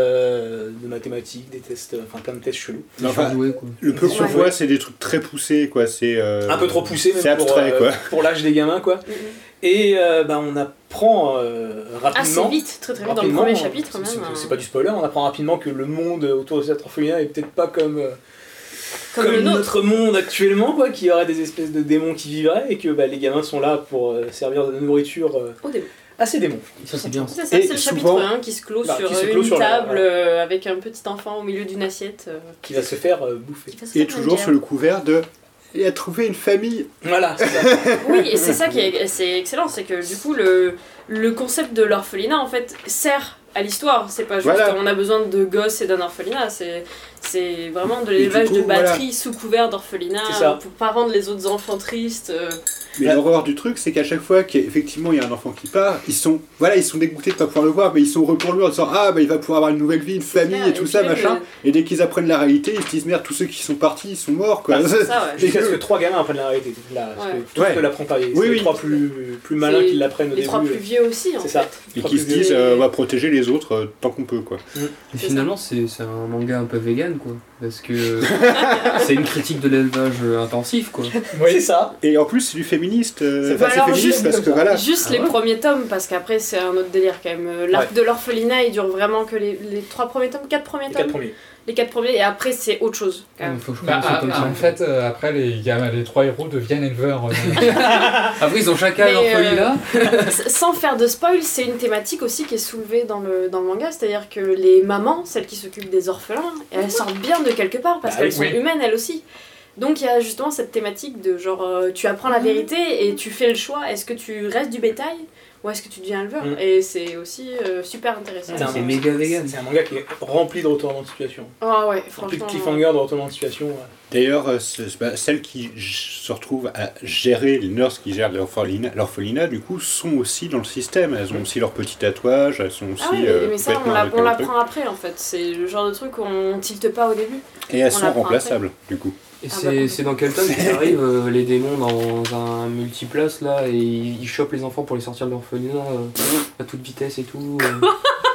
euh, de mathématiques, des tests, euh, enfin plein de tests chelous. Non, enfin, jouer, quoi. le peu qu'on Ouais. voit, c'est des trucs très poussés, quoi. C'est euh, Un peu trop poussé même c'est pour, abstrait, euh, quoi. pour l'âge des gamins quoi. Mhm. Et euh, bah, on apprend euh, rapidement. Assez vite, très très vite, dans le rapidement, premier chapitre c'est- même. c'est- hein. C'est pas du spoiler, on apprend rapidement que le monde autour de cet orphelinat est peut-être pas comme, euh, Comme comme le nôtre. notre monde actuellement, quoi, qu'il y aurait des espèces de démons qui vivraient et que bah, les gamins sont là pour euh, servir de nourriture euh, Au début. à ces démons. Ça, c'est bien. C'est ça, Et c'est le chapitre souvent- un qui se clôt Bah, sur qui se euh, clôt une sur la- table voilà. euh, avec un petit enfant au milieu d'une assiette. euh, Qui va se faire euh, bouffer. qui va se Et faire toujours manger. sur le couvert de. Il a trouvé une famille. Voilà, c'est ça. Oui, et c'est ça qui est c'est excellent, c'est que du coup le, le concept de l'orphelinat en fait sert à l'histoire. C'est pas juste Voilà. on a besoin de gosses et d'un orphelinat, c'est c'est vraiment de Et du l'élevage coup, de voilà. batteries sous couvert d'orphelinat C'est ça. pour pas rendre les autres enfants tristes. euh. Mais Ouais. l'horreur du truc, c'est qu'à chaque fois qu'effectivement il y a un enfant qui part, ils sont, voilà, ils sont dégoûtés de pas pouvoir le voir, mais ils sont heureux pour lui en disant ah bah il va pouvoir avoir une nouvelle vie, une famille clair, et et tout puis ça même, machin. euh, Et dès qu'ils apprennent la réalité, ils se disent merde, tous ceux qui sont partis, ils sont morts quoi. Bah, C'est ça, ouais. Jusqu'à ce que trois gamins apprennent la réalité. Là, parce Ouais. que tous Ouais. ne l'apprennent pas. C'est Oui, les oui. trois plus, plus malins C'est qui l'apprennent au Les début. trois plus vieux aussi en C'est fait. ça. Et Trois qui se plus disent vieux. euh, on va protéger les autres euh, tant qu'on peut quoi. Et C'est finalement, c'est c'est un manga un peu vegan, quoi. Parce que c'est une critique de l'élevage euh, intensif, quoi. C'est ça. Et en plus c'est du féministe, euh, C'est enfin, pas- c'est alors, féministe juste- parce que voilà. Juste Ah les ouais. premiers tomes, parce qu'après c'est un autre délire quand même. Euh, L'arc de l'orphelinat il dure vraiment que les, les trois premiers tomes, quatre premiers Les tomes quatre premiers. Les quatre premiers, et après c'est autre chose quand même. Il faut que je Bah, commence ah, comme ah, ça. en fait, euh, après, les, gamins- les trois héros deviennent éleveurs. euh, Après, ils ont chacun Mais, leur euh, folie là. S- Sans faire de spoil, c'est une thématique aussi qui est soulevée dans le, dans le manga, c'est-à-dire que les mamans, celles qui s'occupent des orphelins, elles sortent bien de quelque part parce Bah qu'elles oui. sont Oui. humaines elles aussi. Donc il y a justement cette thématique de genre euh, tu apprends la vérité et tu fais le choix, est-ce que tu restes du bétail ou est-ce que tu deviens éleveur? Mm. Et c'est aussi euh, super intéressant. C'est un- C'est méga vegan. C'est un manga qui est rempli de retournements de situation. Ah ouais, Rempli de franchement. cliffhanger, de retournements de situation. ouais. D'ailleurs, euh, c'est- bah, celles qui j- se retrouvent à gérer, les nurses qui gèrent l'orphelinat, l'orphelinat, du coup, sont aussi dans le système. Elles ont aussi leur petit tatouage, elles sont aussi. Ah oui, mais, euh, mais ça on complètement l'a- avec on le truc. l'apprend après en fait, c'est le genre de truc qu'on tilte pas au début. Et elles on sont l'apprend remplaçables, du coup. Et Ah c'est bah, c'est dans quel tome qu'ils arrivent, euh, les démons, dans un multiplace là, et ils ils chopent les enfants pour les sortir de l'orphelinat euh, à toute vitesse et tout. euh.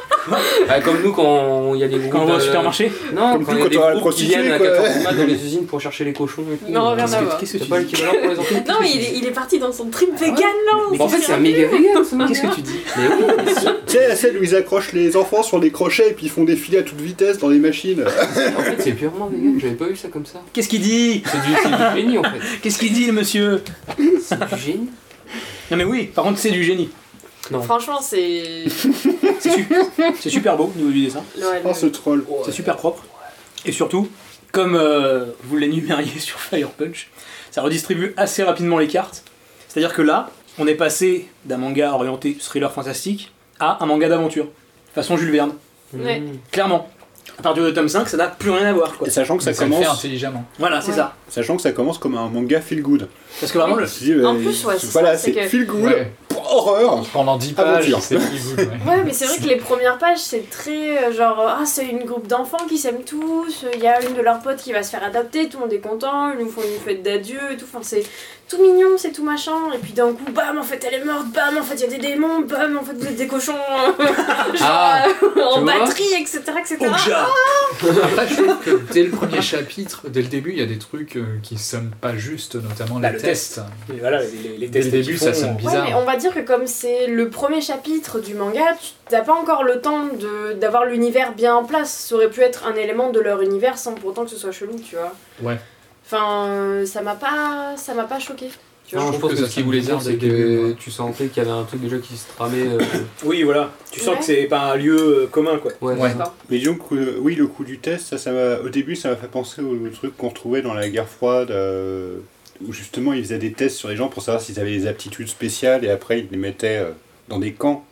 Ah, comme nous quand il y a des groupes. Quand on va au euh, supermarché, Non, Comme quand nous, il y a quand des on va à la groupes qui prostituée, viennent à quoi. quatorze heures du mat dans les usines pour chercher les cochons et tout. Non, rien Qu'est-ce à que- voir. qu'est-ce que T'as tu pas dis l'équivalent pour les enfants? Non, mais il est, il est parti dans son trip vegan là. Mais En fait, c'est un méga vegan ce manga. Qu'est-ce que tu dis Mais oui, mais si. Tu sais, la scène où ils accrochent les enfants sur des crochets et puis ils font défiler à toute vitesse dans les machines. En fait, c'est purement vegan, j'avais pas vu ça comme ça. Qu'est-ce qu'il dit C'est du, c'est du génie en fait. Qu'est-ce qu'il dit le monsieur C'est du génie. Non mais oui, par contre c'est du génie. Non. Franchement, c'est. C'est su- c'est super beau au niveau du dessin. Ouais, Oh, le- ce troll. C'est super propre. Et surtout, comme euh, vous l'énumériez sur Fire Punch, ça redistribue assez rapidement les cartes. C'est-à-dire que là, on est passé d'un manga orienté thriller fantastique à un manga d'aventure, façon Jules Verne. Ouais. Mmh. Clairement. À partir de tome cinq, ça n'a plus rien à voir. Quoi. Et sachant que ça mais ça le fait commence, intelligemment. Voilà, c'est Ouais. ça. sachant que ça commence comme un manga feel good. Parce que vraiment, le... Je dis, euh, En plus, ouais, c'est voilà, ça, c'est c'est que- feel good, Ouais. horreur. Pendant dix pages, Aventure. c'est plus good. Ouais. Ouais, mais c'est vrai que les premières pages, c'est très euh, genre, ah, c'est une groupe d'enfants qui s'aiment tous, il y a une de leurs potes qui va se faire adopter, tout le monde est content, ils nous font une fête d'adieu et tout, enfin, c'est tout mignon, c'est tout machin, et puis d'un coup, bam, en fait, elle est morte, bam, en fait, il y a des démons, bam, en fait, vous êtes des cochons, genre, Ah, euh, en tu vois batterie, et cetera, et cetera. Ouja. Après, je trouve que dès le premier chapitre, dès le début, il y a des trucs euh, qui sonnent pas juste, notamment Bah, les le tests. Et voilà, les, les, les Dès le tests début, qu'ils ça font, sonne euh, bizarre. Ouais, mais on va dire que comme c'est le premier chapitre du manga, tu t'as pas encore le temps de d'avoir l'univers bien en place. Ça aurait pu être un élément de leur univers sans pour autant que ce soit chelou, tu vois. Ouais. Enfin, euh, ça m'a pas, ça m'a pas choqué. Tu vois. Non, je trouve pense que que ça ce qu'il sonne voulait bizarre dire, c'est dès le début, que ouais. tu sentais qu'il y avait un truc déjà qui se tramait. euh, Oui, voilà. Tu sens Ouais. que c'est pas un lieu euh, commun, quoi. Ouais, Ouais. c'est ça. D'accord. Mais disons que euh, oui, le coup du test, ça, ça m'a, au début, ça m'a fait penser au, au truc qu'on retrouvait dans la guerre froide, euh, où justement ils faisaient des tests sur les gens pour savoir s'ils avaient des aptitudes spéciales et après ils les mettaient euh, dans des camps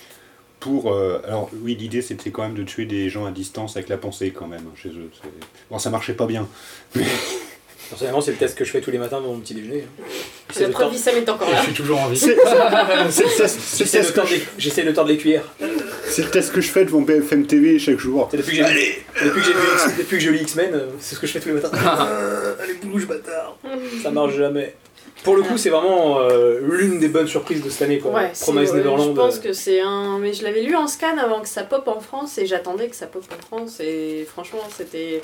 pour. euh, alors oui, l'idée c'était quand même de tuer des gens à distance avec la pensée quand même hein, chez eux. C'est- Bon, ça marchait pas bien. Personnellement, c'est le test que je fais tous les matins dans mon petit déjeuner. hein. La J'essaie de preuve, tordre- Issam est encore Et là. je suis toujours en vie. C'est c'est le test- c'est le J'essaie de test que tordre je- les- j'essaie de tordre les cuillères. c'est le test que je fais devant B F M T V chaque jour. C'est depuis que j'ai depuis que j'ai vu X- depuis que je lis X-Men, euh, c'est ce que je fais tous les matins. Euh, allez, bouge bâtard. Ça marche jamais. Pour le coup, c'est vraiment euh, l'une des bonnes surprises de cette année, quoi. Ouais, Promise c'est- ouais, Neverland. je pense euh, que c'est un. Mais je l'avais lu en scan avant que ça pop en France et j'attendais que ça pop en France et franchement, c'était.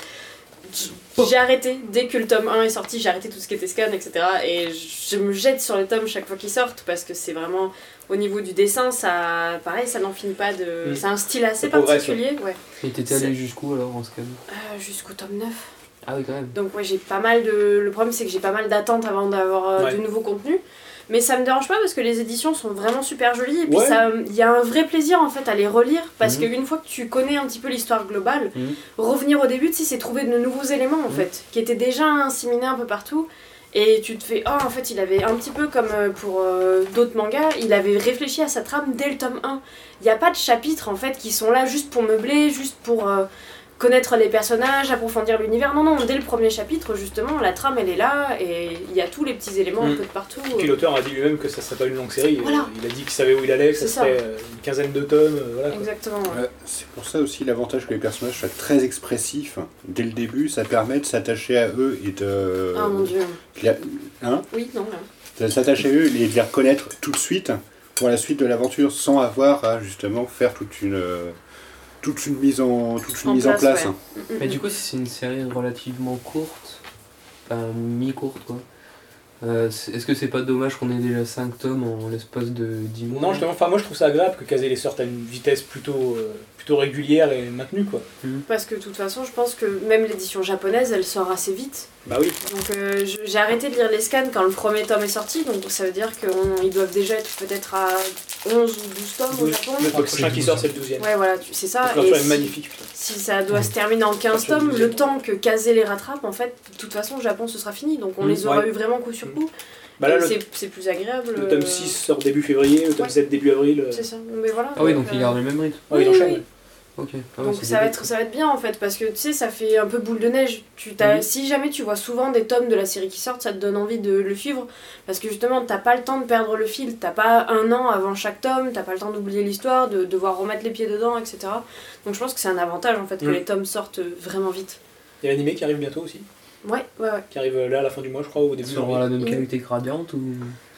J'ai arrêté, dès que le tome un est sorti, j'ai arrêté tout ce qui était scan, et cetera. Et je me jette sur les tomes chaque fois qu'ils sortent parce que c'est vraiment. Au niveau du dessin, ça. Pareil, ça n'en finit pas de. Mm. C'est un style assez Ça progresse, particulier, ouais. Et t'étais allé jusqu'où alors en scan? Euh, Jusqu'au tome neuf. Ah oui, quand même. Donc ouais, j'ai pas mal de... Le problème c'est que j'ai pas mal d'attentes avant d'avoir euh, Ouais. de nouveaux contenus. Mais ça me dérange pas parce que les éditions sont vraiment super jolies. Et puis Ouais. ça, il y a un vrai plaisir en fait à les relire. Parce Mhm. qu'une fois que tu connais un petit peu l'histoire globale, Mhm. revenir au début, tu sais, c'est trouver de nouveaux éléments en Mhm. fait. Qui étaient déjà inséminés un peu partout. Et tu te fais, oh en fait il avait un petit peu comme euh, pour euh, d'autres mangas, il avait réfléchi à sa trame dès le tome un. Il n'y a pas de chapitres en fait qui sont là juste pour meubler, juste pour... euh, connaître les personnages, approfondir l'univers. Non, non, dès le premier chapitre, justement, la trame elle est là et il y a tous les petits éléments Mm. un peu de partout. Puis l'auteur a dit lui-même que ça serait pas une longue série. Voilà. Il a dit qu'il savait où il allait, que ça C'est ça. serait euh, une quinzaine de tomes. euh, Voilà, quoi. Exactement. ouais. Euh, c'est pour ça aussi l'avantage que les personnages soient très expressifs dès le début, ça permet de s'attacher à eux et de... Ah mon dieu. de la- hein Oui, non. là. de s'attacher à eux et de les reconnaître tout de suite pour la suite de l'aventure sans avoir à justement faire toute une... euh, toute une mise en, toute une En mise en place, place. ouais. Mm, Mais mm, du coup, si c'est une série relativement courte, enfin mi-courte quoi, euh, c'est- est-ce que c'est pas dommage qu'on ait déjà cinq tomes en l'espace de dix mois? Non, justement, enfin, moi je trouve ça agréable que caser les sortent à une vitesse plutôt, euh, plutôt régulière et maintenue, quoi. Parce que de toute façon, je pense que même l'édition japonaise, elle sort assez vite. Bah oui. Donc euh, je- j'ai arrêté de lire les scans quand le premier tome est sorti, donc ça veut dire qu'ils doivent déjà être peut-être à onze ou douze tomes au douze. Japon. Le crois que prochain c'est qui douze. sort, c'est le douzième. Ouais, voilà, tu- c'est ça. La Et couverture est si- magnifique, putain. Si ça doit se terminer en quinze Sur le tomes, deuxième. le temps que Kazé les rattrape, en fait, de toute façon, au Japon, ce sera fini. Donc on Mmh, les aura ouais. eu vraiment coup sur coup. Bah là, Et le, c'est- c'est plus agréable. le tome euh, six sort début février, le tome Ouais. sept début avril. euh, C'est ça. Mais voilà. Ah oui, donc euh, il garde le même rythme. ouais, il oui, enchaîne. oui. Ok. Ah ouais, Donc c'est ça va, débile, être, ça va être bien en fait, parce que tu sais, ça fait un peu boule de neige. Tu t'as, Mhm. Si jamais tu vois souvent des tomes de la série qui sortent, ça te donne envie de le suivre, parce que justement, t'as pas le temps de perdre le fil, t'as pas un an avant chaque tome, t'as pas le temps d'oublier l'histoire, de devoir remettre les pieds dedans, et cetera. Donc je pense que c'est un avantage en fait que Mhm. les tomes sortent vraiment vite. Il y a l'animé qui arrive bientôt aussi, Ouais, ouais, ouais. qui arrive euh, là à la fin du mois, je crois, ou au Ça début aura janvier. la même Mhm. qualité que Radiante ou...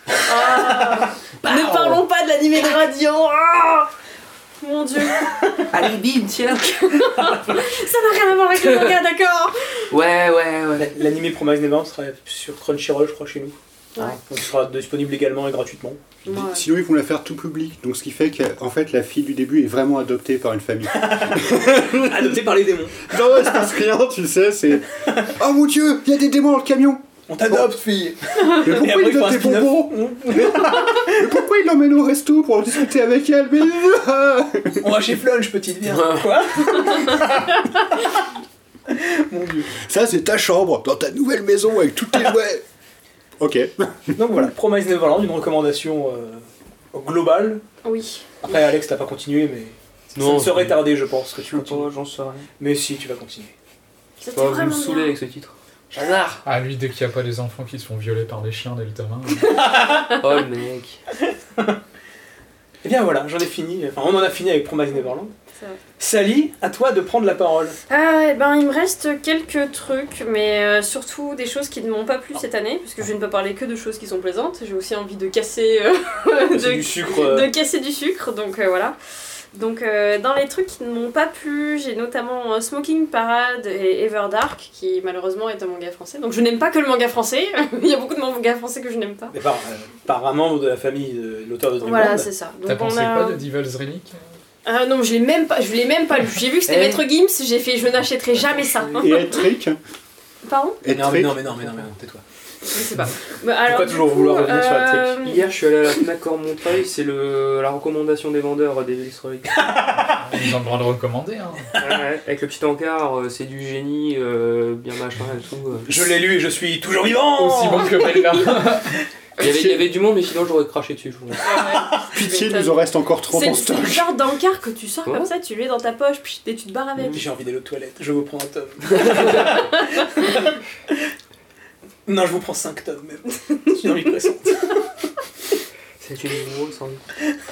Ah ne parlons pas de l'animé de Radiant. Ah mon dieu, Allez, bim, tiens. ça n'a rien à voir avec le manga, d'accord. Ouais, ouais, ouais. L'animé Promise Neverland sera sur Crunchyroll, je crois, chez nous. Ouais. Donc il sera disponible également et gratuitement. Ouais. Sinon, ils vont la faire tout public, donc ce qui fait qu'en fait, la fille du début est vraiment adoptée par une famille. Adopté par les démons. Non, il se passe rien, tu sais, c'est. Oh mon dieu, il y a des démons dans le camion. On t'adopte, fille. Mais Et pourquoi après, il il faut un donne des spin-off. bonbons Mais pourquoi il l'emmène au resto pour en discuter avec elle? Mais On va chez Flunch, petite viens. Quoi? Mon dieu. ça, c'est ta chambre, dans ta nouvelle maison avec tous tes jouets. Ok. Donc voilà, Promise Neverland, une recommandation euh, globale. Oui. Après, Alex, t'as pas continué, mais ça Non, ne serait je- tardé, je pense, que tu Je sais continues. pas, j'en sais rien. Mais si, tu vas continuer. C'était Bah, vous me vraiment saoulez bien. avec ce titre. Hasard. Ah, lui, dès qu'il n'y a pas des enfants qui se font violer par des chiens dès le tome un. Oh le mec. Et bien voilà, j'en ai fini. Enfin, on en a fini avec Promise Neverland. C'est vrai. Sally, à toi de prendre la parole. Ah, eh ben, il me reste quelques trucs, mais euh, surtout des choses qui ne m'ont pas plu cette année, parce que je ne peux parler que de choses qui sont plaisantes. J'ai aussi envie de casser, euh, C'est de, du sucre. euh, de casser du sucre, donc euh, voilà. Donc euh, dans les trucs qui ne m'ont pas plu, j'ai notamment euh, Smoking Parade et Everdark, qui malheureusement est un manga français. Donc je n'aime pas que le manga français, il y a beaucoup de mangas français que je n'aime pas. mais par, euh, par un membre de la famille de l'auteur de Dreamland. Voilà, c'est ça. Donc, T'as on pensé a- quoi de Devil's Relic? Ah non, je l'ai même pas, je l'ai même pas lu. J'ai vu que c'était Eh. Maître Gims, j'ai fait je n'achèterai jamais ça. Et Etrick. Pardon? Mais non, mais Etrick. non, mais non, mais non, mais non, tais-toi. Je sais pas. Bah, alors, Pourquoi du toujours coup, vouloir revenir sur la euh, trick Hier, je suis allé à la Fnac Montreuil, c'est le la recommandation des vendeurs des Devil's Relic. Ils ont le droit de recommander. Hein. Ouais, avec le petit encart, euh, c'est du génie, euh, bien machin et tout. euh. Je l'ai lu et je suis toujours vivant. Aussi bon que Bella. Il y, avait, il y avait du monde, mais sinon j'aurais craché dessus. Je pense. Pitié, il nous en reste encore trop C'est en c'est stock. le genre d'encart que tu sors Ouais. comme ça, tu le mets dans ta poche, puis et tu te barres avec. J'ai envie d'aller aux toilettes, je vous prends un tome. Non, je vous prends cinq tomes même. C'est une envie pressante. C'est une grosse envie.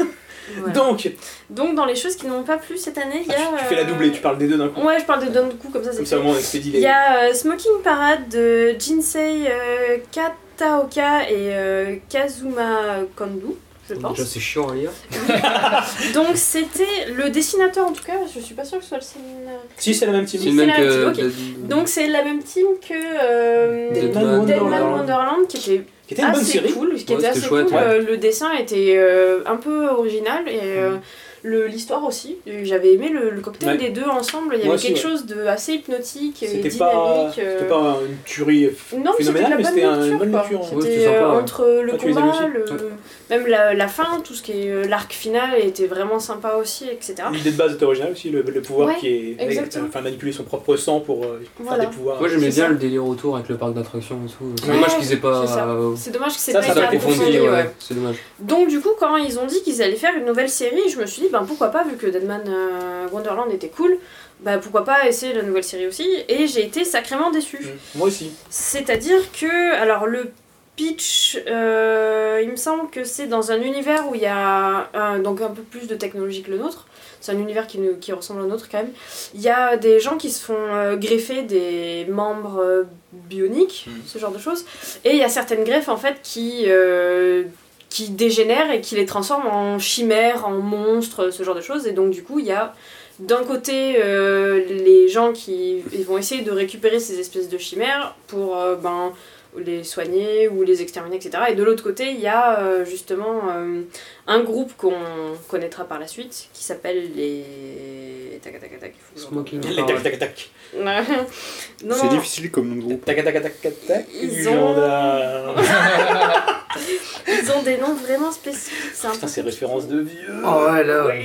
Voilà. Donc, Donc dans les choses qui n'ont pas plu cette année, il y ah, a... tu, tu fais la doublée, tu parles des deux d'un coup. Ouais, je parle des deux d'un coup, comme ça c'est Comme ça, fait. au moins, on expédie Il les... y a euh, Smoking Parade de Jinsei euh, Kataoka et euh, Kazuma Kondo, je pense. Déjà, c'est chiant à lire. Donc c'était le dessinateur en tout cas, je suis pas sûre que ce soit le dessinateur. Si, c'est la même team. C'est le c'est même la que. team, ok. Donc c'est la même team que euh, Deadman Deadman Wonderland. Wonderland qui était Qui était une bonne assez série. cool, qui Ouais, était c'était assez chouette, cool. ouais. Euh, le dessin était euh, un peu original et euh, le l'histoire aussi. J'avais aimé le, le cocktail Ouais. des deux ensemble. Il y Moi avait aussi, quelque ouais. chose de assez hypnotique et C'était dynamique. pas, euh. c'était pas une tuerie Non, mais c'était de phénoménale, la mais bonne c'était un- une lecture, bonne quoi. lecture. Ouais, C'était c'était sympa, euh, ouais. entre le Ah, tu les aimes combat, aussi le... Ouais. même la, la fin, tout ce qui est euh, l'arc final était vraiment sympa aussi, et cetera. L'idée de base était originale aussi, le, le pouvoir Ouais, qui est exactement. enfin manipuler son propre sang pour euh, Voilà. faire des pouvoirs. Moi j'aimais C'est bien ça. le délire autour avec le parc d'attractions et tout. C'est Ouais, dommage qu'ils aient pas. c'est ça. euh, C'est dommage que c'est Ça, pas ça été doit être approfondi. approfondi, ouais. ouais. C'est dommage. Donc du coup, quand ils ont dit qu'ils allaient faire une nouvelle série, je me suis dit, ben pourquoi pas, vu que Deadman euh, Wonderland était cool, bah pourquoi pas essayer la nouvelle série aussi, et j'ai été sacrément déçue. Mm. Moi aussi. C'est-à-dire que, alors le pitch, euh, il me semble que c'est dans un univers où il y a un, donc un peu plus de technologie que le nôtre. C'est un univers qui, nous- qui ressemble au nôtre quand même. Il y a des gens qui se font euh, greffer des membres euh, bioniques, Mm. ce genre de choses. Et il y a certaines greffes en fait qui, euh, qui dégénèrent et qui les transforment en chimères, en monstres, ce genre de choses. Et donc du coup, il y a d'un côté euh, les gens qui ils vont essayer de récupérer ces espèces de chimères pour euh, ben, les soigner ou les exterminer, et cetera. Et de l'autre côté, il y a euh, justement euh, un groupe qu'on connaîtra par la suite qui s'appelle les... Tac, tac, tac, tac, il faut que je Smoking Les tac Parade. tac tac. non, C'est non. difficile comme nom de groupe. Tac tac tac tac tac. Ils du ont- gendarme. Ils ont des noms vraiment spécifiques. C'est un peu Putain, c'est référence de vieux. Oh ouais, là, ouais.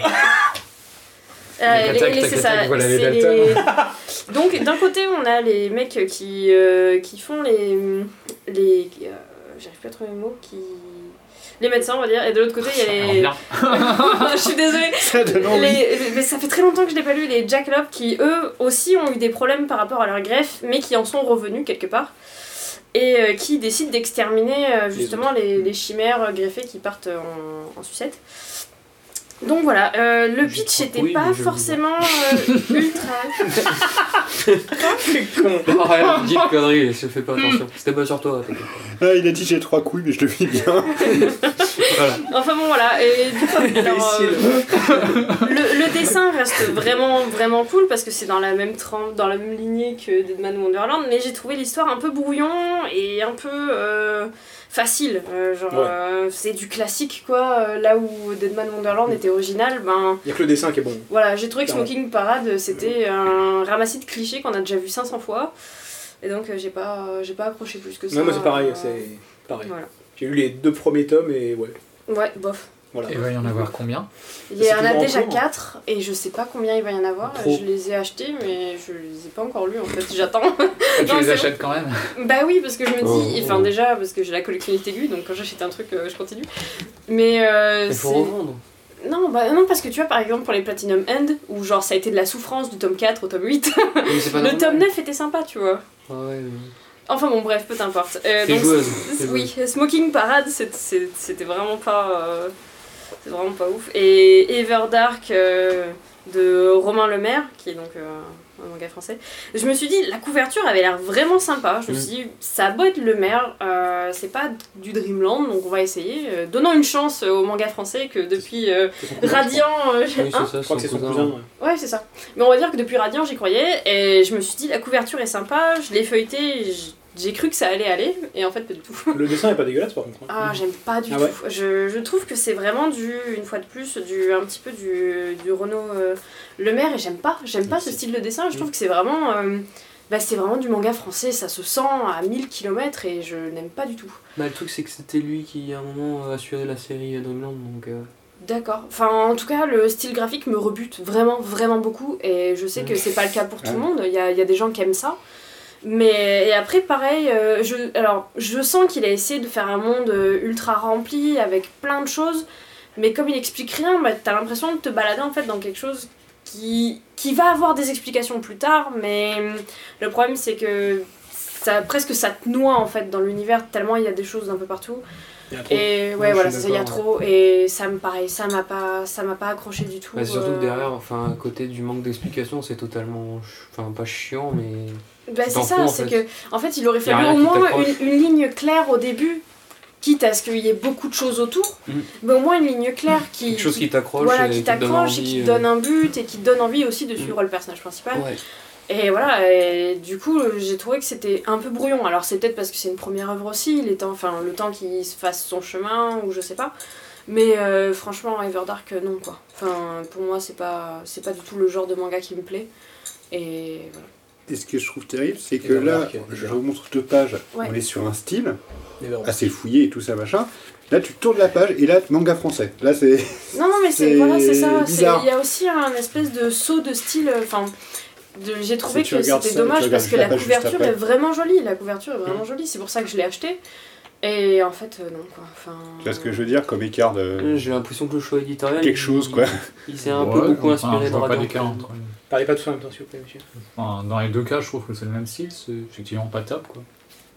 Euh, Tac, tac, les- les- tac, c'est tac, ça, tac, voilà les c'est Dalton. les- Donc d'un côté on a les mecs qui, euh, qui font les... les euh, j'arrive plus à trouver le mot, qui... Les médecins on va dire, et de l'autre côté il y a les... Bien. Je suis désolée. Ça donne envie. Les- mais ça fait très longtemps que je l'ai pas lu, les Jackalope qui eux aussi ont eu des problèmes par rapport à leur greffe, mais qui en sont revenus quelque part. Et euh, qui décident d'exterminer euh, justement les, les chimères greffées qui partent en, en sucette. Donc voilà, euh, le J'ai pitch trop était couilles, pas mais je le forcément euh, ultra... C'est con. Oh, rien, dis de conneries, je fais pas attention. C'était pas sur toi, t'inquiète pas. Ah, il a dit j'ai trois couilles, mais je le vis bien. Voilà. Enfin bon voilà, et du coup, alors, euh, le, le dessin reste vraiment vraiment cool parce que c'est dans la même trempe, dans la même lignée que Deadman Wonderland, mais j'ai trouvé l'histoire un peu brouillon et un peu euh, facile. Euh, genre, Ouais. euh, c'est du classique quoi, euh, là où Deadman Wonderland était original, ben Il y a que le dessin qui est bon. voilà, j'ai trouvé que Clairement. Smoking Parade c'était un ramassis de clichés qu'on a déjà vu cinq cents fois, et donc euh, j'ai pas, j'ai pas accroché plus que ça. Non, moi c'est pareil, euh, c'est pareil. Voilà. J'ai eu les deux premiers tomes et ouais. Ouais, bof. Voilà. Et il va y en avoir combien? Il y en a toujours en déjà cours. quatre et je sais pas combien il va y en avoir. Trop. Je les ai achetés mais je les ai pas encore lus en fait. J'attends. Tu Non, les c'est achètes quand même? Bah oui, parce que je me dis, Oh. enfin déjà parce que j'ai la collectionnité lue donc quand j'achète un truc euh, je continue. Mais euh, Il faut c'est- revendre. non, bah non, parce que tu vois par exemple pour les Platinum End où genre ça a été de la souffrance du tome quatre au tome huit, Mais c'est pas le normal. tome neuf était sympa tu vois. Ah ouais, mais- Enfin bon, bref, peu importe. Euh, T'es donc, joueuse, c'est- t'es Oui, Smoking Parade, c'est- c'est- c'était vraiment pas. euh, c'est vraiment pas ouf. Et Everdark euh, de Romain Lemaire, qui est donc euh, un manga français, je me suis dit, la couverture avait l'air vraiment sympa. Je me suis dit, ça a beau être Lemaire, euh, c'est pas du Dreamland, donc on va essayer. Euh, donnons une chance au manga français que depuis euh, C'est son cousin, Radiant. euh, Oui, hein c'est ça, Je crois que c'est son cousin. cousin. ouais. Ouais, c'est ça. Mais on va dire que depuis Radiant, j'y croyais, et je me suis dit, la couverture est sympa, je l'ai feuilleté, et j- j'ai cru que ça allait aller, et en fait, pas du tout. Le dessin est pas dégueulasse par contre. hein. Ah, j'aime pas du Ah ouais. tout. Je, je trouve que c'est vraiment du, une fois de plus, du, un petit peu du, du Renaud euh, Lemaire, et j'aime pas, j'aime pas ce style de dessin, je trouve que c'est vraiment, euh, bah, c'est vraiment du manga français, ça se sent à mille kilomètres, et je n'aime pas du tout. Bah, le truc, c'est que c'était lui qui, à un moment, a assuré la série Dreamland, donc. euh, D'accord. Enfin, en tout cas, le style graphique me rebute vraiment, vraiment beaucoup. Et je sais que c'est pas le cas pour tout le monde. Il y a, il y a des gens qui aiment ça. Mais et après, pareil, euh, je, alors, je sens qu'il a essayé de faire un monde euh, ultra rempli avec plein de choses. Mais comme il explique rien, bah, t'as l'impression de te balader en fait dans quelque chose qui, qui va avoir des explications plus tard. Mais hum, le problème, c'est que ça, presque ça te noie en fait dans l'univers, tellement il y a des choses d'un peu partout. Il y a trop. Et ouais, Ouais, voilà, je suis ça, il y a d'accord, trop, et ça me pareil, ça m'a pas, ça m'a pas accroché du tout. Bah, surtout euh. que derrière, enfin, à côté du manque d'explication, c'est totalement. ch- Enfin, pas chiant, mais. Bah, tu c'est t'en ça, fous, en c'est fait. que en fait il aurait Y a fallu rien au qui moins t'accroche. une, une ligne claire au début, quitte à ce qu'il y ait beaucoup de choses autour, Mm. mais au moins une ligne claire qui, Quelque chose qui- qui t'accroche voilà, et qui qui te donne t'accroche et envie, qui te euh. donne un but et qui te donne envie aussi de suivre le personnage principal. Ouais. Et voilà, et du coup j'ai trouvé que c'était un peu brouillon. Alors c'est peut-être parce que c'est une première œuvre aussi, les temps, enfin le temps qu'il se fasse son chemin ou je sais pas. Mais euh, franchement Everdark non quoi. Enfin pour moi c'est pas c'est pas du tout le genre de manga qui me plaît. Et voilà. Et ce que je trouve terrible, c'est que Et là, Dark, je déjà. vous montre deux pages, Ouais. on est sur un style Les verrons. assez fouillé et tout ça machin. Là, tu tournes la page et là, manga français. Là, c'est. Non, non, mais c'est C'est voilà, c'est ça. c'est- bizarre. Il y a aussi un espèce de saut de style. Enfin, de- j'ai trouvé Si tu que regardes c'était ça, tu dommage regardes parce juste que la la page juste couverture après. est vraiment jolie. La couverture est vraiment jolie. C'est pour ça que je l'ai acheté. Et en fait, euh, non quoi. Enfin. Tu vois ce que je veux dire, comme écart de. J'ai l'impression que le choix éditorial. Quelque chose, quoi. Il, il s'est un Ouais, peu beaucoup enfin, inspiré je de vois pas Radiant. d'écart entre. Parlez pas tous en même temps, s'il vous plaît, monsieur. Enfin, dans les deux cas, je trouve que c'est le même style, c'est effectivement pas top quoi.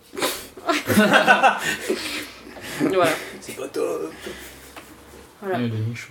Voilà. C'est pas top. Voilà. Il y a des nichons.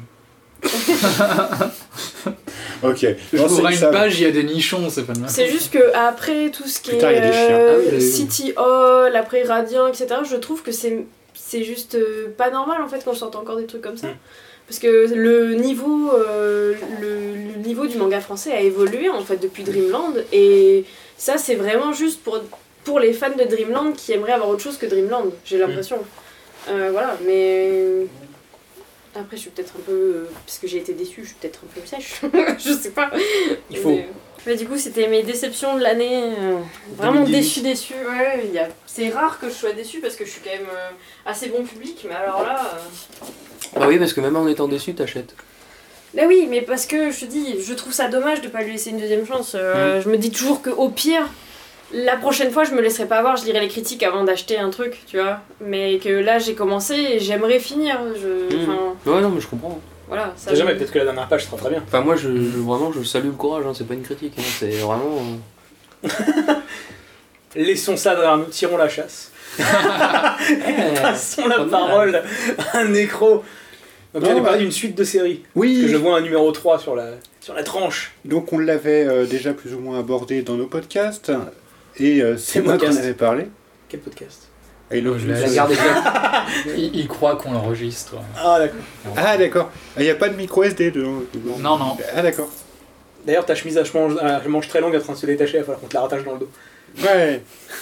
Ok. Je Non, c'est trouverai que une ça- page, il y a des nichons, c'est pas le même. C'est juste que après tout ce qui Putain, il y a des est chiens. euh, Ah oui, les- City Hall, après Radiant, et cetera. Je trouve que c'est c'est juste euh, pas normal en fait quand je sorte encore des trucs comme ça. Mm. Parce que le niveau, euh, le, le niveau du manga français a évolué en fait depuis Dreamland et ça c'est vraiment juste pour, pour les fans de Dreamland qui aimeraient avoir autre chose que Dreamland, j'ai l'impression. Euh, voilà, mais après je suis peut-être un peu, euh, parce que j'ai été déçue, je suis peut-être un peu sèche, je sais pas. Il faut. Mais, mais du coup c'était mes déceptions de l'année, euh, vraiment deux mille déçue, déçue. Ouais, il y a... c'est rare que je sois déçue parce que je suis quand même euh, assez bon public, mais alors là... euh, Bah oui, parce que même en étant déçu, t'achètes. Bah oui, mais parce que je te dis, je trouve ça dommage de pas lui laisser une deuxième chance. Euh, Je me dis toujours qu'au pire, la prochaine fois, je me laisserai pas avoir, je lirai les critiques avant d'acheter un truc, tu vois. Mais que là, j'ai commencé et j'aimerais finir. Je... Mmh. Enfin, Ouais, non, mais je comprends. voilà. Ça, Déjà, je- mais peut-être que la dernière page sera très bien. Enfin, moi, je, je- vraiment, je salue le courage, hein, c'est pas une critique, hein, c'est vraiment. euh, Laissons ça derrière nous, tirons la chasse. Passons la pas mal. parole à un nécro. Donc, Non, on allait parler ouais. d'une suite de séries. Oui. Que je vois un numéro trois sur la, sur la tranche. Donc on l'avait euh, déjà plus ou moins abordé dans nos podcasts. Et euh, c'est Quel moi qui en podcast avais parlé. Quel podcast? I love Je you. l'ai- La garde des Il, il croit qu'on l'enregistre. Ah, d'accord. Ah d'accord. Il n'y a pas de micro S D dedans. Non, non. Ah d'accord. D'ailleurs, ta chemise à manche, à manche très longue est en train de se détacher, il va falloir qu'on te la rattache dans le dos. Ouais.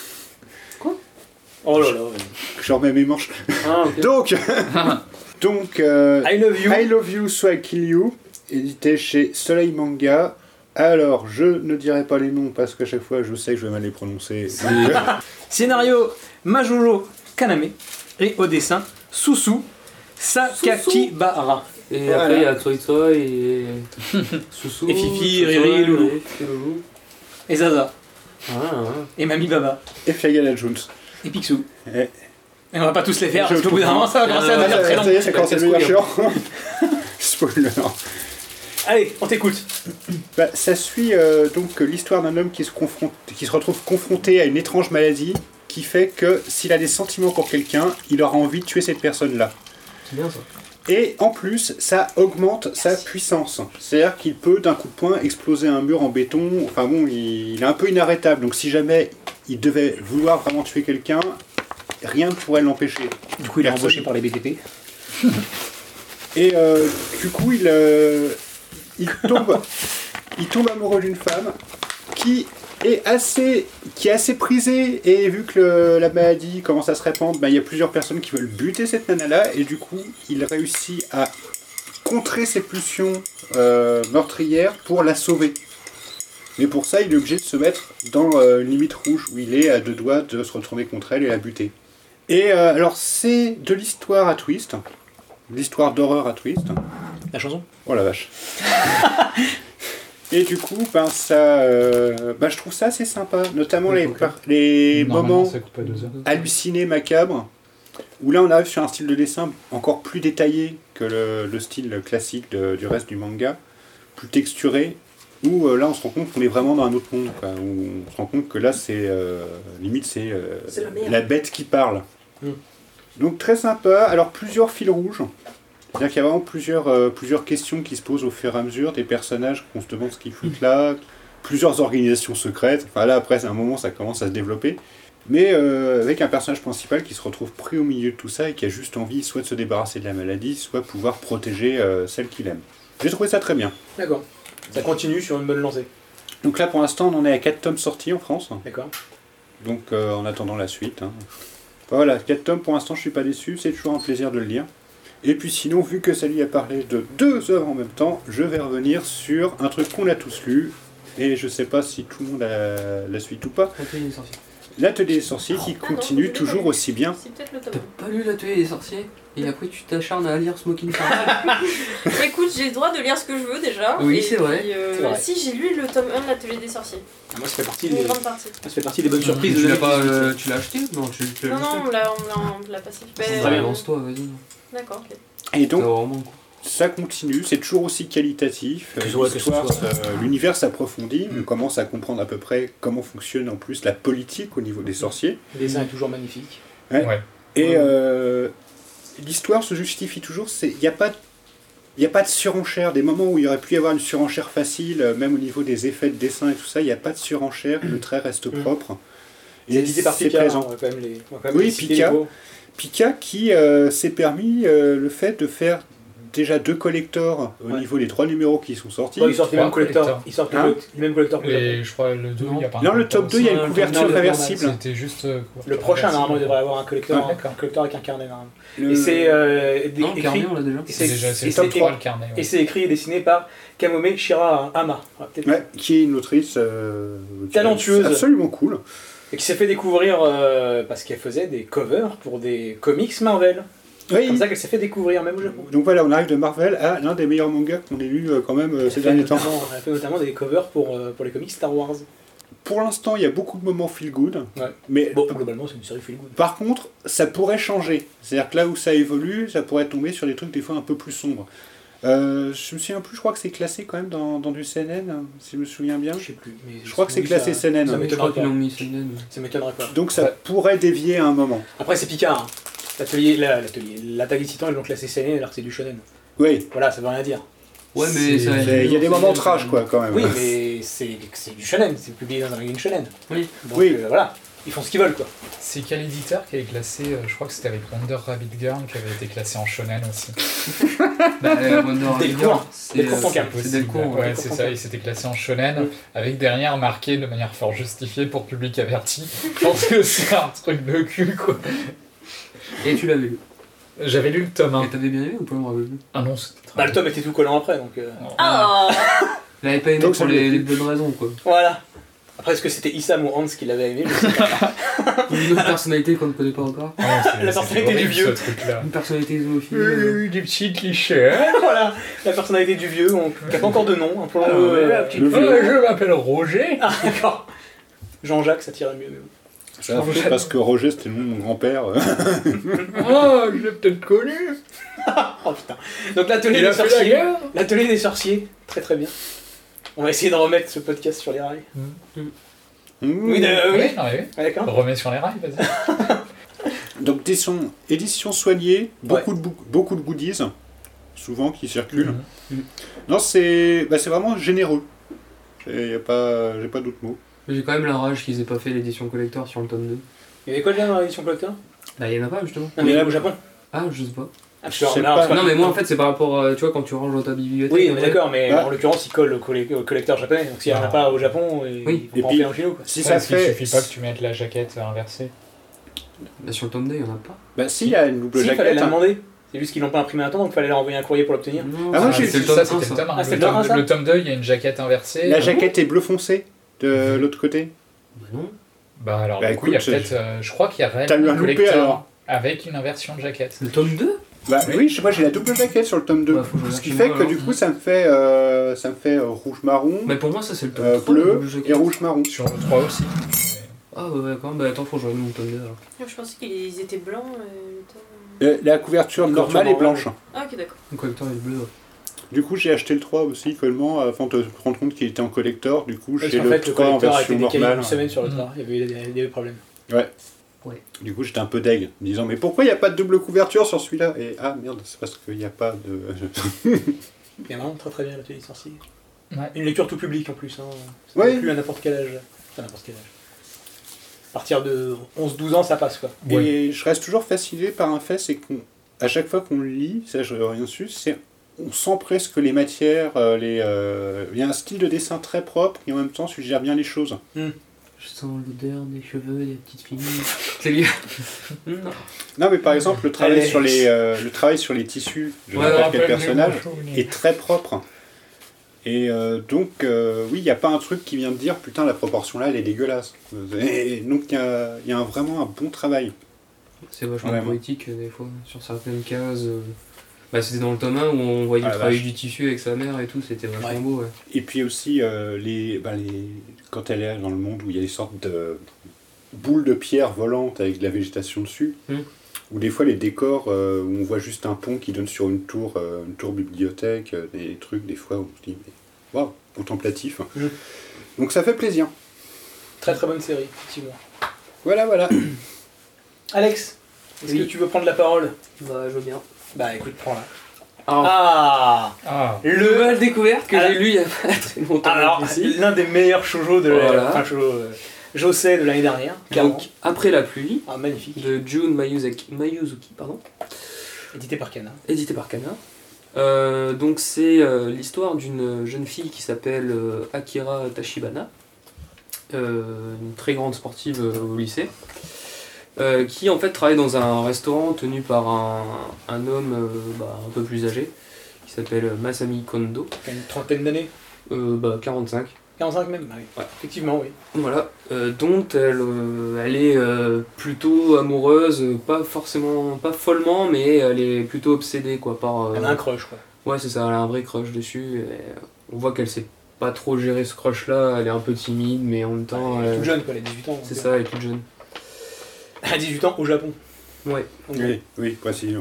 Oh là là. Je remets mes manches. Ah, ok. Donc, donc euh, I love you. I Love You So I Kill You, édité chez Soleil Manga. Alors, je ne dirai pas les noms parce qu'à chaque fois je sais que je vais mal les prononcer. Donc, euh, Scénario Majojo Kaname. Et au dessin Susu Sakakibara. Et Voilà. après, il y a Troy Troy et. Soussou. Et Fifi, Soussou, Riri, Loulou. Fifi, Loulou. Et Zaza. Ah, ah. Et Mamie Baba. et Fiagala Jones. Et Picsou. Eh. Et on va pas tous les faire Je parce qu'au bout d'un comprends. moment ça va commencer à Ah, devenir très ça long. y est, ça commence à devenir chiant. casse-couille. Spoiler. Allez, on t'écoute. Bah, ça suit euh, donc l'histoire d'un homme qui se, confronte, qui se retrouve confronté à une étrange maladie qui fait que s'il a des sentiments pour quelqu'un, il aura envie de tuer cette personne-là. C'est bien ça. Et en plus, ça augmente sa puissance. C'est-à-dire qu'il peut d'un coup de poing exploser un mur en béton. Enfin bon, il, il est un peu inarrêtable. Donc si jamais il devait vouloir vraiment tuer quelqu'un, rien ne pourrait l'empêcher. Du coup, il est Personne. embauché par les B T P. Et euh, du coup, il, euh, il, tombe, il tombe amoureux d'une femme qui est assez, qui est assez prisée. Et vu que le- la maladie commence à se répandre, ben, il y a plusieurs personnes qui veulent buter cette nana-là. Et du coup, il réussit à contrer ses pulsions euh, meurtrières pour la sauver. Mais pour ça, il est obligé de se mettre dans euh, une limite rouge où il est à deux doigts de se retourner contre elle et la buter. Et euh, alors, c'est de l'histoire à twist. L'histoire d'horreur à twist. La chanson. Oh la vache. Et du coup, ben, ça, euh, ben, je trouve ça assez sympa. Notamment les, par- les Normalement, moments ça coupe à deux heures. hallucinés, macabres. Où là, on arrive sur un style de dessin encore plus détaillé que le, le style classique de- du reste du manga. Plus texturé. où euh, là on se rend compte qu'on est vraiment dans un autre monde, quoi, où on se rend compte que là c'est euh, limite c'est, euh, C'est la merde. la bête qui parle. Mm. Donc très sympa, alors plusieurs fils rouges, c'est-à-dire qu'il y a vraiment plusieurs, euh, plusieurs questions qui se posent au fur et à mesure, des personnages qu'on se demande ce qu'ils foutent là, plusieurs organisations secrètes, enfin là après à un moment ça commence à se développer, mais euh, avec un personnage principal qui se retrouve pris au milieu de tout ça et qui a juste envie soit de se débarrasser de la maladie, soit pouvoir protéger euh, celle qu'il aime. J'ai trouvé ça très bien. D'accord. Ça continue sur une bonne lancée. Donc là pour l'instant on en est à quatre tomes sortis en France, D'accord. donc euh, en attendant la suite. Hein. Voilà, quatre tomes pour l'instant je suis pas déçu, c'est toujours un plaisir de le lire. Et puis sinon, vu que Sally a parlé de deux œuvres en même temps, je vais revenir sur un truc qu'on a tous lu, et je sais pas si tout le monde a la suite ou pas, L'atelier des sorciers. L'Atelier des sorciers qui Ah non, continue je l'ai toujours pas lu. aussi bien. C'est peut-être le tome T'as pas lu l'atelier des sorciers et après tu t'acharnes à lire Smoking Star. un. Écoute, j'ai le droit de lire ce que je veux déjà. Oui, et c'est vrai. puis, euh, C'est vrai. Si, j'ai lu le tome un de l'Atelier des sorciers. Ah, moi, ça fait partie Une des, grande partie. ça fait partie des bonnes surprises. tu de l'as l'année pas, dix-huit. euh, tu l'as acheté? Non, tu, tu l'as Non, non, on me l'a on me l'a- on me l'a passé. Ben, Très bien. euh, Lance-toi, vas-y. D'accord, ok. Et donc, Ça va vraiment, quoi. ça continue, c'est toujours aussi qualitatif. Que Euh, ce soit- que ce l'histoire, soit- euh, l'univers s'approfondit, on commence à comprendre à peu près comment fonctionne en plus la politique au niveau des sorciers. Le dessin est toujours magnifique. Ouais. Ouais. Et euh, l'histoire se justifie toujours, il n'y a pas de Il n'y a pas de surenchère, des moments où il y aurait pu y avoir une surenchère facile, euh, même au niveau des effets de dessin et tout ça, il n'y a pas de surenchère, le trait reste Mm. propre. Et édité par c'est Pika, présent. on va quand même les, on va quand même Oui, les citer, Pika. les gros. Pika qui euh, s'est permis euh, le fait de faire déjà deux collectors au Ouais. niveau des trois numéros qui sont sortis. Bon, ils sortent les mêmes Trois collecteurs. collecteurs. Ils sortent Hein les mêmes collecteurs que le Et je crois le deux, il n'y a pas un Non, le collector top deux, il y a aussi. une couverture non, le réversible. C'était juste. euh, Le prochain, normalement, il devrait avoir un collecteur, Ouais, un, d'accord. un collecteur avec un carnet. Normalement. Le- Et c'est euh, des- Non, écrit, carnet, on l'a déjà. et C'est c'est- déjà et c'est le c'est top trois écrit- le carnet. et Ouais. c'est écrit et dessiné par Kamome Shirahama. Ouais, peut-être. Ouais, qui est une autrice euh, Talentueuse. absolument cool. Et qui s'est fait découvrir euh, parce qu'elle faisait des covers pour des comics Marvel. C'est Oui. comme ça qu'elle s'est fait découvrir, même au Japon. Donc voilà, on arrive de Marvel à l'un des meilleurs mangas qu'on ait lu euh, quand même euh, Elle ces fait derniers temps. notamment- Elle fait notamment des covers pour, euh, pour les comics Star Wars. Pour l'instant, il y a beaucoup de moments feel good, Ouais. mais Bon, globalement, c'est une série feel good. par contre, ça pourrait changer. C'est-à-dire que là où ça évolue, ça pourrait tomber sur des trucs des fois un peu plus sombres. Euh, je me souviens plus, je crois que c'est classé quand même dans, dans du C N N, hein, si je me souviens bien. Je sais plus. Mais Je crois que c'est oui, classé ça- C N N. ça hein. Je m'étonnerait crois qu'ils pas. l'ont mis sur une. Ça m'étonnerait pas. Donc ça Ouais. pourrait dévier à un moment. Après, c'est Picard. Hein. L'atelier, la- l'atelier, l'attaque des titans, ils l'ont classé C N N alors que c'est du shonen. Oui, Voilà, ça veut rien dire. Ouais, mais C'est- ça. il y a des moments trash quoi quand même. Oui, mais c'est c'est du shonen, c'est publié dans un magazine shonen. Oui. Donc Oui. euh, voilà, ils font ce qu'ils veulent quoi. C'est quel éditeur qui avait classé, euh, je crois que c'était avec Wonder Rabbit Girl qui avait été classé en shonen aussi. Bah, euh, Wonder Delcourt. Rabbit, c'est Delcourt euh, ton câble. c'est Possible. Delcourt. Ouais, ouais. c'est Delcourt ça, ton il s'était classé en shonen, Mm. avec derrière marqué de manière fort justifiée pour public averti. Je pense que c'est un truc de cul quoi. Et tu l'avais lu. J'avais lu le tome Et un. t'avais bien aimé ou pas, on l'avait lu? Ah non, c'était très Bah, le bien. tome était tout collant après donc. euh, Ah Il avait pas aimé Donc, pour ça les, me- les bonnes raisons, quoi. Voilà. Après, est-ce que c'était Issam ou Hans qui l'avait aimé? Je sais pas. Une autre personnalité qu'on ne connaît pas encore. Ah non, c'est- La c'était personnalité du horrible, vieux. ce truc-là. Une personnalité zoophile. euh, Euh, Des petits clichés. Voilà, la personnalité du vieux, on... qui n'a pas encore de nom. Un peu Ah euh, ouais, la la petite- le vieux. Euh, je m'appelle Roger. Ah, d'accord. Jean-Jacques, ça tirait mieux. Mais bon. Ça a fait parce que Roger c'était le nom de mon grand-père. euh. Oh, je l'ai peut-être connu. Oh putain. Donc l'atelier Il des a fait la sorciers. guerre. L'atelier des sorciers, très très bien. On va essayer de remettre ce podcast sur les rails. Mmh. Oui, de- euh, oui. Oui, non, mais oui. Ah, d'accord. Remets sur les rails, vas-y. Donc des sons, édition soignée, beaucoup, de, bou- beaucoup de goodies, souvent qui circulent. Mhm. Mhm. Non, c'est bah, c'est vraiment généreux. J'ai y a pas, j'ai pas d'autres mots. Mais j'ai quand même la rage qu'ils aient pas fait l'édition collector sur le tome deux. Il y avait quoi déjà dans l'édition collector? Bah, il y en a pas, justement. Non, mais Il y a- au Japon. Ah, je sais pas. Ah, Je sais non, pas. parce que- Non, mais moi, en fait, c'est par rapport, euh, tu vois, quand tu ranges dans ta bibliothèque. Oui, en mais fait. d'accord, mais Ah. en l'occurrence, il colle au, colle- au collecteur japonais. Donc s'il n'y en a Ah. pas au Japon, il Oui. faut Et pas en puis- faire un chez nous. Quoi. Si Ouais, ça parce qu'il fait, suffit pas que tu mettes la jaquette inversée. Bah, sur le tome deux, il y en a pas. bah si, il y a une double Si, il fallait jaquette. la demander. C'est juste qu'ils l'ont pas imprimé à temps, donc il fallait leur envoyer un courrier pour l'obtenir. Non, Ah, moi, ça, j'ai c'est vu le tome ça, un, c'était le ça. tome un. Ah, c'est Le le tome tome- un, ça le tome deux, il y a une jaquette inversée. La jaquette est bleu foncé de l'autre côté. Bah, non. Bah alors, Bah, du coup, il y a écoute, peut-être. euh, je crois qu'il y a T'as eu réellement un un loupé, collector alors. avec une inversion de jaquette. Le tome deux? Bah oui, je- moi j'ai la double jaquette sur le tome deux. Bah, faut que je Ce qui regarde fait chez que moi, du alors. coup ça me fait, euh, ça me fait euh, rouge-marron, Mais pour moi, ça, c'est le tome euh, trois, bleu le jaquette. et rouge-marron. Sur le trois aussi. Ah, ouais, d'accord. Bah, attends, faut que je regarde mon tome deux, alors. Je pensais qu'ils étaient blancs. euh, le tome. Euh, La couverture La normale est couverture blanche. Ah, ok, d'accord. Le collector est bleu, ouais. Du coup, j'ai acheté le trois aussi, follement, avant de me rendre compte qu'il était en collector. Du coup, Parce j'ai qu'en le fait, le trois en collector a été version décalé normale. une semaine sur le Mm. trois. Il y avait eu des, des problèmes. Ouais. Ouais. Du coup, j'étais un peu deg, en disant mais pourquoi il n'y a pas de double couverture sur celui-là? Et ah merde, c'est parce qu'il n'y a pas de. Il y a vraiment très très bien l'atelier sorcier. Ouais. Une lecture tout public en plus. Hein. C'est Ouais. pas plus à n'importe quel âge. Enfin, n'importe quel âge. À partir de onze douze ans, ça passe quoi. Et je reste toujours fasciné par un fait, c'est qu'à chaque fois qu'on le lit, ça je n'ai rien su, c'est on sent presque les matières, euh, les, euh, il y a un style de dessin très propre et en même temps suggère bien les choses. Je sens l'odeur des cheveux, des petites filles. C'est lui. Non. Non mais par exemple le travail, Allez. sur les, euh, le travail sur les tissus de Ouais, n'importe quel rappelle personnage les manchots, est très propre. Et euh, donc, euh, oui, il n'y a pas un truc qui vient de dire putain, la proportion là elle est dégueulasse. Et donc, il y a, y a un- vraiment un bon travail. C'est vachement Vraiment. poétique euh, des fois, sur certaines cases. euh. Bah, c'était dans le tome un où on voyait Ah, le la travail vache. du tissu avec sa mère et tout, c'était vachement Ouais. beau. Ouais. Et puis aussi, euh, les, bah, les, quand elle est dans le monde où il y a des sortes de boules de pierre volantes avec de la végétation dessus, Mm. ou des fois les décors euh, où on voit juste un pont qui donne sur une tour, euh, une tour bibliothèque, euh, des trucs des fois où on se dit, mais waouh, contemplatif. Mm. Donc ça fait plaisir. Très très bonne série, effectivement. Voilà, voilà. Alex, est-ce Oui. que tu veux prendre la parole? Bah, je veux bien. Bah écoute, prends-la. Alors, Ah Ah, Le nouvelle découverte que Alors- j'ai lu il y a pas très longtemps. Alors, ici. l'un des meilleurs shoujo de la... Voilà. Enfin, shoujo... euh, Josei de l'année dernière, clairement. Donc, Après la pluie, Ah, magnifique. de Jun Mayuzaki, Mayuzuki, pardon, Édité par Kana. édité par Kana. Euh, donc c'est euh, l'histoire d'une jeune fille qui s'appelle euh, Akira Tachibana, euh, une très grande sportive euh, au lycée, euh, qui en fait travaille dans un restaurant tenu par un, un homme euh, bah, un peu plus âgé, qui s'appelle Masami Kondo, Qui a une trentaine d'années. euh, bah, quarante-cinq. quarante-cinq même, ah oui. Ouais. Effectivement, oui. Voilà, euh, dont elle, euh, elle est euh, plutôt amoureuse, euh, pas forcément, pas follement, mais elle est plutôt obsédée quoi par. euh, Elle a un crush, quoi. Ouais, c'est ça, elle a un vrai crush dessus. Et euh, on voit qu'elle sait pas trop gérer ce crush là, elle est un peu timide, mais en même temps. Elle est euh, toute jeune, quoi, elle a dix-huit ans. C'est donc, ça, elle est toute jeune. Elle a dix-huit ans au Japon. Ouais. Donc, Oui, oui, précision.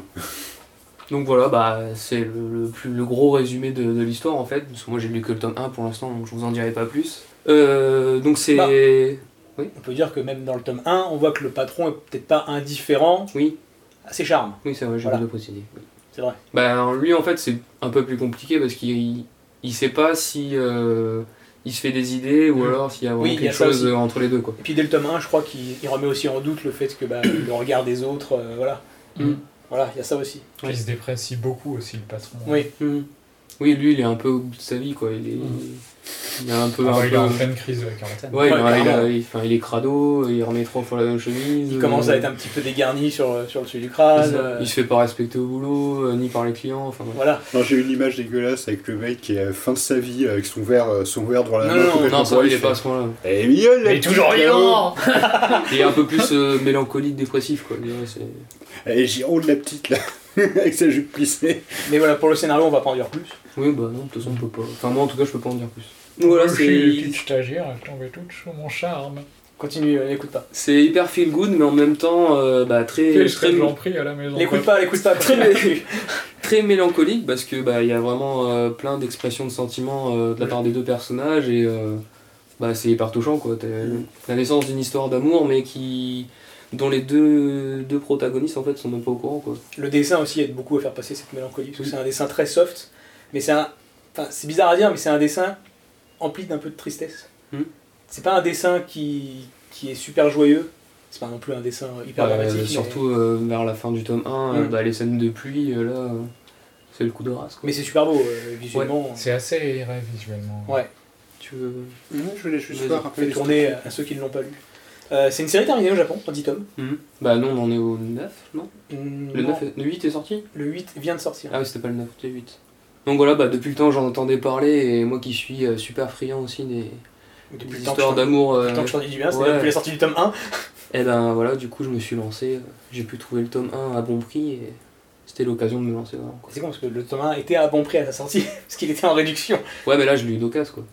Donc voilà, bah, c'est le, le plus, le gros résumé de, de l'histoire en fait, parce que moi j'ai lu que le tome un pour l'instant, donc je vous en dirai pas plus. Euh, donc c'est. Bah. Oui, On peut dire que même dans le tome un, on voit que le patron est peut-être pas indifférent oui, à ses charmes. oui, c'est vrai, j'ai Voilà. oublié de préciser. Oui. C'est vrai. Bah, alors, lui en fait c'est un peu plus compliqué parce qu'il il sait pas si euh, il se fait des idées ou Mm. alors s'il y a Oui, vraiment il y a quelque ça chose aussi. euh, entre les deux quoi. Et puis dès le tome un, je crois qu'il il remet aussi en doute le fait que bah, le regard des autres, euh, voilà. Mm. Voilà, il y a ça aussi. puis il se déprécie beaucoup aussi, le patron. Oui. Mm. Oui, lui il est un peu au bout de sa vie quoi, il est, il est un peu. Ah, un ouais, il est en peu... pleine crise de la quarantaine. Ouais, il, Ouais, a- il, a- clairement. il- enfin, il est crado, il remet trois fois la même chemise. Il commence à euh, être un petit peu dégarni sur, sur le dessus du c'est crâne. ça. euh, Il se fait pas respecter au boulot, euh, ni par les clients. Enfin, ouais. Voilà. Non, j'ai une image dégueulasse avec le mec qui est à la fin de sa vie avec son verre, euh, son verre devant la Non, main. non, complètement Non, ça bourré, il est il pas à fait, ce point-là. Eh, mignonne, la Il est petite toujours là-haut. vivant. Il est un peu plus euh, mélancolique, dépressif quoi. je dirais, c'est- Elle est Gironde, la petite là, avec sa jupe plissée. Mais voilà, pour le scénario, on va pas en dire plus. Oui, bah non, de toute façon on peut pas. Enfin, moi en tout cas, je peux pas en dire plus. Donc voilà, Je suis une c'est. petite stagiaire, elle tombait toute sous mon charme. Continue, euh, n'écoute pas. C'est hyper feel good, mais en même temps euh, bah, très, Qu'est-ce très, que j'en prie à la maison. L'écoute pas, l'écoute pas. Très continue. très mélancolique parce que bah il y a vraiment euh, plein d'expressions de sentiments euh, de la part des deux personnages et euh, bah c'est hyper touchant quoi. T'as la naissance d'une histoire d'amour mais qui dont les deux, deux protagonistes en fait sont même pas au courant quoi. Le dessin aussi aide beaucoup à faire passer cette mélancolie, parce que Oui. c'est un dessin très soft, mais c'est un... Enfin, c'est bizarre à dire, mais c'est un dessin empli d'un peu de tristesse. Hmm. C'est pas un dessin qui, qui est super joyeux, c'est pas non plus un dessin hyper Euh, dramatique, mais- surtout euh, vers la fin du tome un, euh, Mm. bah, les scènes de pluie euh, là euh, c'est le coup de race quoi. mais c'est super beau euh, visuellement. C'est assez aéré visuellement. Ouais, Tu veux... Je voulais juste Vas-y, voir un peu fait les tourner à ceux qui ne l'ont pas lu. Euh, c'est une série terminée au Japon, en dix tomes. Mhm. Bah non, on en est au neuf, non Hmm, Le non, neuf, est- le huit est sorti. le huit vient de sortir. Ah oui, c'était pas le neuf, c'était le huit. Donc voilà, bah depuis le temps j'en entendais parler et moi qui suis euh, super friand aussi des, Depuis des le temps que je histoires t'en- d'amour. depuis euh, le temps que je t'en dis du bien, c'est ouais. depuis la sortie du tome un. Et ben voilà, du coup je me suis lancé, euh, j'ai pu trouver le tome un à bon prix et c'était l'occasion de me lancer vraiment. Quoi. C'est con parce que le tome un était à bon prix à sa sortie, parce qu'il était en réduction. Ouais, mais là je l'ai eu d'occasion quoi.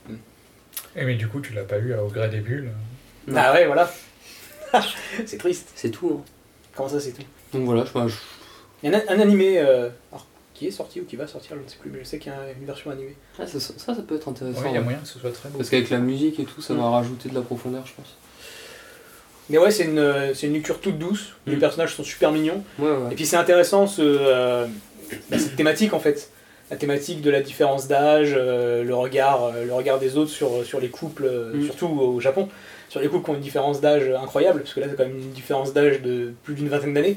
Et mais du coup, tu l'as pas eu à Au gré des bulles. Non. Ah ouais, voilà. C'est triste. C'est tout. Hein. Comment ça, c'est tout? Donc voilà, je, bah, je- Il y a un, un animé euh, alors, qui est sorti ou qui va sortir, je ne sais plus, mais je sais qu'il y a une version animée. Ah, ça, ça, ça peut être intéressant. Ouais, il y a ouais. moyen que ce soit très beau. Parce qu'avec la musique et tout, ça va Mm. rajouter de la profondeur, je pense. Mais ouais, c'est une, c'est une lecture toute douce, les Mm. personnages sont super mignons, Ouais, ouais. et puis c'est intéressant ce, euh, bah, cette thématique en fait. La thématique de la différence d'âge, euh, le, regard, euh, le regard des autres sur, sur les couples, euh, Mm. surtout au Japon, sur les couples qui ont une différence d'âge incroyable, parce que là c'est quand même une différence d'âge de plus d'une vingtaine d'années.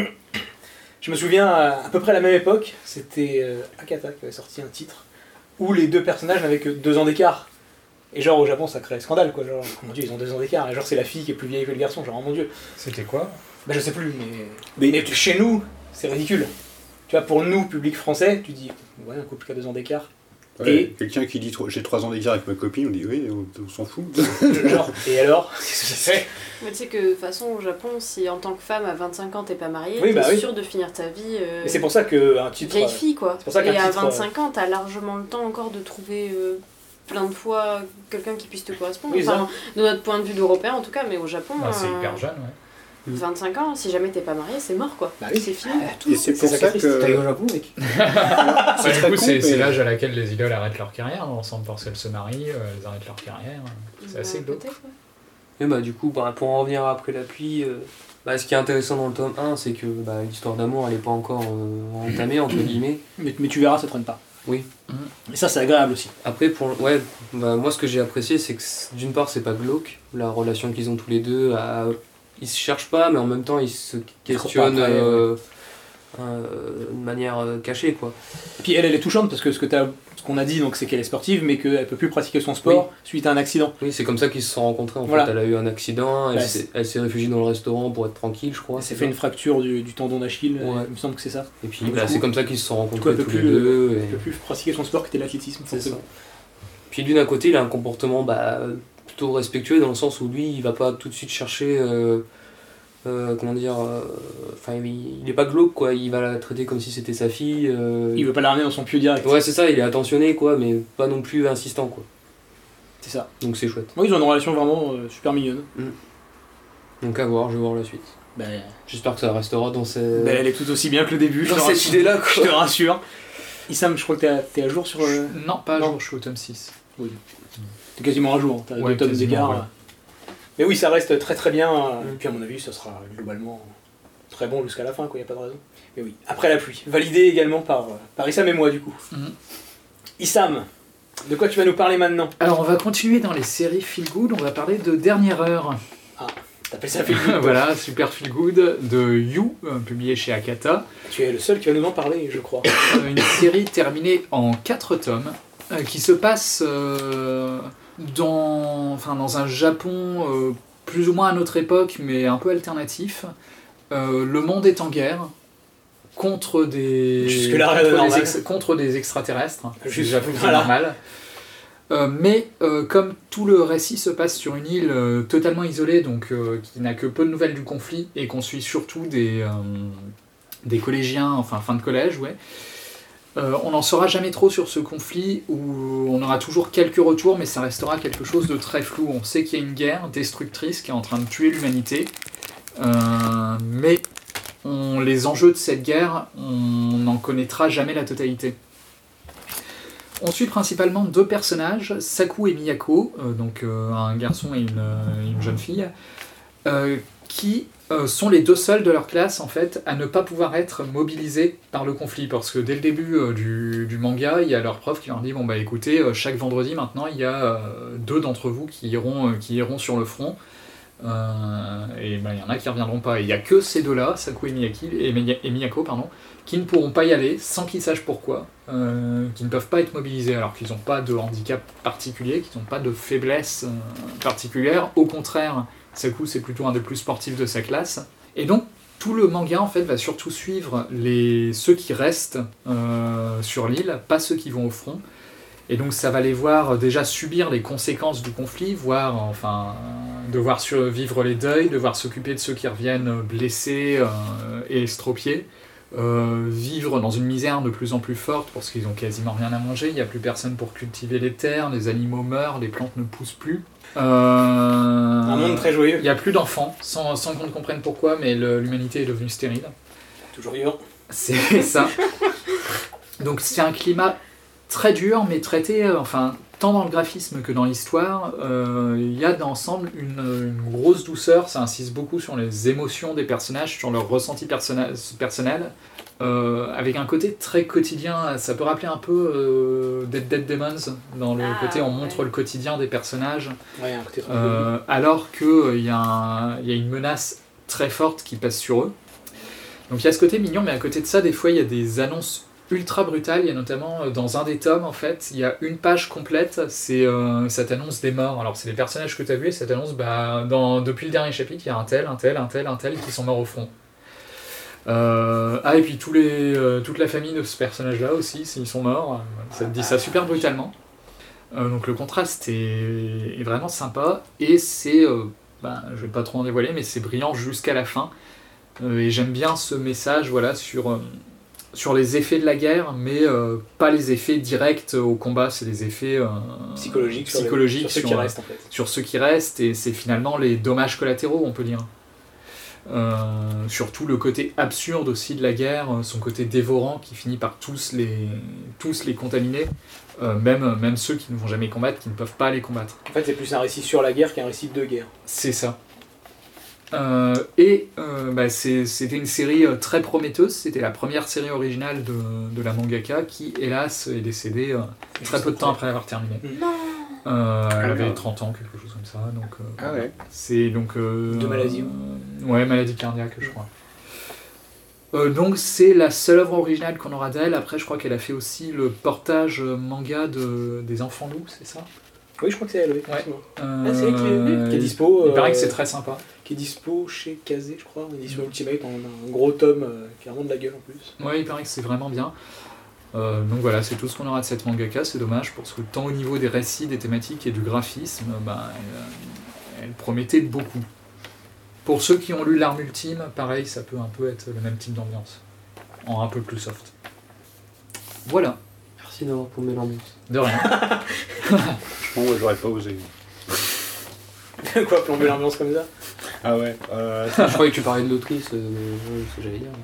Je me souviens, à, à peu près à la même époque, c'était euh, Akata qui avait sorti un titre où les deux personnages n'avaient que deux ans d'écart. Et genre au Japon ça crée scandale quoi, genre oh mon dieu ils ont deux ans d'écart, et genre c'est la fille qui est plus vieille que le garçon, genre oh mon dieu. C'était quoi? Bah je sais plus, mais, mais chez nous c'est ridicule. Tu vois, pour nous, public français, tu dis ouais un couple qui a deux ans d'écart. Ouais, Et- quelqu'un qui dit trois- j'ai trois ans d'écart avec ma copine, on dit oui, on, on s'en fout. Genre, et alors qu'est-ce que ça fait? Mais tu sais que de toute façon au Japon, si en tant que femme à vingt-cinq ans t'es pas mariée, Oui, t'es bah oui. sûr de finir ta vie euh, Mais c'est pour ça qu'un titre. vieille fille quoi. c'est pour ça qu'un Et à titre, vingt-cinq ans, t'as largement le temps encore de trouver euh, plein de fois quelqu'un qui puisse te correspondre. Oui, ça. Enfin, de notre point de vue d'Européen en tout cas, mais au Japon, Bah, c'est euh, hyper jeune, ouais. vingt-cinq ans, si jamais t'es pas marié, c'est mort quoi. Bah oui. C'est fini. Et c'est C'est pour ça ça qui est que. T'es au Japon, mec. Bah, C'est du très coup, con, c'est mais- c'est l'âge à laquelle les idoles arrêtent leur carrière, ensemble parce qu'elles se marient, euh, elles arrêtent leur carrière. C'est assez Bah, glauque. peut-être, ouais. Et bah du coup, bah, pour en revenir après la pluie, euh, bah, ce qui est intéressant dans le tome un, c'est que bah, l'histoire d'amour, elle est pas encore euh, entamée, entre guillemets. Mais, mais tu verras, ça traîne pas. Oui. Et ça, c'est agréable aussi. Après, pour, ouais, bah, moi ce que j'ai apprécié, c'est que c'est- d'une part, c'est pas glauque, la relation qu'ils ont tous les deux, à- ils se cherchent pas, mais en même temps, ils se questionnent après, euh, euh, de manière euh, cachée, quoi. Et puis elle, elle est touchante parce que ce que t'as- ce qu'on a dit, donc, c'est qu'elle est sportive, mais qu'elle peut plus pratiquer son sport suite à un accident. Oui, c'est comme ça qu'ils se sont rencontrés, en Voilà. fait. Elle a eu un accident, elle Bah, s'est elle s'est réfugiée dans le restaurant pour être tranquille, je crois. Elle s'est c'est fait ça une fracture du, du tendon d'Achille, Ouais. il me semble que c'est ça. Et puis Du bah, coup- c'est comme ça qu'ils se sont Du coup, rencontrés elle peut tous plus, les deux. elle et- peut plus pratiquer son sport qui était l'athlétisme. C'est ça. forcément. Puis lui d'un côté, il a un comportement bah, plutôt respectueux dans le sens où lui, il va pas tout de suite chercher, euh, euh, comment dire, euh, enfin il, il est pas glauque quoi, il va la traiter comme si c'était sa fille. euh, Il veut pas la ramener dans son pieu direct. Ouais c'est ça, il est attentionné quoi, mais pas non plus insistant quoi. C'est ça. Donc c'est chouette. Moi, ils ont une relation vraiment euh, super mignonne. Donc à voir, je vais voir la suite. Ben, J'espère que ça restera dans, ces... ben, elle est tout aussi bien que le début, je dans te cette rassure. idée-là Je te quoi. rassure. Issam, je crois que t'es à, t'es à jour sur. euh, Non, pas à Non. jour, je suis au tome six. T'es quasiment à jour, hein, t'as Ouais, deux tomes quasiment, d'écart. ouais. Mais oui, ça reste très très bien. euh, Mm. Et puis à mon avis, ça sera globalement très bon jusqu'à la fin, quoi, y a pas de raison. Mais oui, après la pluie. Validé également par, euh, par Issam et moi, du coup. Mhm. Issam, de quoi tu vas nous parler maintenant? Alors on va continuer dans les séries Feel Good, on va parler de Dernière Heure. T'appelles ça Feel Good? Voilà, super Feel Good de You, euh, publié chez Akata. Tu es le seul qui va nous en parler, je crois. Euh, une série terminée en quatre tomes euh, qui se passe euh, dans, enfin, dans un Japon euh, plus ou moins à notre époque, mais un peu alternatif. Euh, le monde est en guerre contre des, Jusque-là, rien de contre, des normal. ex- contre des extraterrestres. C'est Juste- déjà plutôt voilà. normal. Euh, mais euh, comme tout le récit se passe sur une île euh, totalement isolée, donc euh, qui n'a que peu de nouvelles du conflit, et qu'on suit surtout des, euh, des collégiens, enfin fin de collège, ouais, euh, on n'en saura jamais trop sur ce conflit, où on aura toujours quelques retours, mais ça restera quelque chose de très flou. On sait qu'il y a une guerre destructrice qui est en train de tuer l'humanité, euh, mais on, les enjeux de cette guerre, on n'en connaîtra jamais la totalité. On suit principalement deux personnages, Saku et Miyako, euh, donc euh, un garçon et une, euh, une jeune fille, euh, qui euh, sont les deux seuls de leur classe en fait à ne pas pouvoir être mobilisés par le conflit, parce que dès le début euh, du, du manga, il y a leur prof qui leur dit bon bah écoutez, euh, chaque vendredi maintenant il y a euh, deux d'entre vous qui iront, euh, qui iront sur le front. Euh, et ben il y en a qui reviendront pas. Et il y a que ces deux-là, Saku et, Miyaki, et, Miya- et Miyako, pardon, qui ne pourront pas y aller sans qu'ils sachent pourquoi, euh, qui ne peuvent pas être mobilisés alors qu'ils n'ont pas de handicap particulier, qu'ils n'ont pas de faiblesse euh, particulière. Au contraire, Saku c'est plutôt un des plus sportifs de sa classe. Et donc tout le manga en fait va surtout suivre les, ceux qui restent euh, sur l'île, pas ceux qui vont au front. Et donc ça va les voir déjà subir les conséquences du conflit, voir enfin devoir survivre les deuils, devoir s'occuper de ceux qui reviennent blessés euh, et estropiés, euh, vivre dans une misère de plus en plus forte parce qu'ils ont quasiment rien à manger, il n'y a plus personne pour cultiver les terres, les animaux meurent, les plantes ne poussent plus. Euh, Un monde très joyeux. Il n'y a plus d'enfants, sans, sans qu'on ne comprenne pourquoi, mais le- l'humanité est devenue stérile. Toujours vivant. C'est ça. Donc c'est un climat très dur, mais traité, euh, enfin, tant dans le graphisme que dans l'histoire, euh, il y a d'ensemble une, une grosse douceur, ça insiste beaucoup sur les émotions des personnages, sur leur ressenti personnel, personnel euh, avec un côté très quotidien, ça peut rappeler un peu euh, Dead Dead Demons, dans le Ah, côté on ouais. montre le quotidien des personnages, Ouais, un côté très euh, alors qu'il y, a un- y a une menace très forte qui passe sur eux. Donc il y a ce côté mignon, mais à côté de ça, des fois il y a des annonces ultra brutales. Il y a notamment euh, dans un des tomes, en fait, il y a une page complète, c'est euh, ça t'annonce des morts. Alors c'est les personnages que tu as vus et ça t'annonce, bah, dans, depuis le dernier chapitre, il y a un tel, un tel, un tel, un tel qui sont morts au front. Euh, ah, et puis tous les, euh, toute la famille de ce personnage-là aussi, s'ils sont morts, euh, ça te dit ça super brutalement. Euh, donc le contraste est, est vraiment sympa, et c'est, euh, bah, je vais pas trop en dévoiler, mais c'est brillant jusqu'à la fin. Euh, et j'aime bien ce message, voilà, sur, euh, sur les effets de la guerre, mais euh, pas les effets directs au combat, c'est les effets euh, psychologique sur, les- psychologiques sur ceux qui sur, restent en fait. sur ceux qui restent, et c'est finalement les dommages collatéraux, on peut dire. Euh, surtout le côté absurde aussi de la guerre, son côté dévorant qui finit par tous les, tous les contaminer, euh, même, même ceux qui ne vont jamais combattre, qui ne peuvent pas les combattre. En fait, c'est plus un récit sur la guerre qu'un récit de guerre. C'est ça. Euh, et euh, bah, c'est- c'était une série euh, très prometteuse, c'était la première série originale de, de la mangaka qui, hélas, est décédée euh, très peu de temps après avoir terminé. Non. Euh, elle Ah, avait merde. trente ans, quelque chose comme ça. Donc, euh, Ah ouais. c'est donc. Euh, De maladie, euh, Ouais, maladie cardiaque, je crois. Euh, donc c'est la seule œuvre originale qu'on aura d'elle. Après, je crois qu'elle a fait aussi le portage euh, manga de, des Enfants loups, c'est ça? Oui, je crois que c'est elle, oui. effectivement. Euh, Ah, c'est elle qui est- qui est dispo, Il paraît euh, que c'est très sympa. Qui est dispo chez Kazé, je crois, en édition Ultimate, en un gros tome euh, qui a vraiment de la gueule en plus. Ouais, il paraît que c'est vraiment bien. Euh, donc voilà, c'est tout ce qu'on aura de cette mangaka, c'est dommage, parce que tant au niveau des récits, des thématiques et du graphisme, bah, elle, elle promettait beaucoup. Pour ceux qui ont lu L'Arme Ultime, pareil, ça peut un peu être le même type d'ambiance, en un peu plus soft. Voilà, Merci d'avoir paumé l'ambiance. de rien. Bon, ouais, j'aurais pas osé. Quoi, plomber l'ambiance comme ça? Ah ouais. Euh, Je croyais que tu parlais de l'autrice, euh, mais c'est ce que j'allais dire.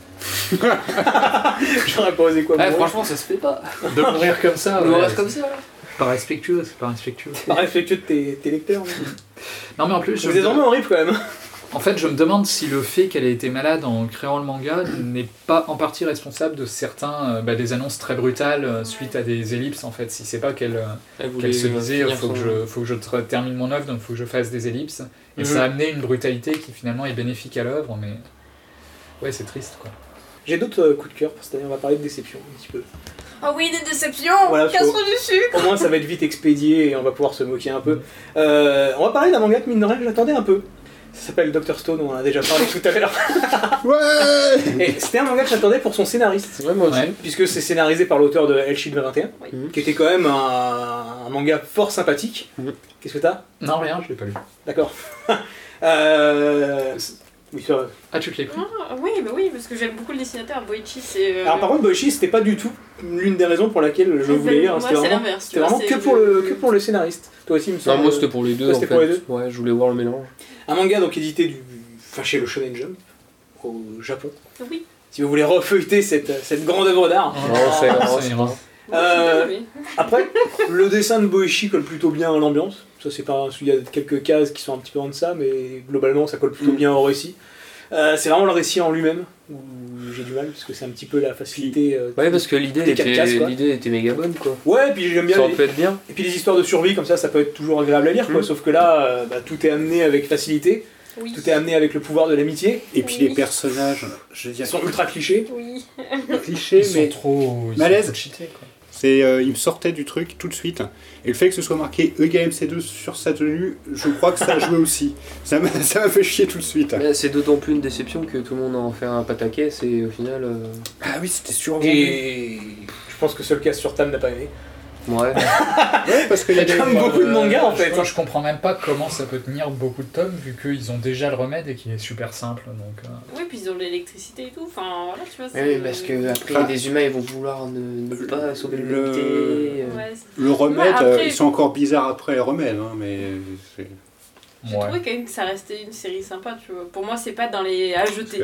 J'aurais pas osé quoi Eh, mourir. franchement, ça se fait pas. De mourir comme ça, On ouais, reste comme ça. c'est pas respectueux, c'est pas respectueux. Pas respectueux de tes, tes lecteurs. Mais... Non mais en plus, je C'est désormais horrible quand même. En fait, je me demande si le fait qu'elle ait été malade en créant le manga n'est pas en partie responsable de certains, euh, bah, des annonces très brutales euh, suite à des ellipses, en fait. Si c'est pas qu'elle euh, Elle voulait qu'elle se disait, finir faut que, son- je, faut que je tra- termine mon œuvre, donc faut que je fasse des ellipses. Et Mhm. ça a amené une brutalité qui finalement est bénéfique à l'œuvre, mais ouais, c'est triste, quoi. J'ai d'autres euh, coups de cœur pour cette année, on va parler de déception un petit peu. Ah oui, des déceptions. Voilà, Casse faut- trop du sucre. Au moins ça va être vite expédié et on va pouvoir se moquer un peu. Euh, on va parler d'un manga que mine de rien que j'attendais un peu. Ça s'appelle docteur Stone, on en a déjà parlé tout à l'heure. Ouais. Et c'était un manga que j'attendais pour son scénariste. Ouais, moi aussi. Ouais. Puisque c'est scénarisé par l'auteur de El Chiffre vingt et un, Mhm. qui était quand même un, un manga fort sympathique. Mhm. Qu'est-ce que t'as? Non, rien, je l'ai pas lu. D'accord. euh... Oui, ça va. Ah, tu te l'es pris? Ah, oui, bah oui, parce que j'aime beaucoup le dessinateur Boichi. C'est. euh, Alors par contre, Boichi, c'était pas du tout l'une des raisons pour laquelle je en voulais fait, lire. moi, C'était c'est vraiment, l'inverse. tu c'était vois, vraiment que, c'est pour le, que pour le scénariste. Toi aussi, il me Non, semble. moi c'était pour les deux Toi, en c'était fait. pour les deux Ouais, je voulais voir le mélange. Un manga donc édité du... enfin, chez le Shonen Jump, au Japon. Oui. Si vous voulez refeuilleter cette, cette grande œuvre d'art. Non, c'est ça non, c'est ira. pas. Euh, Oui. Après, le dessin de Boichi colle plutôt bien à l'ambiance. Ça, c'est pas. Il y a quelques cases qui sont un petit peu en deçà, mais globalement, ça colle plutôt Mm. bien au récit. Euh, c'est vraiment le récit en lui-même où j'ai du mal, parce que c'est un petit peu la facilité. euh, Ouais, parce que l'idée des quatre était, cases, quoi. l'idée était méga bonne quoi. Ouais, et puis j'aime bien. Ça les- peut être bien. Et puis les histoires de survie, comme ça, ça peut être toujours agréable à lire, quoi. Mm. Sauf que là, euh, bah, tout est amené avec facilité, Oui. tout est amené avec le pouvoir de l'amitié. Et puis Oui. les personnages, je veux Ils dire, sont ultra clichés. Oui. clichés, Ils mais sont trop. Ils Malaise. sont trop cheatés, quoi. c'est, euh, il me sortait du truc tout de suite. Et le fait que ce soit marqué E égale M C deux sur sa tenue, je crois que ça a joué aussi. Ça m'a ça m'a fait chier tout de suite. Mais c'est d'autant plus une déception que tout le monde en fait un pataquès et au final. euh, Ah oui, c'était survendu. Et je pense que seul cas sur Tam n'a pas aimé. Ouais. Ouais, parce qu'il y a des... Comme beaucoup de mangas en Je- fait. hein. Je comprends même pas comment ça peut tenir beaucoup de tomes vu qu'ils ont déjà le remède et qu'il est super simple. Donc, euh, Oui, puis ils ont l'électricité et tout. Enfin, voilà, tu vois. c'est- Oui, parce que après les humains ils vont vouloir ne, ne pas sauver Le- l'humanité. euh. Ouais, c'est- Le remède, Ouais, après- euh, ils sont encore bizarres après les remèdes, hein, mais c'est... J'ai ouais. trouvé quand même que ça restait une série sympa, tu vois. Pour moi, c'est pas dans les à jeter.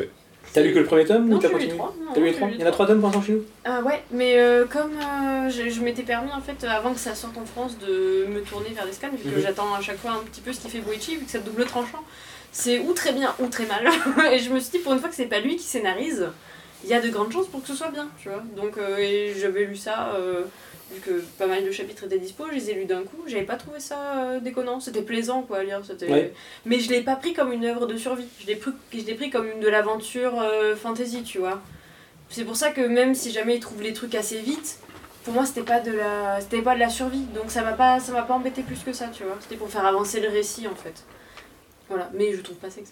T'as lu que le premier tome Non, ou t'as j'ai lu les continué trois. Non, T'as lu les j'ai trois lu Il les y en a trois tomes pour l'instant chez nous Ah ouais, mais euh, comme euh, je, je m'étais permis en fait avant que ça sorte en France de me tourner vers les scans, vu que Mhm. j'attends à chaque fois un petit peu ce qu'il fait Boichi, vu que c'est double tranchant, c'est ou très bien ou très mal. Et je me suis dit pour une fois que c'est pas lui qui scénarise, il y a de grandes chances pour que ce soit bien, tu vois. Donc euh, et j'avais lu ça, euh, vu que pas mal de chapitres étaient dispo, je les ai lus d'un coup, j'avais pas trouvé ça euh, déconnant, c'était plaisant quoi à lire, c'était... Ouais. Mais je l'ai pas pris comme une œuvre de survie, je l'ai pris, je l'ai pris comme une de l'aventure euh, fantasy, tu vois. C'est pour ça que même si jamais il trouve les trucs assez vite, pour moi c'était pas de la c'était pas de la survie, donc ça m'a pas ça m'a pas embêté plus que ça, tu vois. C'était pour faire avancer le récit en fait. Voilà, mais je trouve pas ça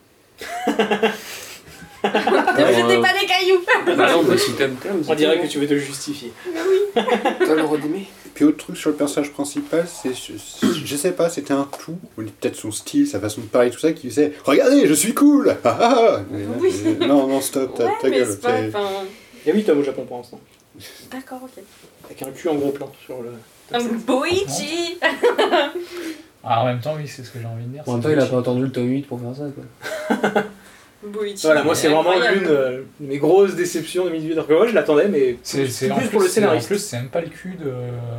que Ne me jetez pas des cailloux. Bah non, bah si t'aimes, t'aimes. On dirait que tu veux te justifier. T'as le droit d'aimer. Puis autre truc sur le personnage principal, c'est, je, je sais pas, c'était un tout, ou peut-être son style, sa façon de parler, tout ça, qui faisait « Regardez, je suis cool !» ah, ah, ah. Et là, Oui. c'est- Non, non, stop, ta, Ouais, ta mais gueule. c'est pas... c'est- Enfin... Il y a huit tomes au Japon pour l'instant. D'accord, ok. Avec un cul en gros plan sur le. Un Boichi. Ah, en même temps, oui, c'est ce que j'ai envie de dire. En même c'est temps, il a que- pas attendu le tome huit pour faire ça, quoi. Boichi. Voilà, moi c'est vraiment incroyable. l'une euh, de mes grosses déceptions de deux mille dix-huit. Alors que moi je l'attendais, mais C'est, c'est, en plus plus, pour le c'est- en scénariste. plus, c'est même pas le cul de,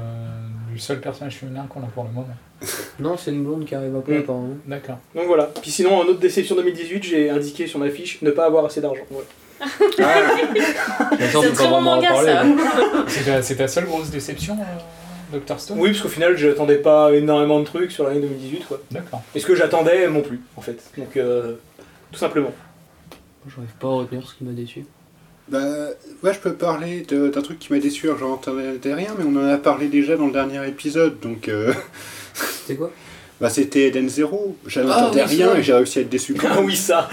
du seul personnage féminin qu'on a pour le moment. Non, c'est une blonde qui arrive après, Mm. apparemment. D'accord. Donc voilà. Puis sinon, en autre déception deux mille dix-huit, j'ai indiqué sur ma fiche ne pas avoir assez d'argent. Voilà. Attends, C'est on un peut très pas bon vraiment en manga parler. ça. C'est ta, c'est ta seule grosse déception, euh, docteur Stone Oui, parce qu'au final, j'attendais pas énormément de trucs sur l'année deux mille dix-huit, quoi. D'accord. Et ce que j'attendais non plus, en fait. Donc, euh, tout simplement. J'arrive pas à retenir ce qui m'a déçu. Bah, ouais, je peux parler de- d'un truc qui m'a déçu, alors j'en entendais rien, mais on en a parlé déjà dans le dernier épisode, donc... euh, C'était quoi? Bah, c'était Eden Zero, j'en Ah, entendais oui, c'est rien vrai. et j'ai réussi à être déçu quand Ah même. oui, ça.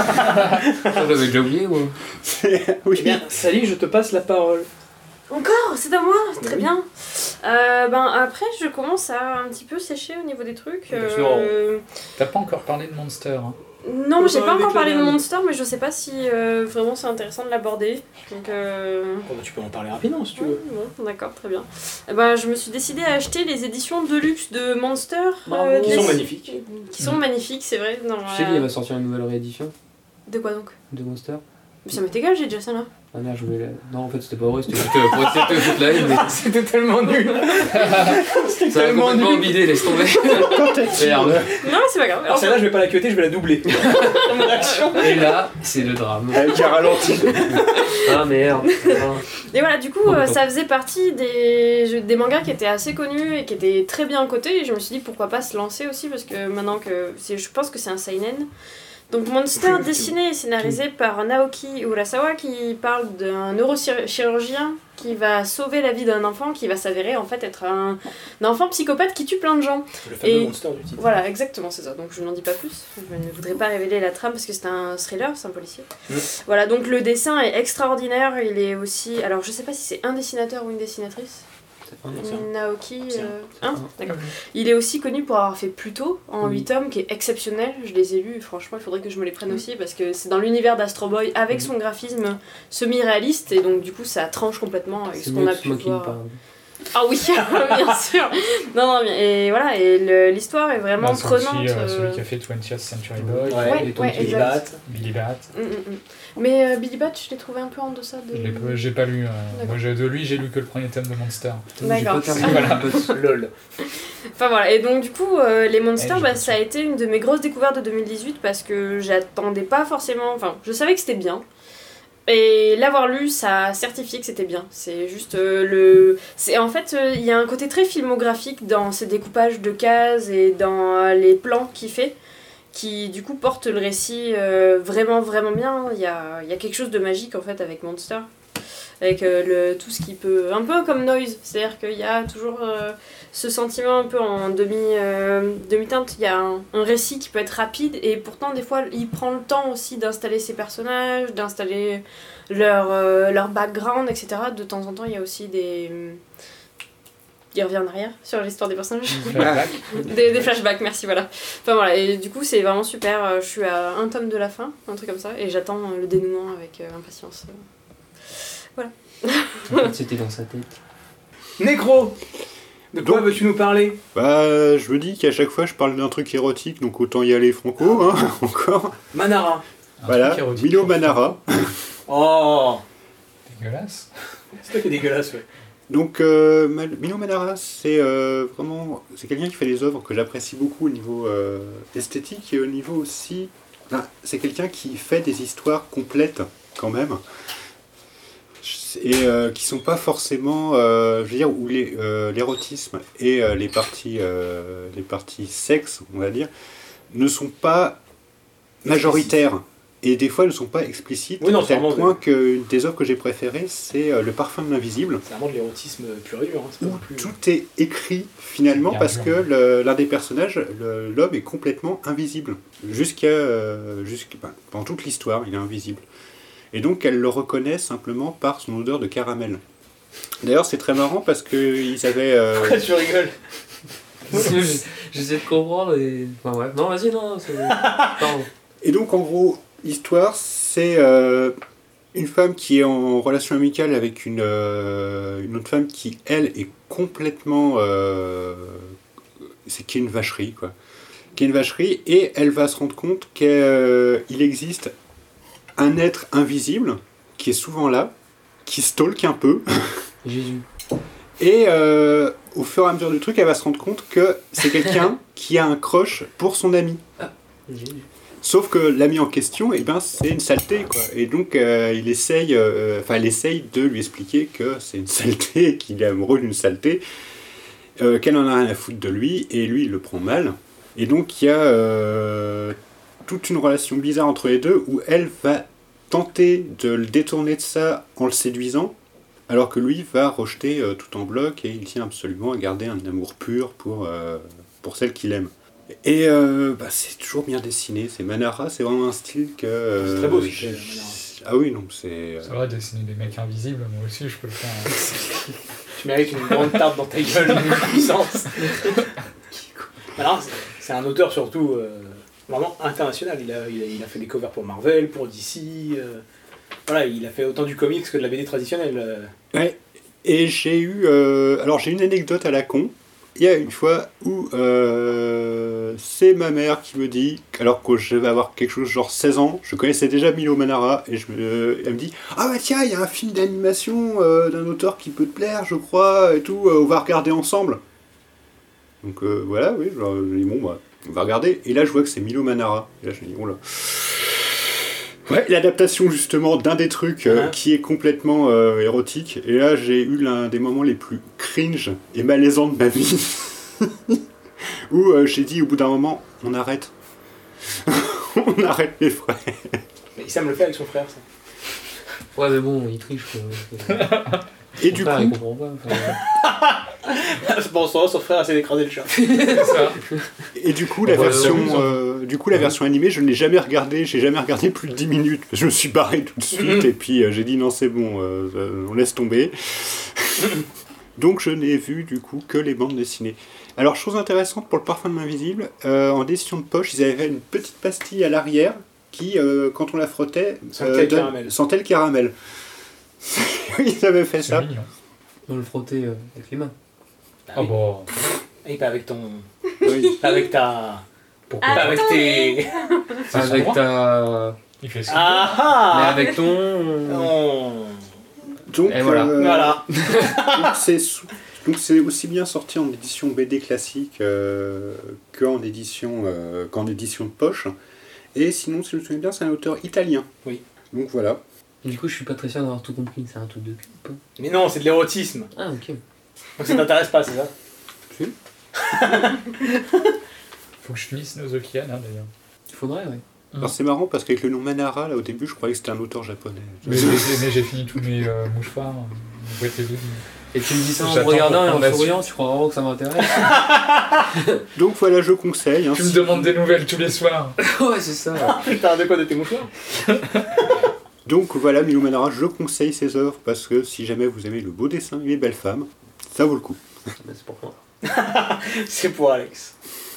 J'avais déjà oublié, moi. oui. Eh bien, Sally, je te passe la parole. Encore, c'est à moi, très Oui. bien. Euh, ben après, je commence à un petit peu sécher au niveau des trucs. Bien Euh, T'as pas encore parlé de Monster, hein. Non, Faut j'ai pas pas avec encore la parlé de merde. Monster, mais je sais pas si euh, vraiment c'est intéressant de l'aborder. Donc, euh... Bon, bah, tu peux en parler rapidement si tu ouais, veux. bon, d'accord, très bien. Eh ben, je me suis décidée à acheter les éditions Deluxe de Monster. Bravo. euh, Qui des- sont magnifiques. Qui sont magnifiques, c'est vrai. Dans Tu sais la- qu'il va sortir une nouvelle réédition De quoi donc? de Monster? Ça m'est égal, j'ai déjà ça là. Ah merde, je voulais la... Non, en fait, c'était pas vrai, c'était juste euh, pour essayer de te foutre la haine, mais C'était tellement nul. C'était ça a tellement complètement nul. vidé, laisse tomber. Merde. Non, mais c'est pas grave. Alors celle-là, je vais pas la cuter, je vais la doubler. Mon action. Et là, c'est le drame. Avec un ralenti. Ah merde. Ah. Et voilà, du coup, Non, euh, attends. ça faisait partie des, jeux- des mangas qui étaient assez connus et qui étaient très bien cotés. Et je me suis dit pourquoi pas se lancer aussi, parce que maintenant que. c'est- Je pense que c'est un seinen. Donc, Monster, dessiné et scénarisé par Naoki Urasawa, qui parle d'un neurochirurgien qui va sauver la vie d'un enfant qui va s'avérer en fait être un, un enfant psychopathe qui tue plein de gens. Le fameux Et- monster du titre. Voilà, exactement, c'est ça. Donc je n'en dis pas plus. Je ne voudrais pas révéler la trame parce que c'est un thriller, c'est un policier. Mm. Voilà, donc le dessin est extraordinaire. Il est aussi. Alors je sais pas si c'est un dessinateur ou une dessinatrice. c'est un. Naoki. C'est un. euh, hein D'accord. Il est aussi connu pour avoir fait Pluto en Oui. huit tomes, qui est exceptionnel. Je les ai lus, franchement, il faudrait que je me les Mm. prenne aussi parce que c'est dans l'univers d'Astro Boy avec son graphisme semi-réaliste et donc du coup ça tranche complètement avec C'est ce qu'on mieux a que pu moi qui me voir. parle. Ah oui, bien sûr. Non, non, bien. Et voilà, et le- l'histoire est vraiment Bah, c'est aussi, prenante. euh, celui euh, qui a fait twentieth Century Boy, Ouais, Ouais, les tomes ouais, qui Billy exact. Bat. Billy Bat. Mm, mm, mm. Mais euh, Billy Bat, je l'ai trouvé un peu en deçà de. Je l'ai pas- J'ai pas lu. euh, D'accord. moi, j'ai- de lui, j'ai lu que le premier tome de Monster. Putain, j'ai D'accord. pas terminé Voilà. mon pote. Lol. Enfin voilà, et donc du coup, euh, les Monsters, Eh, j'ai bah, pas ça a été une de mes grosses découvertes de deux mille dix-huit parce que j'attendais pas forcément. Enfin, je savais que c'était bien. Et l'avoir lu, ça a certifié que c'était bien. C'est juste euh, le. C'est en fait, euh, il y a un côté très filmographique dans ces découpages de cases et dans euh, les plans qu'il fait, qui du coup porte le récit euh, vraiment vraiment bien. Il y a, il y a quelque chose de magique en fait avec Monster. Avec euh, le, tout ce qui peut. Un peu comme Noise, c'est-à-dire qu'il y a toujours euh, ce sentiment un peu en demi, euh, demi-teinte. Il y a un, un récit qui peut être rapide et pourtant, des fois, il prend le temps aussi d'installer ses personnages, d'installer leur, euh, leur background, et cetera. De temps en temps, il y a aussi des. Il revient en arrière sur l'histoire des personnages. Flashback. Des, des flashbacks, merci, voilà. Enfin voilà, et du coup, c'est vraiment super. euh, Je suis à un tome de la fin, un truc comme ça, et j'attends euh, le dénouement avec euh, impatience. En fait, c'était dans sa tête. Nécro. De quoi Donc- veux-tu nous parler? Bah, je me dis qu'à chaque fois je parle d'un truc érotique, donc autant y aller franco, hein, encore. Manara. Un Voilà, truc érotique Milo pour Manara. Oh, Dégueulasse. c'est toi qui est dégueulasse, ouais. Donc, euh, Mal- Milo Manara, c'est euh, vraiment. C'est quelqu'un qui fait des œuvres que j'apprécie beaucoup au niveau euh, esthétique et au niveau aussi. Enfin, c'est quelqu'un qui fait des histoires complètes, quand même. Et euh, qui sont pas forcément. Euh, je veux dire, où les, euh, l'érotisme et euh, les, parties, euh, les parties sexe, on va dire, ne sont pas majoritaires. Et des fois, elles ne sont pas explicites, Oui, non, à c'est tel vraiment point qu'une des œuvres que j'ai préférées, c'est euh, Le parfum de l'invisible. C'est vraiment de l'érotisme pur et dur. Hein. C'est pas Où non plus... tout est écrit finalement Bien parce sûr. que le- l'un des personnages, le- l'homme est complètement invisible. Jusqu'à, euh, jusqu'à ben, pendant toute l'histoire, il est invisible. Et donc elle le reconnaît simplement par son odeur de caramel. D'ailleurs c'est très marrant parce qu'ils avaient... euh, Pourquoi tu rigoles? J'essaie de comprendre et. Enfin, ouais. Non, vas-y, non. c'est- Pardon. Et donc en gros, l'histoire c'est euh, une femme qui est en relation amicale avec une, euh, une autre femme qui, elle, est complètement... Euh, c'est qui est une vacherie, quoi. Qui est une vacherie, et elle va se rendre compte qu'il existe un être invisible qui est souvent là, qui stalk un peu, Jésus. et euh, au fur et à mesure du truc, elle va se rendre compte que c'est quelqu'un qui a un crush pour son ami. Jésus. Sauf que l'ami en question, eh ben, c'est une saleté, quoi. Et donc, euh, il essaye, euh, enfin, elle essaye de lui expliquer que c'est une saleté, qu'il est amoureux d'une saleté, euh, qu'elle en a rien à foutre de lui, et lui, il le prend mal. Et donc, il y a euh, toute une relation bizarre entre les deux, où elle va tenter de le détourner de ça en le séduisant, alors que lui va rejeter euh, tout en bloc, et il tient absolument à garder un amour pur pour, euh, pour celle qu'il aime. Et euh, bah, c'est toujours bien dessiné, c'est Manara, c'est vraiment un style que... euh, C'est très beau, ce j'ai- qu'il fait, Manara. Ah oui, non, c'est... euh, C'est vrai, dessiner des mecs invisibles, moi aussi je peux le faire. hein. Tu mérites une grande tarte dans ta gueule, une puissance. Alors, c'est- c'est un auteur surtout euh, vraiment international. Il a, il, a, il a fait des covers pour Marvel, pour D C. euh, voilà, il a fait autant du comics que de la B D traditionnelle. euh. Ouais, et j'ai eu... euh, Alors j'ai une anecdote à la con. Il y a une fois où euh, c'est ma mère qui me dit, alors que je vais avoir quelque chose genre seize ans, je connaissais déjà Milo Manara, et je me, elle me dit « Ah bah tiens, il y a un film d'animation euh, d'un auteur qui peut te plaire, je crois, et tout, euh, on va regarder ensemble. » Donc euh, voilà, oui, genre, je dis « Bon, bah, on va regarder. » Et là, je vois que c'est Milo Manara. Et là, je me dis « Oh là !» Ouais, l'adaptation justement d'un des trucs euh, Ouais. qui est complètement euh, érotique. Et là, j'ai eu l'un des moments les plus cringe et malaisants de ma vie. Où euh, j'ai dit au bout d'un moment, on arrête. On arrête les frères. Mais il me le fait avec son frère, ça. Ouais, mais bon, il triche. Quoi. Et Son du frère, il coup, comprend pas. Enfin, Pendant ce temps, son frère essaie d'écraser le chat. Ça. et du coup, la Ouais, version, ouais, ouais. euh, du coup, la version animée, je ne l'ai jamais regardée. J'ai jamais regardé plus de dix minutes. Je me suis barré tout de suite et puis euh, j'ai dit non, c'est bon, euh, euh, on laisse tomber. Donc je n'ai vu du coup que les bandes dessinées. Alors chose intéressante pour le parfum de l'invisible, euh, en édition de poche, ils avaient fait une petite pastille à l'arrière qui, euh, quand on la frottait, Sentait le caramel. sentait le caramel. Ils avaient fait C'est ça. mignon. on le frottait euh, avec les mains. Ah Ah oui. bon. Et pas avec ton. Oui. Pas avec ta. Pourquoi Pas avec tes. C'est son Avec droit. ta. Il fait ça. Ah Mais ah avec ton. Non. Donc Et voilà. euh, Voilà. donc c'est sous- donc c'est aussi bien sorti en édition B D classique euh, qu'en édition euh, qu'en édition de poche. Et sinon, si je me souviens bien, c'est un auteur italien. Oui. Donc voilà. Du coup, je suis pas très sûr d'avoir tout compris. C'est un truc de cul. ou pas Mais non, c'est de l'érotisme. Ah, ok. Donc ça t'intéresse pas, c'est ça? Faut que je finisse Nozokian, hein, d'ailleurs. Il faudrait, ouais. Alors c'est marrant parce qu'avec le nom Manara, là au début, je croyais que c'était un auteur japonais. Mais, mais- mais j'ai fini tous mes euh, mouchoirs. euh, boîte et tout. Et tu me dis ça en me J'attends regardant pour et en prendre la souriant, suite. tu crois vraiment que ça m'intéresse? Donc voilà, je conseille. hein, Tu me si- demandes des nouvelles tous les soirs. Ouais, c'est ça. Putain, de quoi de tes mouchoirs? Donc voilà, Milo Manara, je conseille ses œuvres parce que si jamais vous aimez le beau dessin et les belles femmes, ça vaut le coup. Bah, c'est pour moi. C'est pour Alex.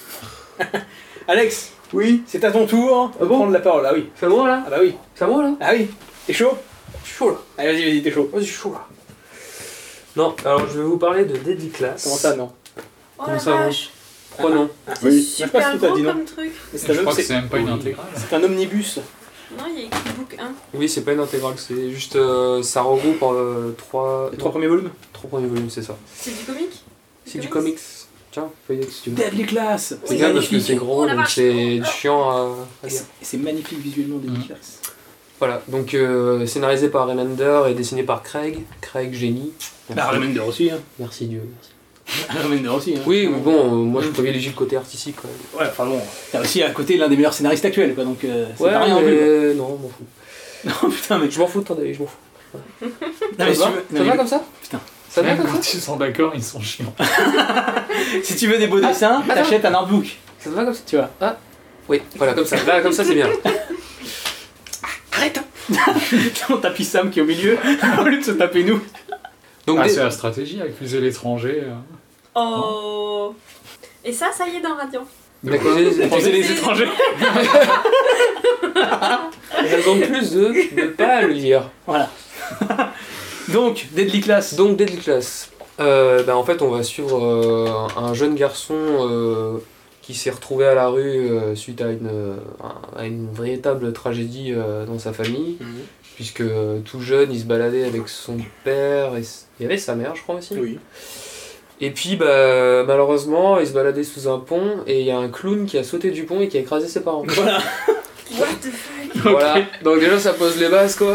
Alex, Oui. c'est à ton tour de Ah bon prendre la parole. Ah oui. C'est à moi là? Ah bah oui. C'est à moi là? Ah oui. T'es chaud? Je suis chaud là. Allez, vas-y, vas-y, t'es chaud. Vas-y, je suis chaud là. Non, alors je vais vous parler de Deadly Class. Comment ça, non? Oh Comment la ça, vache, Pourquoi non? Oui. c'est Je sais pas super ce que t'as gros dit, non comme truc. Mais c'est Je un, crois que c'est- c'est même pas une Oui. intégrale. c'est un omnibus. Non, il y a écrit book un. Oui, c'est pas une intégrale, c'est juste. Euh, ça regroupe euh, trois. Les trois premiers volumes. Trois premiers volumes, c'est ça. C'est du comic C'est du comics. Tiens, feuillette si tu veux. Deadly Class. C'est C'est bien parce que magnifique. c'est gros, Oh la donc vache. c'est chiant à, à Et lire. c'est- C'est magnifique visuellement Deadly Mhm. Class. Voilà, donc euh, scénarisé par Remender et dessiné par Craig. Craig génie. Bah, Remender aussi. Hein. Merci Dieu. Merci. Remender aussi. Hein. Oui, mais bon, euh, moi je privilégie le côté artistique quand même. Ouais, enfin bon, t'as aussi à côté l'un des meilleurs scénaristes actuels, quoi, donc euh, c'est pas rien non mais... plus. non, je m'en fous. Non, putain, mais. Je m'en fous de David, je m'en fous. Non, mais si ça tu va, veux- ça non, va mais- comme ça Putain. Ça va Même comme ça quand ils sont d'accord, ils sont chiants. Si tu veux des beaux Ah, dessins, attends. t'achètes un artbook, Ça te va comme ça tu vois. Oui, voilà, comme ça. Là, comme ça, c'est bien. Arrête On tapis Sam qui est au milieu, au lieu de se taper nous. Donc, Ah, des- c'est la stratégie, accuser l'étranger. euh. Oh. Et ça, ça y est dans Radiant. D'accord, les Accuser étrangers, les étrangers. raison de plus de ne pas le dire. Voilà. Donc, Deadly Class. Donc, Deadly Class. Euh, ben, en fait, on va suivre euh, un jeune garçon euh, qui s'est retrouvé à la rue euh, suite à une, euh, à une véritable tragédie euh, dans sa famille. Mhm. Puisque euh, tout jeune, il se baladait avec son père et s- il y avait sa mère, je crois aussi. Oui. Et puis, bah, malheureusement, il se baladait sous un pont et il y a un clown qui a sauté du pont et qui a écrasé ses parents. Voilà. What the fuck. Voilà, donc déjà ça pose les bases quoi.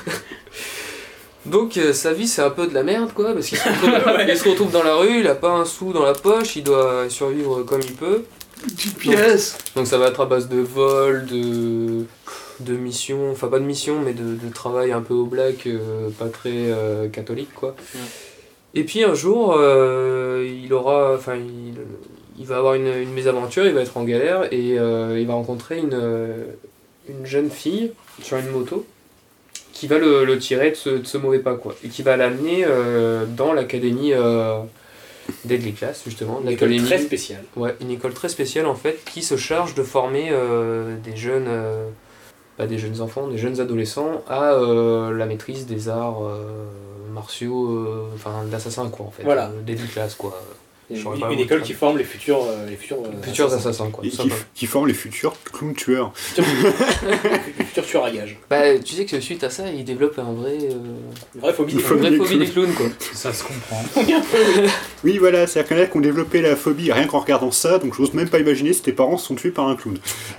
Donc euh, sa vie c'est un peu de la merde quoi, parce qu'il se retrouve, Ouais. il se retrouve dans la rue, il a pas un sou dans la poche, il doit survivre comme il peut. Pièce. Donc ça va être à base de vol, de, de missions, enfin pas de mission mais de, de travail un peu au black, euh, pas très euh, catholique quoi. Ouais. Et puis un jour euh, il aura, enfin il, il va avoir une, une mésaventure, il va être en galère et euh, il va rencontrer une, euh, une jeune fille sur une moto qui va le, le tirer de ce, de ce mauvais pas quoi, et qui va l'amener euh, dans l'académie euh, Deadly Class justement, Une école l'académie- très spéciale. Ouais, une école très spéciale en fait qui se charge de former euh, des jeunes, euh, pas des jeunes enfants, des jeunes adolescents à euh, la maîtrise des arts euh, martiaux, euh, enfin d'assassin quoi en fait, Voilà. euh, Deadly Class quoi, Une, Je saurais pas une vous école dire. qui forme les futurs, euh, les futurs, euh, futurs assassins quoi. Et tout qui, simplement. qui forment les futurs clowns tueurs. les futurs tueurs à gages. Bah tu sais que suite à ça il développe un vrai, euh, Une vraie phobie. Une des phobie. une vraie des phobie des clowns quoi. Ça se comprend. Oui, voilà, c'est-à-dire qu'il y en a qui ont développé la phobie rien qu'en regardant ça, donc j'ose même pas imaginer si tes parents se sont tués par un clown.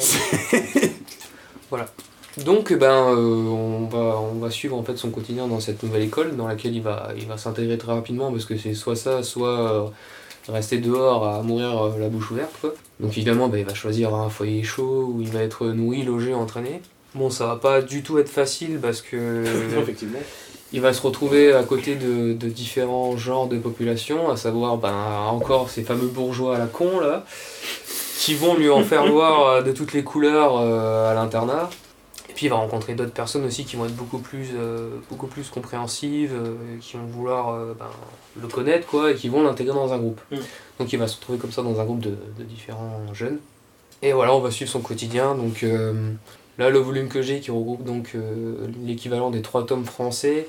Donc ben euh, on va on va suivre en fait son quotidien dans cette nouvelle école dans laquelle il va il va s'intégrer très rapidement parce que c'est soit ça soit euh, rester dehors à mourir euh, la bouche ouverte quoi. Donc évidemment ben, il va choisir un foyer chaud où il va être nourri, logé, entraîné. Bon ça va pas du tout être facile parce que Effectivement. il va se retrouver à côté de, de différents genres de population, à savoir ben encore ces fameux bourgeois à la con là qui vont lui en faire voir euh, de toutes les couleurs euh, à l'internat. Et puis il va rencontrer d'autres personnes aussi qui vont être beaucoup plus, euh, beaucoup plus compréhensives, euh, qui vont vouloir euh, ben, le connaître quoi, et qui vont l'intégrer dans un groupe. Mm. Donc il va se retrouver comme ça dans un groupe de, de différents jeunes. Et voilà, on va suivre son quotidien. Donc euh, là, le volume que j'ai qui regroupe donc euh, l'équivalent des trois tomes français.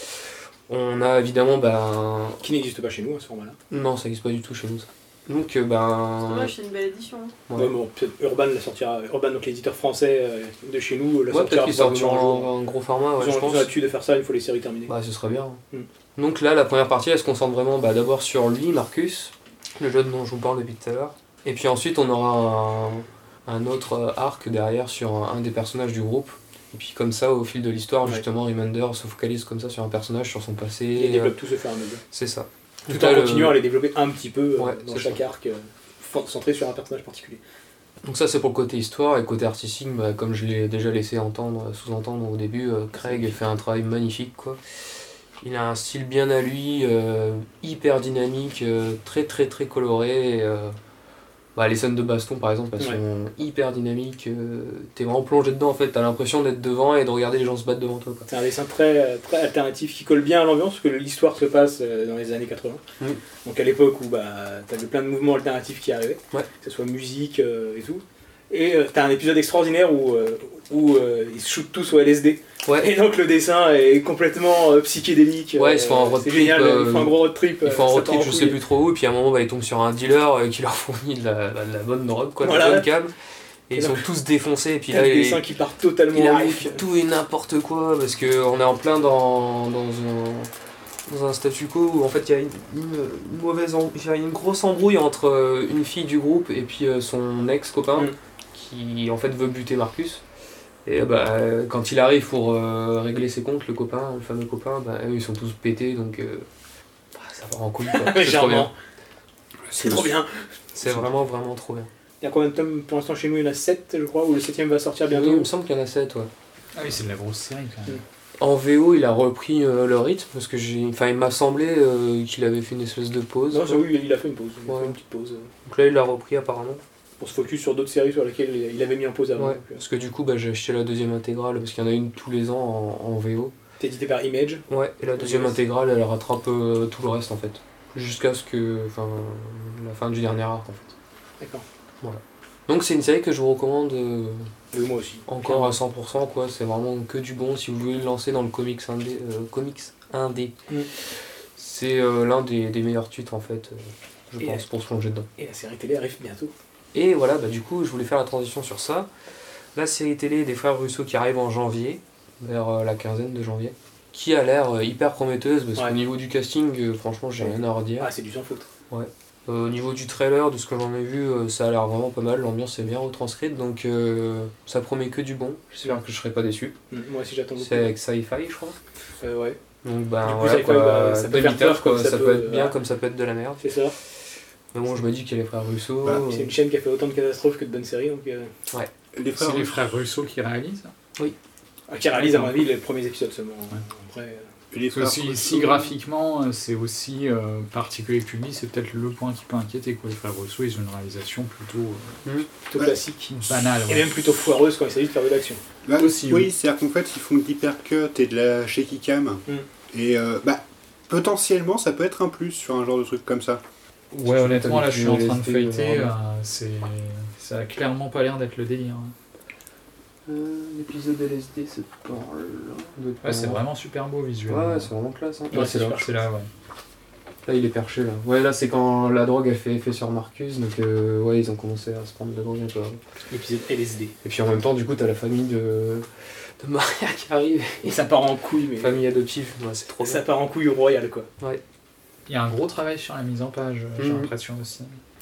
On a évidemment ben Qui n'existe pas chez nous à ce moment-là. non, ça n'existe pas du tout chez nous ça. Donc euh, ben Dommage, c'est une belle édition. ouais. Ouais, bon, peut-être Urban la sortira. Urban, donc l'éditeur français euh, de chez nous, la Ouais, sortira peut-être qu'ils probablement un sortiront jour. en, en gros format, ouais, Ils je ont pense. ils ont l'habitude de faire ça une fois les séries terminées. Bah, ce serait bien. Mm. Donc là, la première partie, elle se concentre vraiment bah, d'abord sur lui, Marcus, le jeune dont je vous parle depuis tout à l'heure. Et puis ensuite, on aura un, un autre euh, arc derrière sur un, un des personnages du groupe. Et puis comme ça, au fil de l'histoire, Ouais. justement, Remender se focalise comme ça sur un personnage, sur son passé. Ils euh, développent tout se faire à mesure. C'est ça. Tout Là, en le- continuant à les développer un petit peu euh, Ouais, dans c'est chaque ça. arc, euh, fo- centré sur un personnage particulier. Donc ça, c'est pour le côté histoire. Et côté artistique, bah, comme je l'ai déjà laissé entendre, sous-entendre au début, euh, Craig fait un travail magnifique, quoi. Il a un style bien à lui, euh, hyper dynamique, euh, très très très coloré. et, euh, bah, les scènes de baston par exemple, elles Ouais. sont hyper dynamiques. euh, T'es vraiment plongé dedans en fait, t'as l'impression d'être devant et de regarder les gens se battre devant toi. Quoi. C'est un dessin très, très alternatif qui colle bien à l'ambiance, parce que l'histoire se passe euh, dans les années quatre-vingts. Mm. Donc à l'époque où bah, t'avais plein de mouvements alternatifs qui arrivaient, Ouais. que ce soit musique euh, et tout. Et euh, t'as un épisode extraordinaire où, euh, où euh, ils se shootent tous au L S D. Ouais, Et donc le dessin est complètement euh, psychédélique. Ouais, ils se font un road c'est trip, génial, euh, ils font un gros road trip. il faut un euh, ça road part trip en je sais couille. plus trop où, et puis à un moment bah, il tombe sur un dealer euh, qui leur fournit de la, bah, de la bonne drogue, quoi, de la Voilà. bonne cam. Et ils sont tous défoncés. Et puis T'as là, le il, dessin qui part totalement il en arrive lique. tout et n'importe quoi. Parce qu'on est en plein dans, dans, un, dans un statu quo où en fait il y a une, une, une mauvaise em- il y a une grosse embrouille entre euh, une fille du groupe et puis euh, son ex-copain Mm. qui en fait veut buter Marcus. Et bah, euh, quand il arrive pour euh, régler ses comptes, le copain, le fameux copain, bah, eux, ils sont tous pétés donc euh, bah, ça part en couille quoi. C'est trop Légèrement. bien. C'est trop bien. C'est vraiment vraiment trop bien. Il y a combien de tomes pour l'instant chez nous? Il y en a sept, je crois, ou le septième va sortir Oui, il bientôt. me semble qu'il y en a sept, ouais. Ah oui, c'est de la grosse série quand même. En V O, il a repris euh, le rythme parce que j'ai, enfin, il m'a semblé euh, qu'il avait fait une espèce de pause. Non, quoi. c'est oui, il a fait une pause. Il a Ouais. fait une petite pause euh, Donc là, il l'a repris apparemment. pour se focus sur d'autres séries sur lesquelles il avait mis en pause avant. Ouais. Donc, euh, Parce que du coup, bah, j'ai acheté la deuxième intégrale parce qu'il y en a une tous les ans en, en V O. C'est édité par Image. Ouais. Et la deuxième Ouais. intégrale, elle rattrape euh, tout le reste en fait, jusqu'à ce que, enfin, la fin du dernier arc en fait. D'accord. Donc c'est une série que je vous recommande euh, Oui, moi aussi. encore à cent pour cent quoi. C'est vraiment que du bon si vous voulez le lancer dans le comics indé. euh, comics indé. Mm. C'est euh, l'un des, des meilleurs titres en fait, euh, je Et pense, pour se plonger dedans. Et la série télé arrive bientôt. Et voilà, bah, du coup, je voulais faire la transition sur ça. La série télé des frères Russo qui arrive en janvier, vers euh, la quinzaine de janvier, qui a l'air euh, hyper prometteuse parce Ouais. qu'au niveau du casting, euh, franchement, j'ai rien à redire. Ah, c'est du sans faute. Euh, au niveau du trailer, de ce que j'en ai vu, euh, ça a l'air vraiment pas mal. L'ambiance est bien retranscrite, donc euh, ça promet que du bon. J'espère que je serai pas déçu. Mm, Moi aussi, j'attends beaucoup. C'est avec Sci-Fi, je crois. Euh, ouais, Donc, bah, Du coup, voilà, Sci-Fi, quoi, bah, ça peut deux faire miteurs, peur, comme quoi. ça Ça peut- peut être bien voilà. comme ça peut être de la merde. c'est ça. Mais bon, je me dis qu'il y a les frères Russo. Bah, euh, C'est une chaîne qui a fait autant de catastrophes que de bonnes séries, donc. Euh... Les frères, C'est les frères Russo qui réalisent. ah, qui réalise, à mon avis, les premiers épisodes seulement. Ouais. Après. euh, les frères Si, Russo- si graphiquement euh, c'est aussi euh, particulier que public, c'est peut-être le point qui peut inquiéter. Quoi. Les frères Russo, ils ont une réalisation plutôt euh, plutôt Ouais. classique. banale. Et ouais. même plutôt foireuse quand il s'agit de faire de l'action. Bah, Aussi, oui, oui. c'est-à-dire qu'en fait, ils font de l'hypercut et de la shaky cam. Mm. Et euh, bah, potentiellement, ça peut être un plus sur un genre de truc comme ça. Ouais, honnêtement, là, Avec je suis en train de L S D, feuilleter. vraiment. euh, c'est... Ça a clairement pas l'air d'être le délire. hein. Euh, L'épisode L S D, c'est par là. Ouais, c'est vraiment super beau Ouais, visuellement. ouais, c'est vraiment classe. Hein. Ouais, Ouais, c'est c'est là. super C'est là, ouais. Là, il est perché là. Ouais, là, c'est quand la drogue elle fait effet sur Marcus, donc euh, ouais, ils ont commencé à se prendre de la drogue un peu. avant. L'épisode L S D. Et puis en même temps, du coup, t'as la famille de, de Maria qui arrive. Et ça part en couille, mais. Famille adoptive, ouais, c'est trop Ça bien. part en couille royale, quoi. Il y a un gros travail sur la mise en page, euh, j'ai Mhm. l'impression aussi.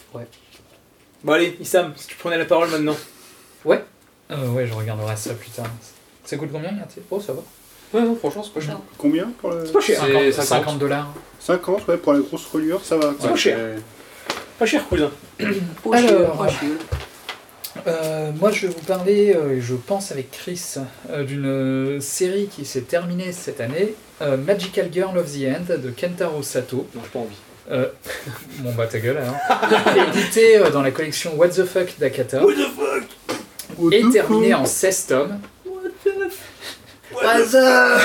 Bon, allez, Issam, si tu prenais la parole maintenant. Euh, ouais, je regarderai ça plus tard. Ça coûte combien, Yann? Oh, ça va. Ouais, non, franchement, c'est pas cher. Combien pour le... C'est pas cher. C'est cinquante cinquante dollars. cinquante, ouais, pour la grosse reliure, ça va. C'est pas cher. Pas cher, cousin. Alors, Euh, moi, je vais vous parler, euh, je pense avec Chris, euh, d'une euh, série qui s'est terminée cette année, euh, Magical Girl of the End de Kentaro Sato. Non, j'ai pas envie. Euh, bon bah ta gueule alors. Édité euh, dans la collection What the Fuck d'Akata. What the fuck? Et terminé en seize tomes. What the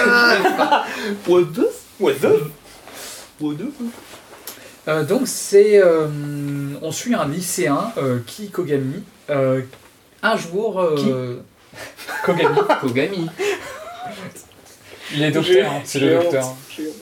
What the What the What the Euh, donc c'est, euh, on suit un lycéen, euh, Ki Kogami. Euh, un jour, euh, Kogami. Kogami. Il est docteur, hein, c'est le J'ai docteur. honte, j'ai honte.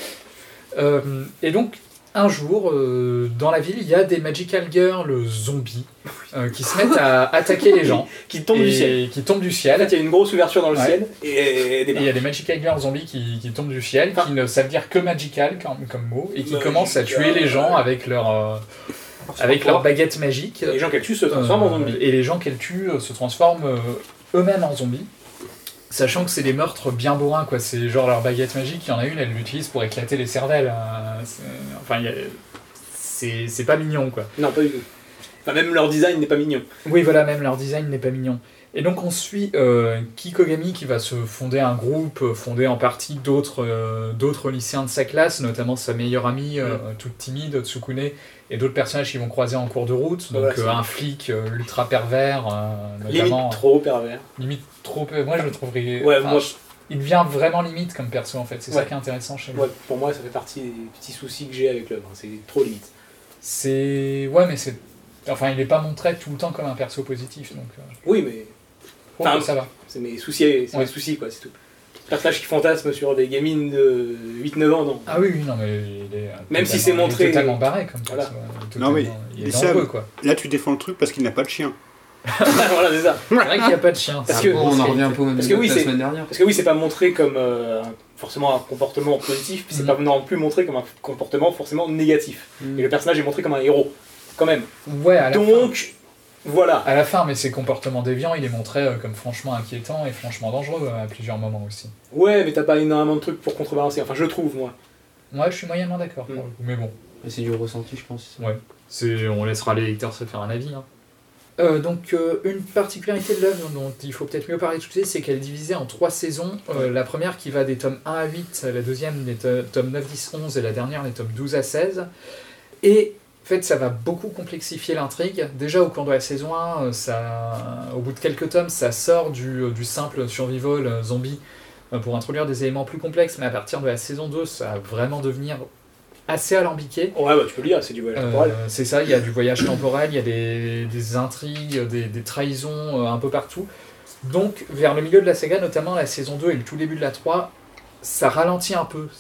Euh, et donc, un jour, euh, dans la ville, il y a des Magical Girls zombies euh, qui se mettent à attaquer les gens. Qui tombe et du ciel. Qui tombent du En ciel. fait, il y a une grosse ouverture dans le Ouais. ciel et des Et il y a des Magical Girls zombies qui, qui tombent du ciel, qui ne savent dire que magical comme, comme mot, et qui Magical. commencent à tuer les gens avec leur, euh, avec leur baguette magique. les gens qu'elle tue se transforment en Euh, zombies. Et les gens qu'elles tuent euh, se transforment euh, eux-mêmes en zombies. Sachant que c'est des meurtres bien bourrins, quoi. C'est genre leur baguette magique, il y en a une, elle l'utilise pour éclater les cervelles. hein. C'est- Enfin, il y a- c'est c'est pas mignon, quoi. Non, pas du tout. Enfin, même leur design n'est pas mignon. Oui, voilà, même leur design n'est pas mignon. Et donc on suit euh, Ki Kogami qui va se fonder un groupe, euh, fondé en partie d'autres euh, d'autres lycéens de sa classe, notamment sa meilleure amie, euh, toute timide, Tsukune, et d'autres personnages qui vont croiser en cours de route. Donc Voilà, euh, c'est- un flic euh, ultra pervers, euh, Limite notamment. trop pervers. Limite trop. Moi je le trouverais. Ouais, enfin, moi, je- Il devient vraiment limite comme perso en fait, c'est ça Ouais. qui est intéressant chez lui. ouais, pour moi, ça fait partie des petits soucis que j'ai avec l'œuvre. C'est trop limite. C'est. Ouais, mais c'est. Enfin, il n'est pas montré tout le temps comme un perso positif, donc. euh, Oui, mais je trouve Enfin, que ça va. c'est mes soucis, c'est Ouais. mes soucis, quoi, c'est tout. Personnage qui fantasme sur des gamines de huit neuf ans, non. Ah oui, oui, non, mais il est. euh, Même si totalement- c'est il est montré- totalement barré comme Voilà. perso. euh, Non, mais totalement- il est Issam- dangereux, quoi. Là, tu défends le truc parce qu'il n'a pas de chien. Voilà, c'est ça. C'est vrai qu'il n'y a pas de chien. Parce ça. que- Bon, on en revient un peu au même parce que débat oui, que la c'est- semaine dernière. Parce que oui, c'est pas montré comme euh, forcément un comportement positif, puis c'est Mm. pas non plus montré comme un comportement forcément négatif. Mm. Et le personnage est montré comme un héros, quand même. Ouais, à la fin. Donc, voilà. À la fin, mais ses comportements déviants, il est montré euh, comme franchement inquiétant et franchement dangereux euh, à plusieurs moments aussi. Ouais, mais t'as pas énormément de trucs pour contrebalancer. Enfin, je trouve, moi. Moi, je suis moyennement d'accord. pour Mm. le coup, Mais bon, Mais c'est du ressenti, je pense. ouais. C'est, on laissera les lecteurs se faire un avis. Hein. Euh, donc, euh, une particularité de l'œuvre dont il faut peut-être mieux parler tout de suite, c'est qu'elle est divisée en trois saisons. Euh, la première qui va des tomes un à huit, la deuxième des to- tomes neuf, dix, onze et la dernière les tomes douze à seize. Et en fait, ça va beaucoup complexifier l'intrigue. Déjà, au cours de la saison un, euh, ça, au bout de quelques tomes, ça sort du, du simple survival euh, zombie euh, pour introduire des éléments plus complexes, mais à partir de la saison deux, ça va vraiment devenir assez alambiqué. Ouais, bah tu peux le lire, c'est du voyage temporel. Euh, c'est ça, il y a du voyage temporel, il y a des, des intrigues, des, des trahisons euh, un peu partout. Donc, vers le milieu de la saga, notamment la saison deux et le tout début de la trois, ça ralentit un peu.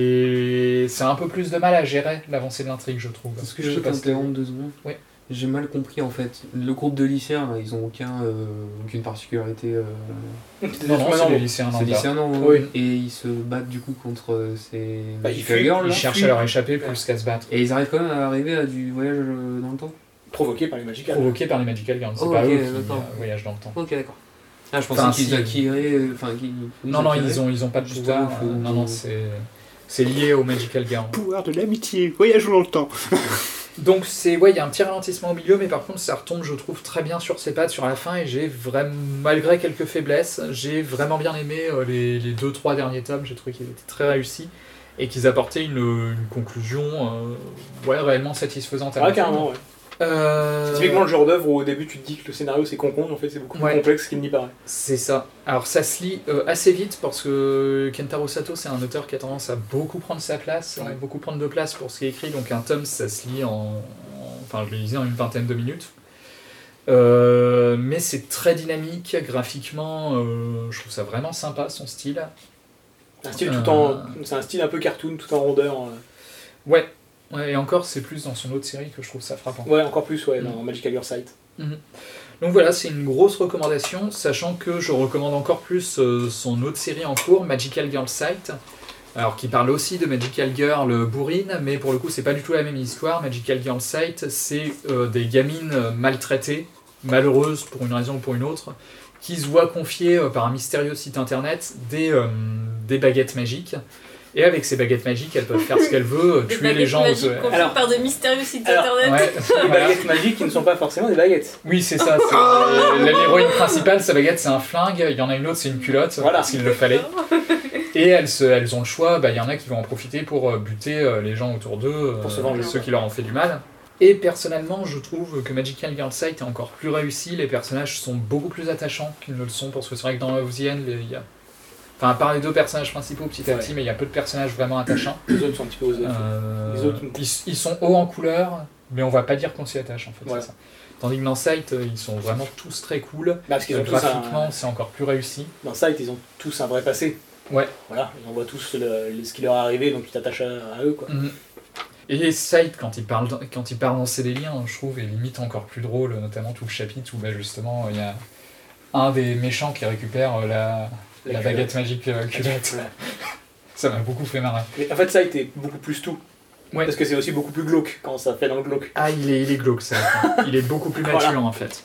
C'est c'est un peu plus de mal à gérer l'avancée de l'intrigue, je trouve. Est-ce que Je je sais peux pas si- t'interrompre deux secondes? Oui. J'ai mal compris en fait. Le groupe de lycéens, là, ils ont aucun, euh, aucune particularité. Euh... Non, non, c'est Maintenant, des lycéens C'est lambda. lycéens, non? Oui. Et ils se battent du coup contre euh, ces Bah, ils Magical fuient, Girls, Ils là. cherchent à leur échapper plus qu'à se battre. Et ils arrivent quand même à arriver à du voyage euh, dans le temps? Provoqué par les magicales. Provoqués par les Magical Girls, c'est Oh, pas ok, eux qui d'accord. euh, voyagent dans le temps. Ok, d'accord. Ah, je pensais Enfin, qu'ils si. acquéraient. euh, Enfin, qu'ils. Non, non, acquéraient. ils ont, ils ont pas de Juste pouvoir. faut- euh, Non, non, c'est c'est lié aux Magical Girls. Pouvoir de l'amitié, voyageons dans le temps. Donc c'est ouais, il y a un petit ralentissement au milieu, mais par contre ça retombe, je trouve, très bien sur ses pattes sur la fin, et j'ai vraiment, malgré quelques faiblesses, j'ai vraiment bien aimé euh, les, les deux trois derniers tomes. J'ai trouvé qu'ils étaient très réussis et qu'ils apportaient une, une conclusion euh, ouais, réellement satisfaisante à Ah, la fin. carrément, ouais. Euh, C'est typiquement le genre d'œuvre où au début tu te dis que le scénario c'est con-con, en fait c'est beaucoup plus Ouais. complexe qu'il n'y paraît. C'est ça. Alors ça se lit euh, assez vite parce que Kentaro Sato, c'est un auteur qui a tendance à beaucoup prendre sa place, Ouais. euh, beaucoup prendre de place pour ce qui est écrit. Donc un tome, ça se lit en, en- enfin je le lisais en une vingtaine de minutes. Euh, mais c'est très dynamique graphiquement. euh, je trouve ça vraiment sympa son style. Un style Euh. tout en, c'est un style un peu cartoon, tout en rondeur. euh. Ouais. Ouais, et encore, c'est plus dans son autre série que je trouve ça frappant. Ouais, encore plus, ouais, Mm. dans Magical Girl Sight. Donc voilà, c'est une grosse recommandation, sachant que je recommande encore plus euh, son autre série en cours, Magical Girl Sight, alors qui parle aussi de Magical Girl bourrine, mais pour le coup c'est pas du tout la même histoire. Magical Girl Sight, c'est euh, des gamines euh, maltraitées, malheureuses pour une raison ou pour une autre, qui se voient confier euh, par un mystérieux site internet des, euh, des baguettes magiques. Et avec ces baguettes magiques, elles peuvent faire ce qu'elles veulent, Des tuer les baguettes gens. magiques aux- confiées Alors- par de mystérieux sites Alors- internet. Ouais, Des voilà. baguettes magiques qui ne sont pas forcément des baguettes. Oui, c'est ça. c'est- euh, L'héroïne principale, sa baguette, c'est un flingue. Il y en a une autre, c'est une culotte, Voilà. parce qu'il le fallait. Et elles, se- elles ont le choix. Bah, il y en a qui vont en profiter pour euh, buter euh, les gens autour d'eux, euh, Pour se venger. ceux qui leur ont fait du mal. Et personnellement, je trouve que Magical Girl Sight est encore plus réussi. Les personnages sont beaucoup plus attachants qu'ils ne le sont, parce que c'est vrai que dans Love the End, les- il y a... Enfin, à part les deux personnages principaux petit à Ouais. petit, mais il y a peu de personnages vraiment attachants. Les autres sont un petit peu aux autres. Euh, Les autres- ils, ils sont hauts en couleur, mais on va pas dire qu'on s'y attache en fait. Voilà. C'est ça. Tandis que dans Sight, euh, ils sont vraiment tous très cool. Bah, parce qu'ils Euh, ont tous un... graphiquement, c'est encore plus réussi. Dans Sight, ils ont tous un vrai passé. Ouais. Voilà, ils en voient tous le- le- ce qui leur est arrivé, donc tu t'attaches à, à eux, quoi. Mhm. Et Sight, quand il parle, dans- quand il part dans ses délires, je trouve, est limite encore plus drôle, notamment tout le chapitre où bah, justement il y a un des méchants qui récupère euh, la, La la culotte. baguette magique euh, culotte. Voilà. Ça m'a beaucoup fait marrer. Mais en fait, Sight est beaucoup plus tout. Ouais. Parce que c'est aussi beaucoup plus glauque quand ça fait dans le glauque. Ah, il est, il est glauque, ça. Il est beaucoup plus mature Voilà. en fait.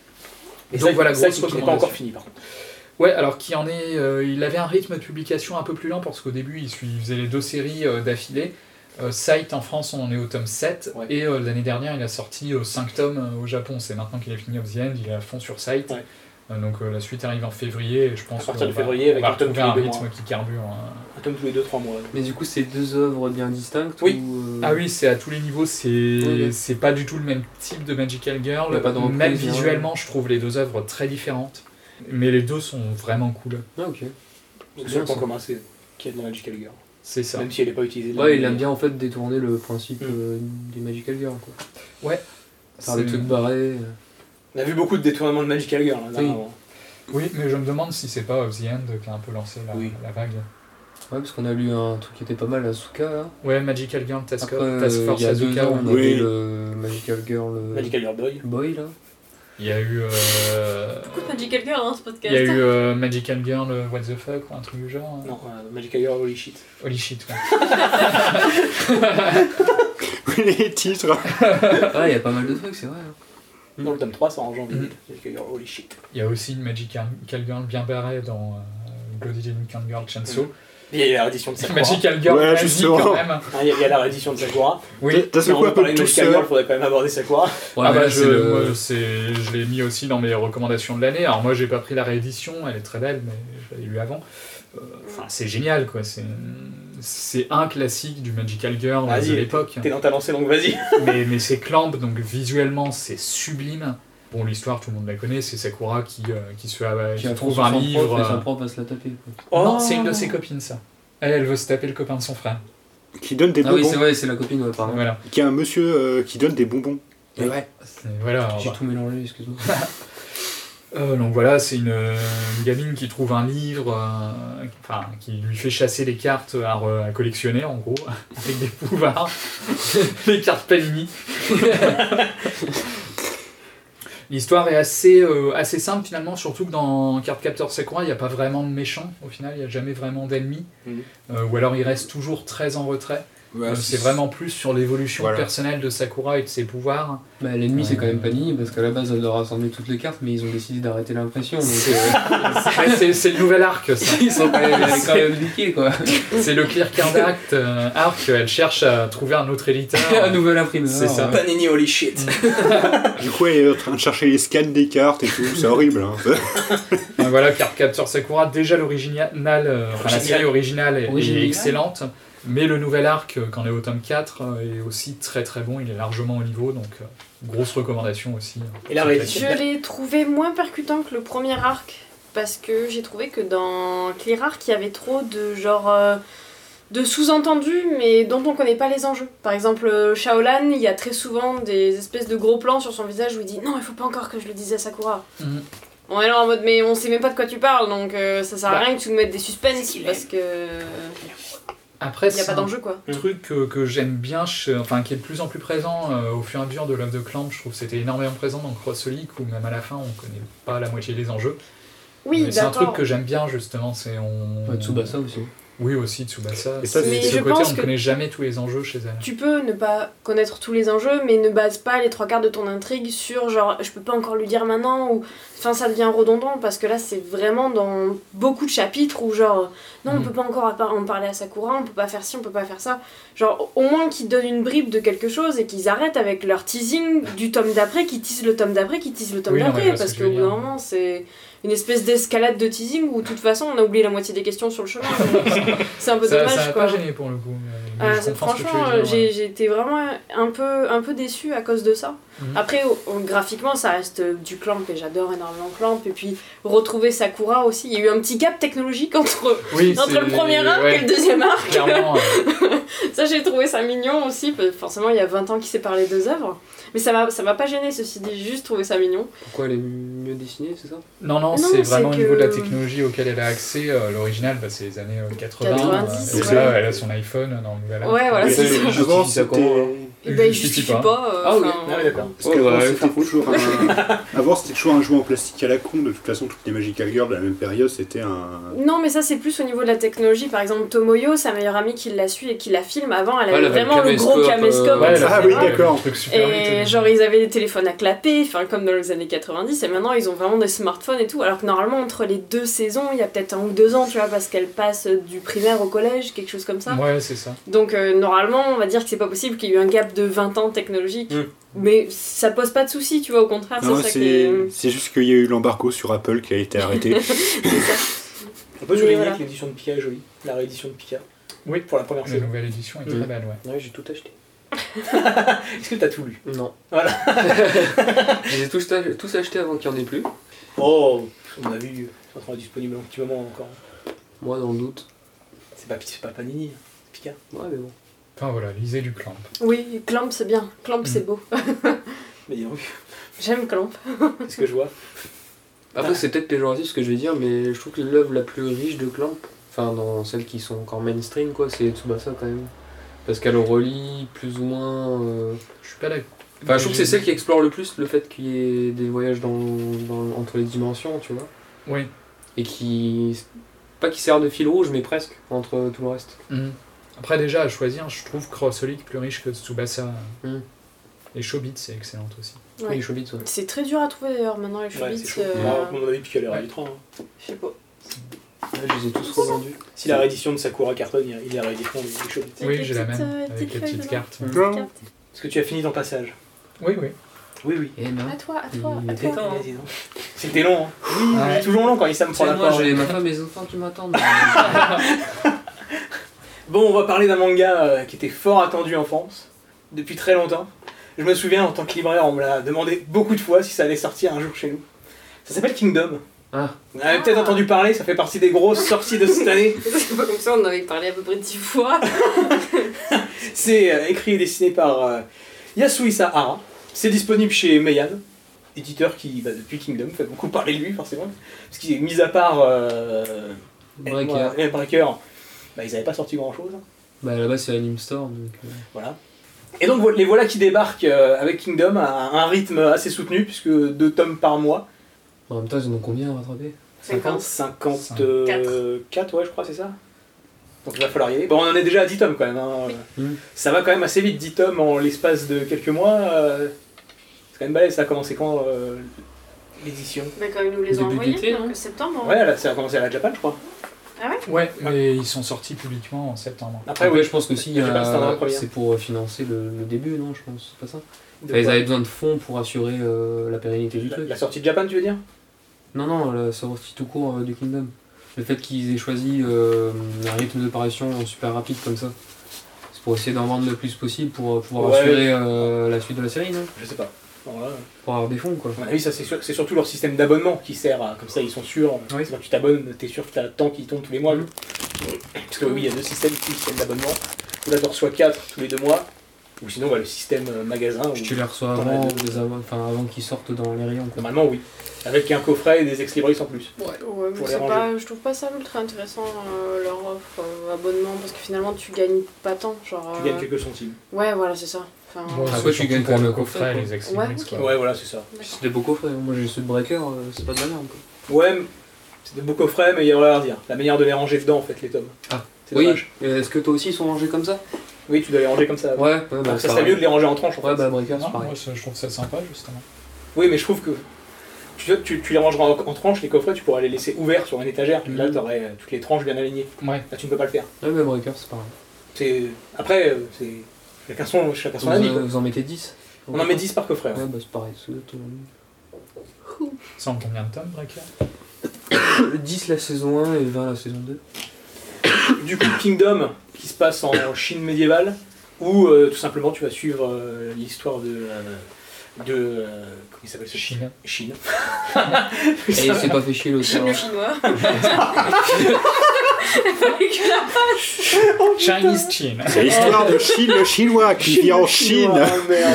Et Donc Sight- voilà, Sight grosse qui n'est pas recommandation. encore fini, par contre. Ouais, alors qui en est, euh, il avait un rythme de publication un peu plus lent parce qu'au début il, suit- il faisait les deux séries euh, d'affilée. Euh, Sight en France, on en est au tome sept, Ouais. et euh, l'année dernière il a sorti euh, cinq tomes euh, au Japon. C'est maintenant qu'il a fini Of the End, il est à fond sur Sight. Ouais. Euh, donc euh, la suite arrive en février, et je pense À partir qu'on de va- février, avec on va un tome retrouver tous un les deux rythme mois. qui carbure. hein. Un tome tous les deux trois mois. Mais du coup, c'est deux œuvres bien distinctes Oui. ou, euh, Ah oui, c'est à tous les niveaux, c'est Ok. c'est pas du tout le même type de Magical Girl. Il y a pas de reprise, Même hein. visuellement, je trouve les deux œuvres très différentes. Mais les deux sont vraiment cool. Ah, ok. Donc C'est c'est bien, le point ça. commun, c'est qu'il y a dans Magical Girl. C'est ça. Même si elle n'est pas utilisée. Ouais, il aime bien en fait détourner le principe Mm. euh, des Magical Girls, quoi. Ouais. Faire des C'est- trucs barrés. euh. On a vu beaucoup de détournements de Magical Girl. Hein, Oui. dernièrement. Oui, mais je me demande si c'est pas Of the End qui a un peu lancé la, Oui. la vague. Ouais, parce qu'on a lu un truc qui était pas mal, Asuka, là. Ouais, Magical Girl Task, Après, Task euh, Force il y a deux Asuka. ans, on ouais. avait Oui. le Magical Girl euh, Magical Girl Boy. Boy, là. Il y a eu. Euh... Beaucoup de Magical Girl dans ce Il podcast. y a eu euh, Magical Girl, euh, What the fuck, ou un truc du genre. Non, euh, Magical Girl Holy Shit. Holy shit, ouais. Les titres. Ah, il y a pas mal de trucs, c'est vrai. hein. Dans le tome trois, ça en janvier. Mhm. Magical Girl Holy Shit. Il y a aussi une Magical Girl bien barrée dans euh, Bloody Unicorn Girl Chainsaw. Il y a la réédition de Sakura. Magical Girl Ouais, nazie justement. quand même. Hein, Il y, a- il y a la réédition de Sakura. Oui. T'as Si ce on quoi veut parler un de peu tout Magical Girl, seul. il faudrait quand même aborder Sakura. Ouais, ah mais bah là, je, c'est le- moi, c'est, je l'ai mis aussi dans mes recommandations de l'année. Alors moi j'ai pas pris la réédition, elle est très belle, mais je l'avais lu avant. Euh, Enfin c'est génial quoi, c'est, c'est un classique du Magical Girl Vas-y, de l'époque. T'es dans ta lancée, donc vas-y. mais, mais c'est Clamp, donc visuellement c'est sublime. Bon l'histoire tout le monde la connaît, c'est Sakura qui, euh, qui se fait, Qui qui a trouve son un prof, livre. et son euh, prof va se la taper. quoi. Non Oh. c'est une de ses copines ça. Elle, elle veut se taper le copain de son frère. Qui donne des Ah oui, bonbons. c'est vrai, c'est la copine, ouais, pardon. Voilà. Qui a un monsieur euh, qui donne des bonbons. Et ouais, Et voilà. j'ai bah. tout mélangé, excuse-moi. Euh, donc voilà, c'est une, une gamine qui trouve un livre, euh, enfin, qui lui fait chasser les cartes à, re- à collectionner en gros, avec des pouvoirs, les cartes Panini. L'histoire est assez, euh, assez simple finalement, surtout que dans Cardcaptor Sakura, il n'y a pas vraiment de méchants au final, il n'y a jamais vraiment d'ennemis, Mhm. euh, ou alors il reste toujours très en retrait. Ouais, Euh, c'est vraiment plus sur l'évolution Voilà. personnelle de Sakura et de ses pouvoirs. Bah, l'ennemi, c'est quand Ouais. même Panini, parce qu'à la base, elle doit rassembler toutes les cartes, mais ils ont décidé d'arrêter l'impression. Donc, C'est, euh, c'est, c'est le nouvel arc ça. ils sont quand même, elle est quand même niquée, quoi. C'est le Clear Card Act euh, arc, elle cherche à trouver un autre éditeur. Un nouvel imprimeur. C'est ça. ouais. Panini Holy Shit. Du coup, elle est en train de chercher les scans des cartes et tout. C'est horrible. Hein. Euh, voilà, Cardcaptor Sakura, déjà l'original, euh, enfin, la série originale est, Original. est excellente, mais le nouvel arc, euh, quand on est au tome quatre, euh, est aussi très très bon, il est largement au niveau, donc euh, grosse recommandation aussi. euh, Et la sur réédition. Je l'ai trouvé moins percutant que le premier arc parce que j'ai trouvé que dans Clear Arc il y avait trop de genre euh, de sous-entendus mais dont on connaît pas les enjeux. Par exemple euh, Shaolan, il y a très souvent des espèces de gros plans sur son visage où il dit non il faut pas encore que je le dise à Sakura. Mhm. On est là en mode mais on sait même pas de quoi tu parles donc euh, ça sert à Bah. rien que tu nous mettes des suspens qu'il parce que Après, il y a c'est pas un d'enjeu quoi. truc que, que j'aime bien, chez- enfin qui est de plus en plus présent euh, au fur et à mesure de Love the Clamp, je trouve que c'était énormément présent dans Crossolic, où même à la fin on connaît pas la moitié des enjeux. Oui, Mais c'est un truc d'accord. que j'aime bien justement, c'est on... Ouais, Tsubasa aussi. Oui aussi, Tsubasa. Et ça, c'est Mais ce je côté pense on ne que- connaît jamais tous les enjeux chez elle. Tu peux ne pas connaître tous les enjeux, mais ne base pas les trois quarts de ton intrigue sur genre je peux pas encore lui dire maintenant ou enfin ça devient redondant parce que là c'est vraiment dans beaucoup de chapitres où genre non on Mhm. peut pas encore en parler à Sakura, on peut pas faire ci, on peut pas faire ça. Genre au moins qu'ils donnent une bribe de quelque chose et qu'ils arrêtent avec leur teasing du tome d'après, qu'ils teasent le tome d'après, qu'ils teasent le tome Oui, non, mais je d'après vois ce parce que tu veux qu'au bout d'un dire. moment c'est une espèce d'escalade de teasing où de toute façon on a oublié la moitié des questions sur le chemin. Donc, c'est un peu Ça dommage ça m'a quoi. pas gêné pour le coup. mais- mais Ah, je c'est- comprends ce que tu franchement, veux dire, j'ai ouais. j'ai été vraiment un peu, un peu déçue à cause de ça. Mhm. Après, au- au- graphiquement, ça reste euh, du Clamp et j'adore énormément Clamp. Et puis, retrouver Sakura aussi. Il y a eu un petit gap technologique entre, Oui, entre c'est- le premier arc ouais, et le deuxième arc. clairement. euh, Ça, j'ai trouvé ça mignon aussi. parce que forcément, il y a vingt ans qu'il séparent les deux œuvres. Mais ça m'a ça m'a pas gêné, ceci dit, j'ai juste trouvé ça mignon. Pourquoi elle est mieux dessinée, c'est ça? Non, non, Non, c'est c'est vraiment au que- niveau de la technologie auquel elle a accès. euh, L'original, bah, c'est les années euh, quatre-vingts. quatre-vingt-dix, euh, et ouais. là, elle a son iPhone dans le nouvel arc. Ouais, voilà, Mais c'est ça, ça. il Avant, justifie ça comment, alors c'était. Et ben, il justifie justifie pas. pas. euh, Ah oui. enfin, Ah oui, d'accord. Parce Oh, qu'avant, bah, c'était faire foutre. toujours un... Avant, c'était toujours un jouet en plastique à la con. De toute façon, toutes les Magical Girls de la même période, c'était un. Non, mais ça, c'est plus au niveau de la technologie. Par exemple, Tomoyo, sa meilleure amie qui la suit et qui la filme, avant, elle Ouais, avait elle avait le vraiment le gros caméscope, caméscope. euh, Ouais, elle et a Ah fait oui, un d'accord. truc super vite, Et euh. genre ils avaient des téléphones à clapper, enfin comme dans les années quatre-vingt-dix, et maintenant ils ont vraiment des smartphones et tout, alors que normalement entre les deux saisons, il y a peut-être un ou deux ans, tu vois, parce qu'elles passent du primaire au collège, quelque chose comme ça. Ouais, c'est ça. Donc euh, normalement, on va dire que c'est pas possible qu'il y ait eu un gap de vingt ans technologique, Mm. mais ça pose pas de soucis, tu vois, au contraire, Non, c'est ça qui c'est est... c'est juste qu'il y a eu l'embargo sur Apple qui a été arrêté. c'est ça. On peut Mais souligner voilà. que l'édition de Pika est jolie. La réédition de Pika. Oui. Pour la première La saison. nouvelle édition est Mhm. très belle, ouais. Ouais, j'ai tout acheté. Est-ce que t'as tout lu? Non. Voilà. Je les ai tous, tous achetés avant qu'il n'y en ait plus. Oh, on a vu, ça sera disponible dans un petit moment encore. Moi, dans le doute. C'est pas, c'est pas Panini, c'est Pika. Ouais, mais bon. Enfin voilà, lisez du Clamp. Oui, Clamp c'est bien, Clamp c'est beau. Mais dis donc, J'aime Clamp. c'est ce que je vois. Après, c'est peut-être péjoratif ce que je vais dire, mais je trouve que l'œuvre la plus riche de Clamp, enfin, dans celles qui sont encore mainstream, quoi, c'est Tsubasa quand même. Parce qu'elle relie plus ou moins. euh, Je suis pas d'accord. Enfin, je trouve que c'est celle qui explore le plus le fait qu'il y ait des voyages dans, dans, entre les dimensions, tu vois. Oui. Et qui. Pas qui sert de fil rouge, mais presque, entre tout le reste. Mm. Après, déjà, à choisir, je trouve Crossolik plus riche que Tsubasa. Mm. Et Chobits, c'est excellent aussi. Ouais. Oui, Chobits, ouais. C'est très dur à trouver d'ailleurs maintenant les Ouais, Chobits. c'est chaud. euh, Moi, à mon avis, puis qu'elle est rail du train. hein. Je sais pas. Ouais, je les ai tous revendus. Si la réédition de Sakura cartonne, il est réédition des des Chobits. Avec Oui, les j'ai la petites, même, euh, avec petites les feuilles petites dedans. cartes. ouais. Petites cartes. Est-ce que tu as fini ton passage? Oui, oui. Oui, oui. Et non. À toi, à toi, Il à était toi. temps, hein. Vas-y, non. C'était long, hein. Oui, Ouais. c'est toujours long quand il ça me prend la moi, parole. j'ai ma femme et mes enfants qui m'attendent. Bon, on va parler d'un manga euh, qui était fort attendu en France, depuis très longtemps. Je me souviens, en tant que libraire, on me l'a demandé beaucoup de fois si ça allait sortir un jour chez nous. Ça s'appelle Kingdom. Ah. Vous en avez peut-être entendu parler, ça fait partie des grosses sorties de cette année. C'est pas comme ça, on en avait parlé à peu près dix fois. C'est euh, écrit et dessiné par euh, Yasuhisa Hara. C'est disponible chez Meian, éditeur qui, bah, depuis Kingdom, fait beaucoup parler de lui, forcément. Parce qu'il est mis à part euh, Breaker. et Breaker, bah, ils n'avaient pas sorti grand-chose. Bah là-bas, c'est Anime Store, donc. euh, Voilà. Et donc vo- les voilà qui débarquent euh, avec Kingdom à un rythme assez soutenu, puisque deux tomes par mois. En même temps, ils en ont combien à rattraper? cinquante. cinquante-quatre, ouais, je crois, c'est ça. Donc il va falloir y aller. Bon, on en est déjà à dix tomes quand même. Hein. Mm. Ça va quand même assez vite, dix tomes en l'espace de quelques mois. euh, C'est quand même balèze, ça a commencé quand euh, l'édition? Bah, quand ils nous les ont Début envoyés, d'été, donc non septembre. hein. Ouais, là, ça a commencé à la Japan, je crois. Ouais, mais ils sont sortis publiquement en septembre. Après, Après, oui, je pense que si, je sais pas si t'en as la euh, première. c'est pour financer le, le début, non, je pense, c'est pas ça. De Enfin, ils quoi avaient besoin de fonds pour assurer euh, la pérennité du la, truc. la sortie de Japan, tu veux dire? Non, non, la sortie tout court euh, du Kingdom. Le fait qu'ils aient choisi euh, un rythme de parution super rapide comme ça, c'est pour essayer d'en vendre le plus possible pour euh, pouvoir Ouais. assurer euh, la suite de la série, non? Je sais pas. Bon, là, Pour avoir des fonds, quoi. à mon avis, ça, c'est, sur- c'est surtout leur système d'abonnement qui sert à. Comme ça, ils sont sûrs. Oui. Quand tu t'abonnes, t'es sûr que t'as tant qui tombent tous les mois. Mhm. Parce que oui, il y a deux systèmes, le système d'abonnement. Là, tu reçois quatre tous les deux mois. Ou sinon, bah, le système euh, magasin. où- Tu les reçois T'en as avant, deux. les avant, enfin, avant qu'ils sortent dans les rayons, quoi. Normalement, oui. Avec un coffret et des ex-libris en plus. Ouais, mais Pour les c'est ranger. pas, je trouve pas ça ultra intéressant euh, leur offre euh, abonnement parce que finalement tu gagnes pas tant. Genre, Tu euh, gagnes quelques centimes. Ouais, voilà, c'est ça. Enfin, Bon, Ah, c'est toi, tu surtout gagnes pour quand le même le coffret, coffret, quoi. les ex Ouais, quoi. ok. Ouais, voilà, c'est ça. d'accord. C'est des beaux coffrets, moi j'ai ceux de Breaker, euh, c'est pas de la merde, quoi. Ouais, mais c'est des beaux coffrets, mais il y aurait à dire. La manière de les ranger dedans, en fait, les tomes. Ah. C'est Oui, dommage. et est-ce que toi aussi ils sont rangés comme ça? Oui, tu dois les ranger comme ça. Ouais, ouais, bah, Alors, ça c'est serait pareil. mieux de les ranger en tranches, en fait. Ouais, bah Breaker, Non, c'est pareil. moi, ça, je trouve ça sympa, justement. Oui, mais je trouve que tu, tu, tu les rangeras en, en tranches, les coffrets, tu pourras les laisser ouverts sur une étagère. Mhm. Là, tu aurais toutes les tranches bien alignées. Ouais. Là, tu ne peux pas le faire. Ouais, bah Breaker, c'est pareil. C'est... Après, euh, c'est chacun son, chacun son Vous, avis. en- quoi. vous en mettez dix? On en met dix par coffret. Ouais, Ouais. bah c'est pareil. c'est tout. C'est en combien de tomes, Breaker? dix la saison un et vingt la saison deux. Du coup, Kingdom, qui se passe en Chine médiévale, où euh, tout simplement tu vas suivre euh, l'histoire de. euh, de euh, comment il s'appelle ce Chine. Chine. Et il s'est pas fait chier l'auteur. Chine le chinois. Fallait que je la fasse. Chinese Chin. C'est l'histoire de Chine le chinois qui vit en Chine. chinois, ah, merde.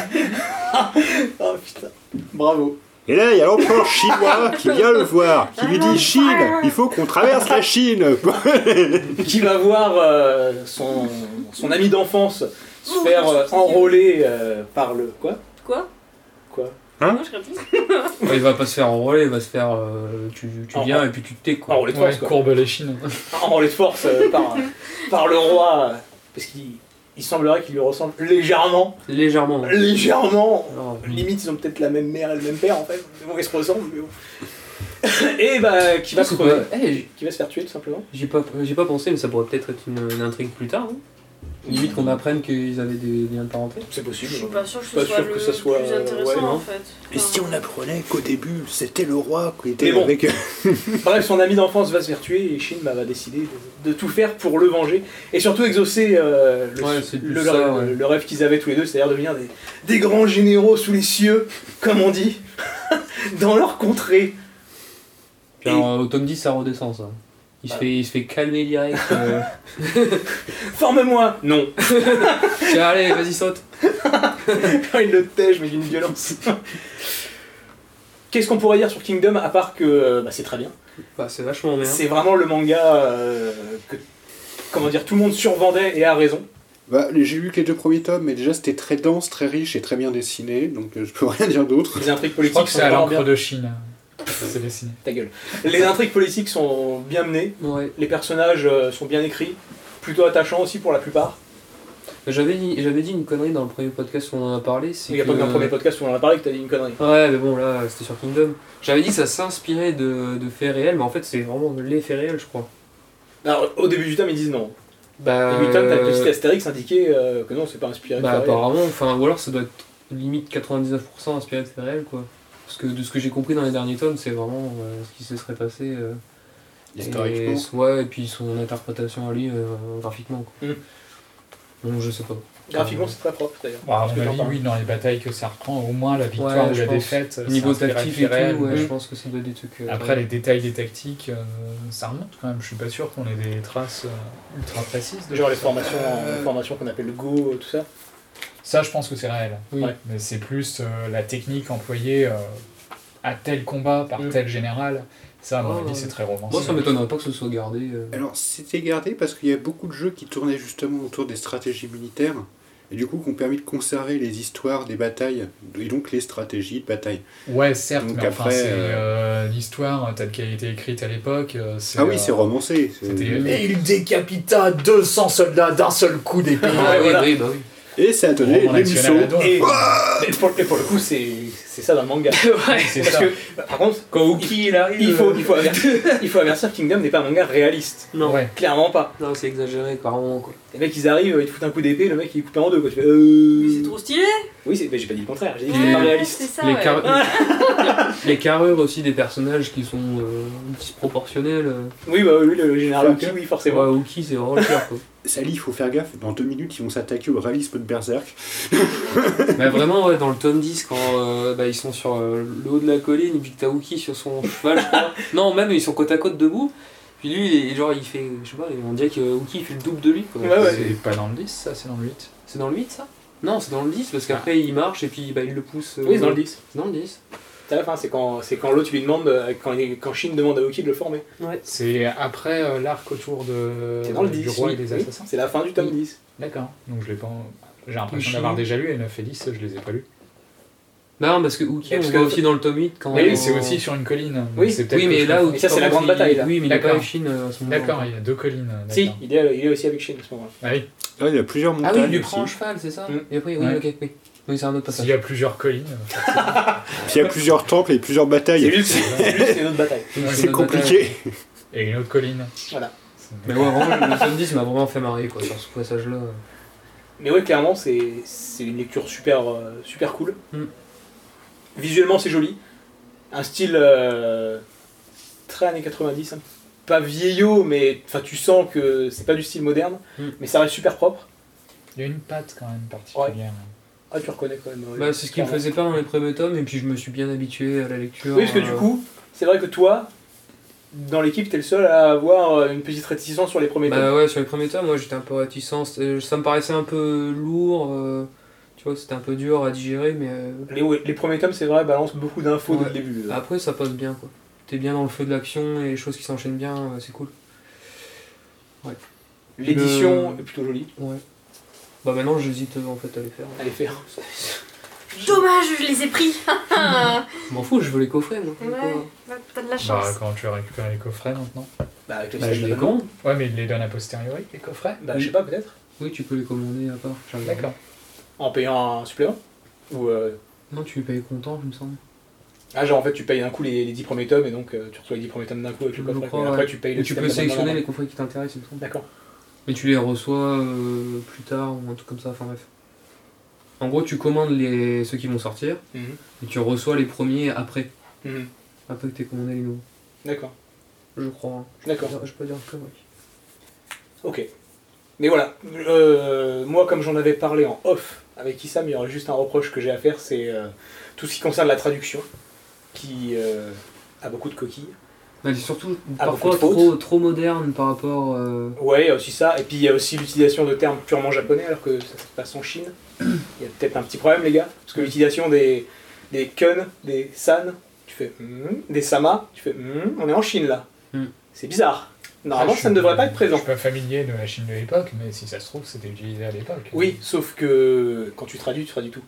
Oh putain, bravo. Et là, il y a l'empereur chinois qui vient le voir, qui lui dit Chine, il faut qu'on traverse la Chine. Qui va voir euh, son, son ami d'enfance se faire euh, enrôler euh, par le. Quoi Quoi Quoi Hein Moi je répète. Ouais, il va pas se faire enrôler, il va se faire. euh, tu tu En- viens et puis tu te tais, quoi. Enrôler de force, Ouais, quoi. courbe les Chines. Enrôler de force euh, par, par le roi. euh, parce qu'il il semblerait qu'il lui ressemble légèrement. Légèrement. hein. Légèrement. Alors, Limite, ils ont peut-être la même mère et le même père en fait. Mais bon, ils se ressemblent. Mais bon. Et bah, qui va, c'est crever, pas- eh, j'ai- qui va se faire tuer tout simplement. J'ai pas, j'ai pas pensé, mais ça pourrait peut-être être une, une intrigue plus tard. Hein. Limite qu'on apprenne qu'ils avaient des liens de parenté. C'est possible. Je suis pas sûre que ce Pas soit sûr que le ça soit, plus intéressant ouais, non. en fait. Et si on apprenait qu'au début, c'était le roi qui était Mais bon. avec... Bref, son ami d'enfance va se faire tuer et Shin bah, va décider de, de tout faire pour le venger et surtout exaucer euh, le, Ouais, c'est plus le- ça, le- ouais. le rêve qu'ils avaient tous les deux, c'est-à-dire devenir des, des grands généraux sous les cieux, comme on dit, dans leur contrée. Puis alors, au tome dix, ça redescend, ça. Il, se Ah. fait, il se fait calmer direct. euh. Forme-moi Non. Tiens, allez, vas-y, saute. Quand il le tège, mais d'une violence. Qu'est-ce qu'on pourrait dire sur Kingdom à part que euh, bah, c'est très bien. Bah, c'est vachement bien. C'est vraiment le manga euh, que comment dire, tout le monde survendait et a raison. Bah, j'ai lu que les deux premiers tomes, mais déjà c'était très dense, très riche et très bien dessiné, donc euh, je peux rien dire d'autre. Les intrigues Je politiques crois que sont c'est à vraiment l'encre bien. de Chine. C'est dessiné. Ta gueule. Les intrigues politiques sont bien menées, Ouais. les personnages euh, sont bien écrits, plutôt attachants aussi pour la plupart. J'avais dit, j'avais dit une connerie dans le premier podcast où on en a parlé. C'est Il n'y a que... pas que dans le premier podcast où on en a parlé que t'as dit une connerie. Ouais, mais bon, là, c'était sur Kingdom. J'avais dit que ça s'inspirait de, de faits réels, mais en fait, c'est vraiment les faits réels, je crois. Alors, au début du tome, ils disent non. Bah, Au début du tome, t'as le petit Astérix indiqué euh, que non, c'est pas inspiré de bah faits réels. apparemment, enfin, ou alors ça doit être limite quatre-vingt-dix-neuf pour cent inspiré de faits réels, quoi. Parce que de ce que j'ai compris dans les derniers tomes, c'est vraiment euh, ce qui se serait passé. Euh, Historiquement. et, ouais, et puis son interprétation à lui, euh, graphiquement, quoi. Mm. Donc, je sais pas. Graphiquement, c'est très propre d'ailleurs. Bon, à Parce que mon j'en avis, parle. oui, dans les batailles que ça reprend, au moins la victoire Ouais, ou je la pense. défaite. Au niveau ça inspire tactique à et tout, réel. ouais, Mm. je pense que ça doit être des trucs. euh, Après, les détails des tactiques, euh, ça remonte quand même. Je suis pas sûr qu'on ait des traces euh, ultra précises. de Genre tout les ça. formations, les formations qu'on appelle le Go, tout ça. Ça, je pense que c'est réel. Oui. Ouais. Mais c'est plus euh, la technique employée euh, à tel combat par Mm. tel général. Ça, à mon Ah, avis, ouais. c'est très romancé. Moi, ça m'étonnerait pas que ce soit gardé. euh. Alors, c'était gardé parce qu'il y a beaucoup de jeux qui tournaient justement autour des stratégies militaires, et du coup qui ont permis de conserver les histoires des batailles, et donc les stratégies de bataille. Ouais, certes, Donc mais enfin, après, c'est euh, euh, l'histoire telle qu'elle a été écrite à l'époque. euh, Ah oui, euh, c'est romancé. c'est- C'était et il décapita deux cents soldats d'un seul coup d'épée. Ah, oui, voilà. oui, bah oui. Et ça a donné Roman les national Musso. à dos. Et, mais pour, et pour le coup, c'est c'est ça dans le manga. C'est Parce ça. que, bah, par contre, Quand Uki il arrive. il faut, euh, il, faut avertir, il faut avertir que Kingdom n'est pas un manga réaliste. Non, Ouais. Clairement pas. non c'est exagéré, carrément, quoi. Les mecs, ils arrivent, ils te foutent un coup d'épée, le mec il est coupé en deux. Quoi. Tu fais, Mais euh... c'est trop stylé. Oui, c'est- mais j'ai pas dit le contraire, j'ai dit que Ouais, c'était pas C'est réaliste. ça, les, ouais. car- les carrures aussi des personnages qui sont euh, disproportionnels. euh. Oui, bah oui, le général Ouais. Uki, oui, forcément. Ouais, Uki, c'est vraiment le pire, quoi. Sally, il faut faire gaffe, dans deux minutes ils vont s'attaquer au réalisme de Berserk. Bah vraiment, ouais, dans le tome dix, quand euh, bah, ils sont sur euh, le haut de la colline, et puis que t'as Uki sur son cheval, je crois. Non, même ils sont côte à côte debout. Puis lui, il est, genre, il fait, je sais pas, on dirait que Uki il fait le double de lui, quoi. Ouais, ouais. C'est pas dans le dix, ça, c'est dans le huit. C'est dans le huit, ça? Non, c'est dans le dix, parce qu'après il marche, et puis bah, il le pousse. euh, Oui, c'est dans le dix. C'est dans le dix. C'est à la fin, c'est quand, c'est quand l'autre lui demande, euh, quand, il- quand Shin demande à Uki de le former. C'est après euh, l'arc autour de, C'est dans le du dix. roi oui, et des oui. assassins. C'est la fin du tome Oui. dix. D'accord. Donc je l'ai pas. J'ai l'impression Uchi. d'avoir déjà lu et neuf et dix, je les ai pas lus. Bah non, parce que Uki, Et on parce voit que- aussi dans le tome huit quand. Oui, on- c'est aussi sur une colline. donc Oui. c'est peut-être Oui, que mais je là confonds. où. Et ça, c'est la grande bataille, là. Oui, mais il est pas D'accord. avec Shin euh, à ce moment-là. D'accord, il y a deux collines. Si, d'accord. il est, il est aussi avec Shin à ce moment-là. Ah oui. Ah, il y a plusieurs Ah montagnes. oui, il lui aussi. prend un cheval, c'est ça? Mm. Et après, oui, Ouais. ok, oui. Oui, c'est un autre S'il passage. y a plusieurs collines, Puis il y a plusieurs temples et plusieurs C'est batailles. juste, c'est juste une autre bataille. C'est compliqué. et une autre colline. Voilà. Mais ouais, vraiment, le tome dix m'a vraiment fait marrer, quoi, sur ce passage-là. Mais ouais, clairement, c'est c'est une lecture super, euh, super cool. Mm. Visuellement, c'est joli. Un style euh, très années quatre-vingt-dix, hein. Pas vieillot, mais enfin, tu sens que c'est pas du style moderne, Mm. mais ça reste super propre. Il y a une patte quand même particulière. Ah, tu reconnais quand même. ouais, Bah, c'est ce qui me clairement. faisait pas dans les premiers tomes, et puis je me suis bien habitué à la lecture. Oui, parce que du euh, coup, c'est vrai que toi, dans l'équipe, t'es le seul à avoir euh, une petite réticence sur les premiers tomes. Bah ouais, sur les premiers tomes, moi j'étais un peu réticent. C'était- Ça me paraissait un peu lourd, euh, tu vois, c'était un peu dur à digérer, mais euh, Les, ouais, les premiers tomes, c'est vrai, balancent beaucoup d'infos dès Ouais. le début. euh. après ça passe bien, quoi. T'es bien dans le feu de l'action et les choses qui s'enchaînent bien, euh, c'est cool. L'édition Le- est plutôt jolie. Ouais. Bah maintenant j'hésite euh, en fait à les faire. Allez faire. Dommage, je les ai pris. Je m'en fous, je veux les coffrer, moi. Ouais, bah, t'as de la Bah, chance. quand tu vas récupérer les coffrets maintenant. Bah, avec le Bah, système je les d'abonnement. commande. Ouais, mais ils les donnent a posteriori, les coffrets. Bah, je sais pas, peut-être. Oui, tu peux les commander à part. j'ai regardé. D'accord. En payant un supplément. Ou. euh, Non, tu les payes content, il me semble. Ah, genre en fait, tu payes d'un coup les, les dix premiers tomes et donc euh, tu reçois les dix premiers tomes d'un coup avec le Je coffret. crois, et après, ouais. tu payes Et le tu système peux d'abonnement. sélectionner les coffrets qui t'intéressent, il me semble. D'accord. Mais tu les reçois euh, plus tard ou un truc comme ça, enfin bref. En gros, tu commandes les... ceux qui vont sortir Mhm. et tu reçois les premiers après. Mhm. Après que t'aies commandé les nouveaux. D'accord. Je crois. hein. D'accord. Je peux pas dire de conneries. Ok. Mais voilà. Euh, moi, comme j'en avais parlé en off avec Issam, il y aurait juste un reproche que j'ai à faire, c'est euh, tout ce qui concerne la traduction, qui euh, a beaucoup de coquilles. Bah, c'est surtout Ah, parfois beaucoup de trop, trop moderne par rapport. euh, Ouais, il y a aussi ça. Et puis il y a aussi l'utilisation de termes purement japonais alors que ça se passe en Chine. Il y a peut-être un petit problème, les gars. Parce que l'utilisation des, des kun, des san, tu fais hmm, des sama, tu fais hmm, on est en Chine là. Hmm. C'est bizarre. Normalement, Ah, je ça ne suis- devrait pas être Je présent. suis pas familier de la Chine de l'époque, mais si ça se trouve, c'était utilisé à l'époque. Oui, sauf que quand tu traduis, tu traduis tout.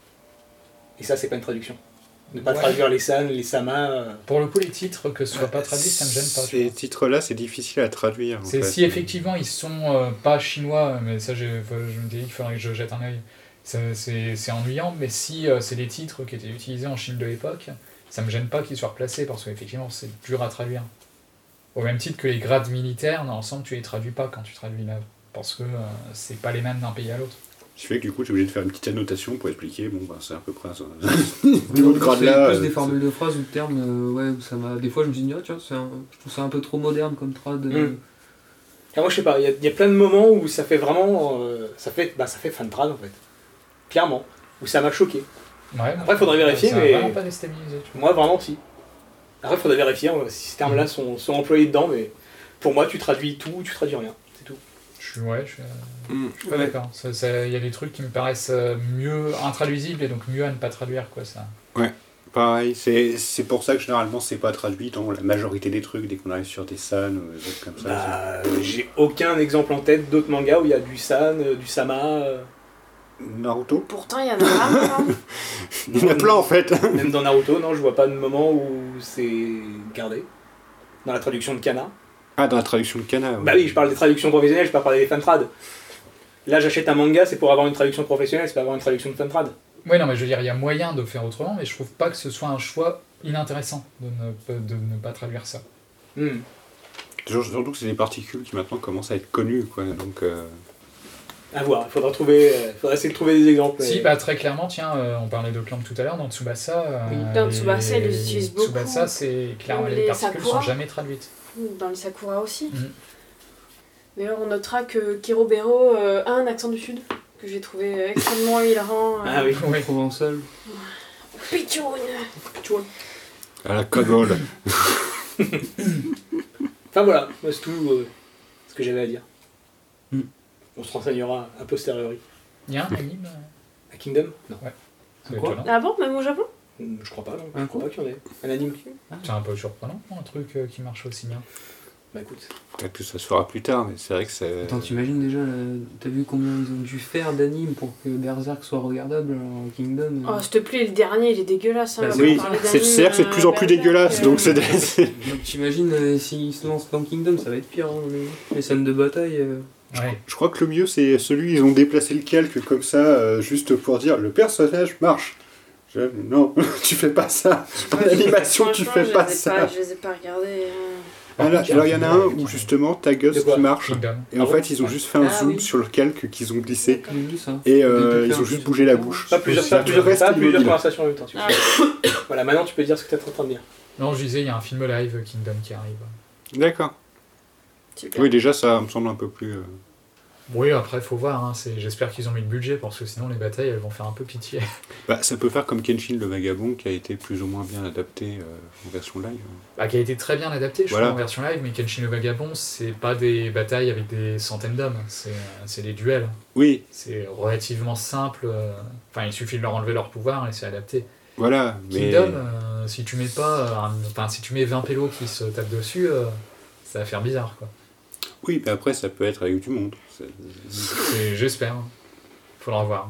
Et ça, c'est pas une traduction. Ne pas Ouais. traduire les san, les sama. euh, Pour le coup, les titres, que ce soit pas traduit, ça me gêne pas. tu Ces vois. titres-là, c'est difficile à traduire. en C'est fait. si effectivement ils sont euh, pas chinois, mais ça je, faut- je me dis qu'il faudrait que je jette un œil. Ça, C'est c'est ennuyant, mais si euh, c'est les titres qui étaient utilisés en Chine de l'époque, ça me gêne pas qu'ils soient replacés parce qu'effectivement c'est dur à traduire. Au même titre que les grades militaires, dans l'ensemble tu les traduis pas quand tu traduis l'œuvre parce que euh, c'est pas les mêmes d'un pays à l'autre. Ce qui fait que du coup, tu es obligé de faire une petite annotation pour expliquer, bon, bah, c'est à peu près ça. Oui, Niveau de je grade fais là. plus euh, des c'est- formules de phrases ou de termes, euh, ouais, où ça m'a. Des fois, je me suis dit, ah, tiens, c'est un- je trouve ça un peu trop moderne comme trad. euh. Mm. Ah, moi, je sais pas, il y, a- il y a plein de moments où ça fait vraiment. euh, ça fait bah, ça fait fan trad en fait. Clairement. Où ça m'a choqué. Ouais, Après, faudrait vérifier, ça mais- va vraiment pas déstabilisé. Tu vois. Moi, vraiment, si. Après, il faudrait vérifier hein, si ces termes-là sont, sont employés dedans, mais pour moi, tu traduis tout ou tu traduis rien. C'est tout. Je suis ouais, je suis, euh, Mm. je suis pas d'accord. Ça- ça- Il y a des trucs qui me paraissent euh, mieux intraduisibles et donc mieux à ne pas traduire quoi ça. Pareil, c'est c'est pour ça que généralement, c'est pas traduit dans la majorité des trucs, dès qu'on arrive sur des san ou des trucs comme ça. Bah, euh, j'ai aucun exemple en tête d'autres mangas où il y a du san, euh, du sama. euh, c'est- Naruto Pourtant, il y en a vraiment. hein. Il y en a plein en fait. Même dans Naruto, non, je vois pas de moment où c'est gardé. Dans la traduction de Kana. Ah, dans la traduction de Kana. ouais. Bah oui, je parle des traductions professionnelles, je parle pas des fantrad. Là, j'achète un manga, c'est pour avoir une traduction professionnelle, c'est pas avoir une traduction de fantrad. Oui, non, mais je veux dire, il y a moyen de faire autrement, mais je trouve pas que ce soit un choix inintéressant de ne, pas- de ne pas traduire ça. Hmm. Surtout que c'est des particules qui maintenant commencent à être connues, quoi. Donc, euh, À voir, il faudra, trouver, euh, faudra essayer de trouver des exemples. Si, mais- bah très clairement, tiens, euh, on parlait de Clamp tout à l'heure, dans Tsubasa. euh, Oui, dans les- Tsubasa, ils l'utilisent beaucoup. Tsubasa, c'est clairement, Comme les les particules Sakura. sont jamais traduites. Dans les Sakura aussi. Mhm. D'ailleurs, on notera que Kirobero euh, a un accent du sud, que j'ai trouvé euh, extrêmement hilarant. euh. Ah oui. Oui. Provençal. Pichoun. à la cagole. Enfin voilà, moi, c'est tout euh, ce que j'avais à dire. Hmm. On se renseignera a posteriori. Il y a un anime euh, À Kingdom Non. c'est Quoi étonnant. Ah bon, même au Japon? Hmm, Je crois pas, non. Un Je crois quoi pas qu'il y en ait. Un anime. C'est un peu surprenant, un truc euh, qui marche aussi bien. Bah écoute. Peut-être que ça se fera plus tard, mais c'est vrai que c'est. Attends, t'imagines déjà, là, t'as vu combien ils ont dû faire d'animes pour que Berserk soit regardable en Kingdom euh. Oh, s'il te plaît, le dernier, il est dégueulasse. Hein, Bah, on Oui, va parler c'est d'anime, c'est-à-dire que c'est de plus en plus euh, dégueulasse, Berserk, donc euh, c'est. des- c'est- Donc t'imagines euh, s'ils se lancent dans Kingdom, ça va être pire, hein, les, les scènes de bataille. euh. Ouais. Je crois que le mieux, c'est celui, ils ont déplacé le calque comme ça, euh, juste pour dire le personnage marche. Je- Non, tu fais pas ça. En Ouais, animation, tu franchement, fais je pas les ai ça. pas- Je les ai pas regardés. hein. Par Alors, contre, alors, il y en a un film où qui- justement t'as Gus De quoi qui marche. Kingdom. Et en Ah bon fait, ils ont juste fait un Ah zoom oui. sur le calque qu'ils ont glissé. J'ai vu ça. Et Au euh, début, ils faire ont un juste truc bougé sur la le bouche. Pas plusieurs, Ça, pas tout plusieurs, le reste pas est plusieurs immobile. conversations en même temps. tu vois. Ah, Voilà, maintenant tu peux dire ce que t'es en train de dire. Non, je disais, il y a un film live Kingdom qui arrive. D'accord. super. Oui, déjà, ça me semble un peu plus. euh, Oui, après, faut voir. Hein, c'est- j'espère qu'ils ont mis le budget parce que sinon les batailles elles vont faire un peu pitié. Bah, ça peut faire comme Kenshin le Vagabond qui a été plus ou moins bien adapté euh, en version live. Bah, qui a été très bien adapté, je Voilà. crois, en version live, mais Kenshin le Vagabond, c'est pas des batailles avec des centaines d'hommes, c'est euh, c'est des duels. Oui, C'est relativement simple. euh, Enfin, il suffit de leur enlever leur pouvoir et c'est adapté. voilà. Mais... Kingdom, euh, si tu mets pas, euh, un- enfin, si tu mets vingt pélos qui se tapent dessus, euh, ça va faire bizarre, quoi. Oui, mais après, ça peut être avec du monde. C'est- C'est- J'espère. hein. Faudra voir.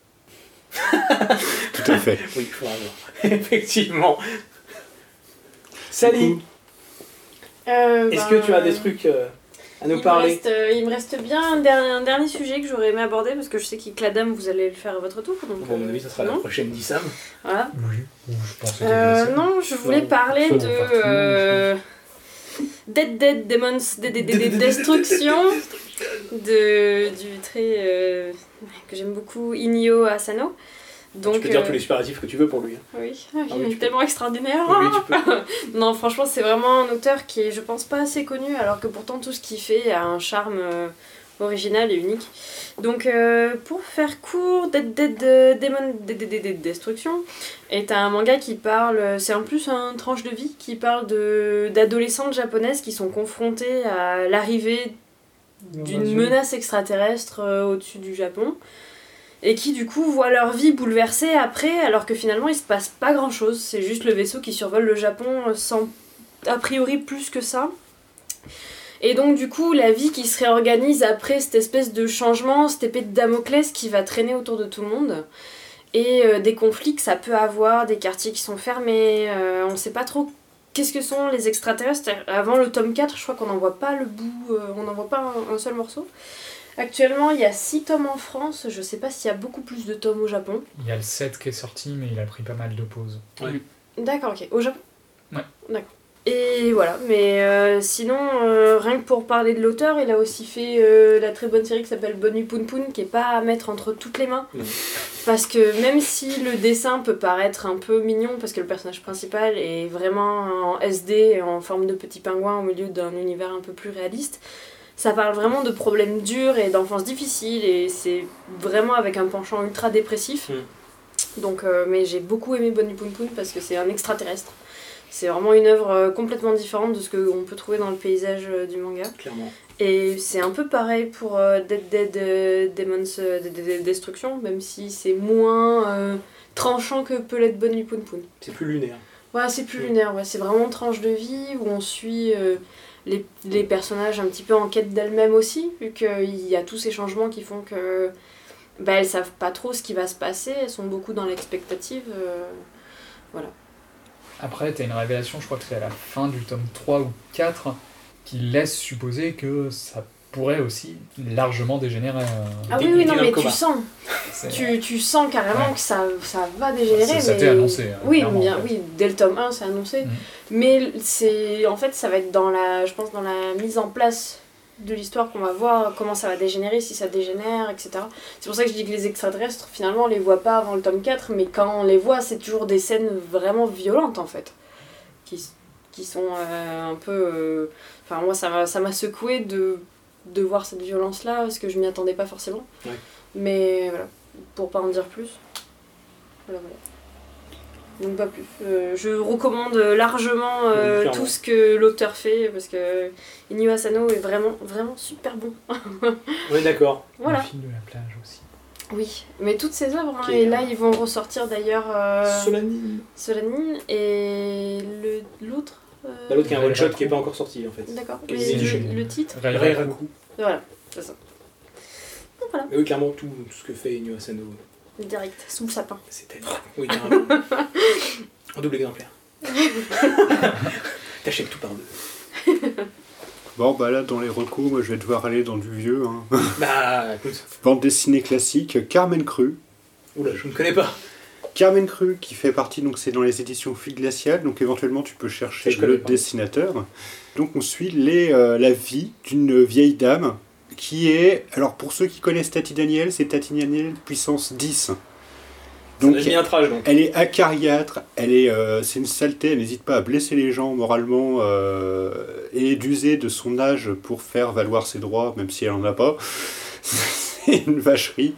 Tout à fait. Oui, il faudra voir. Effectivement. Sally, Euh, est-ce ben, que tu as des trucs euh, à nous il me, parler reste, euh, il me reste bien un dernier, un dernier sujet que j'aurais aimé aborder parce que je sais qu'Icladam vous allez le faire à votre tour. Donc, Bon, à mon avis, ça sera la non. prochaine d'Issam. Voilà. Oui, ou je pense que Euh, c'est non, je voulais Non, parler faut de voir partout, euh, Dead Dead Demons Dead Dead Dead Destruction de, du très euh, que j'aime beaucoup Inyo Asano. Donc, tu peux dire euh, tous les superlatifs que tu veux pour lui. hein. oui, oui, il est tu peux. tellement extraordinaire. Oui, tu peux. Non, franchement, c'est vraiment un auteur qui est, je pense, pas assez connu, alors que pourtant tout ce qu'il fait a un charme euh, original et unique. Donc, euh, pour faire court, Dead Dead euh, Demon Dead Dead Dead Destruction est un manga qui parle, c'est en plus un tranche de vie qui parle de d'adolescentes japonaises qui sont confrontées à l'arrivée d'une menace extraterrestre euh, au-dessus du Japon et qui du coup voient leur vie bouleversée après alors que finalement il se passe pas grand chose, c'est juste le vaisseau qui survole le Japon sans a priori plus que ça. Et donc du coup, la vie qui se réorganise après cette espèce de changement, cette épée de Damoclès qui va traîner autour de tout le monde. Et euh, des conflits que ça peut avoir, des quartiers qui sont fermés, euh, on sait pas trop qu'est-ce que sont les extraterrestres. Avant le tome quatre, je crois qu'on n'en voit pas le bout, euh, on n'en voit pas un, un seul morceau. Actuellement, il y a six tomes en France, je sais pas s'il y a beaucoup plus de tomes au Japon. Il y a le sept qui est sorti, mais il a pris pas mal de pauses. Ouais. D'accord, ok. Au Japon ? Ouais. D'accord. Et voilà, mais euh, sinon, euh, rien que pour parler de l'auteur, il a aussi fait euh, la très bonne série qui s'appelle Bonne Nuit Poun Poun, qui est pas à mettre entre toutes les mains. Mmh. Parce que même si le dessin peut paraître un peu mignon, parce que le personnage principal est vraiment en S D, en forme de petit pingouin au milieu d'un univers un peu plus réaliste, ça parle vraiment de problèmes durs et d'enfance difficile, et c'est vraiment avec un penchant ultra dépressif. Mmh. Donc, euh, mais j'ai beaucoup aimé Bonne Nuit Poun Poun parce que c'est un extraterrestre. C'est vraiment une œuvre complètement différente de ce qu'on peut trouver dans le paysage du manga. Clairement. Et c'est un peu pareil pour euh, Dead Dead euh, Demons euh, Dead Dead Destruction, même si c'est moins euh, tranchant que peut l'être Bonne Nuit Poun Poun. C'est plus lunaire. Ouais, c'est plus lunaire, ouais. C'est vraiment une tranche de vie où on suit euh, les, les personnages un petit peu en quête d'elles-mêmes aussi, vu qu'il y a tous ces changements qui font que bah, elles savent pas trop ce qui va se passer, elles sont beaucoup dans l'expectative. Euh, voilà. Après, t'as une révélation, je crois que c'est à la fin du tome trois ou quatre, qui laisse supposer que ça pourrait aussi largement dégénérer. Euh... Ah oui, oui, non, mais tu sens. tu, tu sens carrément ouais. que ça, ça va dégénérer. Ça, ça mais... t'est annoncé. Oui, en bien, fait. oui, dès le tome un, c'est annoncé. Mmh. Mais c'est, en fait, ça va être dans la, je pense, dans la mise en place de l'histoire qu'on va voir comment ça va dégénérer, si ça dégénère, et cetera. C'est pour ça que je dis que les extraterrestres, finalement, on les voit pas avant le tome quatre, mais quand on les voit, c'est toujours des scènes vraiment violentes, en fait. Qui, qui sont euh, un peu... Euh... Enfin, moi, ça m'a, ça m'a secoué de, de voir cette violence-là, parce que je m'y attendais pas forcément. Ouais. Mais voilà, pour pas en dire plus. Voilà, voilà. Donc pas plus. Euh, je recommande largement euh, oui, tout ce que l'auteur fait, parce que Inyo Asano est vraiment, vraiment super bon. Oui, d'accord. Voilà. Le film de la plage aussi. Oui, mais toutes ses œuvres, hein, okay. Et là ils vont ressortir d'ailleurs euh, Solanine. Solanine et le, l'autre. Euh... Bah, l'autre qui est un one-shot qui n'est pas encore sorti en fait. D'accord, mais le, le titre Rairaku. Voilà, c'est ça. Donc voilà. Mais oui, clairement, tout, tout ce que fait Inyo Asano. Direct, sous le sapin. C'est tellement. Oui, carrément. En double exemplaire. T'achètes tout par deux. Bon, bah là, dans les recos, moi je vais devoir aller dans du vieux. Hein. Bah, écoute. Bande dessinée classique, Carmen Cru. Oula, je ne connais pas. Carmen Cru, qui fait partie, donc c'est dans les éditions Fil Glacial, donc éventuellement tu peux chercher je le dessinateur. Donc on suit les, euh, la vie d'une vieille dame qui est, alors pour ceux qui connaissent Tati Daniel, c'est Tati Daniel puissance dix. Donc, ça un trage, donc. Elle est acariâtre, elle est, euh, c'est une saleté, elle n'hésite pas à blesser les gens moralement euh, et d'user de son âge pour faire valoir ses droits, même si elle n'en a pas. C'est une vacherie.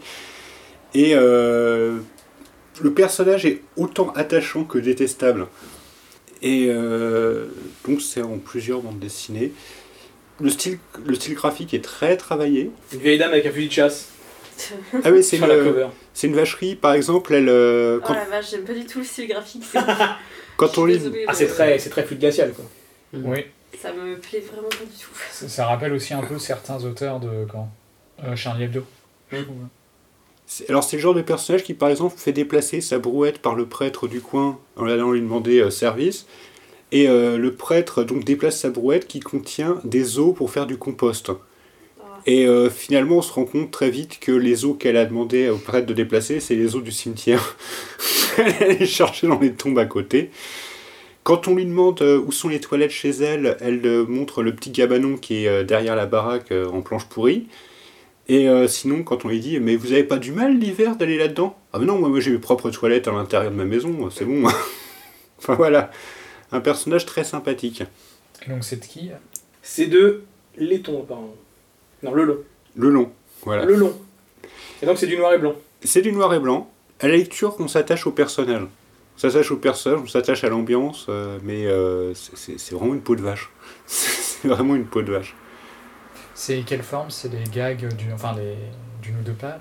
Et euh, le personnage est autant attachant que détestable. Et euh, donc c'est en plusieurs bandes dessinées. Le style, le style graphique est très travaillé. Une vieille dame avec un fusil de chasse. Ah oui, c'est une, c'est une vacherie, par exemple, elle... Euh, quand... Oh la vache, j'aime pas du tout le style graphique. Quand on lit... Ah, c'est très, c'est très flux glacial, quoi. Oui. Ça me plaît vraiment pas du tout. Ça, ça rappelle aussi un peu certains auteurs de... Quand euh, Charlie Hebdo. Mmh. C'est, alors c'est le genre de personnage qui, par exemple, fait déplacer sa brouette par le prêtre du coin en allant lui demander euh, service. Et euh, le prêtre donc déplace sa brouette qui contient des os pour faire du compost. Et euh, finalement, on se rend compte très vite que les os qu'elle a demandé au prêtre de déplacer, c'est les os du cimetière. Elle est chercher dans les tombes à côté. Quand on lui demande euh, où sont les toilettes chez elle, elle euh, montre le petit gabanon qui est euh, derrière la baraque euh, en planche pourrie. Et euh, sinon, quand on lui dit « Mais vous avez pas du mal l'hiver d'aller là-dedans ?»« Ah mais non, moi, moi j'ai mes propres toilettes à l'intérieur de ma maison, c'est bon. » Enfin voilà, un personnage très sympathique. Et donc c'est de qui ? C'est de Laiton, apparemment. Non, le long. Le long, voilà. Le long. Et donc c'est du noir et blanc. C'est du noir et blanc. À la lecture, on s'attache au personnage. On s'attache au personnage, on s'attache à l'ambiance, euh, mais euh, c'est, c'est vraiment une peau de vache. C'est vraiment une peau de vache. C'est quelle forme ? C'est des gags, du, enfin des, d'une ou deux pages ?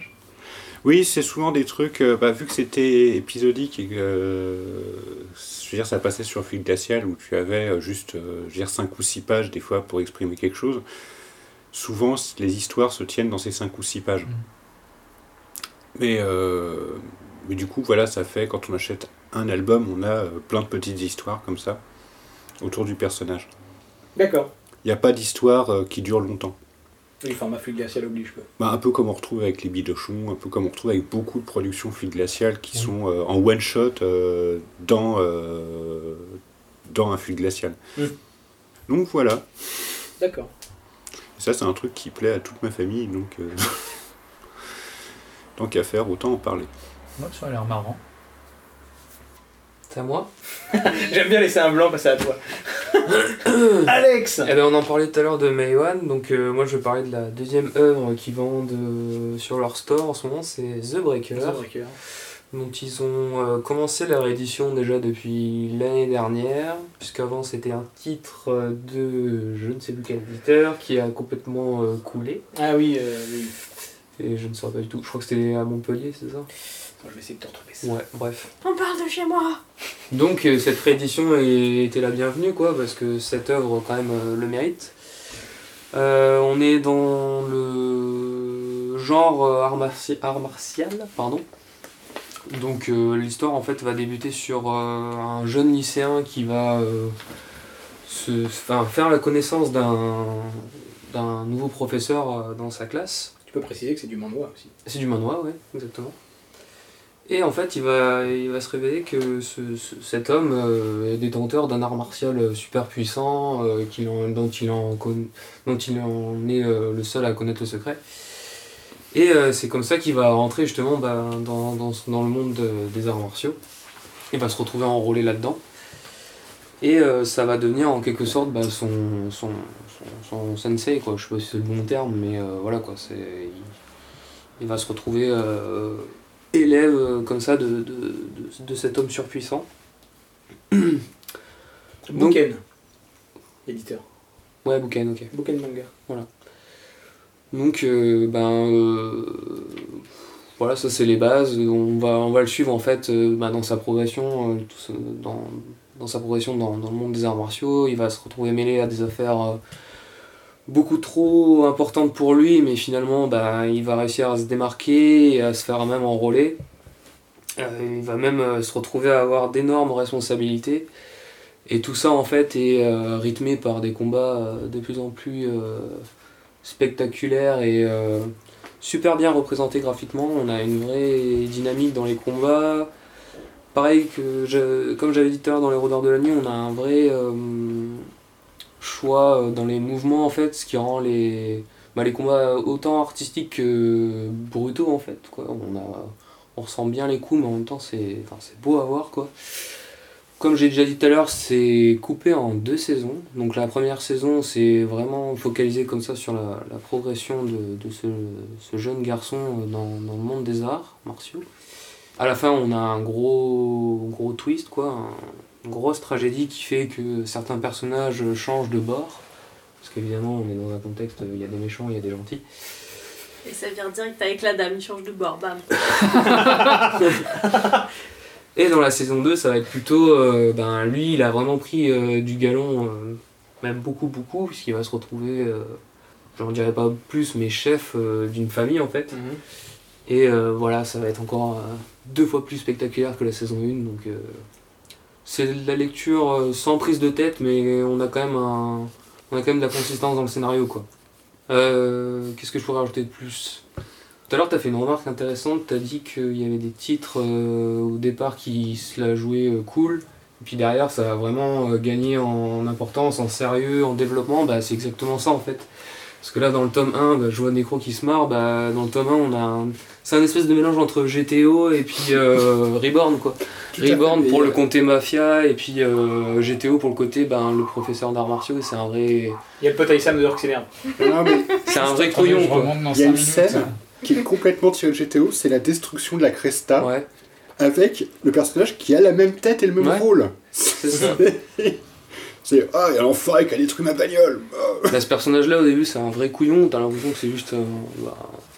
Oui, c'est souvent des trucs, euh, bah, vu que c'était épisodique et que euh, je veux dire, ça passait sur fil glacial où tu avais euh, juste euh, je veux dire, cinq ou six pages des fois pour exprimer quelque chose, souvent les histoires se tiennent dans ces cinq ou six pages. Mmh. Mais, euh, mais du coup, voilà, ça fait, quand on achète un album, on a euh, plein de petites histoires comme ça autour du personnage. D'accord. Il n'y a pas d'histoire euh, qui dure longtemps. Oui, le format fluide glacial oblige quoi. Bah, un peu comme on retrouve avec les Bidochons, un peu comme on retrouve avec beaucoup de productions fluide glacial qui oui. sont euh, en one shot euh, dans, euh, dans un fluide glacial. Mm. Donc voilà. D'accord. Et ça c'est un truc qui plaît à toute ma famille, donc euh, tant qu'à faire, autant en parler. Moi ça a l'air marrant. C'est à moi. J'aime bien laisser un blanc passer à toi. Alex. Eh ben on en parlait tout à l'heure de Maywan, donc euh, moi je vais parler de la deuxième œuvre qu'ils vendent euh, sur leur store en ce moment, c'est The Breaker. The Breaker. Donc ils ont euh, commencé la réédition déjà depuis l'année dernière, puisqu'avant c'était un titre de je ne sais plus quel éditeur qui a complètement euh, coulé. Ah oui, euh, oui. Et je ne saurais pas du tout, je crois que c'était à Montpellier, c'est ça ? Je vais essayer de te retrouver ça. Ouais, bref. On parle de chez moi. Donc euh, cette réédition était la bienvenue, quoi, parce que cette œuvre, quand même, euh, le mérite. Euh, on est dans le genre euh, art, marti- art martial, pardon. Donc euh, l'histoire, en fait, va débuter sur euh, un jeune lycéen qui va euh, se, enfin, faire la connaissance d'un, d'un nouveau professeur euh, dans sa classe. Tu peux préciser que c'est du manhwa aussi. C'est du manhwa, ouais, exactement. Et en fait, il va, il va se révéler que ce, ce, cet homme euh, est détenteur d'un art martial super puissant, euh, qu'il en, dont, il en con, dont il en est euh, le seul à connaître le secret. Et euh, c'est comme ça qu'il va rentrer justement bah, dans, dans, dans le monde de, des arts martiaux. Il va se retrouver enrôlé là-dedans. Et euh, ça va devenir en quelque sorte bah, son, son, son, son sensei, quoi. Je sais pas si c'est le bon terme, mais euh, voilà quoi. C'est, il, il va se retrouver... Euh, élève euh, comme ça de, de, de, de cet homme surpuissant. Bouken, éditeur. Ouais, Bouken, ok. Bouken manga. Voilà. Donc, euh, ben, euh, voilà, ça c'est les bases. On va, on va le suivre en fait euh, ben, dans sa progression, euh, tout ce, dans, dans sa progression dans, dans le monde des arts martiaux. Il va se retrouver mêlé à des affaires euh, beaucoup trop importante pour lui, mais finalement bah, il va réussir à se démarquer et à se faire même enrôler. Euh, il va même euh, se retrouver à avoir d'énormes responsabilités. Et tout ça en fait est euh, rythmé par des combats euh, de plus en plus euh, spectaculaires et euh, super bien représentés graphiquement. On a une vraie dynamique dans les combats. Pareil que je, comme j'avais dit tout à l'heure dans Les Rôdeurs de la Nuit, on a un vrai... Euh, choix dans les mouvements en fait, ce qui rend les, bah, les combats autant artistiques que brutaux en fait, quoi. On, a, on ressent bien les coups mais en même temps c'est, enfin, c'est beau à voir quoi. Comme j'ai déjà dit tout à l'heure, c'est coupé en deux saisons. Donc la première saison c'est vraiment focalisé comme ça sur la, la progression de, de ce, ce jeune garçon dans, dans le monde des arts martiaux. À la fin on a un gros, gros twist quoi, un, une grosse tragédie qui fait que certains personnages changent de bord, parce qu'évidemment on est dans un contexte, il y a des méchants, il y a des gentils. Et ça vient direct avec la dame, il change de bord, bam. Et dans la saison deux, ça va être plutôt, euh, ben lui il a vraiment pris euh, du galon, euh, même beaucoup beaucoup, puisqu'il va se retrouver, euh, j'en dirais pas plus, mais chef euh, d'une famille en fait. Mm-hmm. Et euh, voilà, ça va être encore euh, deux fois plus spectaculaire que la saison un, donc... Euh, c'est de la lecture sans prise de tête, mais on a quand même, un, on a quand même de la consistance dans le scénario, quoi. Euh, qu'est-ce que je pourrais rajouter de plus ? Tout à l'heure, tu as fait une remarque intéressante, tu as dit qu'il y avait des titres euh, au départ qui se la jouaient euh, cool, et puis derrière, ça a vraiment euh, gagné en importance, en sérieux, en développement, bah, c'est exactement ça en fait. Parce que là, dans le tome un, bah, je vois Necro qui se marre, bah, dans le tome un, on a un... c'est un espèce de mélange entre G T O et puis euh, Reborn, quoi. Tout Reborn pour le côté mafia, et puis euh, G T O pour le côté, ben, le professeur d'arts martiaux, c'est un vrai... Il y a le pote Aïssam dehors qui s'énerve. Non, mais c'est un vrai couillon, quoi. Il y a une scène qui est complètement tirée de G T O, c'est la destruction de la Cresta, ouais. Avec le personnage qui a la même tête et le même ouais. rôle. C'est ça. C'est ah, il y a l'enfoiré qui a détruit ma bagnole. Bah, ce personnage-là, au début, c'est un vrai couillon. T'as l'impression que c'est juste un, bah,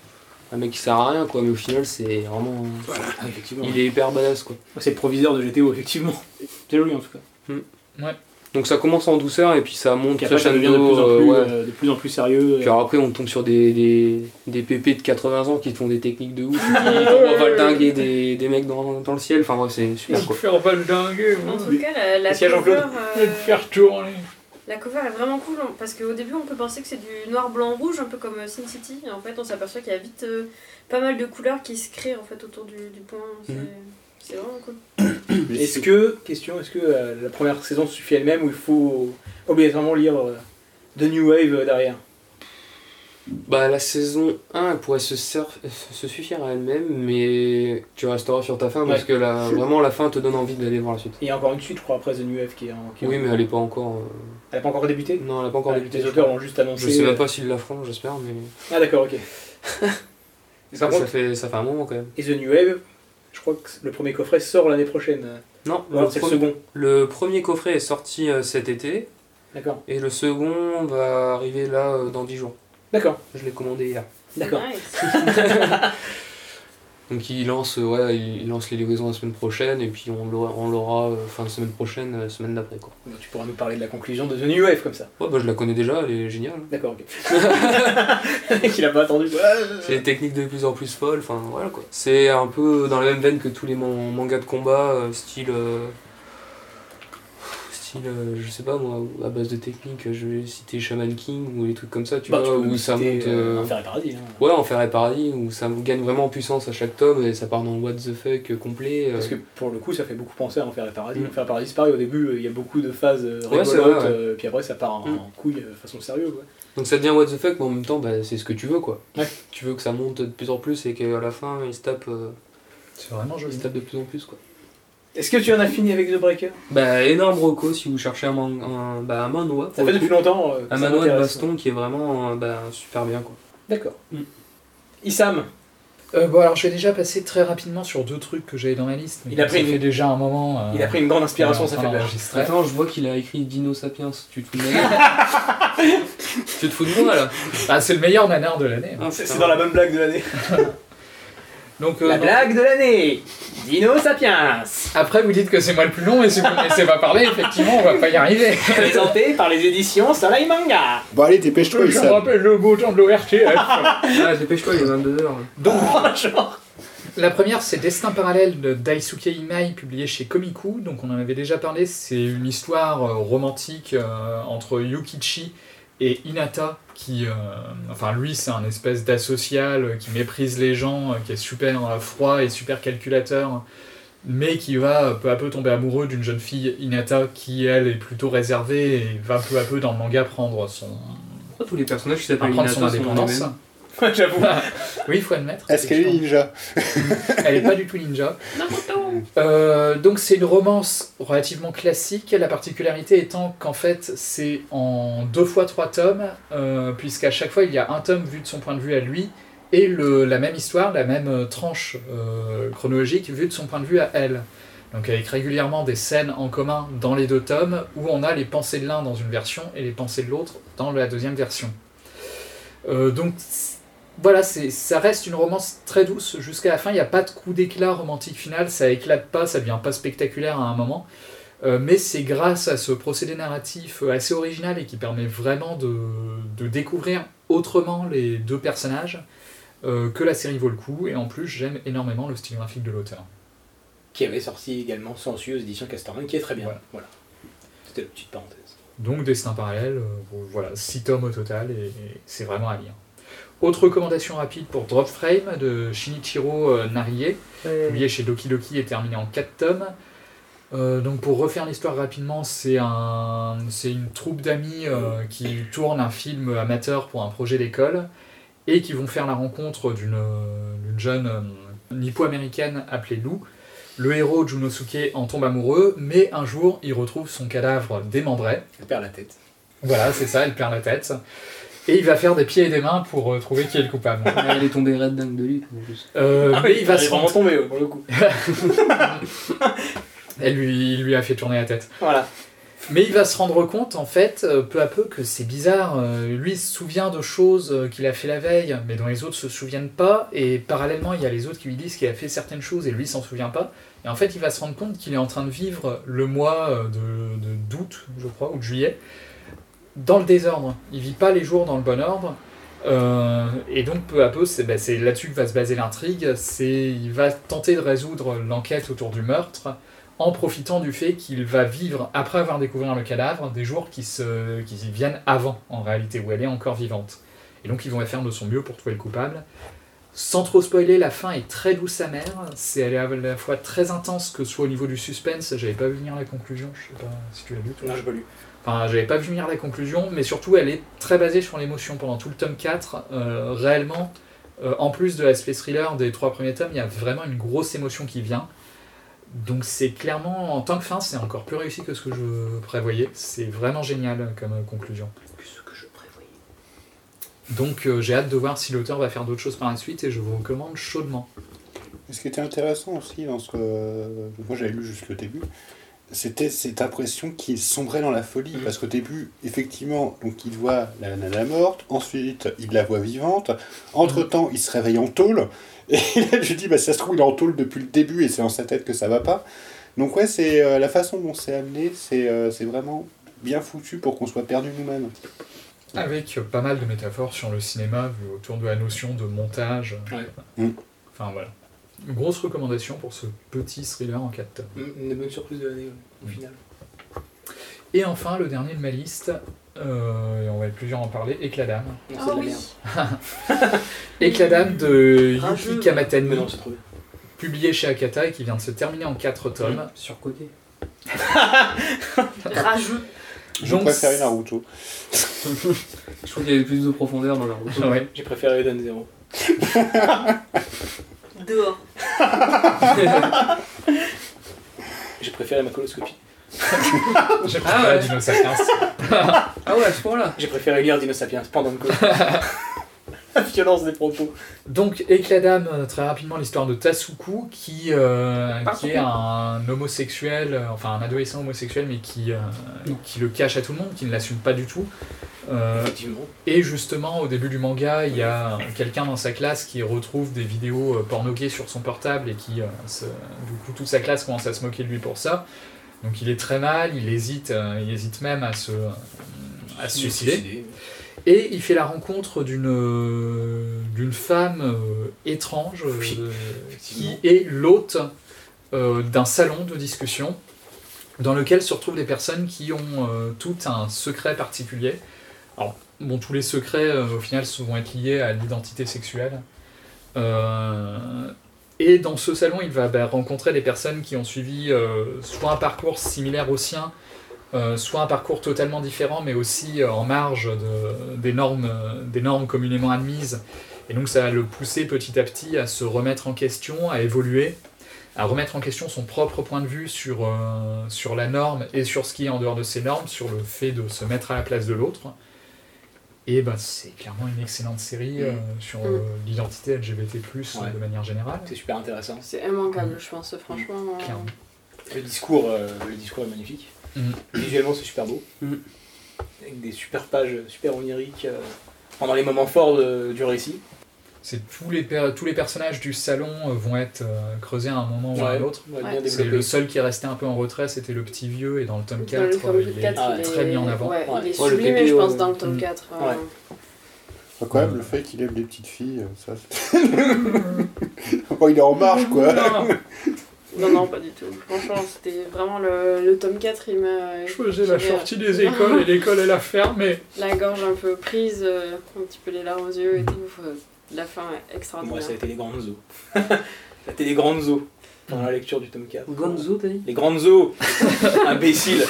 un mec qui sert à rien, quoi, mais au final, c'est vraiment. Voilà, effectivement. Il est hyper badass, quoi. C'est le proviseur de G T O, effectivement. C'est joli en tout cas. Mm. Ouais. Donc ça commence en douceur et puis ça monte Puis après, ça devient de crescendo, plus en plus, euh, ouais. euh, de plus, en plus sérieux. Puis alors après, on tombe sur des, des, des pépés de quatre-vingts ans qui font des techniques de ouf, qui envoient valdinguer des, des mecs dans, dans le ciel. Enfin bref, c'est super quoi. Faire valdinguer, En tout cas, la, la Est-ce qu'il y a cover, Jean-Claude euh, faire tourner. la cover est vraiment cool hein, parce qu'au début on peut penser que c'est du noir, blanc, rouge, un peu comme euh, Sin City. Et en fait, on s'aperçoit qu'il y a vite euh, pas mal de couleurs qui se créent en fait autour du, du point. C'est Mhm. c'est vraiment cool. Est-ce que, question, est-ce que euh, la première saison suffit elle-même ou il faut obligatoirement lire euh, The New Wave euh, derrière? Bah la saison un, elle pourrait se, ser- se suffire à elle-même, mais tu resteras sur ta fin parce Ouais. que la, vraiment la fin te donne envie d'aller voir la suite. Et il y a encore une suite, je crois, après The New Wave qui est en. Qui est Oui, en- mais elle est pas encore. euh, Elle n'a pas encore débuté? Non, elle a pas encore Ah, débuté. Les je auteurs crois. l'ont juste annoncé. Je sais même euh, pas s'ils la feront, j'espère, mais. Ah, d'accord, ok. Ça, Par ça contre, fait, ça fait un moment quand même. et The New Wave, je crois que le premier coffret sort l'année prochaine. Non, Ou alors le, c'est le pre- second. le premier coffret est sorti euh, cet été D'accord. et le second va arriver là euh, dans dix jours. D'accord. Je l'ai commandé hier. D'accord. Nice. Donc il lance, euh, ouais, il il lance les livraisons la semaine prochaine et puis on l'aura, on l'aura euh, fin de semaine prochaine, euh, semaine d'après quoi. Donc, tu pourras nous parler de la conclusion de The New Wave comme ça. Ouais bah je la connais déjà, elle est géniale. D'accord, ok. Qu'il a pas attendu. C'est des techniques de plus en plus folles, enfin voilà quoi. C'est un peu dans la même veine que tous les man- mangas de combat, euh, style... euh, style, euh, je sais pas moi, à base de techniques, je vais citer Shaman King ou les trucs comme ça, tu Bah, vois, tu peux où nous ça citer, monte... euh, euh, Enfer et Paradis. Hein. Ouais, Enfer et Paradis, où ça gagne vraiment en puissance à chaque tome et ça part dans le what the fuck complet. euh. Parce que pour le coup, ça fait beaucoup penser à Enfer et Paradis. Mm. Enfer et Paradis, c'est pareil, au début, euh, il y a beaucoup de phases euh, Ouais, c'est rigolotes, vrai, ouais. euh, puis après, ça part en, Mm. en couille euh, façon sérieuse. Quoi. Donc ça devient what the fuck, mais en même temps, bah, c'est ce que tu veux quoi. Ouais. Tu veux que ça monte de plus en plus et qu'à la fin, il se tape, euh, C'est vraiment il joli. se tape de plus en plus quoi. Est-ce que tu en as fini avec The Breaker? Bah, énorme reco si vous cherchez un, man- un, bah, un manoir. Ça fait depuis longtemps. euh, Un ça manoir de m'intéresse. baston qui est vraiment euh, bah, super bien quoi. D'accord. Mm. Issam, Euh, bon, alors je vais déjà passer très rapidement sur deux trucs que j'avais dans ma liste. Mais Il a comme pris ça une- fait déjà un moment. euh, il a pris une grande inspiration, on est ça en fait train de d'enregistrer. Attends, je vois qu'il a écrit Dino Sapiens. Tu te fous de moi Tu te fous de moi là Ah, c'est le meilleur nanar de l'année. hein. Ah, C'est putain. c'est dans la bonne blague de l'année. Donc, euh, La non. blague de l'année Dino Sapiens Après, vous dites que c'est moi le plus long, et si vous ne me laissez pas parler, effectivement, on va pas y arriver. Présenté par les éditions Soleil Manga. Bon, allez, dépêche-toi, Je me Issam. rappelle le beau temps de l'O R T F. Ah, dépêche-toi, il est vingt-deux heures. Donc, Genre. la première, c'est Destin parallèle de Daisuke Imai, publié chez Komiku. Donc, on en avait déjà parlé. C'est une histoire euh, romantique euh, entre Yukichi et Hinata, qui, euh, enfin, lui, c'est un espèce d'asocial euh, qui méprise les gens, euh, qui est super euh, froid et super calculateur, mais qui va euh, peu à peu tomber amoureux d'une jeune fille, Hinata, qui, elle, est plutôt réservée et va peu à peu dans le manga prendre son, Pourquoi tous les personnages qui s'appellent prendre son Hinata sont les indépendance. mêmes J'avoue. Oui, il faut admettre. Est-ce qu'elle est ninja? Elle est pas du tout ninja. Euh, donc c'est une romance relativement classique, la particularité étant qu'en fait c'est en deux fois trois tomes, euh, puisqu'à chaque fois il y a un tome vu de son point de vue à lui, et le, la même histoire, la même euh, tranche euh, chronologique vue de son point de vue à elle. Donc avec régulièrement des scènes en commun dans les deux tomes, où on a les pensées de l'un dans une version et les pensées de l'autre dans la deuxième version. Euh, donc voilà, c'est, ça reste une romance très douce jusqu'à la fin, il n'y a pas de coup d'éclat romantique final, ça éclate pas, ça devient pas spectaculaire à un moment, euh, mais c'est grâce à ce procédé narratif assez original et qui permet vraiment de, de découvrir autrement les deux personnages euh, que la série vaut le coup, et en plus j'aime énormément le style graphique de l'auteur. Qui avait sorti également Sensu aux éditions Casterman, qui est très bien. Voilà. Voilà. C'était la petite parenthèse. Donc Destin parallèle, euh, bon, voilà, six tomes au total, et, et c'est vraiment à lire. Autre recommandation rapide pour Drop Frame de Shinichiro euh, Narie, publié chez Doki Doki et terminé en quatre tomes. Euh, donc pour refaire l'histoire rapidement, c'est un, c'est une troupe d'amis euh, qui tournent un film amateur pour un projet d'école et qui vont faire la rencontre d'une, d'une jeune euh, nippo-américaine appelée Lou. Le héros Junosuke en tombe amoureux, mais un jour il retrouve son cadavre démembré. Elle perd la tête. Voilà, c'est ça, il perd la tête. Et il va faire des pieds et des mains pour euh, trouver qui est le coupable. Ah, elle est tombée raide dingue de lui en plus. Euh, Ah mais oui, il va elle est se vraiment rendre... tombée, ouais, pour le coup. Elle lui, il lui a fait tourner la tête. Voilà. Mais il va se rendre compte, en fait, euh, peu à peu, que c'est bizarre. Euh, lui, il se souvient de choses euh, qu'il a fait la veille, mais dont les autres se souviennent pas. Et parallèlement, il y a les autres qui lui disent qu'il a fait certaines choses et lui, il s'en souvient pas. Et en fait, il va se rendre compte qu'il est en train de vivre le mois euh, de, de, d'août, je crois, ou de juillet, dans le désordre. Il vit pas les jours dans le bon ordre. Euh, et donc, peu à peu, c'est, bah, c'est là-dessus que va se baser l'intrigue. C'est, il va tenter de résoudre l'enquête autour du meurtre, en profitant du fait qu'il va vivre, après avoir découvert le cadavre, des jours qui, se, qui viennent avant, en réalité, où elle est encore vivante. Et donc ils vont faire de son mieux pour trouver le coupable. Sans trop spoiler, la fin est très douce amère, c'est, elle est à la fois très intense, que ce soit au niveau du suspense, j'avais pas vu venir la conclusion, je sais pas si tu l'as lu toi. Non, j'ai pas lu. Enfin, j'avais pas vu venir la conclusion, mais surtout elle est très basée sur l'émotion pendant tout le tome quatre, euh, réellement, euh, en plus de l'aspect thriller des trois premiers tomes, il y a vraiment une grosse émotion qui vient. Donc c'est clairement, en tant que fin, c'est encore plus réussi que ce que je prévoyais. C'est vraiment génial comme euh, conclusion. Plus ce que je prévoyais. Donc euh, j'ai hâte de voir si l'auteur va faire d'autres choses par la suite et je vous recommande chaudement. Et ce qui était intéressant aussi, dans ce que... moi j'avais lu juste le début, c'était cette impression qu'il sombrait dans la folie. Mmh. Parce qu'au début, effectivement, donc il voit la nana morte, ensuite il la voit vivante, entre-temps mmh. il se réveille en tôle. Et là, je dis, bah, ça se trouve, il est en tôle depuis le début et c'est dans sa tête que ça va pas. Donc, ouais, c'est euh, la façon dont c'est amené, c'est, euh, c'est vraiment bien foutu pour qu'on soit perdu nous-mêmes. Avec euh, pas mal de métaphores sur le cinéma, vu autour de la notion de montage. Ouais. Mmh. Enfin, voilà. Une grosse recommandation pour ce petit thriller en quatre tomes. Une bonne surprise de l'année, ouais, au mmh. final. Et enfin, le dernier de ma liste, euh, et on va être plusieurs à en parler, Éclat d'âme. Non, Ah c'est de la oui. merde. Éclat d'âme de Rageux. Yuki Kamatani, Mais non, c'est trop bien. publié chez Akata et qui vient de se terminer en quatre tomes. Surcoté. Rageux. Je Donc, préférais Naruto. Je trouve qu'il y avait plus de profondeur dans la route. Ouais. J'ai préféré Eden Zero. Dehors. J'ai préféré ma coloscopie. J'ai Ah préféré ouais. Dino Sapiens. Ah ouais, à ce point-là. J'ai préféré lire Dino Sapiens pendant le cours. La violence des propos. Donc, Éclat d'âme, euh, très rapidement, l'histoire de Tasuku, qui, euh, qui est un homosexuel, euh, enfin un adolescent homosexuel, mais qui, euh, qui le cache à tout le monde, qui ne l'assume pas du tout. Euh, Effectivement. et justement, au début du manga, il y a quelqu'un dans sa classe qui retrouve des vidéos euh, porno-gays sur son portable et qui, euh, se, du coup, toute sa classe commence à se moquer de lui pour ça. Donc il est très mal, il hésite, euh, il hésite même à se, euh, à se suicider. Et il fait la rencontre d'une, euh, d'une femme euh, étrange euh, Oui, qui est l'hôte euh, d'un salon de discussion dans lequel se retrouvent des personnes qui ont euh, tout un secret particulier. Alors, bon, tous les secrets, euh, au final, vont être liés à l'identité sexuelle. Euh, et dans ce salon, il va bah, rencontrer des personnes qui ont suivi euh, soit un parcours similaire au sien, euh, soit un parcours totalement différent, mais aussi euh, en marge de, des, normes, euh, des normes communément admises. Et donc ça va le pousser petit à petit à se remettre en question, à évoluer, à remettre en question son propre point de vue sur, euh, sur la norme et sur ce qui est en dehors de ces normes, sur le fait de se mettre à la place de l'autre. Et bah, c'est clairement une excellente série euh, sur euh, l'identité L G B T plus, Ouais. de manière générale. C'est super intéressant. C'est immanquable, je pense, franchement. euh, Clairement. Le discours, euh, le discours est magnifique. Mm. Visuellement, c'est super beau. Mm. Avec des super pages, super oniriques, euh, pendant les moments forts de- du récit. C'est tous les, per- tous les personnages du salon euh, vont être euh, creusés à un moment ou à un autre. ouais, Ouais. bien C'est développé. le seul qui est resté un peu en retrait, c'était le petit vieux, et dans le tome Dans quatre, le tome euh, il est quatre, ah, il est très mis en avant. Ouais, Ouais. il est Ouais, le sublimé, bébé, je pense, ouais. dans le tome Mm. quatre. Ouais. euh, Enfin, quand même, le fait qu'il aime les petites filles, ça... c'est- Bon, il est en marche, quoi. Non, non, pas du tout. Franchement, c'était vraiment le, le tome quatre, il m'a. Je faisais la j'avais sortie des écoles et l'école elle a fermé. La gorge un peu prise, euh, un petit peu les larmes aux yeux et tout. euh, La fin est extraordinaire. Moi, ça a été les grandes os. ça a été les grandes os pendant la lecture du tome quatre. Gonzo, t'as dit? Les grandes os Imbécile.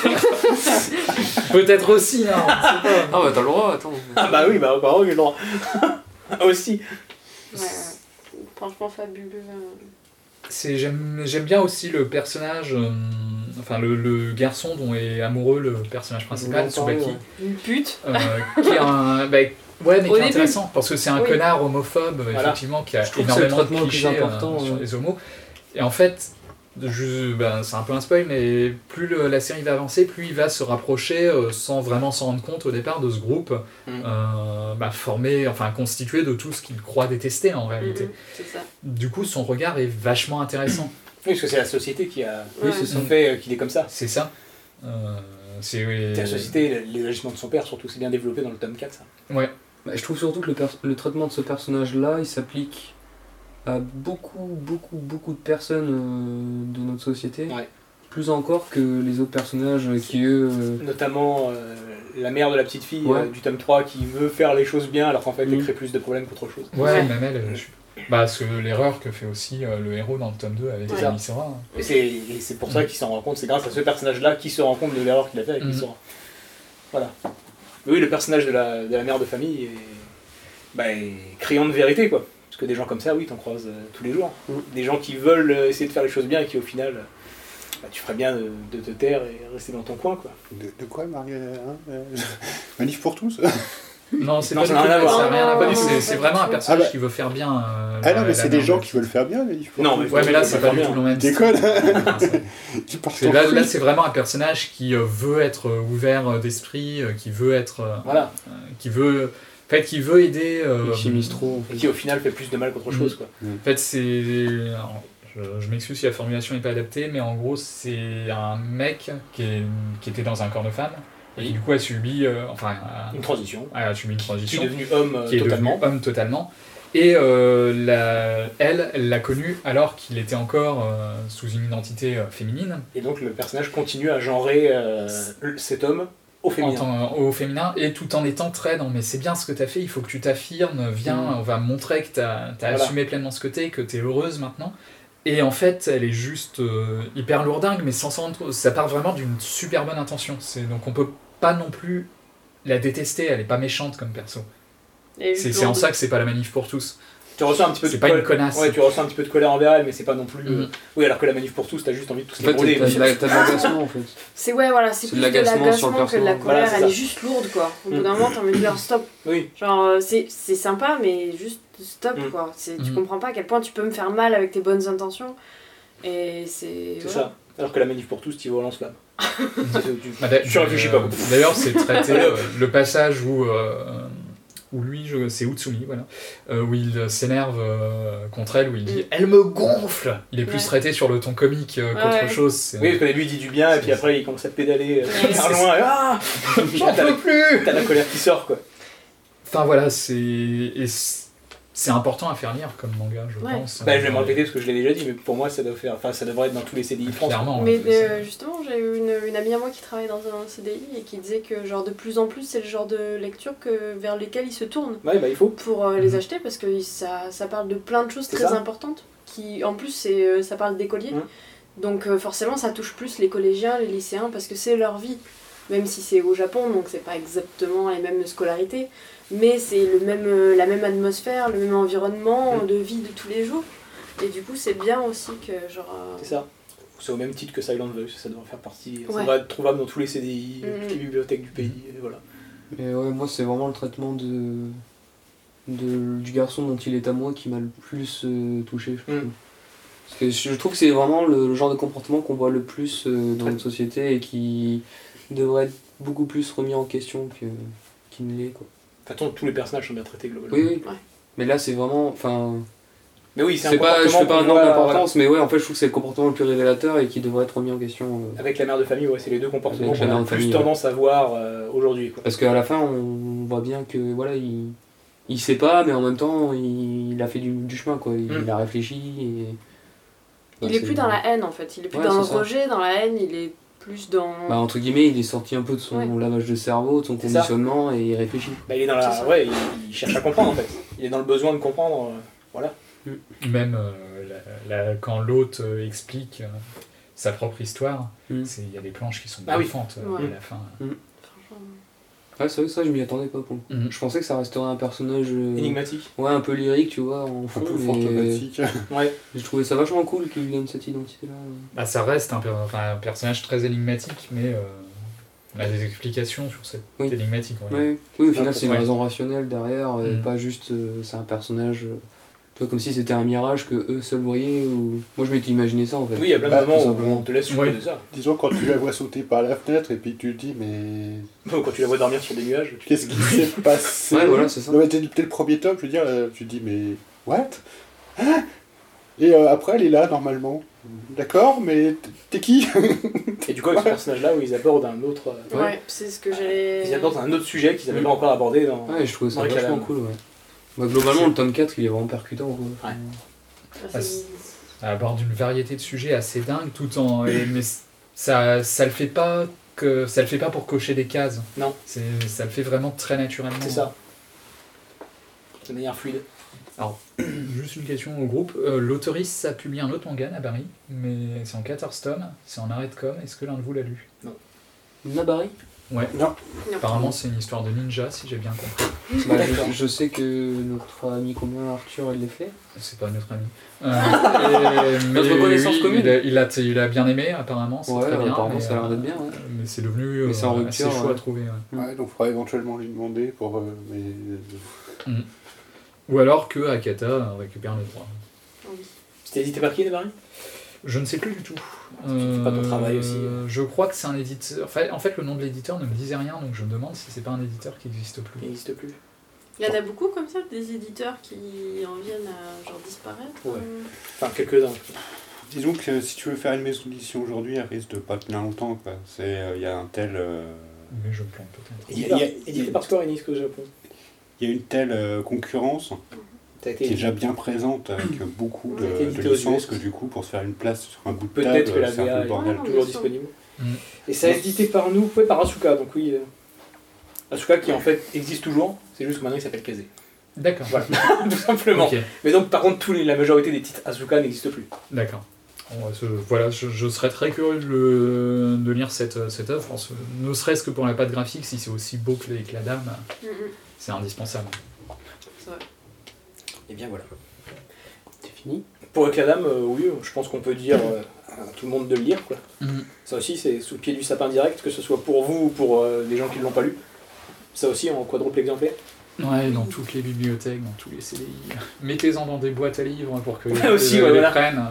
Peut-être aussi, hein, on sait pas. Ah bah t'as le droit, attends. Ah bah oui, bah encore j'ai le droit. Aussi. Ouais, ouais. Franchement fabuleux. euh. C'est, j'aime, j'aime bien aussi le personnage, euh, enfin le, le garçon dont est amoureux le personnage principal, On en parlait, Tsubaki, ouais. Une pute. euh, qui est un, bah, ouais, mais Au qui est début. intéressant parce que c'est un Oui. connard homophobe, Voilà. effectivement, qui a Je trouve que c'est le énormément de traitement le plus clichés euh, important, sur ouais. les homos. Et en fait, Je, ben, c'est un peu un spoil, mais plus le- la série va avancer, plus il va se rapprocher, euh, sans vraiment s'en rendre compte au départ, de ce groupe Mm. euh, bah, formé, enfin constitué de tout ce qu'il croit détester en réalité. Mhm, c'est ça. Du coup, son regard est vachement intéressant. Oui, parce que c'est la société qui a Ouais. qui a fait euh, qu'il est comme ça. C'est ça. Euh, c'est C'est la société, les agissements de son père surtout, c'est bien développé dans le tome quatre, ça. Ouais. Bah, je trouve surtout que le, pers- le traitement de ce personnage-là, il s'applique à beaucoup, beaucoup, beaucoup de personnes euh, de notre société. Ouais. Plus encore que les autres personnages qui, eux... euh, Notamment euh, la mère de la petite fille Ouais. euh, du tome trois qui veut faire les choses bien alors qu'en fait elle Mm. crée plus de problèmes qu'autre chose. Ouais, Ouais. même elle, je- bah, c'est l'erreur que fait aussi euh, le héros dans le tome deux avec Ouais. Amisera. Et c'est, et c'est pour ça qu'il s'en rend compte, c'est grâce à ce personnage-là qu'il se rend compte de l'erreur qu'il a fait avec Mhm. Amisora. Voilà. Mais oui, le personnage de la, de la mère de famille est, bah, est criant de vérité, quoi. Parce que des gens comme ça, oui, t'en croises euh, tous les jours. Mhm. Des gens qui veulent euh, essayer de faire les choses bien et qui au final, euh, bah, tu ferais bien de, de te taire et rester dans ton coin, quoi. De, de quoi, Marie hein, euh, Manif pour tous Non, c'est Non, pas ça du n'a tout- rien à voir. ça n'a rien à voir. Non, C'est non, c'est pas vraiment du un tout. personnage Ah bah. qui veut faire bien. euh, Ah non, la- mais la c'est des mère gens de- qui veulent faire bien, Manif pour Non, tous. mais Ouais, mais là, Faut c'est faire pas du bien. tout le même Tu déconnes style. Tu pars C'est- en Là, couille. là, c'est vraiment un personnage qui euh, veut être euh, ouvert euh, d'esprit, euh, qui veut être, euh, Voilà. euh, qui veut, en fait, qui veut aider. euh, qui chimiste trop. Et qui au final fait plus de mal qu'autre chose, quoi. En fait, c'est, alors, je, je m'excuse si la formulation n'est pas adaptée, mais en gros, c'est un mec qui, est- qui était dans un corps de femme et qui Oui. du coup a subi, euh, enfin, a, Une transition. a subi une Qui est transition, devenu homme euh, qui est totalement. devenu homme totalement. Et euh, la- elle, elle l'a connu alors qu'il était encore euh, sous une identité euh, féminine. Et donc le personnage continue à genrer euh, cet homme au En féminin. tant- au féminin, et tout en étant très non mais c'est bien ce que t'as fait, il faut que tu t'affirmes, viens, Mm. on va montrer que t'as as Voilà. assumé pleinement ce que t'es, que t'es heureuse maintenant. Et en fait, elle est juste euh, hyper lourdingue, mais sans s'en rendre compte. Ça part vraiment d'une super bonne intention. C'est- Donc on peut pas non plus la détester, elle est pas méchante comme perso. Et C'est juste c'est en lourde. ça que c'est pas la manif pour tous. Tu ressens un petit peu de C'est pas une col- connasse. Ouais, tu ressens un petit peu de colère envers elle, mais c'est pas non plus. euh, Mm. Oui, alors que la manif pour tous, t'as juste envie de tous En les fait, brûler. t'as de la- t'as de l'agacement en fait. C'est ouais, voilà, c'est C'est plus de de l'agacement sur le l'agacement que de la personnage. colère, Voilà, c'est elle ça. est juste lourde quoi. Au bout Mm. d'un moment, t'as envie de dire stop. Oui, Genre, euh, c'est c'est sympa, mais juste stop Mm. quoi. C'est- Tu Mm. comprends pas à quel point tu peux me faire mal avec tes bonnes intentions. Et c'est. c'est voilà. ça. Alors que la manif pour tous, tu vas au lance-flamme. tu, Bah, d'a- tu réfléchis euh, pas. D'ailleurs, c'est traité euh, le passage où, euh, où lui, je- c'est Utsumi, voilà, euh, où il s'énerve euh, contre elle, où il dit Mm. elle me gonfle. Il est plus Ouais. traité sur le ton comique euh, qu'autre Ouais. chose. c'est- Oui, parce que lui il dit du bien, et puis C'est- après il commence à te pédaler euh, Ouais, par c'est loin, et ah J'en T'as la- peux plus. T'as la colère qui sort, quoi. Enfin voilà, c'est et c'est c'est important à faire lire comme manga, je Ouais. pense. Bah, je vais me répéter parce que je l'ai déjà dit, mais pour moi ça doit faire. Enfin, ça devrait être dans tous les C D I de France. Clairement. Mais ouais, c'est- euh, justement, j'ai eu une, une amie à moi qui travaille dans un C D I et qui disait que genre de plus en plus c'est le genre de lecture que, vers lesquelles ils se tournent Ouais, bah il faut. pour euh, les Mhm. acheter parce que ça, ça parle de plein de choses C'est très ça. importantes. Qui, en plus, c'est, euh, ça parle d'écoliers. Mhm. Donc euh, forcément, ça touche plus les collégiens, les lycéens parce que c'est leur vie. Même si c'est au Japon, donc c'est pas exactement les mêmes scolarités. Mais c'est le même, euh, la même atmosphère, le même environnement Mhm. de vie de tous les jours. Et du coup, c'est bien aussi que genre. euh, C'est ça. C'est au même titre que Silent Voice, ça devrait faire partie. Ça Ouais. devrait être trouvable dans tous les C D I, Mhm. toutes les bibliothèques du pays, et voilà. Mais ouais, moi c'est vraiment le traitement de, de du garçon dont il est à moi qui m'a le plus euh, touché, je trouve. Mm. Parce que je trouve que c'est vraiment le, le genre de comportement qu'on voit le plus euh, dans Ouais. notre société et qui devrait être beaucoup plus remis en question que qu'il ne l'est quoi. De toute façon, tous les personnages sont bien traités globalement. Oui, oui. Ouais. Mais là c'est vraiment, enfin, Mais oui, c'est un c'est pas, je comportement fais pas un qu'on nombre voit, d'importance, mais ouais, en fait je trouve que c'est le comportement le plus révélateur et qui devrait être remis en question. euh, voilà. Avec la mère de famille, ouais, c'est les deux comportements Avec la qu'on mère a de plus famille, tendance à voir euh, aujourd'hui, quoi. Parce qu'à la fin, on voit bien que voilà, il, il sait pas, mais en même temps, il, il a fait du, du chemin, quoi. Il, Mm. il a réfléchi et. Il Bah, est c'est- plus dans la haine en fait, il est plus Ouais, dans le c'est ça. rejet, dans la haine, il est plus dans. Bah, entre guillemets, il est sorti un peu de son Ouais. lavage de cerveau, de son C'est ça. conditionnement et il réfléchit. Bah, il est dans C'est la. ça. Ouais, il, il cherche à comprendre en fait. Il est dans le besoin de comprendre. euh, voilà. Même euh, la- la- quand l'hôte euh, explique euh, sa propre histoire, Mm. c'est- il y a des planches qui sont Ah oui. bluffantes euh, Ouais. à la fin. Franchement. Ouais, c'est vrai que ça, je m'y attendais pas pour le coup. Mhm. Je pensais que ça resterait un personnage. euh, Énigmatique. Ouais, un peu lyrique, tu vois, en Un fond, peu mais fantomatique. Ouais. je trouvais ça vachement cool qu'il lui donne cette identité-là. Bah, ça reste un, per- enfin, un personnage très énigmatique, mais euh, on a des explications sur cette Oui. énigmatique. ouais. Ouais. Oui, au final, Ah, c'est une ouais. raison rationnelle derrière, et Mm. pas juste euh, c'est un personnage. euh, Tu vois, comme si c'était un mirage que eux seuls voyaient, ou... Moi je m'étais imaginé ça en fait. Oui, il y a plein de Bah, moments tout où simplement. on te laisse souffler Ouais. de ça. Disons, quand tu la vois sauter par la fenêtre et puis tu te dis, mais. Quand tu la vois dormir sur des nuages, tu Qu'est-ce qui s'est passé? Ouais, voilà, c'est ça. Non, mais t'es t'es le premier tome, je veux dire, euh, tu te dis, mais. What? Hein? Et euh, après, elle est là, normalement. D'accord, mais t- t'es qui? Et du coup, avec ce personnage-là, où ils abordent un autre, euh, Ouais, Ouais. c'est ce que j'allais. ils abordent un autre sujet qu'ils n'avaient pas encore abordé dans. Ouais, je trouvais ça dans les vachement Calames. cool, ouais. Bah, globalement, le tome quatre, il est vraiment percutant, quoi. Ouais. Ah, c'est- Ça aborde une variété de sujets assez dingue, tout en. et- mais ça, ça le fait pas que ça le fait pas pour cocher des cases. Non. C'est, ça le fait vraiment très naturellement. C'est ça. De manière fluide. Juste une question au groupe. Euh, L'autoriste a publié un autre manga, Nabari, mais c'est en quatorze tomes, c'est en arrêt de com. Est-ce que l'un de vous l'a lu? Nabari Ouais. Non. Apparemment, c'est une histoire de ninja, si j'ai bien compris. Bah, D'accord. je, je sais que notre ami commun Arthur, il l'a fait. C'est pas notre ami. Euh, et- mais Notre connaissance oui, commune. Il a, il, a, il a bien aimé, apparemment. C'est Ouais, très bien. apparemment, mais, ça a l'air euh, d'être bien, ouais. Mais c'est devenu euh, Mais c'est en assez rupture, chaud ouais. à trouver. ouais. Ouais, donc il faudra éventuellement lui demander pour. euh, mais. Ou alors que Akata récupère les droits. Oui. C'était édité par qui, Nabari? Je ne sais plus du tout. Tu fais pas ton travail aussi. Euh, Je crois que c'est un éditeur. Enfin, en fait, le nom de l'éditeur ne me disait rien, donc je me demande si c'est pas un éditeur qui n'existe Il plus. n'existe plus. Il y en a beaucoup comme ça, des éditeurs qui en viennent à genre disparaître. Ouais. euh. Enfin, quelques-uns. Disons que si tu veux faire une maison d'édition aujourd'hui, elle risque de pas tenir longtemps, quoi. C'est, euh, il y a un tel. euh, Mais je me plante peut-être. Il y a- il y a- Édité par Square Enix au Japon. Il y a une telle euh, concurrence Ça a qui est été déjà bien présente avec beaucoup Ça a été de, édité de aux licences U S. que du coup, pour se faire une place sur un bout de Peut-être table, que la c'est un V A peu est le bordel. Ouais, toujours bien sûr. disponible. Mm. Et ça a été édité par nous, ouais, par Asuka, donc oui. euh, Asuka qui en fait existe toujours, c'est juste que maintenant il s'appelle Kaze. D'accord. Voilà, tout simplement. Ok, Mais donc par contre, tous les, la majorité des titres Asuka n'existent plus. d'accord. Bon, ouais, ce- voilà, je, je serais très curieux de, le- de lire cette, cette œuvre, parce que ne serait-ce que pour la patte graphique, si c'est aussi beau que les que la dame, Mm, mm. c'est indispensable. C'est vrai. Et bien voilà. C'est fini. Pour Ekladam, euh, oui, je pense qu'on peut dire euh, à tout le monde de le lire. Quoi. Mhm. Ça aussi, c'est sous le pied du sapin direct, que ce soit pour vous ou pour euh, les gens qui ne l'ont pas lu. Ça aussi en quadruple exemplaire. Ouais, dans toutes les bibliothèques, dans tous les C D I. Mettez-en dans des boîtes à livres pour que Ah, aussi, les, ouais, les voilà. prennent.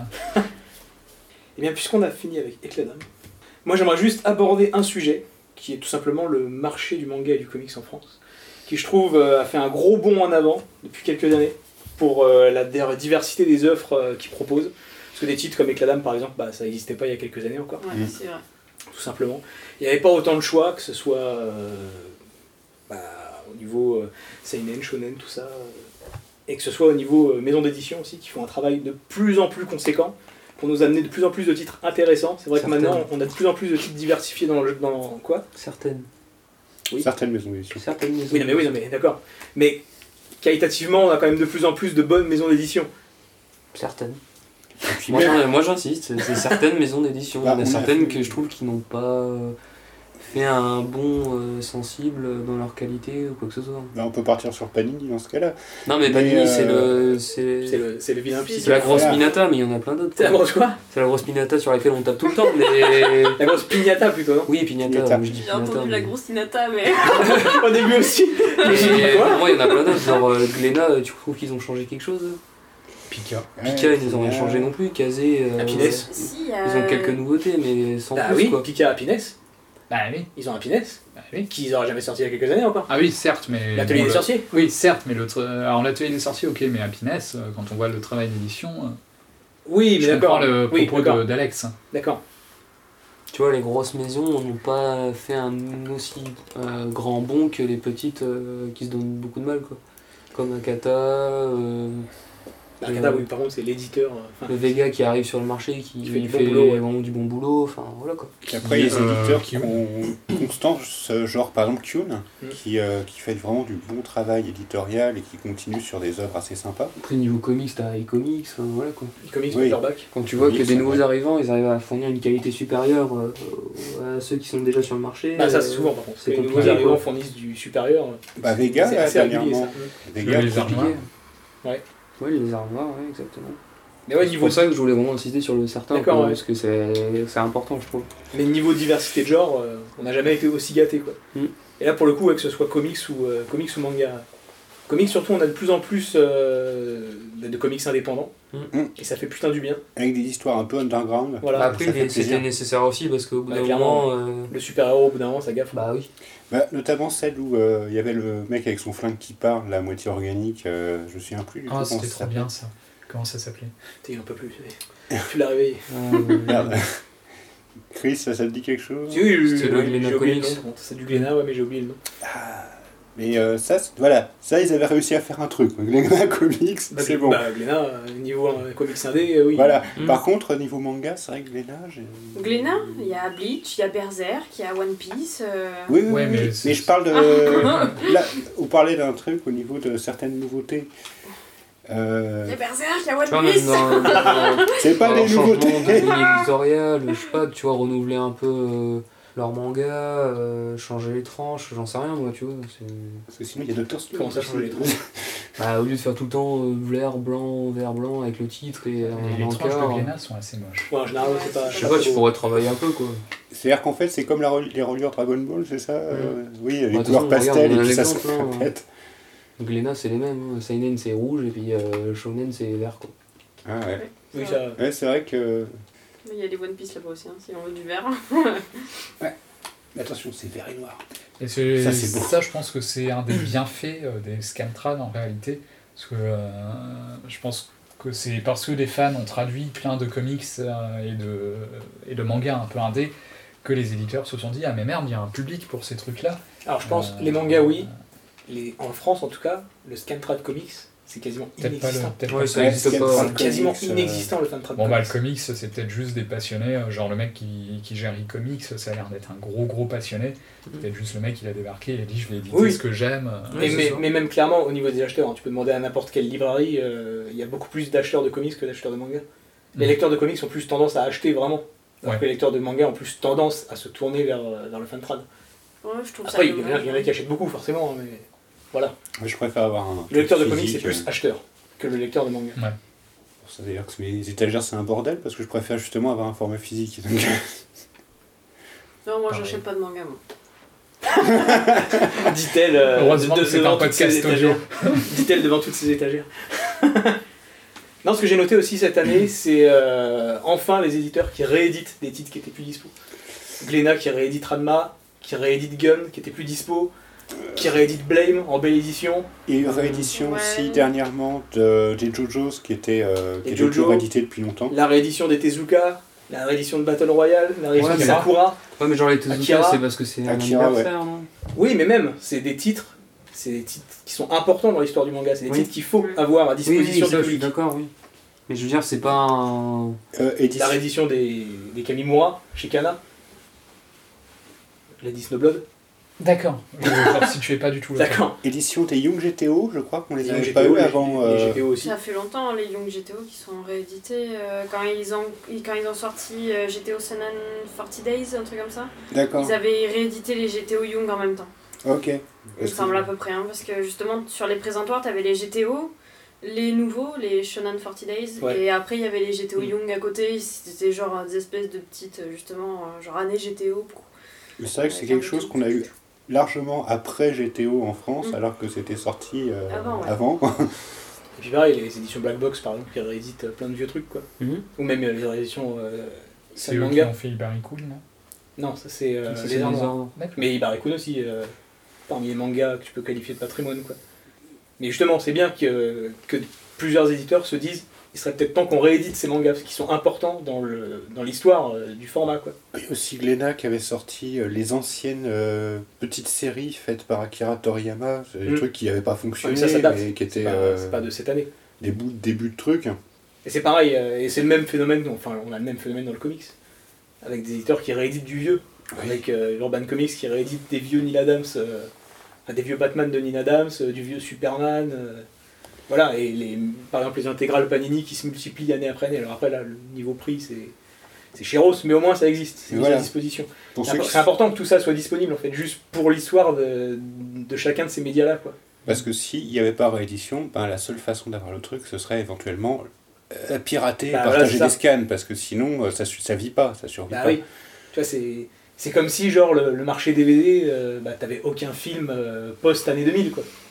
Et bien, puisqu'on a fini avec Ekladam, moi j'aimerais juste aborder un sujet qui est tout simplement le marché du manga et du comics en France, qui je trouve euh, a fait un gros bond en avant depuis quelques années pour euh, la der- diversité des offres euh, qu'il propose. Parce que des titres comme Ekladam par exemple, bah, ça n'existait pas il y a quelques années encore, Ouais, Mm. c'est vrai. tout simplement. Il n'y avait pas autant de choix, que ce soit euh, bah, au niveau euh, seinen, shonen, tout ça, euh, et que ce soit au niveau euh, maison d'édition aussi, qui font un travail de plus en plus conséquent pour nous amener de plus en plus de titres intéressants. C'est vrai que Certaines. maintenant, on a de plus en plus de titres diversifiés dans le dans quoi Certaines. Oui. Certaines maisons d'édition. Certaines maisons. Oui, non, mais oui, non, mais d'accord. Mais qualitativement, on a quand même de plus en plus de bonnes maisons d'édition. Certaines. Et puis Moi, même- j'en- moi, j'insiste, c'est c'est certaines maisons d'édition. Bah, Il y en a on a certaines fait- que je trouve qui n'ont pas euh, fait un bond euh, sensible dans leur qualité ou quoi que ce soit. Bah, on peut partir sur Panini dans ce cas-là. Non mais Mais, Panini euh, c'est le c'est C'est le, c'est le vilain C'est- psy. c'est la grosse Voilà. Minata, mais il y en a plein d'autres. C'est la grosse quoi C'est la grosse Minata sur laquelle on tape tout le temps, mais La grosse pignata plutôt, non oui Pignata, Pignata. je dis J'ai Pignata. entendu mais- la grosse Inata, mais. Au début aussi. Mais j'ai dit Mais quoi pour moi il y en a plein d'autres, genre euh, Glénat, tu trouves qu'ils ont changé quelque chose? Pika. Pika Ouais, ils ont rien c'est changé bien. non plus, Kazé. euh, Happiness. Si, Ils ont quelques nouveautés, mais sans Bah plus oui, quoi. Pika Happiness. Bah oui, Ils ont Happiness, bah oui. qu'ils n'auraient jamais sorti il y a quelques années encore. Ah oui, certes, mais... L'atelier bon, des le- sorciers. Oui, certes, mais l'autre... Alors l'atelier des sorciers, ok, mais Happiness, euh, quand on voit le travail d'édition, euh, Oui, mais je comprends d'accord. le Oui, propos d'accord. de- d'Alex. D'accord. Tu vois, les grosses maisons n'ont pas fait un aussi euh, grand bond que les petites euh, qui se donnent beaucoup de mal, quoi. Comme Akata, euh, Bah, Euh, Kata, oui, par contre, c'est l'éditeur. euh, enfin, le Vega qui arrive sur le marché, qui, Qui fait du fait bon boulot, ouais. vraiment du bon boulot, enfin voilà quoi. Et après, il y a des Euh, éditeurs qui- qui ont constance, genre par exemple Kyun, Mm. qui, euh, qui fait vraiment du bon travail éditorial et qui continue sur des œuvres assez sympas. Après, niveau comics, t'as iComics, enfin, voilà quoi. les comics Oui. paperback. Quand tu vois Oui, que c'est des nouveaux vrai. arrivants, ils arrivent à fournir une qualité supérieure euh, à ceux qui sont déjà sur le marché. Bah, ça, c'est euh, souvent par contre. c'est Les nouveaux compliqué, arrivants quoi. fournissent du supérieur. Bah Vega, C'est là, assez régulier, dernièrement. ça. Vega, Les qui- armoires. Ouais. Ouais, les armoires, ouais, exactement. Mais ouais, C'est niveau, pour ça que je voulais vraiment insister sur le certain, D'accord, quoi, ouais. parce que c'est c'est important, je trouve. mais niveau diversité de genre, euh, on n'a jamais été aussi gâté quoi. Mm. Et là, pour le coup, ouais, que ce soit comics ou, euh, comics ou manga, Comics, surtout, on a de plus en plus euh, de comics indépendants. Mm. Et ça fait putain du bien. Avec des histoires un peu underground. Voilà. Bah, après, ça fait il est- plaisir. c'était nécessaire aussi parce qu'au bout Bah, d'un clairement. moment. euh, Le super-héros, au bout d'un moment, ça gaffe. Bah oui. Bah, notamment celle où euh, il y avait le mec avec son flingue qui parle, la moitié organique, euh, je me souviens plus du tout Ah, comment c'était ça trop s'appelait. bien ça. Comment ça s'appelait? T'es un peu plus. Tu l'as réveillé. Euh, Merde. Chris, ça, ça te dit quelque chose? Si, oui, C'était le oui, Glénat j'ai oublié le Comics. nom. C'est du Glénat, ouais, mais j'ai oublié le nom. Mais euh, ça, c'est- voilà, ça ils avaient réussi à faire un truc. Les Comics, Bah, c'est bon. Bah, Glénat, euh, niveau euh, comics indé, euh, oui. Voilà. Mm. Par contre, niveau manga, c'est vrai que Glénat, j'ai... Glénat, il y a Bleach, il y a Berserk, il y a One Piece. euh, Oui, oui, Ouais, oui, mais mais, c'est- je parle de... Là, vous parlez d'un truc au niveau de certaines nouveautés. Euh, Il y a Berserk, il y a Tu vois, One même Piece. dans, dans, c'est pas dans des leur changement de nouveautés. ligne éditoriale, je sais pas, tu vois, renouveler un peu euh, leur manga, euh, changer les tranches, j'en sais rien moi, tu vois. c'est- Parce que sinon, il y a Doctor Stone. Comment ça changer les tranches? Bah, au lieu de faire tout le temps euh, vert, blanc, vert, blanc avec le titre et Les, un les tranches encart. de Glénat sont assez moches. Ouais, en général, c'est pas. Je sais pas, tu pourrais travailler un peu quoi. C'est-à-dire qu'en fait, c'est comme la, rel- les reliures Dragon Ball, c'est ça euh, Oui, les Bah, de toute couleurs façon, pastel regarde, on et a puis ça un se exemple, hein. répète. Glénat c'est les mêmes, hein. Seinen c'est rouge et puis euh, Shonen c'est vert quoi. Ah ouais. Oui, ça. Ouais, c'est vrai que... Mais il y a les One Piece là-bas aussi, hein, si on veut du vert. Mais attention, c'est vert et noir. Et c'est- Ça, c'est beau. ça, je pense que c'est un des bienfaits euh, des Scantrad en réalité. Parce que euh, je pense que c'est parce que des fans ont traduit plein de comics euh, et, de, et de mangas un peu indés que les éditeurs se sont dit ah mais merde, il y a un public pour ces trucs-là. Alors, je pense, Euh, les mangas, oui. Les... En France, en tout cas, le Scantrad Comics, c'est quasiment Peut-être pas le. inexistant. peut-être Ouais, pas ça le- existe c'est pas. pas- C'est quasiment Comics, euh, inexistant, le Scantrad Bon bah le Comics. comics c'est peut-être juste des passionnés, euh, genre le mec qui, qui gère e-comics, ça a l'air d'être un gros gros passionné. C'est peut-être juste le mec il a débarqué et a dit je vais éditer Oui. ce que j'aime. euh, Mais, Ouais, c'est mais, ça. mais même clairement, au niveau des acheteurs, hein, tu peux demander à n'importe quelle librairie, euh, il y a beaucoup plus d'acheteurs de comics que d'acheteurs de manga. Les Mm. lecteurs de comics ont plus tendance à acheter vraiment. Alors Ouais. que les lecteurs de manga ont plus tendance à se tourner vers, euh, vers le fantrad. Ouais, je trouve Après, ça il y, en a- dommage. il y en a qui achètent beaucoup, forcément, hein, mais voilà. Moi, je préfère avoir un... Le lecteur de truc comics, c'est physique, plus euh, acheteur que le lecteur de manga. pour ça, d'ailleurs, que mes étagères, c'est un bordel, parce que je préfère justement avoir un format physique. Donc, Non, moi Pareil. j'achète pas de manga, moi. Dit-elle euh, Heureusement de- que c'est devant un toutes ces podcast audio. étagères. Dit-elle devant toutes ces étagères. Non, ce que j'ai noté aussi cette année, c'est euh, enfin les éditeurs qui rééditent des titres qui étaient plus dispo. Glénat qui réédite Ranma, qui réédite Gun, qui était plus dispo, qui réédite Blame en belle édition. il y a eu une réédition Ouais. aussi dernièrement de, des JoJo's qui était, euh, qui Et était plus Jojo. réédité depuis longtemps. La réédition des Tezuka, la réédition de Battle Royale, la réédition Ouais, de mais- Sakura. Ouais, mais genre les Tezuka, Akira. c'est parce que c'est un Akira, anniversaire, non? Oui, mais même, c'est des titres, c'est des titres qui sont importants dans l'histoire du manga. C'est des Oui. titres qu'il faut Oui. avoir à Oui, disposition oui, ça, du je suis public. d'accord, oui. Mais je veux dire, c'est pas un. Euh, édition- La réédition des, des Kamimura chez Kana. La Disney Blood. D'accord. Je ne situais pas du tout. le truc. D'accord. édition des Young G T O, je crois qu'on les Les avait G T pas O, eu les- avant. les euh, G T O aussi. Ça fait longtemps les Young G T O qui sont réédités. euh, quand, ils ont, quand ils ont sorti euh, G T O Senan quarante Days, un truc comme ça, D'accord, ils avaient réédité les G T O Young en même temps. ok. Il me Parce que- semble à peu près, hein, parce que justement sur les présentoirs, t'avais les G T O, les nouveaux, les Shonen quarante Days, Ouais. et après il y avait les G T O Mm. Young à côté, c'était genre des espèces de petites, euh, justement, euh, genre années G T O. Pour... Mais c'est vrai que c'est avec quelque un chose petit- qu'on a eu largement après G T O en France, Mm. alors que c'était sorti euh, Avant, ouais. avant. Et puis pareil, les éditions Black Box par exemple, qui rééditent euh, plein de vieux trucs quoi. Mhm. Ou même euh, les rééditions euh, C'est Sun eux qui manga. ont fait Ibarikul, non? Non, ça c'est euh, Ça, les c'est Arts les Noirs. ordres. D'accord. Mais Ibarikun aussi, euh, parmi les mangas que tu peux qualifier de patrimoine quoi. Mais justement, c'est bien que, que plusieurs éditeurs se disent il serait peut-être temps qu'on réédite ces mangas parce qu'ils sont importants dans le dans l'histoire euh, du format quoi. Il y a aussi Glénat qui avait sorti euh, les anciennes euh, petites séries faites par Akira Toriyama, c'est des Mm. trucs qui n'avaient pas fonctionné, Ah, mais ça, ça date. mais qui C'est étaient pas, euh, c'est pas de cette année. des bouts de début de trucs. Et c'est pareil, euh, et c'est le même phénomène, enfin on a le même phénomène dans le comics, avec des éditeurs qui rééditent du vieux, avec euh, Urban Comics qui réédite des vieux Neil Adams, euh, enfin, des vieux Batman de Neil Adams, euh, du vieux Superman, euh, voilà, et les, par exemple les intégrales Panini qui se multiplient année après année. Alors après là, le niveau prix c'est c'est chéros, mais au moins ça existe, c'est Et mis voilà. à disposition. Pour C'est ceux impor- qui- c'est important que tout ça soit disponible en fait, juste pour l'histoire de, de chacun de ces médias-là quoi. Parce que s'il n'y avait pas réédition, ben, la seule façon d'avoir le truc, ce serait éventuellement euh, pirater, Bah, et voilà, partager c'est ça. des scans, parce que sinon euh, ça, su- ça vit pas, ça survit Bah pas. oui, tu vois, c'est, c'est comme si, genre, le, le marché D V D, euh, bah, t'avais aucun film euh, post-année deux mille, quoi. Mm.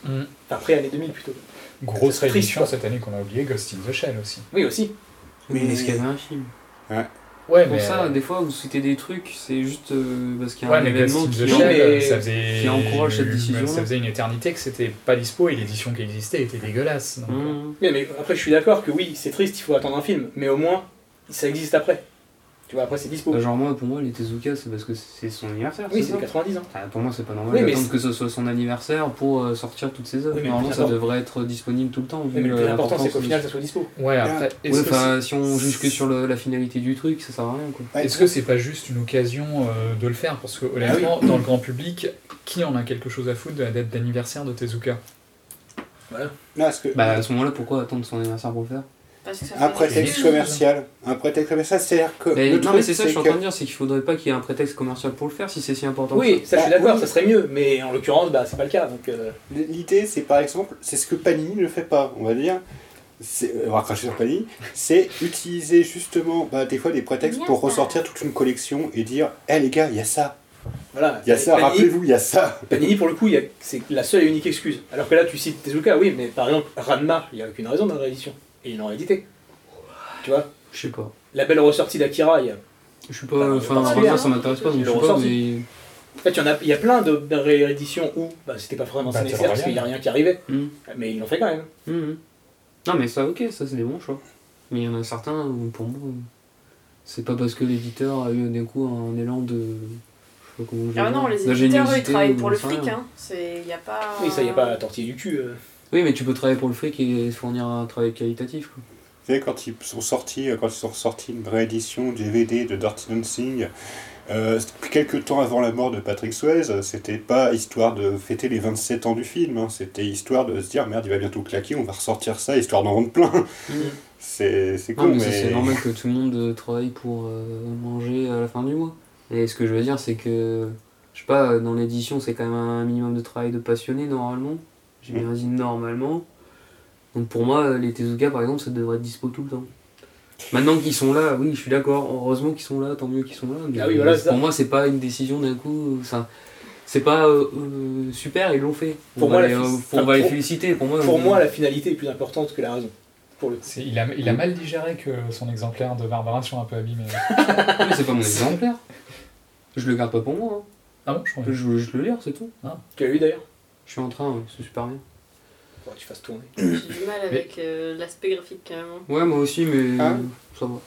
Enfin, après année deux mille plutôt. Grosse Ça serait réédition triste, cette année qu'on a oublié, Ghost in the Shell aussi. Oui, aussi. Mais Mais- est-ce qu'il y avait un film Ouais, Pour mais, ça, euh, des fois, vous citez des trucs, c'est juste euh, parce qu'il y a ouais, un mais Ghost événement in qui... the Non, Shell, mais- ça faisait... qui encourage cette décision-là. Ça faisait une éternité que c'était pas dispo et l'édition qui existait était dégueulasse. donc, euh, Mmh. Mais, mais après, je suis d'accord que oui, c'est triste, il faut attendre un film, mais au moins, ça existe après. Tu vois, après, c'est dispo. Bah, genre moi, pour moi, les Tezuka, c'est parce que c'est son anniversaire. oui, c'est c'est ça quatre-vingt-dix ans. Enfin, pour moi, c'est pas normal Oui, mais d'attendre c'est- que ce soit son anniversaire pour euh, sortir toutes ses œuvres. Oui, mais Normalement, le ça plus devrait être disponible tout le temps. Mais vu, le euh, plus important, c'est l'importance qu'au du- final, ça soit dispo. Ouais, après, est-ce Ouais, que enfin, si on juge que sur le- la finalité du truc, ça sert à rien, quoi. Ouais, Est-ce que c'est pas juste une occasion euh, de le faire? Parce que honnêtement, dans le grand public, qui en a quelque chose à foutre de la date d'anniversaire de Tezuka? Voilà. Non, parce que Bah, à ce moment-là, pourquoi attendre son anniversaire pour le faire Parce que ça un fait prétexte des- commercial, un prétexte commercial, c'est-à-dire que mais, le Non, truc, mais c'est ça que je suis en que- train de dire, c'est qu'il faudrait pas qu'il y ait un prétexte commercial pour le faire si c'est si important. que Oui, ça, je suis Bah, d'accord, oui. ça serait mieux, mais en l'occurrence, bah, c'est pas le cas. Donc, euh, l'idée, c'est par exemple, c'est ce que Panini ne fait pas, on va dire. C'est, on va cracher sur Panini, c'est utiliser justement bah, des fois des prétextes pour ressortir toute une collection et dire hé hey, les gars, il y a ça, voilà. il y a ça, Panini- rappelez-vous, il y a ça. Panini, pour le coup, il y a- c'est la seule et unique excuse. Alors que là, tu cites Tezuka, oui, mais par exemple, Ranma, il n'y a aucune raison de la réédition. Et ils l'ont réédité. Tu vois, Je sais pas. la belle ressortie d'Akira, il y a... Je sais pas, Bah, enfin, particulière. moi ça m'intéresse pas, donc Ils je sais l'ont pas, ressorti. mais. En fait, il y, en a, il y a plein de, de rééditions où bah, c'était pas vraiment Battle nécessaire parce Royale. qu'il n'y a rien qui arrivait. Hmm. Mais ils l'ont fait quand même. Mhm. Non, mais ça, ok, ça c'est des bons choix. Mais il y en a certains où, pour moi, c'est pas parce que l'éditeur a eu d'un coup un élan de. Je sais pas comment je vais Ah dire, non, les éditeurs, eux, ils d'ingéniosité travaillent ou pour le j'en sais fric, rien. hein. C'est... Y a pas... Oui, ça, il n'y a pas à tortiller du cul. euh. Oui, mais tu peux travailler pour le fric et fournir un travail qualitatif, quoi. Vous savez, quand ils sont sortis, quand ils sont sortis une réédition D V D de Dirty Dancing, euh, quelques temps avant la mort de Patrick Swayze, c'était pas histoire de fêter les vingt-sept ans du film, hein, c'était histoire de se dire merde, il va bientôt claquer, on va ressortir ça histoire d'en vendre plein. C'est, c'est Non, con, mais mais. ça, c'est normal que tout le monde euh, travaille pour euh, manger à la fin du mois. Et ce que je veux dire, c'est que, je sais pas, dans l'édition, c'est quand même un minimum de travail de passionné, normalement. J'ai bien dit normalement. Donc pour moi, les Tezuka, par exemple, ça devrait être dispo tout le temps. Maintenant qu'ils sont là, oui, je suis d'accord, heureusement qu'ils sont là, tant mieux qu'ils sont là. Mais Ah oui, voilà, c'est ça. pour moi, c'est pas une décision d'un coup. Ça, c'est pas euh, euh, super, ils l'ont fait. On Pour va moi, les, la euh, fi- on va enfin, les pour- féliciter. Pour moi, Pour euh, moi, la finalité est plus importante que la raison. Pour le coup. C'est- il, a, il a mal digéré que son exemplaire de Barbara soit un peu abîmé. Ah, mais c'est pas mon exemplaire. Je le garde pas pour moi. hein. Ah bon, je crois. Je veux juste le lire, c'est tout. Tu l'as eu d'ailleurs? Je suis en train, ouais, c'est super bien. Faudra que tu fasses tourner. J'ai du mal avec euh, l'aspect graphique, carrément. Ouais, moi aussi, mais Ah. ça va.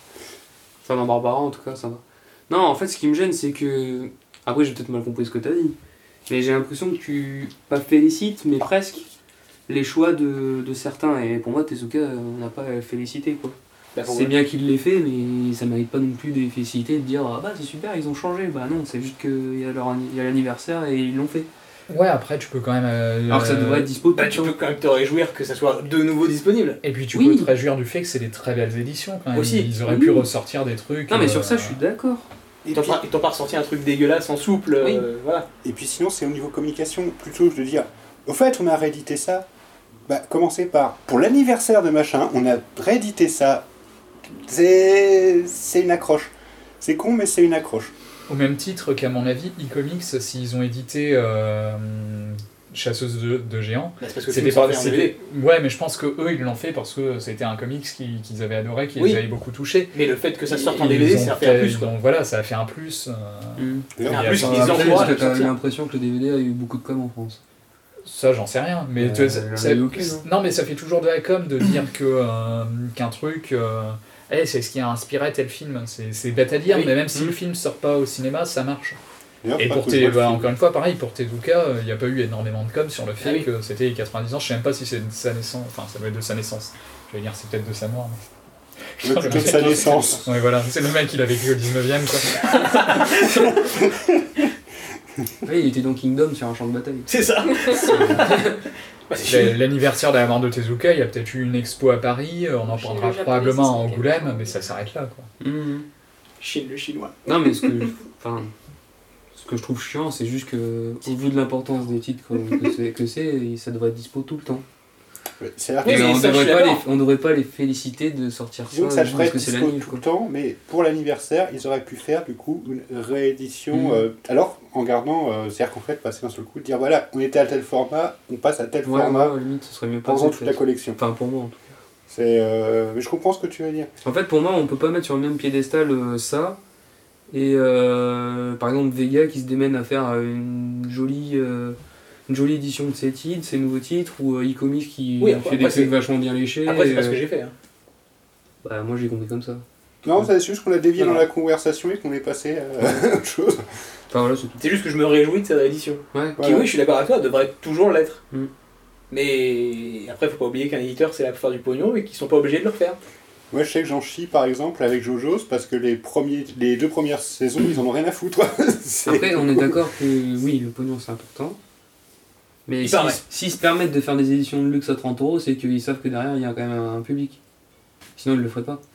Ça dans Barbara, en tout cas, ça va. Non, en fait, ce qui me gêne, c'est que. Après, j'ai peut-être mal compris ce que t'as dit. Mais j'ai l'impression que tu. Pas félicites, mais presque. Les choix de, de certains. Et pour moi, Tezuka, on n'a pas à le féliciter, quoi. Bah, pour C'est moi, bien qu'il l'ait fait, mais ça mérite pas non plus de les féliciter et de dire ah bah c'est super, ils ont changé. Bah non, c'est juste qu'il y a leur anni- il y a l'anniversaire et ils l'ont fait. Ouais, après, tu peux quand même. euh, Alors que ça devrait être dispo tout bah, le tu temps. peux quand même te réjouir que ça soit de nouveau disponible. Et puis tu Oui. peux te réjouir du fait que c'est des très belles éditions quand même. Aussi. Ils auraient Oui. pu ressortir des trucs. Non, mais euh, sur ça, je suis d'accord. Ils t'ont puis- pas, ils t'ont pas ressorti un truc dégueulasse en souple. Oui. euh, voilà. Et puis sinon, c'est au niveau communication, plutôt que de dire au fait, on a réédité ça. Bah, commencez par pour l'anniversaire de machin, on a réédité ça. C'est, c'est une accroche. C'est con, mais c'est une accroche. Au même titre qu'à mon avis, e-comics, s'ils ont édité euh, Chasseuse de, de géants, Bah, c'est parce que c'était c'est pas. pas en D V c'était- D. Ouais, mais je pense que eux ils l'ont fait parce que c'était un comics qu'ils qu'ils avaient adoré, qu'ils Oui. avaient beaucoup touché. Mais le fait que ça sorte en Ils D V D, ont ça a fait un fait- plus. Quoi. Donc voilà, ça a fait un plus. euh, Mmh. D'ailleurs, Et en Et plus, attends, ils après, envoient Parce à que le t'as sortir. l'impression que le D V D a eu beaucoup de com en France. Ça, j'en sais rien. Mais Euh, tu vois, j'en ai ça- eu aucune, ça- hein. non, mais ça fait toujours de la com de dire que euh, qu'un truc. euh, eh, c'est ce qui a inspiré tel film. C'est c'est bête à dire, Oui. mais même si Mmh. le film sort pas au cinéma, ça marche. d'ailleurs, Et pas pour que tes, je vois le bah, film. encore une fois, pareil, pour Tezuka, il n'y a pas eu énormément de com sur le fait Ah oui. que c'était les quatre-vingt-dix ans. Je sais même pas si c'est de sa naissance. Enfin, ça doit être de sa naissance. Je vais dire, c'est peut-être de sa mort. Mais... Ouais, plutôt de sa naissance. Ouais, voilà, c'est le mec, il a vécu au dix-neuvième, quoi. Oui, il était dans Kingdom sur un champ de bataille. C'est ça. Bah, c'est L- chiant. L'anniversaire de la mort de Tezuka, il y a peut-être eu une expo à Paris, euh, on en Chez prendra le Japonais, probablement ça, à c'est Angoulême, quelque mais chose. ça s'arrête là, quoi. Mmh. Chine, le chinois. Non, mais ce que, enfin, ce que je trouve chiant, c'est juste que, au vu de l'importance des titres que, que c'est, que c'est, ça devrait être dispo tout le temps. C'est-à-dire Oui, que- mais on ça, je devrait suis pas les, d'accord. on devrait pas les féliciter de sortir ça, disons que ça juste devrait parce être que c'est dispo la nuit. tout Quoi. le temps, mais pour l'anniversaire, ils auraient pu faire du coup une réédition. Mm. euh, alors, en gardant, euh, c'est-à-dire qu'en fait, passer d'un seul coup, dire voilà, on était à tel format, on passe à tel Ouais, format, ouais, à la limite, ce serait mieux pendant passé. toute la collection. Enfin, pour moi en tout cas. C'est, euh, mais je comprends ce que tu veux dire. En fait, pour moi, on peut pas mettre sur le même piédestal euh, ça et euh, par exemple Vega qui se démène à faire euh, une jolie, euh, une jolie édition de ses titres, ses nouveaux titres, ou euh, Icomis qui Oui, après- fait des après, trucs c'est- vachement bien léchés. Après, c'est pas euh, ce que j'ai fait. Hein. Bah, moi j'ai compris comme ça. Non, c'est juste qu'on a dévié Non, dans non. la conversation et qu'on est passé à autre chose. Enfin voilà, c'est tout. C'est juste que je me réjouis de cette réédition. Ouais. Qui, Voilà. oui, je suis d'accord avec toi, devrait toujours l'être. Mm. Mais après, faut pas oublier qu'un éditeur, c'est là pour faire du pognon et qu'ils sont pas obligés de le refaire. Moi, je sais que j'en chie par exemple avec JoJo's parce que les, premiers, les deux premières saisons, ils en ont rien à foutre. C'est- Après, on est d'accord que oui, le pognon c'est important. Mais Il s'ils paraît. s'ils se permettent de faire des éditions de luxe à trente euros, c'est qu'ils savent que derrière il y a quand même un public. Sinon ils le feraient pas.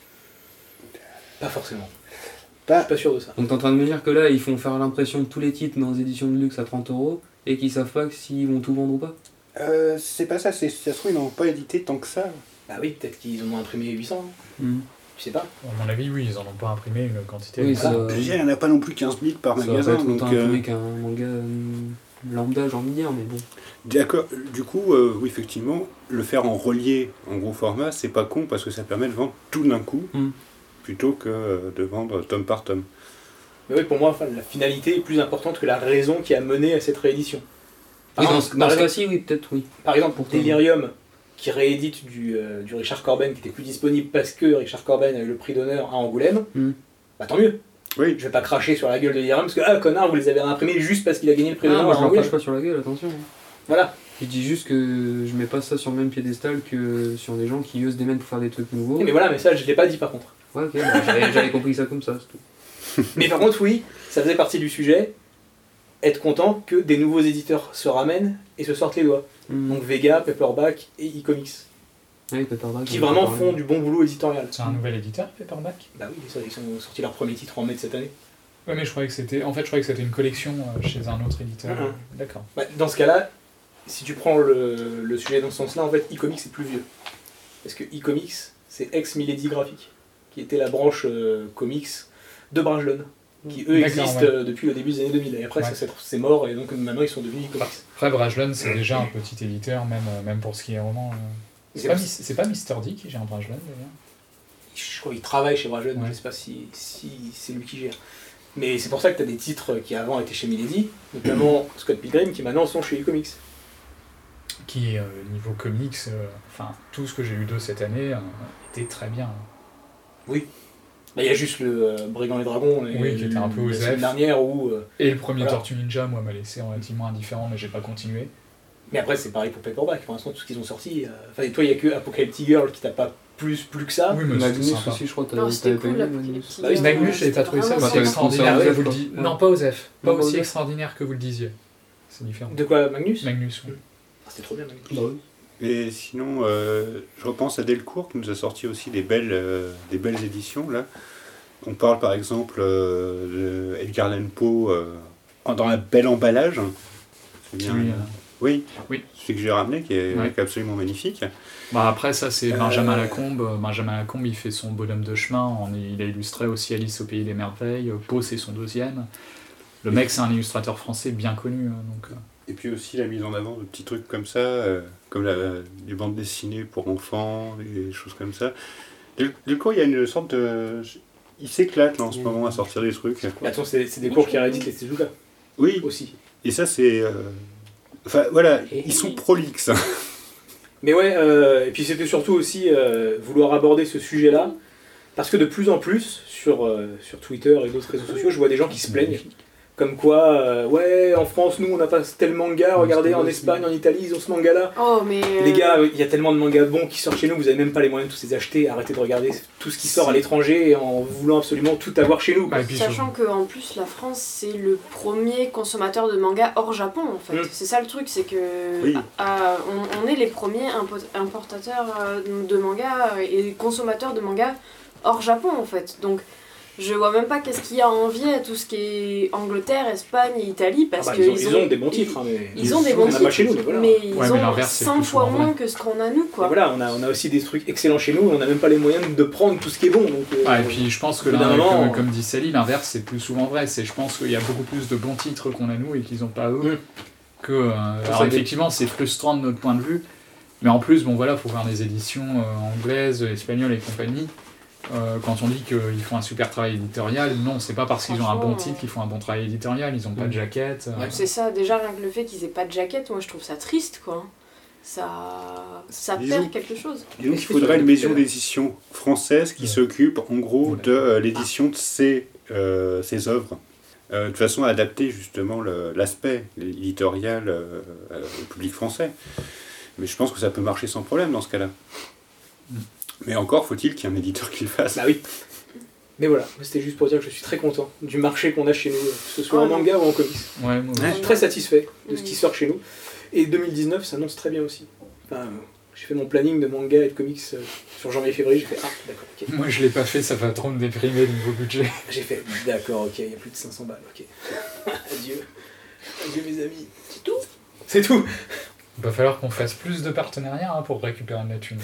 Pas forcément. Pas- Je suis pas sûr de ça. Donc t'es en train de me dire que là ils font faire l'impression de tous les titres dans les éditions de luxe à trente euros et qu'ils savent pas s'ils vont tout vendre ou pas. Euh, c'est pas ça, c'est, ça se trouve, ils n'ont pas édité tant que ça. Bah oui, peut-être qu'ils en ont imprimé huit cents. hein. Mm. Tu sais pas. À mon avis, oui, ils en ont pas imprimé une quantité. Oui, de- ça, Je veux dire, il n'y en a pas non plus quinze mille par ça va magasin. pas être Donc, autant euh, imprimé qu'un manga euh, lambda, j'ai envie de dire, mais bon. D'accord, du coup, euh, oui, effectivement, le faire en relié, en gros format, c'est pas con parce que ça permet de vendre tout d'un coup Mm. plutôt que euh, de vendre tome par tome. Mais oui, pour moi, enfin, la finalité est plus importante que la raison qui a mené à cette réédition. Par Oui, dans exemple, ce, dans par ce exemple- cas-ci, oui, peut-être, oui. Par exemple, pour Pourquoi Delirium, qui réédite du, euh, du Richard Corben, qui était plus disponible parce que Richard Corben a eu le prix d'honneur à Angoulême, Mm. bah tant mieux. Oui, Je vais pas cracher sur la gueule de Delirium parce que, ah connard, vous les avez imprimés juste parce qu'il a gagné le prix Ah, d'honneur moi à je leur Angoulême. crache pas sur la gueule, attention. Voilà. Je dis juste que je mets pas ça sur le même piédestal que sur des gens qui eux se démènent pour faire des trucs nouveaux. Mais voilà, mais ça, je l'ai pas dit par contre. Ouais, ok, bah, j'avais j'avais compris ça comme ça, c'est tout. Mais par contre, oui, ça faisait partie du sujet. Être content que des nouveaux éditeurs se ramènent et se sortent les doigts. Mm. Donc Vega, Paperback et Icomics. Ouais, Paperback, Qui on en a vraiment parlé. font du bon boulot éditorial. C'est un nouvel éditeur, Paperback. Bah oui, ils ont sorti leur premier titre en mai de cette année. Ouais, mais je croyais que c'était. En fait, je croyais que c'était une collection euh, chez un autre éditeur. Mhm. D'accord. Bah, dans ce cas-là, si tu prends le, le sujet dans ce sens-là, en fait, Icomics est plus vieux. Parce que Icomics, c'est ex-Milady Graphics, qui était la branche euh, comics de Brajlon, qui eux D'accord, existent ouais. euh, depuis le début des années deux mille. Et après, Ouais. ça, c'est- c'est mort, et donc maintenant ils sont devenus Icomics. Après, Brajlon, c'est déjà un petit éditeur, même, euh, même pour ce qui est roman. euh. C'est C'est pas, pour- Mis- c'est pas Mister D qui gère Brajlon, d'ailleurs. Je crois qu'il travaille chez Brajlon, Ouais. je sais pas si, si c'est lui qui gère. Mais c'est pour ça que tu as des titres qui avant étaient chez Milady, notamment Scott Pilgrim, qui maintenant sont chez Icomics. Qui, euh, niveau comics, euh, enfin, tout ce que j'ai eu d'eux cette année euh, était très bien. Bah, il y a juste le euh, Brigand et Dragon, et Oui, qui était un peu la osef. semaine dernière où. euh, Et le premier Voilà. Tortue Ninja, moi, m'a laissé relativement indifférent, mais j'ai pas continué. Mais après, c'est pareil pour Paperback. Pour l'instant, tout ce qu'ils ont sorti. euh, Enfin, toi, il n'y a que Apocalyptic Girl qui t'a pas plus, plus que ça. Oui, mais c'était Magnus sympa. aussi, je crois, t'as Non, t'avais c'était pas cool, aimé, la Magnus. petite- Bah oui, Magnus, j'avais pas trouvé ça Vraiment aussi sympa. extraordinaire Osef, que vous le quoi. disiez. Ouais. Non, pas Osef. Pas Non, pas aussi Osef. extraordinaire que vous le disiez. C'est différent. De quoi, Magnus Magnus, oui. Ah, c'était trop bien, Magnus. Bah oui. et sinon, euh, je repense à Delcourt qui nous a sorti aussi des belles, euh, des belles éditions là. On parle par exemple euh, de Edgar Allan Poe euh, dans un bel emballage. C'est Qui, bien. lui, euh, euh, Oui, Oui. celui que j'ai ramené qui est, Ouais. qui est absolument magnifique. Bah après ça c'est Euh, Benjamin Lacombe. Benjamin Lacombe il fait son bonhomme de chemin, en- il a illustré aussi Alice au pays des merveilles, Poe c'est son deuxième. Le mec c'est un illustrateur français bien connu, hein, donc euh, Et puis aussi la mise en avant de petits trucs comme ça, euh, comme la, les bandes dessinées pour enfants, des choses comme ça. Du, du coup, il y a une sorte de... Il s'éclate là en ce moment à sortir des trucs. Mais attends, c'est c'est des cours qui rééditent les Tezuka Oui, aussi. et ça c'est... euh, Enfin voilà, ils sont prolixes. Mais ouais, euh, et puis c'était surtout aussi euh, vouloir aborder ce sujet-là, parce que de plus en plus, sur, euh, sur Twitter et d'autres réseaux sociaux, je vois des gens qui se plaignent. Comme quoi, euh, ouais, en France, nous, on n'a pas tel manga, regardez, en Espagne, en Italie, ils ont ce manga-là. Oh, mais. euh, Les gars, il y a tellement de mangas bons qui sortent chez nous, vous avez même pas les moyens de tous les acheter. Arrêtez de regarder tout ce qui sort à l'étranger en voulant absolument tout avoir chez nous. bah, et puis Sachant surtout- qu'en plus, la France, c'est le premier consommateur de manga hors Japon, en fait. Mm. C'est ça le truc, c'est que Oui. ah, on, on est les premiers impo- importateurs euh, de manga et consommateurs de manga hors Japon, en fait. Donc, Je vois même pas qu'est-ce qu'il y a à envier à tout ce qui est Angleterre, Espagne et Italie, parce Ah bah, qu'ils ils, ont, ils ont des bons titres. Hein, mais Ils ont des bons on en a titres, pas chez nous, mais voilà. mais ils Ouais, mais ont l'inverse, c'est cent plus fois souvent vrai. moins que ce qu'on a nous, Mais quoi. voilà, on a, on a aussi des trucs excellents chez nous, on n'a même pas les moyens de prendre tout ce qui est bon. Donc, euh, Ouais, et puis je pense que au bout d'un l'un- moment, comme, on- comme dit Sally, l'inverse c'est plus souvent vrai. C'est je pense qu'il y a beaucoup plus de bons titres qu'on a nous et qu'ils n'ont pas eux. Mm. Que, euh, alors ça effectivement c'est frustrant de notre point de vue, mais en plus bon voilà faut voir des éditions euh, anglaises, espagnoles et compagnie. Euh, quand on dit qu'ils font un super travail éditorial, non c'est pas parce qu'ils ont un bon Franchement, titre qu'ils font un bon travail éditorial, ils ont pas de jaquette. euh, Ouais. C'est ça, déjà rien que le fait qu'ils aient pas de jaquette, moi je trouve ça triste, quoi. Ça, ça Disons- perd quelque chose. Disons qu'il faudrait une maison d'édition française qui Ouais. s'occupe en gros Ouais. de euh, l'édition de ces, euh, ces œuvres, euh, de façon à adapter justement le- l'aspect éditorial euh, euh, au public français. Mais je pense que ça peut marcher sans problème dans ce cas-là. Mm. Mais encore faut-il qu'il y ait un éditeur qui le fasse. Bah oui. Mais voilà, c'était juste pour dire que je suis très content du marché qu'on a chez nous, que ce soit en Ouais. manga ou en comics. Ouais, moi Je aussi. suis très satisfait de ce Mm. qui sort chez nous. Et deux mille dix-neuf s'annonce très bien aussi. Enfin, euh, j'ai fait mon planning de manga et de comics euh, sur janvier-février, j'ai fait ah d'accord, ok. Moi je l'ai pas fait, ça va trop me déprimer niveau budget. J'ai fait d'accord, ok, il y a plus de cinq cents balles, ok. Adieu. Adieu mes amis. C'est tout. C'est tout. Il va falloir qu'on fasse plus de partenariats hein, pour récupérer de la thune.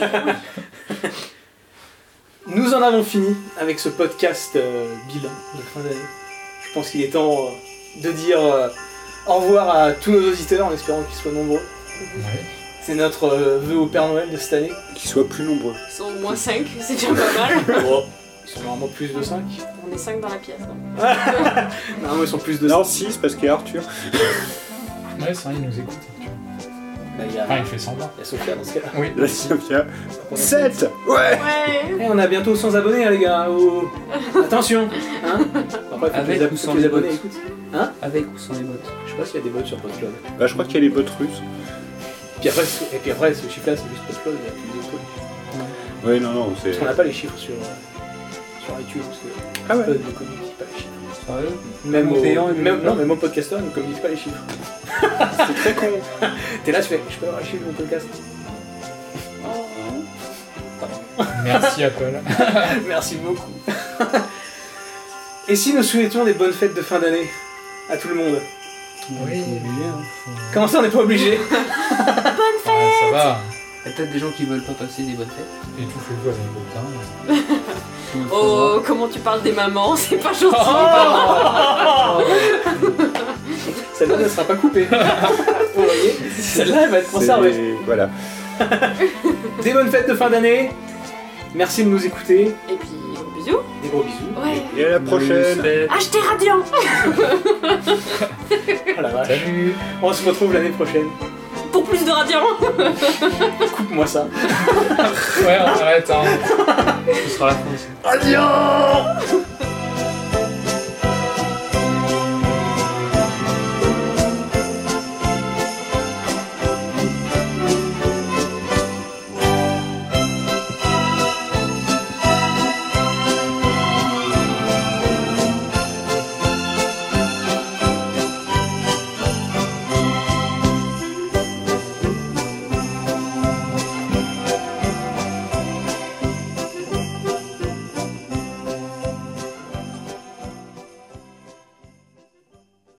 Nous en avons fini avec ce podcast euh, bilan de fin d'année. Je pense qu'il est temps euh, de dire euh, au revoir à tous nos auditeurs en espérant qu'ils soient nombreux. Ouais. C'est notre euh, vœu au Père Noël de cette année. Qu'ils soient plus nombreux. Ils sont au moins cinq, c'est déjà pas mal. Oh, ils sont normalement plus de cinq. On est cinq dans la pièce. hein. Normalement ils sont plus de Non, cinq. six parce qu'il y a Arthur. Ouais, c'est vrai, il nous écoute. Bah, il y a, Enfin, il fait semblant. il y a Sophia dans ce cas-là. Oui. Là, c'est bien. On est sept. Ouais. Ouais. Eh, on a bientôt cent abonnés, hein, les gars. Oh. Attention, hein. Après, faut que Avec les, ou faut sans que les les abonnés bots écoutent. Avec ou sans les bottes. Je sais pas s'il y a des bots sur PodCloud. Bah je crois qu'il y a les bots russes. Puis après, ce- et puis après, ce chiffre-là, c'est juste PodCloud, il y a plus d'autres trucs. Ouais, non, non, c'est. Parce qu'on n'a pas les chiffres sur, euh, sur iTunes, parce que Ah ouais. Pod ne communique pas les chiffres. Sérieux? Même Mon au, payant, il même, me- non, même au podcasteur, il ne communique pas les chiffres. C'est très con. T'es là, tu fais, je peux avoir les chiffres de mon podcast. Merci Apple. Merci beaucoup. Et si nous souhaitons des bonnes fêtes de fin d'année à tout le monde? Oui. Obligé, hein. Comment ça, on n'est pas obligé? Ah, ça va. Il y a peut-être des gens qui veulent pas passer des bonnes fêtes. Étouffez-vous avec vos pains. Donc, faut Oh, voir. comment tu parles des mamans, c'est pas gentil. Celle-là ne sera pas coupée. Vous voyez? Celle-là, elle va être conservée. C'est- Voilà. Des bonnes fêtes de fin d'année. Merci de nous écouter. Et puis, gros bisous. Des gros bisous. Ouais. Et à la prochaine. Achetez Radiant. Oh la vache. Salut. On se retrouve l'année prochaine. Pour plus de Radiant. Coupe-moi ça. Ouais, on arrête. Hein. Ce sera la fin aussi. Adieu.